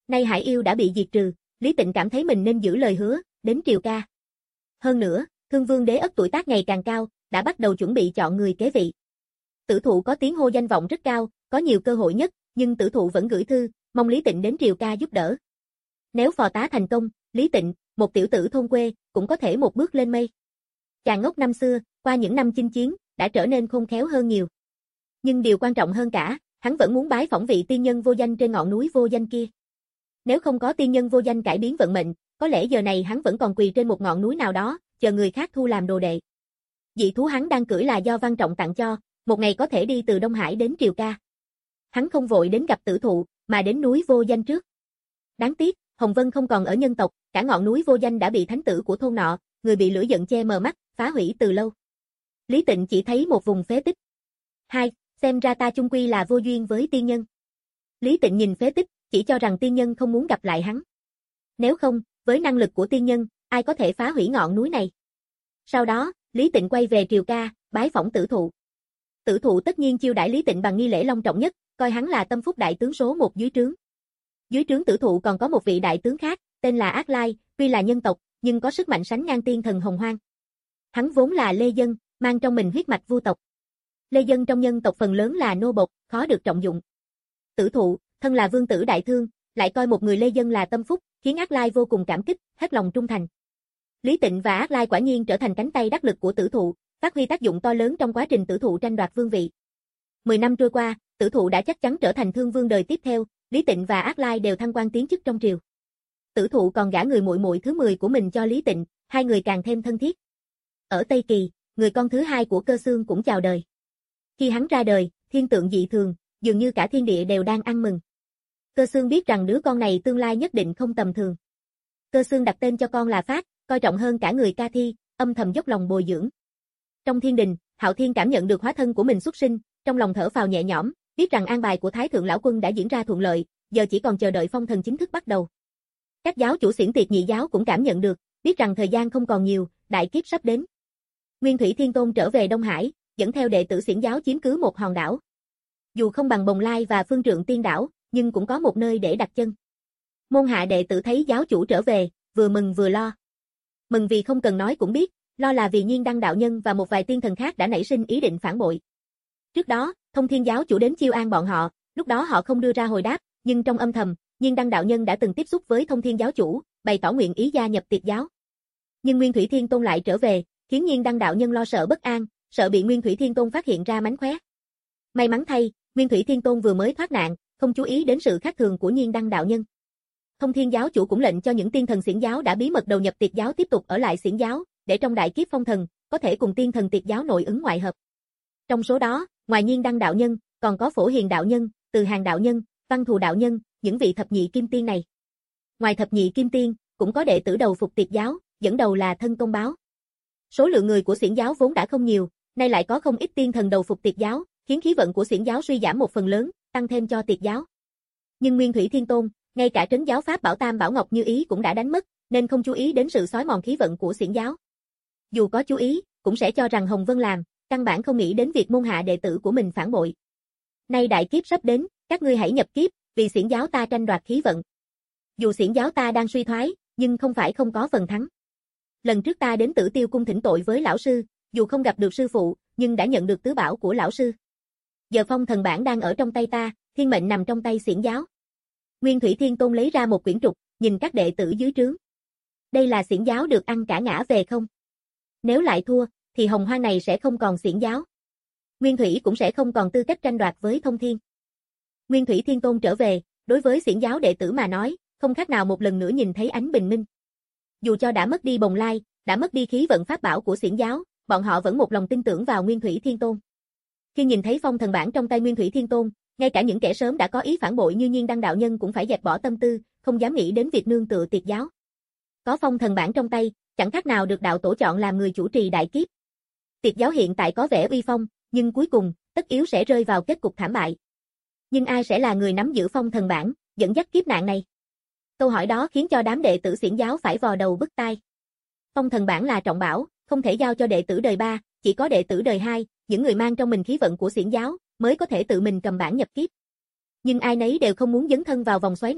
S2: Nay Hải Yêu đã bị diệt trừ, Lý Tịnh cảm thấy mình nên giữ lời hứa, đến triều ca. Hơn nữa, Thương Vương Đế Ất tuổi tác ngày càng cao, đã bắt đầu chuẩn bị chọn người kế vị. Tử Thụ có tiếng hô danh vọng rất cao, có nhiều cơ hội nhất, nhưng Tử Thụ vẫn gửi thư, mong Lý Tịnh đến triều ca giúp đỡ. Nếu phò tá thành công, Lý Tịnh, một tiểu tử thôn quê, cũng có thể một bước lên mây. Chàng ngốc năm xưa, qua những năm chinh chiến, đã trở nên khôn khéo hơn nhiều. Nhưng điều quan trọng hơn cả, hắn vẫn muốn bái phỏng vị tiên nhân vô danh trên ngọn núi vô danh kia. Nếu không có tiên nhân vô danh cải biến vận mệnh, có lẽ giờ này hắn vẫn còn quỳ trên một ngọn núi nào đó, chờ người khác thu làm đồ đệ. Dị thú hắn đang cưỡi là do Văn Trọng tặng cho, một ngày có thể đi từ Đông Hải đến triều ca. Hắn không vội đến gặp Tử Thụ, mà đến núi vô danh trước. Đáng tiếc, Hồng Vân không còn ở nhân tộc, cả ngọn núi vô danh đã bị thánh tử của thôn nọ, người bị lửa giận che mờ mắt, phá hủy từ lâu. Lý Tịnh chỉ thấy một vùng phế tích. Hai, xem ra ta chung quy là vô duyên với tiên nhân. Lý Tịnh nhìn phế tích, chỉ cho rằng tiên nhân không muốn gặp lại hắn. Nếu không, với năng lực của tiên nhân, ai có thể phá hủy ngọn núi này? Sau đó, Lý Tịnh quay về triều ca, bái phỏng Tử Thụ. Tử Thụ tất nhiên chiêu đãi Lý Tịnh bằng nghi lễ long trọng nhất, coi hắn là tâm phúc đại tướng số một dưới trướng. Dưới trướng Tử Thụ còn có một vị đại tướng khác, tên là Ác Lai, tuy là nhân tộc, nhưng có sức mạnh sánh ngang tiên thần Hồng Hoang. Hắn vốn là Lê Dân, mang trong mình huyết mạch vu tộc. Lê Dân trong nhân tộc phần lớn là nô bộc, khó được trọng dụng. Tử Thụ, thân là vương tử đại thương, lại coi một người Lê Dân là tâm phúc, khiến Ác Lai vô cùng cảm kích, hết lòng trung thành. Lý Tịnh và Ác Lai quả nhiên trở thành cánh tay đắc lực của Tử Thụ, phát huy tác dụng to lớn trong quá trình Tử Thụ tranh đoạt vương vị. Mười năm trôi qua, Tử Thụ đã chắc chắn trở thành thương vương đời tiếp theo, Lý Tịnh và Ác Lai đều thăng quan tiến chức trong triều. Tử Thụ còn gả người muội muội thứ mười của mình cho Lý Tịnh, hai người càng thêm thân thiết. Ở Tây Kỳ, người con thứ hai của Cơ Xương cũng chào đời. Khi hắn ra đời, thiên tượng dị thường, dường như cả thiên địa đều đang ăn mừng. Cơ Xương biết rằng đứa con này tương lai nhất định không tầm thường. Cơ Xương đặt tên cho con là Phát, coi trọng hơn cả người Ca Thi, âm thầm dốc lòng bồi dưỡng. Trong thiên đình, Hạo Thiên cảm nhận được hóa thân của mình xuất sinh, trong lòng thở phào nhẹ nhõm, biết rằng an bài của Thái Thượng Lão Quân đã diễn ra thuận lợi, giờ chỉ còn chờ đợi phong thần chính thức bắt đầu. Các giáo chủ xiển tiệt nhị giáo cũng cảm nhận được, biết rằng thời gian không còn nhiều, đại kiếp sắp đến. Nguyên Thủy Thiên Tôn trở về Đông Hải, dẫn theo đệ tử xiển giáo chiếm cứ một hòn đảo. Dù không bằng Bồng Lai và Phương Trượng Tiên đảo, nhưng cũng có một nơi để đặt chân. Môn hạ đệ tử thấy giáo chủ trở về, vừa mừng vừa lo. Mừng vì không cần nói cũng biết, lo là vì Nhiên Đăng đạo nhân và một vài tiên thần khác đã nảy sinh ý định phản bội. Trước đó, Thông Thiên giáo chủ đến chiêu an bọn họ, lúc đó họ không đưa ra hồi đáp, nhưng trong âm thầm, Nhiên Đăng đạo nhân đã từng tiếp xúc với Thông Thiên giáo chủ, bày tỏ nguyện ý gia nhập Tiệt giáo. Nhưng Nguyên Thủy Thiên Tôn lại trở về, khiến Nhiên Đăng đạo nhân lo sợ bất an, sợ bị Nguyên Thủy Thiên Tôn phát hiện ra mánh khóe. May mắn thay, Nguyên Thủy Thiên Tôn vừa mới thoát nạn, không chú ý đến sự khác thường của Nhiên Đăng đạo nhân. Thông Thiên giáo chủ cũng lệnh cho những tiên thần xiển giáo đã bí mật đầu nhập Tiệt giáo tiếp tục ở lại xiển giáo, để trong đại kiếp phong thần, có thể cùng tiên thần Tiệt giáo nội ứng ngoại hợp. Trong số đó, ngoài Nhiên Đăng đạo nhân, còn có Phổ Hiền đạo nhân, Từ Hàng đạo nhân, Văn Thù đạo nhân, những vị thập nhị kim tiên này. Ngoài thập nhị kim tiên, cũng có đệ tử đầu phục Tiệt giáo, dẫn đầu là Thân Công Báo. Số lượng người của xiển giáo vốn đã không nhiều, nay lại có không ít tiên thần đầu phục Tiệt giáo, khiến khí vận của xiển giáo suy giảm một phần lớn, tăng thêm cho Tiệt giáo. Nhưng Nguyên Thủy Thiên Tôn, ngay cả trấn giáo pháp Bảo Tam Bảo Ngọc Như Ý cũng đã đánh mất, nên không chú ý đến sự xói mòn khí vận của xiển giáo. Dù có chú ý, cũng sẽ cho rằng Hồng Vân làm, căn bản không nghĩ đến việc môn hạ đệ tử của mình phản bội. Nay đại kiếp sắp đến, các ngươi hãy nhập kiếp, vì xiển giáo ta tranh đoạt khí vận. Dù xiển giáo ta đang suy thoái, nhưng không phải không có phần thắng. Lần trước ta đến Tử Tiêu cung thỉnh tội với lão sư, dù không gặp được sư phụ, nhưng đã nhận được tứ bảo của lão sư. Giờ phong thần bản đang ở trong tay ta, thiên mệnh nằm trong tay xiển giáo. Nguyên Thủy Thiên Tôn lấy ra một quyển trục, nhìn các đệ tử dưới trướng. Đây là xiển giáo được ăn cả ngã về không? Nếu lại thua, thì hồng hoang này sẽ không còn xiển giáo. Nguyên Thủy cũng sẽ không còn tư cách tranh đoạt với Thông Thiên. Nguyên Thủy Thiên Tôn trở về, đối với xiển giáo đệ tử mà nói, không khác nào một lần nữa nhìn thấy ánh bình minh. Dù cho đã mất đi Bồng Lai, đã mất đi khí vận pháp bảo của xiển giáo, bọn họ vẫn một lòng tin tưởng vào Nguyên Thủy Thiên Tôn. Khi nhìn thấy phong thần bản trong tay Nguyên Thủy Thiên Tôn, ngay cả những kẻ sớm đã có ý phản bội như Nhiên Đăng đạo nhân cũng phải dẹp bỏ tâm tư, không dám nghĩ đến việc nương tựa Tiệt giáo. Có phong thần bản trong tay, chẳng khác nào được đạo tổ chọn làm người chủ trì đại kiếp. Tiệt giáo hiện tại có vẻ uy phong, nhưng cuối cùng, tất yếu sẽ rơi vào kết cục thảm bại. Nhưng ai sẽ là người nắm giữ phong thần bản, dẫn dắt kiếp nạn này? Câu hỏi đó khiến cho đám đệ tử xiển giáo phải vò đầu bứt tai. Phong thần bản là trọng bảo, không thể giao cho đệ tử đời ba, chỉ có đệ tử đời hai, những người mang trong mình khí vận của xiển giáo, mới có thể tự mình cầm bản nhập kiếp. Nhưng ai nấy đều không muốn dấn thân vào vòng xoáy này,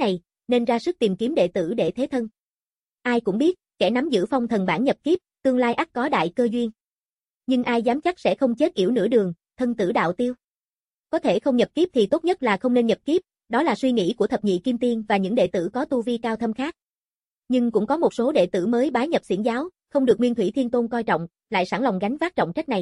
S2: nên ra sức tìm kiếm đệ tử để thế thân. Ai cũng biết, kẻ nắm giữ phong thần bản nhập kiếp, tương lai ắt có đại cơ duyên. Nhưng ai dám chắc sẽ không chết yểu nửa đường, thân tử đạo tiêu. Có thể không nhập kiếp thì tốt nhất là không nên nhập kiếp, đó là suy nghĩ của thập nhị kim tiên và những đệ tử có tu vi cao thâm khác. Nhưng cũng có một số đệ tử mới bái nhập xiển giáo, không được Nguyên Thủy Thiên Tôn coi trọng, lại sẵn lòng gánh vác trọng trách này.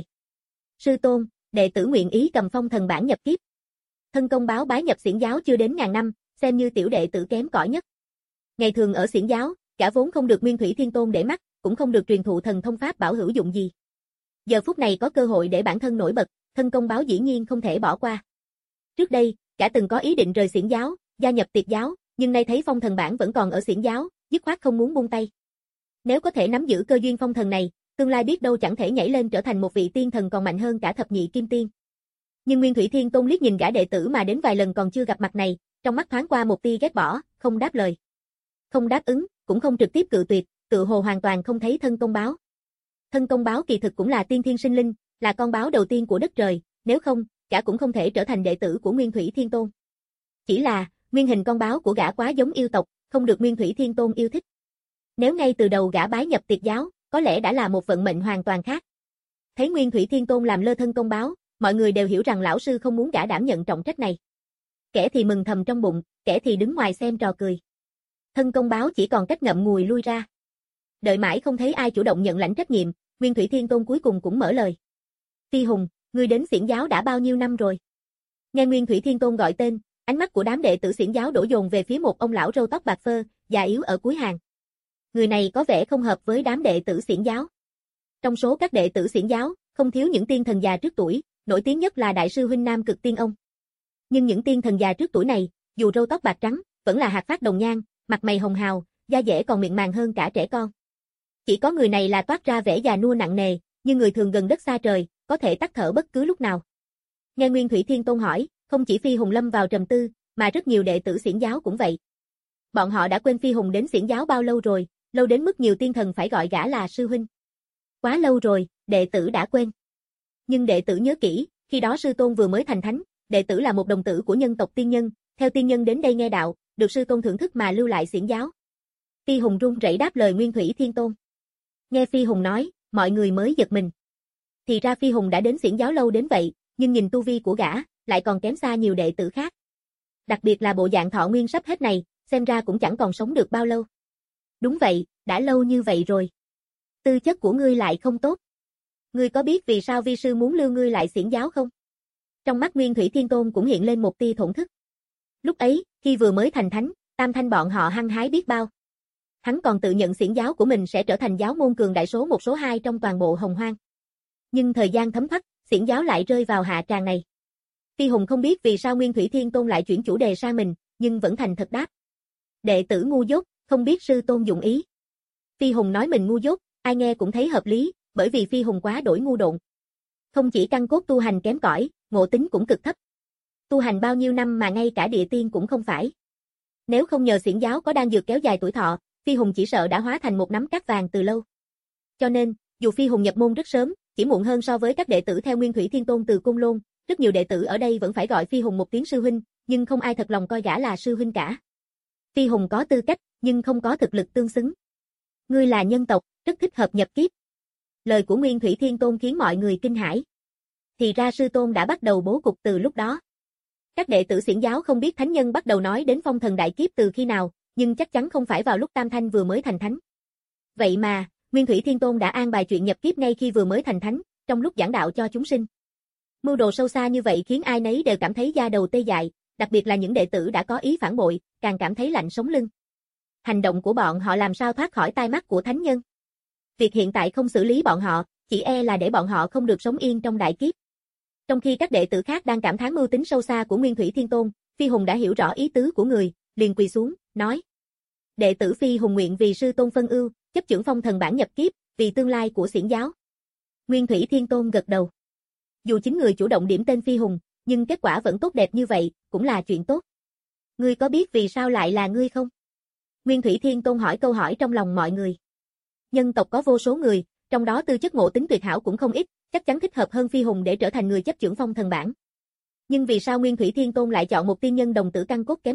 S2: Sư tôn, đệ tử nguyện ý cầm phong thần bản nhập kiếp. Thân công báo bái nhập xiển giáo chưa đến ngàn năm, xem như tiểu đệ tử kém cỏi nhất. Ngày thường ở xiển giáo, gã vốn không được Nguyên Thủy Thiên Tôn để mắt, cũng không được truyền thụ thần thông pháp bảo hữu dụng gì. Giờ phút này có cơ hội để bản thân nổi bật, thân công báo dĩ nhiên không thể bỏ qua. Trước đây, gã từng có ý định rời xiển giáo, gia nhập tiệt giáo, nhưng nay thấy phong thần bản vẫn còn ở xiển giáo, dứt khoát không muốn buông tay. Nếu có thể nắm giữ cơ duyên phong thần này, tương lai biết đâu chẳng thể nhảy lên trở thành một vị tiên thần còn mạnh hơn cả thập nhị kim tiên. Nhưng Nguyên Thủy Thiên Tôn liếc nhìn gã đệ tử mà đến vài lần còn chưa gặp mặt này, trong mắt thoáng qua một tia ghét bỏ, không đáp lời. Không đáp ứng, cũng không trực tiếp cự tuyệt, tự hồ hoàn toàn không thấy thân công báo. Thân công báo kỳ thực cũng là tiên thiên sinh linh, là con báo đầu tiên của đất trời, nếu không, gã cũng không thể trở thành đệ tử của Nguyên Thủy Thiên Tôn. Chỉ là, nguyên hình con báo của gã quá giống yêu tộc, không được Nguyên Thủy Thiên Tôn yêu thích. Nếu ngay từ đầu gã bái nhập tiệt giáo, có lẽ đã là một vận mệnh hoàn toàn khác. Thấy Nguyên Thủy Thiên Tôn làm lơ thân công báo, mọi người đều hiểu rằng lão sư không muốn gã đảm nhận trọng trách này. Kẻ thì mừng thầm trong bụng, kẻ thì đứng ngoài xem trò cười. Thân công báo chỉ còn cách ngậm ngùi lui ra. Đợi mãi không thấy ai chủ động nhận lãnh trách nhiệm, Nguyên Thủy Thiên Tôn cuối cùng cũng mở lời. Phi Hùng, ngươi đến xiển giáo đã bao nhiêu năm rồi? Nghe Nguyên Thủy Thiên Tôn gọi tên, ánh mắt của đám đệ tử xiển giáo đổ dồn về phía một ông lão râu tóc bạc phơ, già yếu ở cuối hàng. Người này có vẻ không hợp với đám đệ tử xiển giáo. Trong số các đệ tử xiển giáo, không thiếu những tiên thần già trước tuổi, nổi tiếng nhất là đại sư huynh Nam Cực Tiên ông. Nhưng những tiên thần già trước tuổi này, dù râu tóc bạc trắng, vẫn là hạt phát đồng nhan, mặt mày hồng hào, da dẻ còn mịn màng hơn cả trẻ con. Chỉ có người này là toát ra vẻ già nua nặng nề, như người thường gần đất xa trời, có thể tắt thở bất cứ lúc nào. Nghe Nguyên Thủy Thiên Tôn hỏi, không chỉ Phi Hùng lâm vào trầm tư, mà rất nhiều đệ tử xiển giáo cũng vậy. Bọn họ đã quên Phi Hùng đến xiển giáo bao lâu rồi, lâu đến mức nhiều tiên thần phải gọi gã là sư huynh. Quá lâu rồi, đệ tử đã quên. Nhưng đệ tử nhớ kỹ, khi đó sư tôn vừa mới thành thánh, đệ tử là một đồng tử của nhân tộc tiên nhân, theo tiên nhân đến đây nghe đạo, được sư tôn thưởng thức mà lưu lại xiển giáo. Phi Hùng run rẩy đáp lời Nguyên Thủy Thiên Tôn. Nghe Phi Hùng nói, mọi người mới giật mình. Thì ra Phi Hùng đã đến xiển giáo lâu đến vậy, nhưng nhìn tu vi của gã, lại còn kém xa nhiều đệ tử khác. Đặc biệt là bộ dạng thọ nguyên sắp hết này, xem ra cũng chẳng còn sống được bao lâu. Đúng vậy, đã lâu như vậy rồi. Tư chất của ngươi lại không tốt. Ngươi có biết vì sao vi sư muốn lưu ngươi lại xiển giáo không? Trong mắt Nguyên Thủy Thiên Tôn cũng hiện lên một tia thổn thức. Lúc ấy, khi vừa mới thành thánh, Tam Thanh bọn họ hăng hái biết bao. Hắn còn tự nhận xiển giáo của mình sẽ trở thành giáo môn cường đại số một số hai trong toàn bộ Hồng Hoang. Nhưng thời gian thấm thoát, xiển giáo lại rơi vào hạ tràng này. Phi Hùng không biết vì sao Nguyên Thủy Thiên Tôn lại chuyển chủ đề sang mình, nhưng vẫn thành thật đáp. Đệ tử ngu dốt, không biết sư tôn dụng ý. Phi Hùng nói mình ngu dốt, ai nghe cũng thấy hợp lý, bởi vì Phi Hùng quá đổi ngu độn. Không chỉ căn cốt tu hành kém cỏi, ngộ tính cũng cực thấp. Tu hành bao nhiêu năm mà ngay cả địa tiên cũng không phải. Nếu không nhờ xiển giáo có đan dược kéo dài tuổi thọ, Phi Hùng chỉ sợ đã hóa thành một nắm cát vàng từ lâu. Cho nên, dù Phi Hùng nhập môn rất sớm, chỉ muộn hơn so với các đệ tử theo Nguyên Thủy Thiên Tôn từ Côn Lôn, rất nhiều đệ tử ở đây vẫn phải gọi Phi Hùng một tiếng sư huynh, nhưng không ai thật lòng coi gã là sư huynh cả. Phi Hùng có tư cách, nhưng không có thực lực tương xứng. Ngươi là nhân tộc, rất thích hợp nhập kiếp. Lời của Nguyên Thủy Thiên Tôn khiến mọi người kinh hãi. Thì ra sư tôn đã bắt đầu bố cục từ lúc đó. Các đệ tử xiển giáo không biết thánh nhân bắt đầu nói đến phong thần đại kiếp từ khi nào, nhưng chắc chắn không phải vào lúc Tam Thanh vừa mới thành thánh. Vậy mà, Nguyên Thủy Thiên Tôn đã an bài chuyện nhập kiếp ngay khi vừa mới thành thánh, trong lúc giảng đạo cho chúng sinh. Mưu đồ sâu xa như vậy khiến ai nấy đều cảm thấy da đầu tê dại, đặc biệt là những đệ tử đã có ý phản bội, càng cảm thấy lạnh sống lưng. Hành động của bọn họ làm sao thoát khỏi tai mắt của thánh nhân? Việc hiện tại không xử lý bọn họ, chỉ e là để bọn họ không được sống yên trong đại kiếp. Trong khi các đệ tử khác đang cảm thán mưu tính sâu xa của Nguyên Thủy Thiên Tôn, Phi Hùng đã hiểu rõ ý tứ của người, liền quỳ xuống, nói: đệ tử Phi Hùng nguyện vì sư tôn phân ưu, chấp chưởng phong thần bản nhập kiếp, vì tương lai của xiển giáo. Nguyên Thủy Thiên Tôn gật đầu. Dù chính người chủ động điểm tên Phi Hùng, nhưng kết quả vẫn tốt đẹp như vậy, cũng là chuyện tốt. Ngươi có biết vì sao lại là ngươi không? Nguyên Thủy Thiên Tôn hỏi câu hỏi trong lòng mọi người. Nhân tộc có vô số người, trong đó tư chất ngộ tính tuyệt hảo cũng không ít, chắc chắn thích hợp hơn Phi Hùng để trở thành người chấp chưởng phong thần bản. Nhưng vì sao Nguyên Thủy Thiên Tôn lại chọn một tiên nhân đồng tử căn cốt kém cỏi,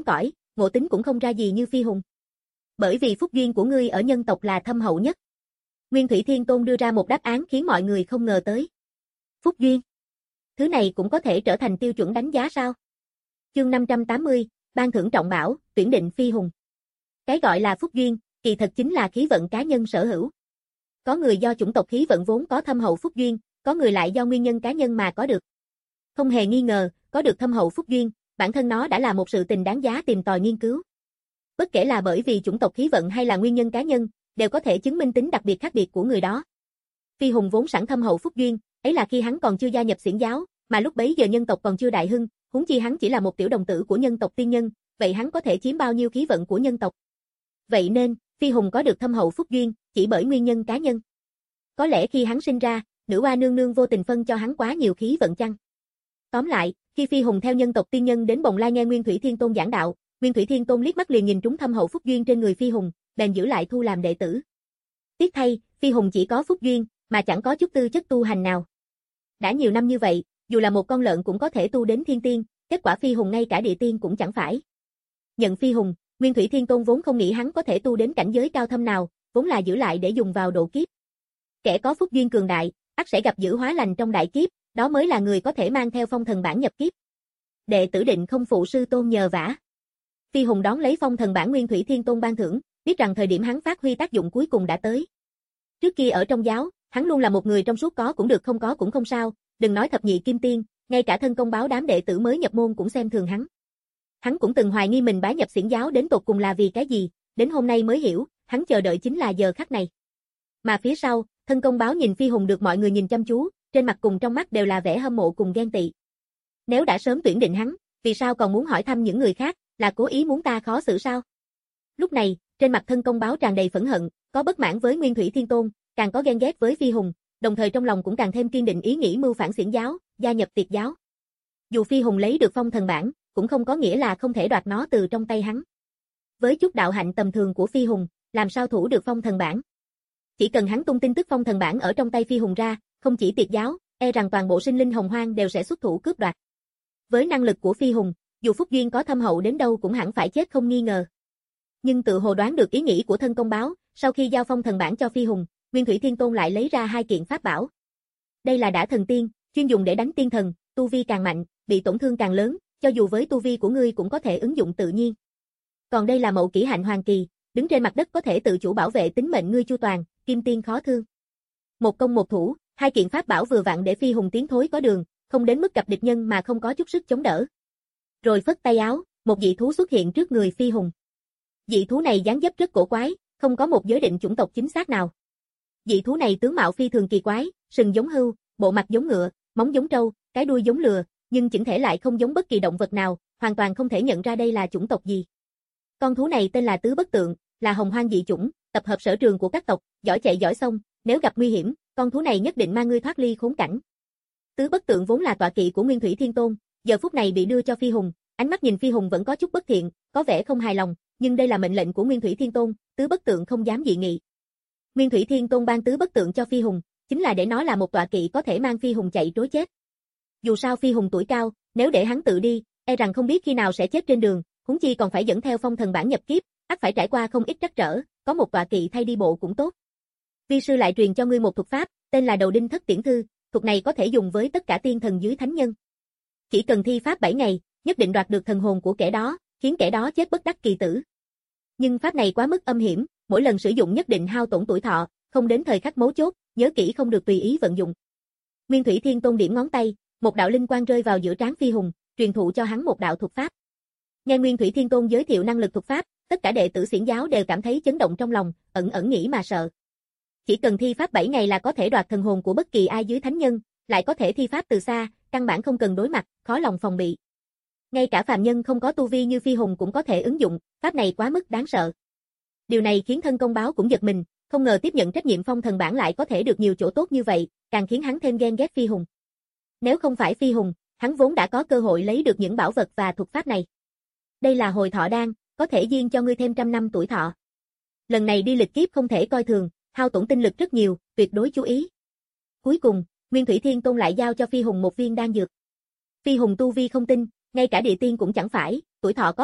S2: ngộ tính cũng không ra gì như Phi Hùng. Bởi vì phúc duyên của ngươi ở nhân tộc là thâm hậu nhất. Nguyên Thủy Thiên Tôn đưa ra một đáp án khiến mọi người không ngờ tới. Phúc duyên. Thứ này cũng có thể trở thành tiêu chuẩn đánh giá sao? Chương năm trăm tám mươi, ban thưởng trọng bảo, tuyển định Phi Hùng. Cái gọi là phúc duyên, kỳ thật chính là khí vận cá nhân sở hữu. Có người do chủng tộc khí vận vốn có thâm hậu phúc duyên, có người lại do nguyên nhân cá nhân mà có được. Không hề nghi ngờ, có được thâm hậu phúc duyên, bản thân nó đã là một sự tình đáng giá tìm tòi nghiên cứu. Bất kể là bởi vì chủng tộc khí vận hay là nguyên nhân cá nhân, đều có thể chứng minh tính đặc biệt khác biệt của người đó. Phi Hùng vốn sẵn thâm hậu phúc duyên, ấy là khi hắn còn chưa gia nhập xiển giáo, mà lúc bấy giờ nhân tộc còn chưa đại hưng, huống chi hắn chỉ là một tiểu đồng tử của nhân tộc tiên nhân, vậy hắn có thể chiếm bao nhiêu khí vận của nhân tộc? Vậy nên, Phi Hùng có được thâm hậu phúc duyên, chỉ bởi nguyên nhân cá nhân. Có lẽ khi hắn sinh ra, nữ oa nương nương vô tình phân cho hắn quá nhiều khí vận chăng? Tóm lại, khi Phi Hùng theo nhân tộc tiên nhân đến Bồng Lai nghe Nguyên Thủy Thiên Tôn giảng đạo, Nguyên Thủy Thiên Tôn liếc mắt liền nhìn trúng thâm hậu phúc duyên trên người Phi Hùng, bèn giữ lại thu làm đệ tử. Tiếc thay, Phi Hùng chỉ có phúc duyên, mà chẳng có chút tư chất tu hành nào. Đã nhiều năm như vậy, dù là một con lợn cũng có thể tu đến thiên tiên, kết quả Phi Hùng ngay cả địa tiên cũng chẳng phải. Nhận Phi Hùng, Nguyên Thủy Thiên Tôn vốn không nghĩ hắn có thể tu đến cảnh giới cao thâm nào, vốn là giữ lại để dùng vào độ kiếp. Kẻ có phúc duyên cường đại, ắt sẽ gặp dữ hóa lành trong đại kiếp, đó mới là người có thể mang theo phong thần bản nhập kiếp. Đệ tử định không phụ sư tôn nhờ vả. Phi Hùng đón lấy phong thần bản Nguyên Thủy Thiên Tôn ban thưởng, biết rằng thời điểm hắn phát huy tác dụng cuối cùng đã tới. Trước kia ở trong giáo, hắn luôn là một người trong suốt, có cũng được không có cũng không sao, đừng nói thập nhị kim tiên, ngay cả thân công báo đám đệ tử mới nhập môn cũng xem thường hắn. Hắn cũng từng hoài nghi mình bái nhập xiển giáo đến tột cùng là vì cái gì, đến hôm nay mới hiểu, hắn chờ đợi chính là giờ khắc này. Mà phía sau, thân công báo nhìn Phi Hùng được mọi người nhìn chăm chú, trên mặt cùng trong mắt đều là vẻ hâm mộ cùng ghen tị. Nếu đã sớm tuyển định hắn, vì sao còn muốn hỏi thăm những người khác, là cố ý muốn ta khó xử sao? Lúc này, trên mặt thân công báo tràn đầy phẫn hận, có bất mãn với Nguyên Thủy Thiên Tôn, càng có ghen ghét với Phi Hùng, đồng thời trong lòng cũng càng thêm kiên định ý nghĩ mưu phản xiển giáo, gia nhập tiệt giáo. Dù Phi Hùng lấy được phong thần bản, cũng không có nghĩa là không thể đoạt nó từ trong tay hắn. Với chút đạo hạnh tầm thường của Phi Hùng, làm sao thủ được phong thần bản? Chỉ cần hắn tung tin tức phong thần bản ở trong tay Phi Hùng ra, không chỉ tiệt giáo, e rằng toàn bộ sinh linh hồng hoang đều sẽ xuất thủ cướp đoạt. Với năng lực của Phi Hùng, dù phúc duyên có thâm hậu đến đâu cũng hẳn phải chết không nghi ngờ. Nhưng tự hồ đoán được ý nghĩ của thân công báo, sau khi giao phong thần bản cho Phi Hùng, Nguyên Thủy Thiên Tôn lại lấy ra hai kiện pháp bảo. Đây là Đả Thần Tiên, chuyên dùng để đánh tiên thần, tu vi càng mạnh, bị tổn thương càng lớn, cho dù với tu vi của ngươi cũng có thể ứng dụng tự nhiên. Còn đây là Mậu Kỷ Hạnh Hoàng Kỳ, đứng trên mặt đất có thể tự chủ bảo vệ tính mệnh ngươi chu toàn, kim tiên khó thương. Một công một thủ, hai kiện pháp bảo vừa vặn để Phi Hùng tiến thối có đường, không đến mức gặp địch nhân mà không có chút sức chống đỡ. Rồi phất tay áo, một dị thú xuất hiện trước người Phi Hùng. Dị thú này dáng dấp rất cổ quái, không có một giới định chủng tộc chính xác nào. Dị thú này tướng mạo phi thường kỳ quái, sừng giống hươu, bộ mặt giống ngựa, móng giống trâu, cái đuôi giống lừa, nhưng chỉnh thể lại không giống bất kỳ động vật nào, hoàn toàn không thể nhận ra đây là chủng tộc gì. Con thú này tên là Tứ Bất Tượng, là hồng hoang dị chủng, tập hợp sở trường của các tộc, giỏi chạy giỏi xông, nếu gặp nguy hiểm, con thú này nhất định mang ngươi thoát ly khốn cảnh. Tứ Bất Tượng vốn là tọa kỵ của Nguyên Thủy Thiên Tôn, giờ phút này bị đưa cho Phi Hùng, ánh mắt nhìn Phi Hùng vẫn có chút bất thiện, có vẻ không hài lòng, nhưng đây là mệnh lệnh của Nguyên Thủy Thiên Tôn, Tứ Bất Tượng không dám dị nghị. Nguyên Thủy Thiên Tôn ban Tứ Bất Tượng cho Phi Hùng, chính là để nó là một tọa kỵ có thể mang Phi Hùng chạy trối chết. Dù sao Phi Hùng tuổi cao, nếu để hắn tự đi, e rằng không biết khi nào sẽ chết trên đường, huống chi còn phải dẫn theo phong thần bản nhập kiếp, ắt phải trải qua không ít trắc trở, có một tọa kỵ thay đi bộ cũng tốt. Vi sư lại truyền cho ngươi một thuật pháp, tên là Đầu Đinh Thất Tiễn Thư, thuật này có thể dùng với tất cả tiên thần dưới thánh nhân. Chỉ cần thi pháp bảy ngày, nhất định đoạt được thần hồn của kẻ đó, khiến kẻ đó chết bất đắc kỳ tử. Nhưng pháp này quá mức âm hiểm, mỗi lần sử dụng nhất định hao tổn tuổi thọ, không đến thời khắc mấu chốt, nhớ kỹ không được tùy ý vận dụng. Nguyên Thủy Thiên Tôn điểm ngón tay, một đạo linh quang rơi vào giữa trán Phi Hùng, truyền thụ cho hắn một đạo thuật pháp. Nghe Nguyên Thủy Thiên Tôn giới thiệu năng lực thuật pháp, tất cả đệ tử xiển giáo đều cảm thấy chấn động trong lòng, ẩn ẩn nghĩ mà sợ. Chỉ cần thi pháp bảy ngày là có thể đoạt thần hồn của bất kỳ ai dưới thánh nhân, lại có thể thi pháp từ xa, căn bản không cần đối mặt, khó lòng phòng bị. Ngay cả phàm nhân không có tu vi như Phi Hùng cũng có thể ứng dụng, pháp này quá mức đáng sợ. Điều này khiến thân công báo cũng giật mình, không ngờ tiếp nhận trách nhiệm phong thần bản lại có thể được nhiều chỗ tốt như vậy, càng khiến hắn thêm ghen ghét Phi Hùng. Nếu không phải Phi Hùng, hắn vốn đã có cơ hội lấy được những bảo vật và thuật pháp này. Đây là hồi thọ đan, có thể duyên cho ngươi thêm trăm năm tuổi thọ. Lần này đi lịch kiếp không thể coi thường, hao tổn tinh lực rất nhiều, tuyệt đối chú ý. Cuối cùng, Nguyên Thủy Thiên Tôn lại giao cho Phi Hùng một viên đan dược. Phi Hùng tu vi không tinh, ngay cả địa tiên cũng chẳng phải, tuổi thọ có hạn,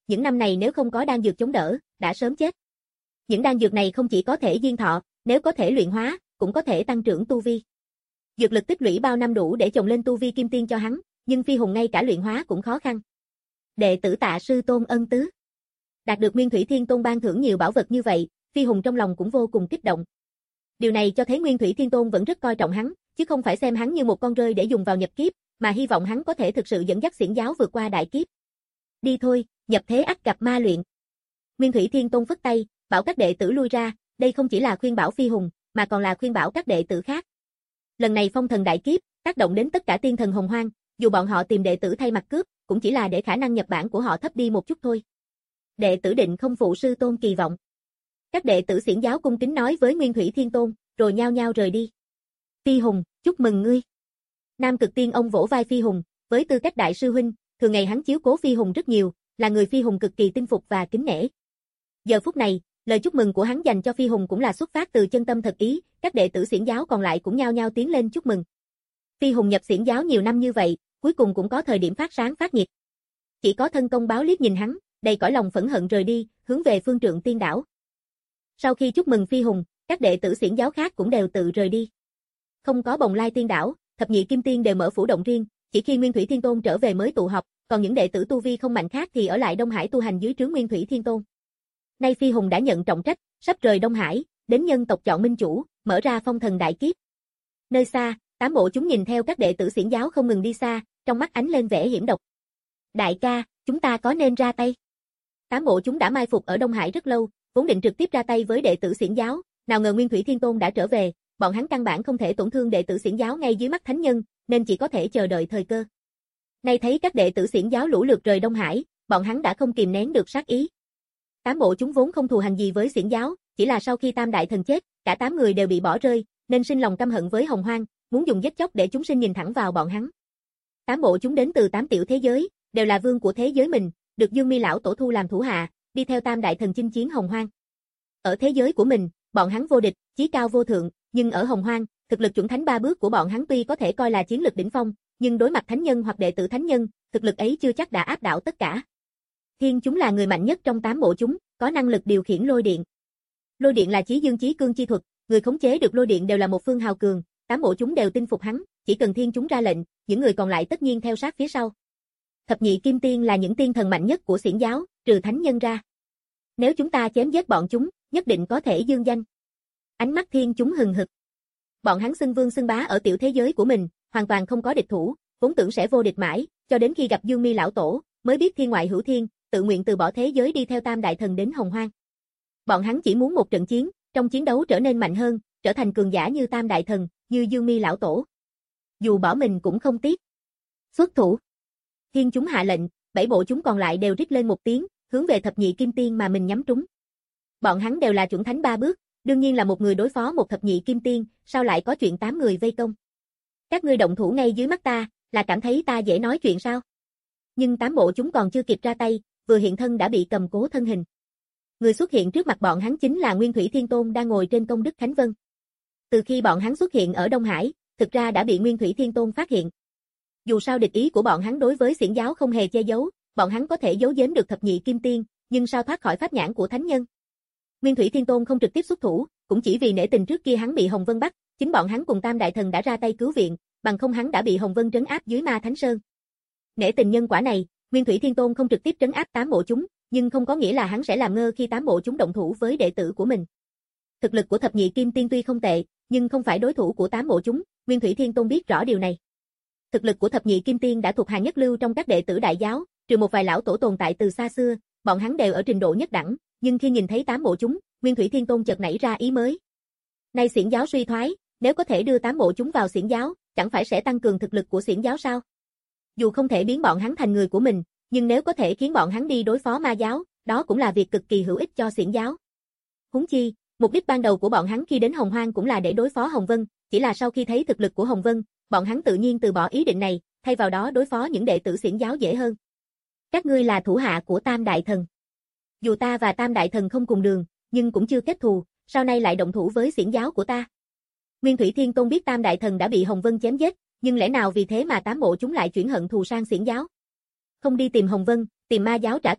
S2: những năm này nếu không có đan dược chống đỡ, đã sớm chết. Những đan dược này không chỉ có thể diên thọ, nếu có thể luyện hóa, cũng có thể tăng trưởng tu vi. Dược lực tích lũy bao năm đủ để chồng lên tu vi kim tiên cho hắn, nhưng Phi Hùng ngay cả luyện hóa cũng khó khăn. Đệ tử tạ sư tôn ân tứ. Đạt được Nguyên Thủy Thiên Tôn ban thưởng nhiều bảo vật như vậy, Phi Hùng trong lòng cũng vô cùng kích động. Điều này cho thấy Nguyên Thủy Thiên Tôn vẫn rất coi trọng hắn, chứ không phải xem hắn như một con rơi để dùng vào nhập kiếp, mà hy vọng hắn có thể thực sự dẫn dắt xiển giáo vượt qua đại kiếp. Đi thôi, nhập thế ắt gặp ma luyện. Nguyên Thủy Thiên Tôn phất tay, bảo các đệ tử lui ra, đây không chỉ là khuyên bảo Phi Hùng, mà còn là khuyên bảo các đệ tử khác. Lần này phong thần đại kiếp, tác động đến tất cả tiên thần hồng hoang, dù bọn họ tìm đệ tử thay mặt cướp, cũng chỉ là để khả năng nhập bản của họ thấp đi một chút thôi. Đệ tử định không phụ sư tôn kỳ vọng. Các đệ tử xiển giáo cung kính nói với Nguyên Thủy Thiên Tôn, rồi nhao nhao rời đi. Phi Hùng, chúc mừng ngươi. Nam Cực Tiên ông vỗ vai Phi Hùng, với tư cách đại sư huynh, thường ngày hắn chiếu cố Phi Hùng rất nhiều, là người Phi Hùng cực kỳ tin phục và kính nể. Giờ phút này, lời chúc mừng của hắn dành cho Phi Hùng cũng là xuất phát từ chân tâm thật ý, các đệ tử xiển giáo còn lại cũng nhao nhao tiến lên chúc mừng. Phi Hùng nhập xiển giáo nhiều năm như vậy, cuối cùng cũng có thời điểm phát sáng phát nhiệt. Chỉ có thân công báo liếc nhìn hắn, đầy cõi lòng phẫn hận rời đi, hướng về phương Trượng Tiên đảo. Sau khi chúc mừng Phi Hùng, các đệ tử xiển giáo khác cũng đều tự rời đi. Không có Bồng Lai Tiên đảo, thập nhị kim tiên đều mở phủ động riêng, chỉ khi Nguyên Thủy Thiên Tôn trở về mới tụ họp, còn những đệ tử tu vi không mạnh khác thì ở lại Đông Hải tu hành dưới trướng Nguyên Thủy Thiên Tôn. Nay Phi Hùng đã nhận trọng trách, sắp rời Đông Hải, đến nhân tộc chọn minh chủ, mở ra phong thần đại kiếp. Nơi xa, tám bộ chúng nhìn theo các đệ tử xiển giáo không ngừng đi xa, trong mắt ánh lên vẻ hiểm độc. Đại ca, chúng ta có nên ra tay? Tám bộ chúng đã mai phục ở Đông Hải rất lâu, vốn định trực tiếp ra tay với đệ tử xiển giáo, nào ngờ Nguyên Thủy Thiên Tôn đã trở về, bọn hắn căn bản không thể tổn thương đệ tử xiển giáo ngay dưới mắt thánh nhân, nên chỉ có thể chờ đợi thời cơ. Nay thấy các đệ tử xiển giáo lũ lượt rời Đông Hải, bọn hắn đã không kìm nén được sát ý. Tám bộ chúng vốn không thù hằn gì với xiển giáo, chỉ là sau khi Tam Đại Thần chết, cả tám người đều bị bỏ rơi, nên sinh lòng căm hận với Hồng Hoang, muốn dùng giết chóc để chúng sinh nhìn thẳng vào bọn hắn. Tám bộ chúng đến từ tám tiểu thế giới, đều là vương của thế giới mình, được Dương Mi lão tổ thu làm thủ hạ, đi theo Tam Đại Thần chinh chiến Hồng Hoang. Ở thế giới của mình, bọn hắn vô địch, chí cao vô thượng, nhưng ở Hồng Hoang, thực lực chuẩn thánh ba bước của bọn hắn tuy có thể coi là chiến lực đỉnh phong, nhưng đối mặt thánh nhân hoặc đệ tử thánh nhân, thực lực ấy chưa chắc đã áp đảo tất cả. Thiên chúng là người mạnh nhất trong tám bộ chúng, có năng lực điều khiển lôi điện. Lôi điện là chí dương chí cương chi thuật, người khống chế được lôi điện đều là một phương hào cường, tám bộ chúng đều tin phục hắn, chỉ cần thiên chúng ra lệnh, những người còn lại tất nhiên theo sát phía sau. Thập nhị kim tiên là những tiên thần mạnh nhất của xiển giáo, trừ thánh nhân ra. Nếu chúng ta chém giết bọn chúng, nhất định có thể dương danh. Ánh mắt thiên chúng hừng hực. Bọn hắn xưng vương xưng bá ở tiểu thế giới của mình, hoàn toàn không có địch thủ, vốn tưởng sẽ vô địch mãi, cho đến khi gặp Dương Mi lão tổ, mới biết thiên ngoại hữu thiên, tự nguyện từ bỏ thế giới đi theo Tam Đại Thần đến Hồng Hoang. Bọn hắn chỉ muốn một trận chiến, trong chiến đấu trở nên mạnh hơn, trở thành cường giả như Tam Đại Thần, như Dương Mi lão tổ. Dù bỏ mình cũng không tiếc. Xuất thủ. Thiên chúng hạ lệnh, bảy bộ chúng còn lại đều rít lên một tiếng, hướng về thập nhị kim tiên mà mình nhắm trúng. Bọn hắn đều là chuẩn thánh ba bước, đương nhiên là một người đối phó một thập nhị kim tiên, sao lại có chuyện tám người vây công? Các ngươi động thủ ngay dưới mắt ta, là cảm thấy ta dễ nói chuyện sao? Nhưng tám bộ chúng còn chưa kịp ra tay, vừa hiện thân đã bị cầm cố thân hình. Người xuất hiện trước mặt bọn hắn chính là Nguyên Thủy Thiên Tôn đang ngồi trên công đức Khánh Vân. Từ khi bọn hắn xuất hiện ở Đông Hải, thực ra đã bị Nguyên Thủy Thiên Tôn phát hiện. Dù sao địch ý của bọn hắn đối với xiển giáo không hề che giấu, bọn hắn có thể giấu giếm được thập nhị kim tiên, nhưng sao thoát khỏi pháp nhãn của thánh nhân? Nguyên Thủy Thiên Tôn không trực tiếp xuất thủ, cũng chỉ vì nể tình trước kia hắn bị Hồng Vân bắt, chính bọn hắn cùng Tam Đại Thần đã ra tay cứu viện, bằng không hắn đã bị Hồng Vân trấn áp dưới Ma Thánh Sơn. Nể tình nhân quả này, Nguyên Thủy Thiên Tôn không trực tiếp trấn áp tám bộ chúng, nhưng không có nghĩa là hắn sẽ làm ngơ khi tám bộ chúng động thủ với đệ tử của mình. Thực lực của thập nhị kim tiên tuy không tệ, nhưng không phải đối thủ của tám bộ chúng, Nguyên Thủy Thiên Tôn biết rõ điều này. Thực lực của thập nhị kim tiên đã thuộc hàng nhất lưu trong các đệ tử đại giáo, trừ một vài lão tổ tồn tại từ xa xưa, bọn hắn đều ở trình độ nhất đẳng, nhưng khi nhìn thấy tám bộ chúng, Nguyên Thủy Thiên Tôn chợt nảy ra ý mới. Nay xiển giáo suy thoái, nếu có thể đưa tám bộ chúng vào xiển giáo, chẳng phải sẽ tăng cường thực lực của xiển giáo sao? Dù không thể biến bọn hắn thành người của mình, nhưng nếu có thể khiến bọn hắn đi đối phó ma giáo, đó cũng là việc cực kỳ hữu ích cho xiển giáo. Huống chi, mục đích ban đầu của bọn hắn khi đến Hồng Hoang cũng là để đối phó Hồng Vân, chỉ là sau khi thấy thực lực của Hồng Vân, bọn hắn tự nhiên từ bỏ ý định này, thay vào đó đối phó những đệ tử xiển giáo dễ hơn. Các ngươi là thủ hạ của Tam Đại Thần. Dù ta và Tam Đại Thần không cùng đường, nhưng cũng chưa kết thù, sau này lại động thủ với xiển giáo của ta. Nguyên Thủy Thiên Tôn biết Tam Đại Thần đã bị Hồng Vân chém giết, nhưng lẽ nào vì thế mà tám bộ chúng lại chuyển hận thù sang xiển giáo? Không đi tìm Hồng Vân, tìm ma giáo trả thù,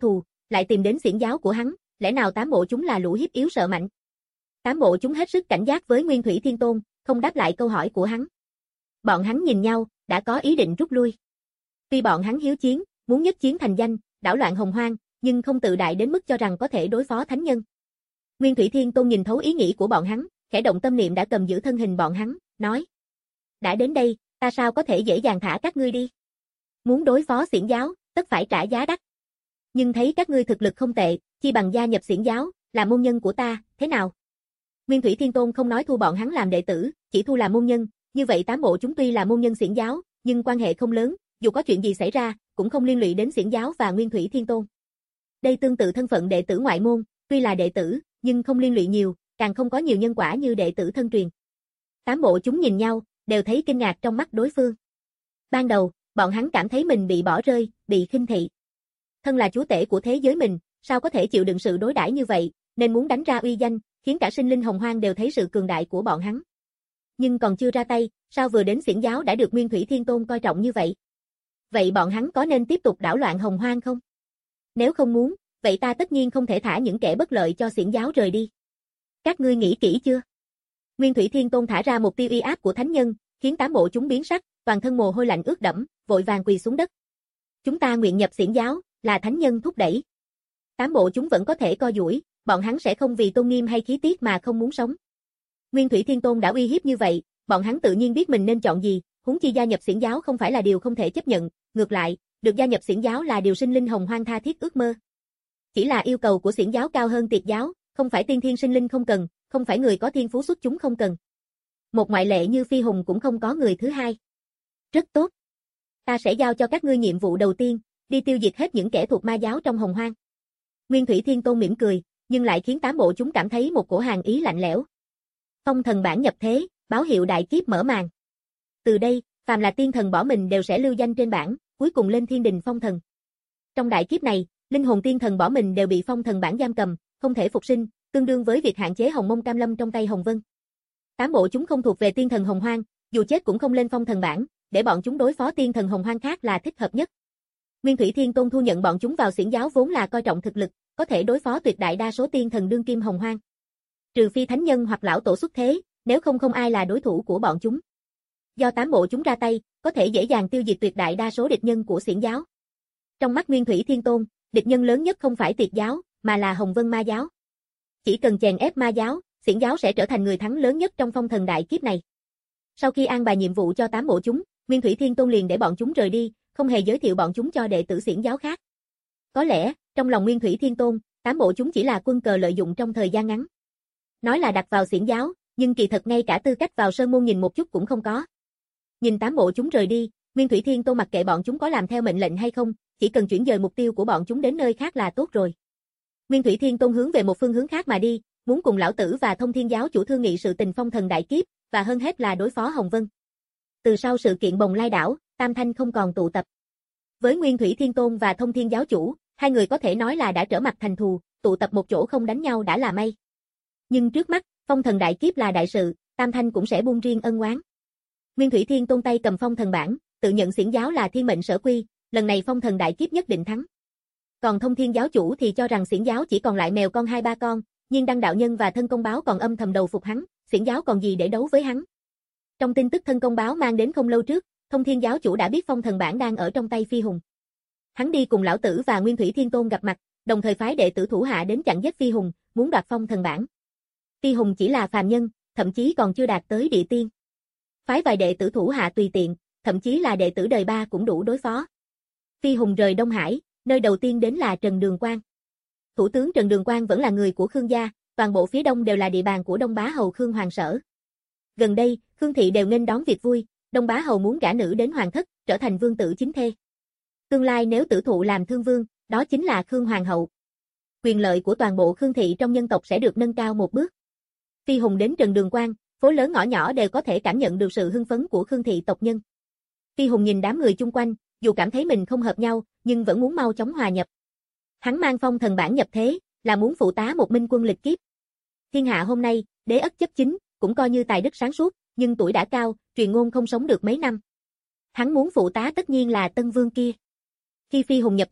S2: lại tìm đến xiển giáo của hắn, lẽ nào tám bộ chúng là lũ hiếp yếu sợ mạnh? Tám bộ chúng hết sức cảnh giác với Nguyên Thủy Thiên Tôn, không đáp lại câu hỏi của hắn. Bọn hắn nhìn nhau, đã có ý định rút lui. Tuy bọn hắn hiếu chiến, muốn nhất chiến thành danh, đảo loạn hồng hoang, nhưng không tự đại đến mức cho rằng có thể đối phó thánh nhân. Nguyên Thủy Thiên Tôn nhìn thấu ý nghĩ của bọn hắn, khẽ động tâm niệm đã cầm giữ thân hình bọn hắn, nói: đã đến đây, ta sao có thể dễ dàng thả các ngươi đi? Muốn đối phó xiển giáo, tất phải trả giá đắt. Nhưng thấy các ngươi thực lực không tệ, chi bằng gia nhập xiển giáo, là môn nhân của ta, thế nào? Nguyên Thủy Thiên Tôn không nói thu bọn hắn làm đệ tử, chỉ thu làm môn nhân, như vậy tám bộ chúng tuy là môn nhân xiển giáo, nhưng quan hệ không lớn, dù có chuyện gì xảy ra, cũng không liên lụy đến xiển giáo và Nguyên Thủy Thiên Tôn. Đây tương tự thân phận đệ tử ngoại môn, tuy là đệ tử, nhưng không liên lụy nhiều, càng không có nhiều nhân quả như đệ tử thân truyền. Tám bộ chúng nhìn nhau, đều thấy kinh ngạc trong mắt đối phương. Ban đầu, bọn hắn cảm thấy mình bị bỏ rơi, bị khinh thị. Thân là chúa tể của thế giới mình, sao có thể chịu đựng sự đối đãi như vậy, nên muốn đánh ra uy danh, khiến cả sinh linh hồng hoang đều thấy sự cường đại của bọn hắn. Nhưng còn chưa ra tay, sao vừa đến xiển giáo đã được Nguyên Thủy Thiên Tôn coi trọng như vậy? Vậy bọn hắn có nên tiếp tục đảo loạn hồng hoang không? Nếu không muốn, vậy ta tất nhiên không thể thả những kẻ bất lợi cho xiển giáo rời đi. Các ngươi nghĩ kỹ chưa? Nguyên Thủy Thiên Tôn thả ra một tia uy áp của thánh nhân, khiến tám bộ chúng biến sắc, toàn thân mồ hôi lạnh ướt đẫm, vội vàng quỳ xuống đất. Chúng ta nguyện nhập xiển giáo, là thánh nhân thúc đẩy. Tám bộ chúng vẫn có thể co duỗi, bọn hắn sẽ không vì tôn nghiêm hay khí tiết mà không muốn sống. Nguyên Thủy Thiên Tôn đã uy hiếp như vậy, bọn hắn tự nhiên biết mình nên chọn gì, huống chi gia nhập xiển giáo không phải là điều không thể chấp nhận, ngược lại, được gia nhập xiển giáo là điều sinh linh hồng hoang tha thiết ước mơ. Chỉ là yêu cầu của xiển giáo cao hơn tiệt giáo, không phải tiên thiên sinh linh không cần, không phải người có thiên phú xuất chúng không cần. Một ngoại lệ như Phi Hùng cũng không có người thứ hai. Rất tốt. Ta sẽ giao cho các ngươi nhiệm vụ đầu tiên, đi tiêu diệt hết những kẻ thuộc ma giáo trong hồng hoang. Nguyên Thủy Thiên Tôn mỉm cười, nhưng lại khiến tám bộ chúng cảm thấy một cổ hàn ý lạnh lẽo. Phong thần bản nhập thế, báo hiệu đại kiếp mở màn. Từ đây, phàm là tiên thần bỏ mình đều sẽ lưu danh trên bảng, cuối cùng lên thiên đình phong thần. Trong đại kiếp này, linh hồn tiên thần bỏ mình đều bị phong thần bản giam cầm, không thể phục sinh, tương đương với việc hạn chế Hồng Mông Cam Lâm trong tay Hồng Vân. Tám bộ chúng không thuộc về tiên thần hồng hoang, dù chết cũng không lên phong thần bản, để bọn chúng đối phó tiên thần hồng hoang khác là thích hợp nhất. Nguyên Thủy Thiên Tôn thu nhận bọn chúng vào xiển giáo vốn là coi trọng thực lực, có thể đối phó tuyệt đại đa số tiên thần đương kim hồng hoang. Trừ phi thánh nhân hoặc lão tổ xuất thế, nếu không không ai là đối thủ của bọn chúng. Do tám bộ chúng ra tay, có thể dễ dàng tiêu diệt tuyệt đại đa số địch nhân của xiển giáo. Trong mắt Nguyên Thủy Thiên Tôn, địch nhân lớn nhất không phải tiệt giáo, mà là Hồng Vân Ma giáo. Chỉ cần chèn ép ma giáo, xiển giáo sẽ trở thành người thắng lớn nhất trong phong thần đại kiếp này. Sau khi an bài nhiệm vụ cho tám bộ chúng, Nguyên Thủy Thiên Tôn liền để bọn chúng rời đi, không hề giới thiệu bọn chúng cho đệ tử xiển giáo khác. Có lẽ, trong lòng Nguyên Thủy Thiên Tôn, tám bộ chúng chỉ là quân cờ lợi dụng trong thời gian ngắn. Nói là đặt vào xiển giáo, nhưng kỳ thật ngay cả tư cách vào sơn môn nhìn một chút cũng không có. Nhìn tám bộ chúng rời đi, Nguyên Thủy Thiên Tôn mặc kệ bọn chúng có làm theo mệnh lệnh hay không, chỉ cần chuyển dời mục tiêu của bọn chúng đến nơi khác là tốt rồi. Nguyên Thủy Thiên Tôn hướng về một phương hướng khác mà đi, muốn cùng lão tử và Thông Thiên giáo chủ thương nghị sự tình phong thần đại kiếp, và hơn hết là đối phó Hồng Vân. Từ sau sự kiện Bồng Lai đảo, Tam Thanh không còn tụ tập. Với Nguyên Thủy Thiên Tôn và Thông Thiên giáo chủ, hai người có thể nói là đã trở mặt thành thù, tụ tập một chỗ không đánh nhau đã là may. Nhưng trước mắt, phong thần đại kiếp là đại sự, Tam Thanh cũng sẽ buông riêng ân oán. Nguyên Thủy Thiên Tôn tay cầm phong thần bản, tự nhận xiển giáo là thiên mệnh sở quy, lần này phong thần đại kiếp nhất định thắng. Còn Thông Thiên giáo chủ thì cho rằng xiển giáo chỉ còn lại mèo con hai ba con, nhưng Đăng đạo nhân và Thân Công Báo còn âm thầm đầu phục hắn, xiển giáo còn gì để đấu với hắn. Trong tin tức Thân Công Báo mang đến không lâu trước, Thông Thiên giáo chủ đã biết phong thần bản đang ở trong tay Phi Hùng. Hắn đi cùng lão tử và Nguyên Thủy Thiên Tôn gặp mặt, đồng thời phái đệ tử thủ hạ đến chặn giết Phi Hùng, muốn đoạt phong thần bản. Phi Hùng chỉ là phàm nhân, thậm chí còn chưa đạt tới địa tiên. Phái vài đệ tử thủ hạ tùy tiện, thậm chí là đệ tử đời ba cũng đủ đối phó. Phi Hùng rời Đông Hải, nơi đầu tiên đến là Trần Đường Quang. Thủ tướng Trần Đường Quang vẫn là người của Khương gia, toàn bộ phía đông đều là địa bàn của Đông Bá Hầu Khương Hoàng Sở. Gần đây, Khương thị đều nên đón việc vui, Đông Bá Hầu muốn gả nữ đến hoàng thất, trở thành vương tử chính thê. Tương lai nếu tử thụ làm thương vương, đó chính là Khương Hoàng hậu. Quyền lợi của toàn bộ Khương thị trong nhân tộc sẽ được nâng cao một bước. Phi Hùng đến Trần Đường Quang, phố lớn ngõ nhỏ đều có thể cảm nhận được sự hưng phấn của Khương thị tộc nhân. Phi Hùng nhìn đám người chung quanh, dù cảm thấy mình không hợp nhau, nhưng vẫn muốn mau chóng hòa nhập. Hắn mang phong thần bản nhập thế, là muốn phụ tá một minh quân lịch kiếp. Thiên hạ hôm nay, đế ất chấp chính, cũng coi như tài đức sáng suốt, nhưng tuổi đã cao, truyền ngôn không sống được mấy năm. Hắn muốn phụ tá tất nhiên là Tân Vương kia. Khi Phi Hùng nhập thế,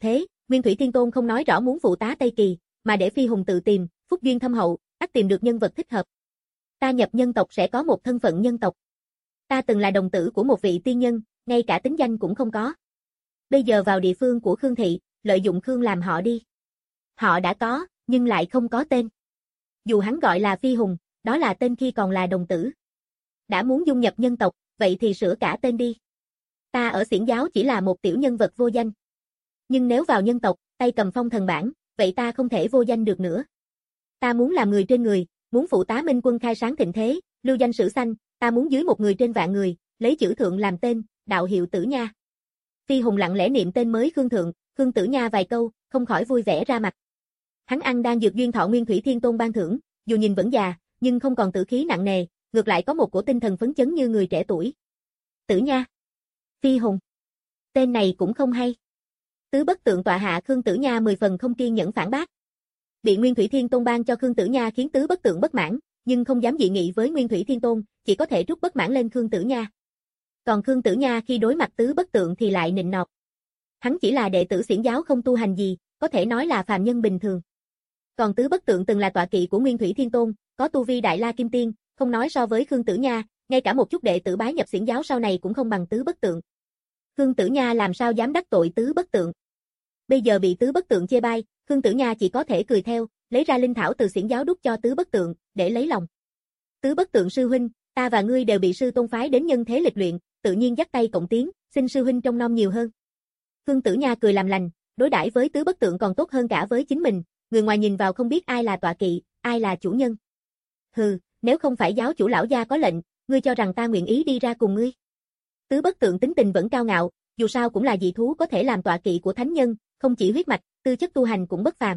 S2: Nguyên Thủy Thiên Tôn không nói rõ muốn phụ tá Tây Kỳ, mà để Phi Hùng tự tìm, phúc duyên thâm hậu, ắt tìm được nhân vật thích hợp. Ta nhập nhân tộc sẽ có một thân phận nhân tộc. Ta từng là đồng tử của một vị tiên nhân, ngay cả tính danh cũng không có. Bây giờ vào địa phương của Khương Thị, lợi dụng Khương làm họ đi. Họ đã có, nhưng lại không có tên. Dù hắn gọi là Phi Hùng, đó là tên khi còn là đồng tử. Đã muốn dung nhập nhân tộc, vậy thì sửa cả tên đi. Ta ở Xiển giáo chỉ là một tiểu nhân vật vô danh. Nhưng nếu vào nhân tộc, tay cầm phong thần bảng, vậy ta không thể vô danh được nữa. Ta muốn làm người trên người, muốn phụ tá Minh Quân khai sáng thịnh thế, lưu danh sử xanh, ta muốn dưới một người trên vạn người, lấy chữ thượng làm tên, đạo hiệu Tử Nha. Phi Hùng lặng lẽ niệm tên mới Khương Thượng, Khương Tử Nha vài câu, không khỏi vui vẻ ra mặt. Hắn ăn đang dược duyên thọ Nguyên Thủy Thiên Tôn ban thưởng, dù nhìn vẫn già, nhưng không còn tử khí nặng nề, ngược lại có một cổ tinh thần phấn chấn như người trẻ tuổi. Tử Nha, Phi Hùng, tên này cũng không hay. Tứ Bất Tượng tọa hạ Khương Tử Nha mười phần không kiên nhẫn phản bác. Bị Nguyên Thủy Thiên Tôn ban cho Khương Tử Nha khiến Tứ Bất Tượng bất mãn, nhưng không dám dị nghị với Nguyên Thủy Thiên Tôn, chỉ có thể trút bất mãn lên Khương Tử Nha. Còn Khương Tử Nha khi đối mặt Tứ Bất Tượng thì lại nịnh nọt. Hắn chỉ là đệ tử Xiển giáo không tu hành gì, có thể nói là phàm nhân bình thường. Còn Tứ Bất Tượng từng là tọa kỵ của Nguyên Thủy Thiên Tôn, có tu vi Đại La Kim Tiên, không nói so với Khương Tử Nha, ngay cả một chút đệ tử bái nhập Xiển giáo sau này cũng không bằng Tứ Bất Tượng. Khương Tử Nha làm sao dám đắc tội Tứ Bất Tượng? Bây giờ bị Tứ Bất Tượng chê bai, Khương Tử Nha chỉ có thể cười theo, lấy ra linh thảo từ Xiển giáo đút cho Tứ Bất Tượng, để lấy lòng. Tứ Bất Tượng sư huynh, ta và ngươi đều bị sư tôn phái đến nhân thế lịch luyện, tự nhiên dắt tay cộng tiến, xin sư huynh trông nom nhiều hơn. Khương Tử Nha cười làm lành, đối đãi với Tứ Bất Tượng còn tốt hơn cả với chính mình, người ngoài nhìn vào không biết ai là tọa kỵ, ai là chủ nhân. Hừ, nếu không phải giáo chủ lão gia có lệnh, ngươi cho rằng ta nguyện ý đi ra cùng ngươi? Tứ Bất Tượng tính tình vẫn cao ngạo, dù sao cũng là dị thú có thể làm tọa kỵ của thánh nhân, không chỉ huyết mạch, tư chất tu hành cũng bất phàm.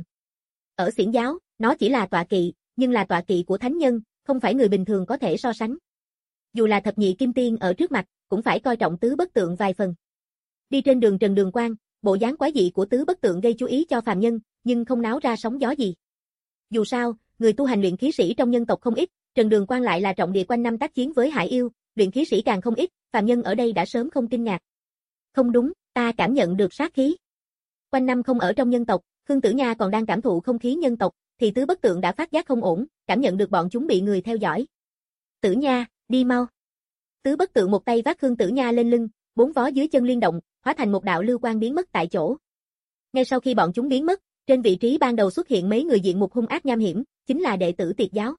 S2: Ở Xiển giáo, nó chỉ là tọa kỵ, nhưng là tọa kỵ của thánh nhân, không phải người bình thường có thể so sánh. Dù là thập nhị kim tiên ở trước mặt, cũng phải coi trọng Tứ Bất Tượng vài phần. Đi trên đường Trần Đường Quang, bộ dáng quái dị của Tứ Bất Tượng gây chú ý cho phàm nhân, nhưng không náo ra sóng gió gì. Dù sao, người tu hành luyện khí sĩ trong nhân tộc không ít, Trần Đường Quang lại là trọng địa quanh năm tác chiến với hải yêu, luyện khí sĩ càng không ít, phàm nhân ở đây đã sớm không kinh ngạc. Không đúng, ta cảm nhận được sát khí. Quanh năm không ở trong nhân tộc, Khương Tử Nha còn đang cảm thụ không khí nhân tộc, thì Tứ Bất Tượng đã phát giác không ổn, cảm nhận được bọn chúng bị người theo dõi. Tử Nha, đi mau. Tứ Bất Tượng một tay vác Khương Tử Nha lên lưng, bốn vó dưới chân liên động, hóa thành một đạo lưu quang biến mất tại chỗ. Ngay sau khi bọn chúng biến mất, trên vị trí ban đầu xuất hiện mấy người diện mục hung ác nham hiểm, chính là đệ tử Tiệt giáo.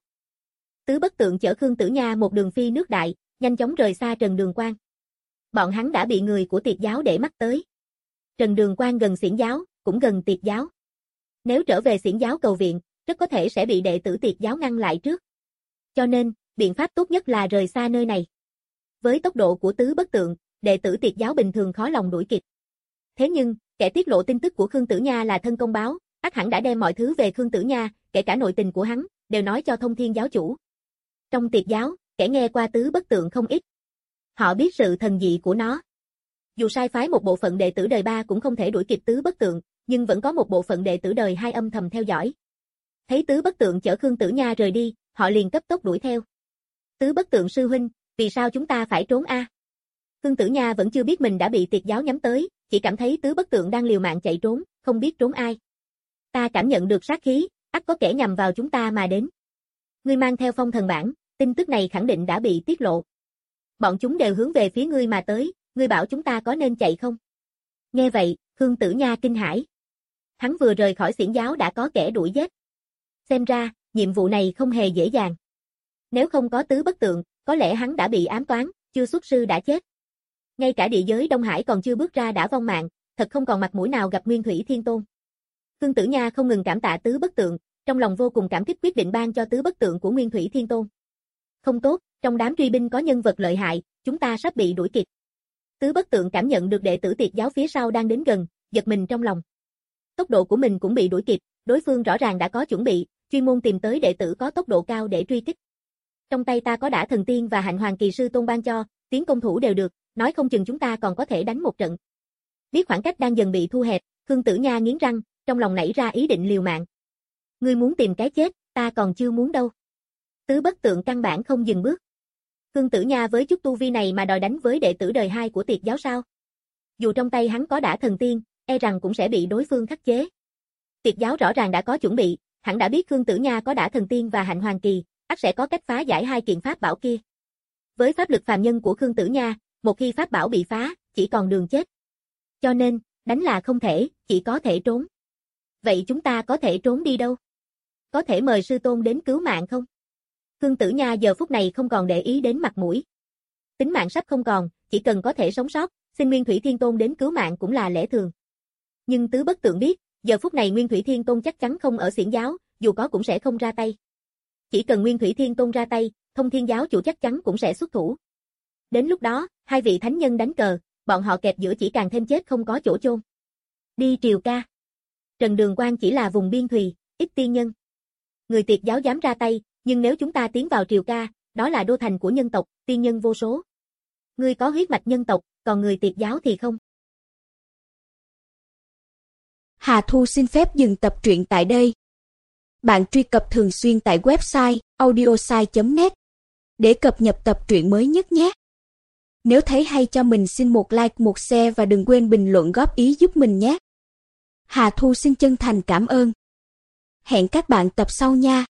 S2: Tứ Bất Tượng chở Khương Tử Nha một đường phi nước đại, nhanh chóng rời xa Trần Đường Quang. Bọn hắn đã bị người của Tiệt giáo để mắt tới. Trần Đường Quang gần Xiển giáo, cũng gần Tiệt giáo. Nếu trở về Xiển giáo cầu viện, rất có thể sẽ bị đệ tử Tiệt giáo ngăn lại trước. Cho nên, biện pháp tốt nhất là rời xa nơi này. Với tốc độ của Tứ Bất Tượng, đệ tử Tiệt giáo bình thường khó lòng đuổi kịp. Thế nhưng, kẻ tiết lộ tin tức của Khương Tử Nha là thân công báo, ắt hẳn đã đem mọi thứ về Khương Tử Nha, kể cả nội tình của hắn, đều nói cho Thông Thiên giáo chủ. Trong Tiệt giáo, kẻ nghe qua Tứ Bất Tượng không ít. Họ biết sự thần dị của nó. Dù sai phái một bộ phận đệ tử đời ba cũng không thể đuổi kịp Tứ Bất Tượng, nhưng vẫn có một bộ phận đệ tử đời hai âm thầm theo dõi. Thấy Tứ Bất Tượng chở Khương Tử Nha rời đi, họ liền cấp tốc đuổi theo. Tứ Bất Tượng sư huynh, vì sao chúng ta phải trốn a? Khương Tử Nha vẫn chưa biết mình đã bị Tiệt giáo nhắm tới, chỉ cảm thấy Tứ Bất Tượng đang liều mạng chạy trốn, không biết trốn ai. Ta cảm nhận được sát khí, ắt có kẻ nhằm vào chúng ta mà đến. Ngươi mang theo phong thần bảng, tin tức này khẳng định đã bị tiết lộ. Bọn chúng đều hướng về phía ngươi mà tới, ngươi bảo chúng ta có nên chạy không? Nghe vậy, Khương Tử Nha kinh hãi. Hắn vừa rời khỏi Xiển giáo đã có kẻ đuổi giết. Xem ra, nhiệm vụ này không hề dễ dàng. Nếu không có Tứ Bất Tượng, có lẽ hắn đã bị ám toán, chưa xuất sư đã chết. Ngay cả địa giới Đông Hải còn chưa bước ra đã vong mạng, thật không còn mặt mũi nào gặp Nguyên Thủy Thiên Tôn. Khương Tử Nha không ngừng cảm tạ Tứ Bất Tượng, trong lòng vô cùng cảm kích quyết định ban cho Tứ Bất Tượng của Nguyên Thủy Thiên Tôn. Không tốt, trong đám truy binh có nhân vật lợi hại, chúng ta sắp bị đuổi kịp. Tứ Bất Tượng cảm nhận được đệ tử Tiệt giáo phía sau đang đến gần, giật mình trong lòng. Tốc độ của mình cũng bị đuổi kịp, đối phương rõ ràng đã có chuẩn bị, chuyên môn tìm tới đệ tử có tốc độ cao để truy kích. Trong tay ta có Đả Thần Tiên và Hạnh Hoàng Kỳ Sư Tôn ban cho, tiến công thủ đều được, nói không chừng chúng ta còn có thể đánh một trận. Biết khoảng cách đang dần bị thu hẹp, Khương Tử Nha nghiến răng, trong lòng nảy ra ý định liều mạng. Ngươi muốn tìm cái chết, ta còn chưa muốn đâu. Tứ Bất Tượng căn bản không dừng bước. Khương Tử Nha với chút tu vi này mà đòi đánh với đệ tử đời hai của Tiệt giáo sao? Dù trong tay hắn có Đả Thần Tiên, e rằng cũng sẽ bị đối phương khắc chế. Tiệt giáo rõ ràng đã có chuẩn bị, hẳn đã biết Khương Tử Nha có Đả Thần Tiên và Hạnh Hoàng Kỳ, ắt sẽ có cách phá giải hai kiện pháp bảo kia. Với pháp lực phàm nhân của Khương Tử Nha, một khi pháp bảo bị phá, chỉ còn đường chết. Cho nên, đánh là không thể, chỉ có thể trốn. Vậy chúng ta có thể trốn đi đâu? Có thể mời sư tôn đến cứu mạng không? Khương Tử Nha giờ phút này không còn để ý đến mặt mũi. Tính mạng sắp không còn, chỉ cần có thể sống sót, xin Nguyên Thủy Thiên Tôn đến cứu mạng cũng là lẽ thường. Nhưng Tứ Bất Tượng biết, giờ phút này Nguyên Thủy Thiên Tôn chắc chắn không ở xiển giáo, dù có cũng sẽ không ra tay. Chỉ cần Nguyên Thủy Thiên Tôn ra tay, Thông Thiên giáo chủ chắc chắn cũng sẽ xuất thủ. Đến lúc đó, hai vị thánh nhân đánh cờ, bọn họ kẹp giữa chỉ càng thêm chết không có chỗ chôn. Đi Triều Ca. Trần Đường Quang chỉ là vùng biên thùy, ít tiên nhân. Người Tiệt giáo dám ra tay, nhưng nếu chúng ta tiến vào Triều Ca, đó là đô thành của nhân tộc, tiên nhân vô số. Ngươi có huyết mạch nhân tộc, còn người Tiệt giáo thì không.
S1: Hà Thu xin phép dừng tập truyện tại đây. Bạn truy cập thường xuyên tại website audiosai chấm net để cập nhật tập truyện mới nhất nhé. Nếu thấy hay cho mình xin một like, một share và đừng quên bình luận góp ý giúp mình nhé. Hà Thu xin chân thành cảm ơn. Hẹn các bạn tập sau nha.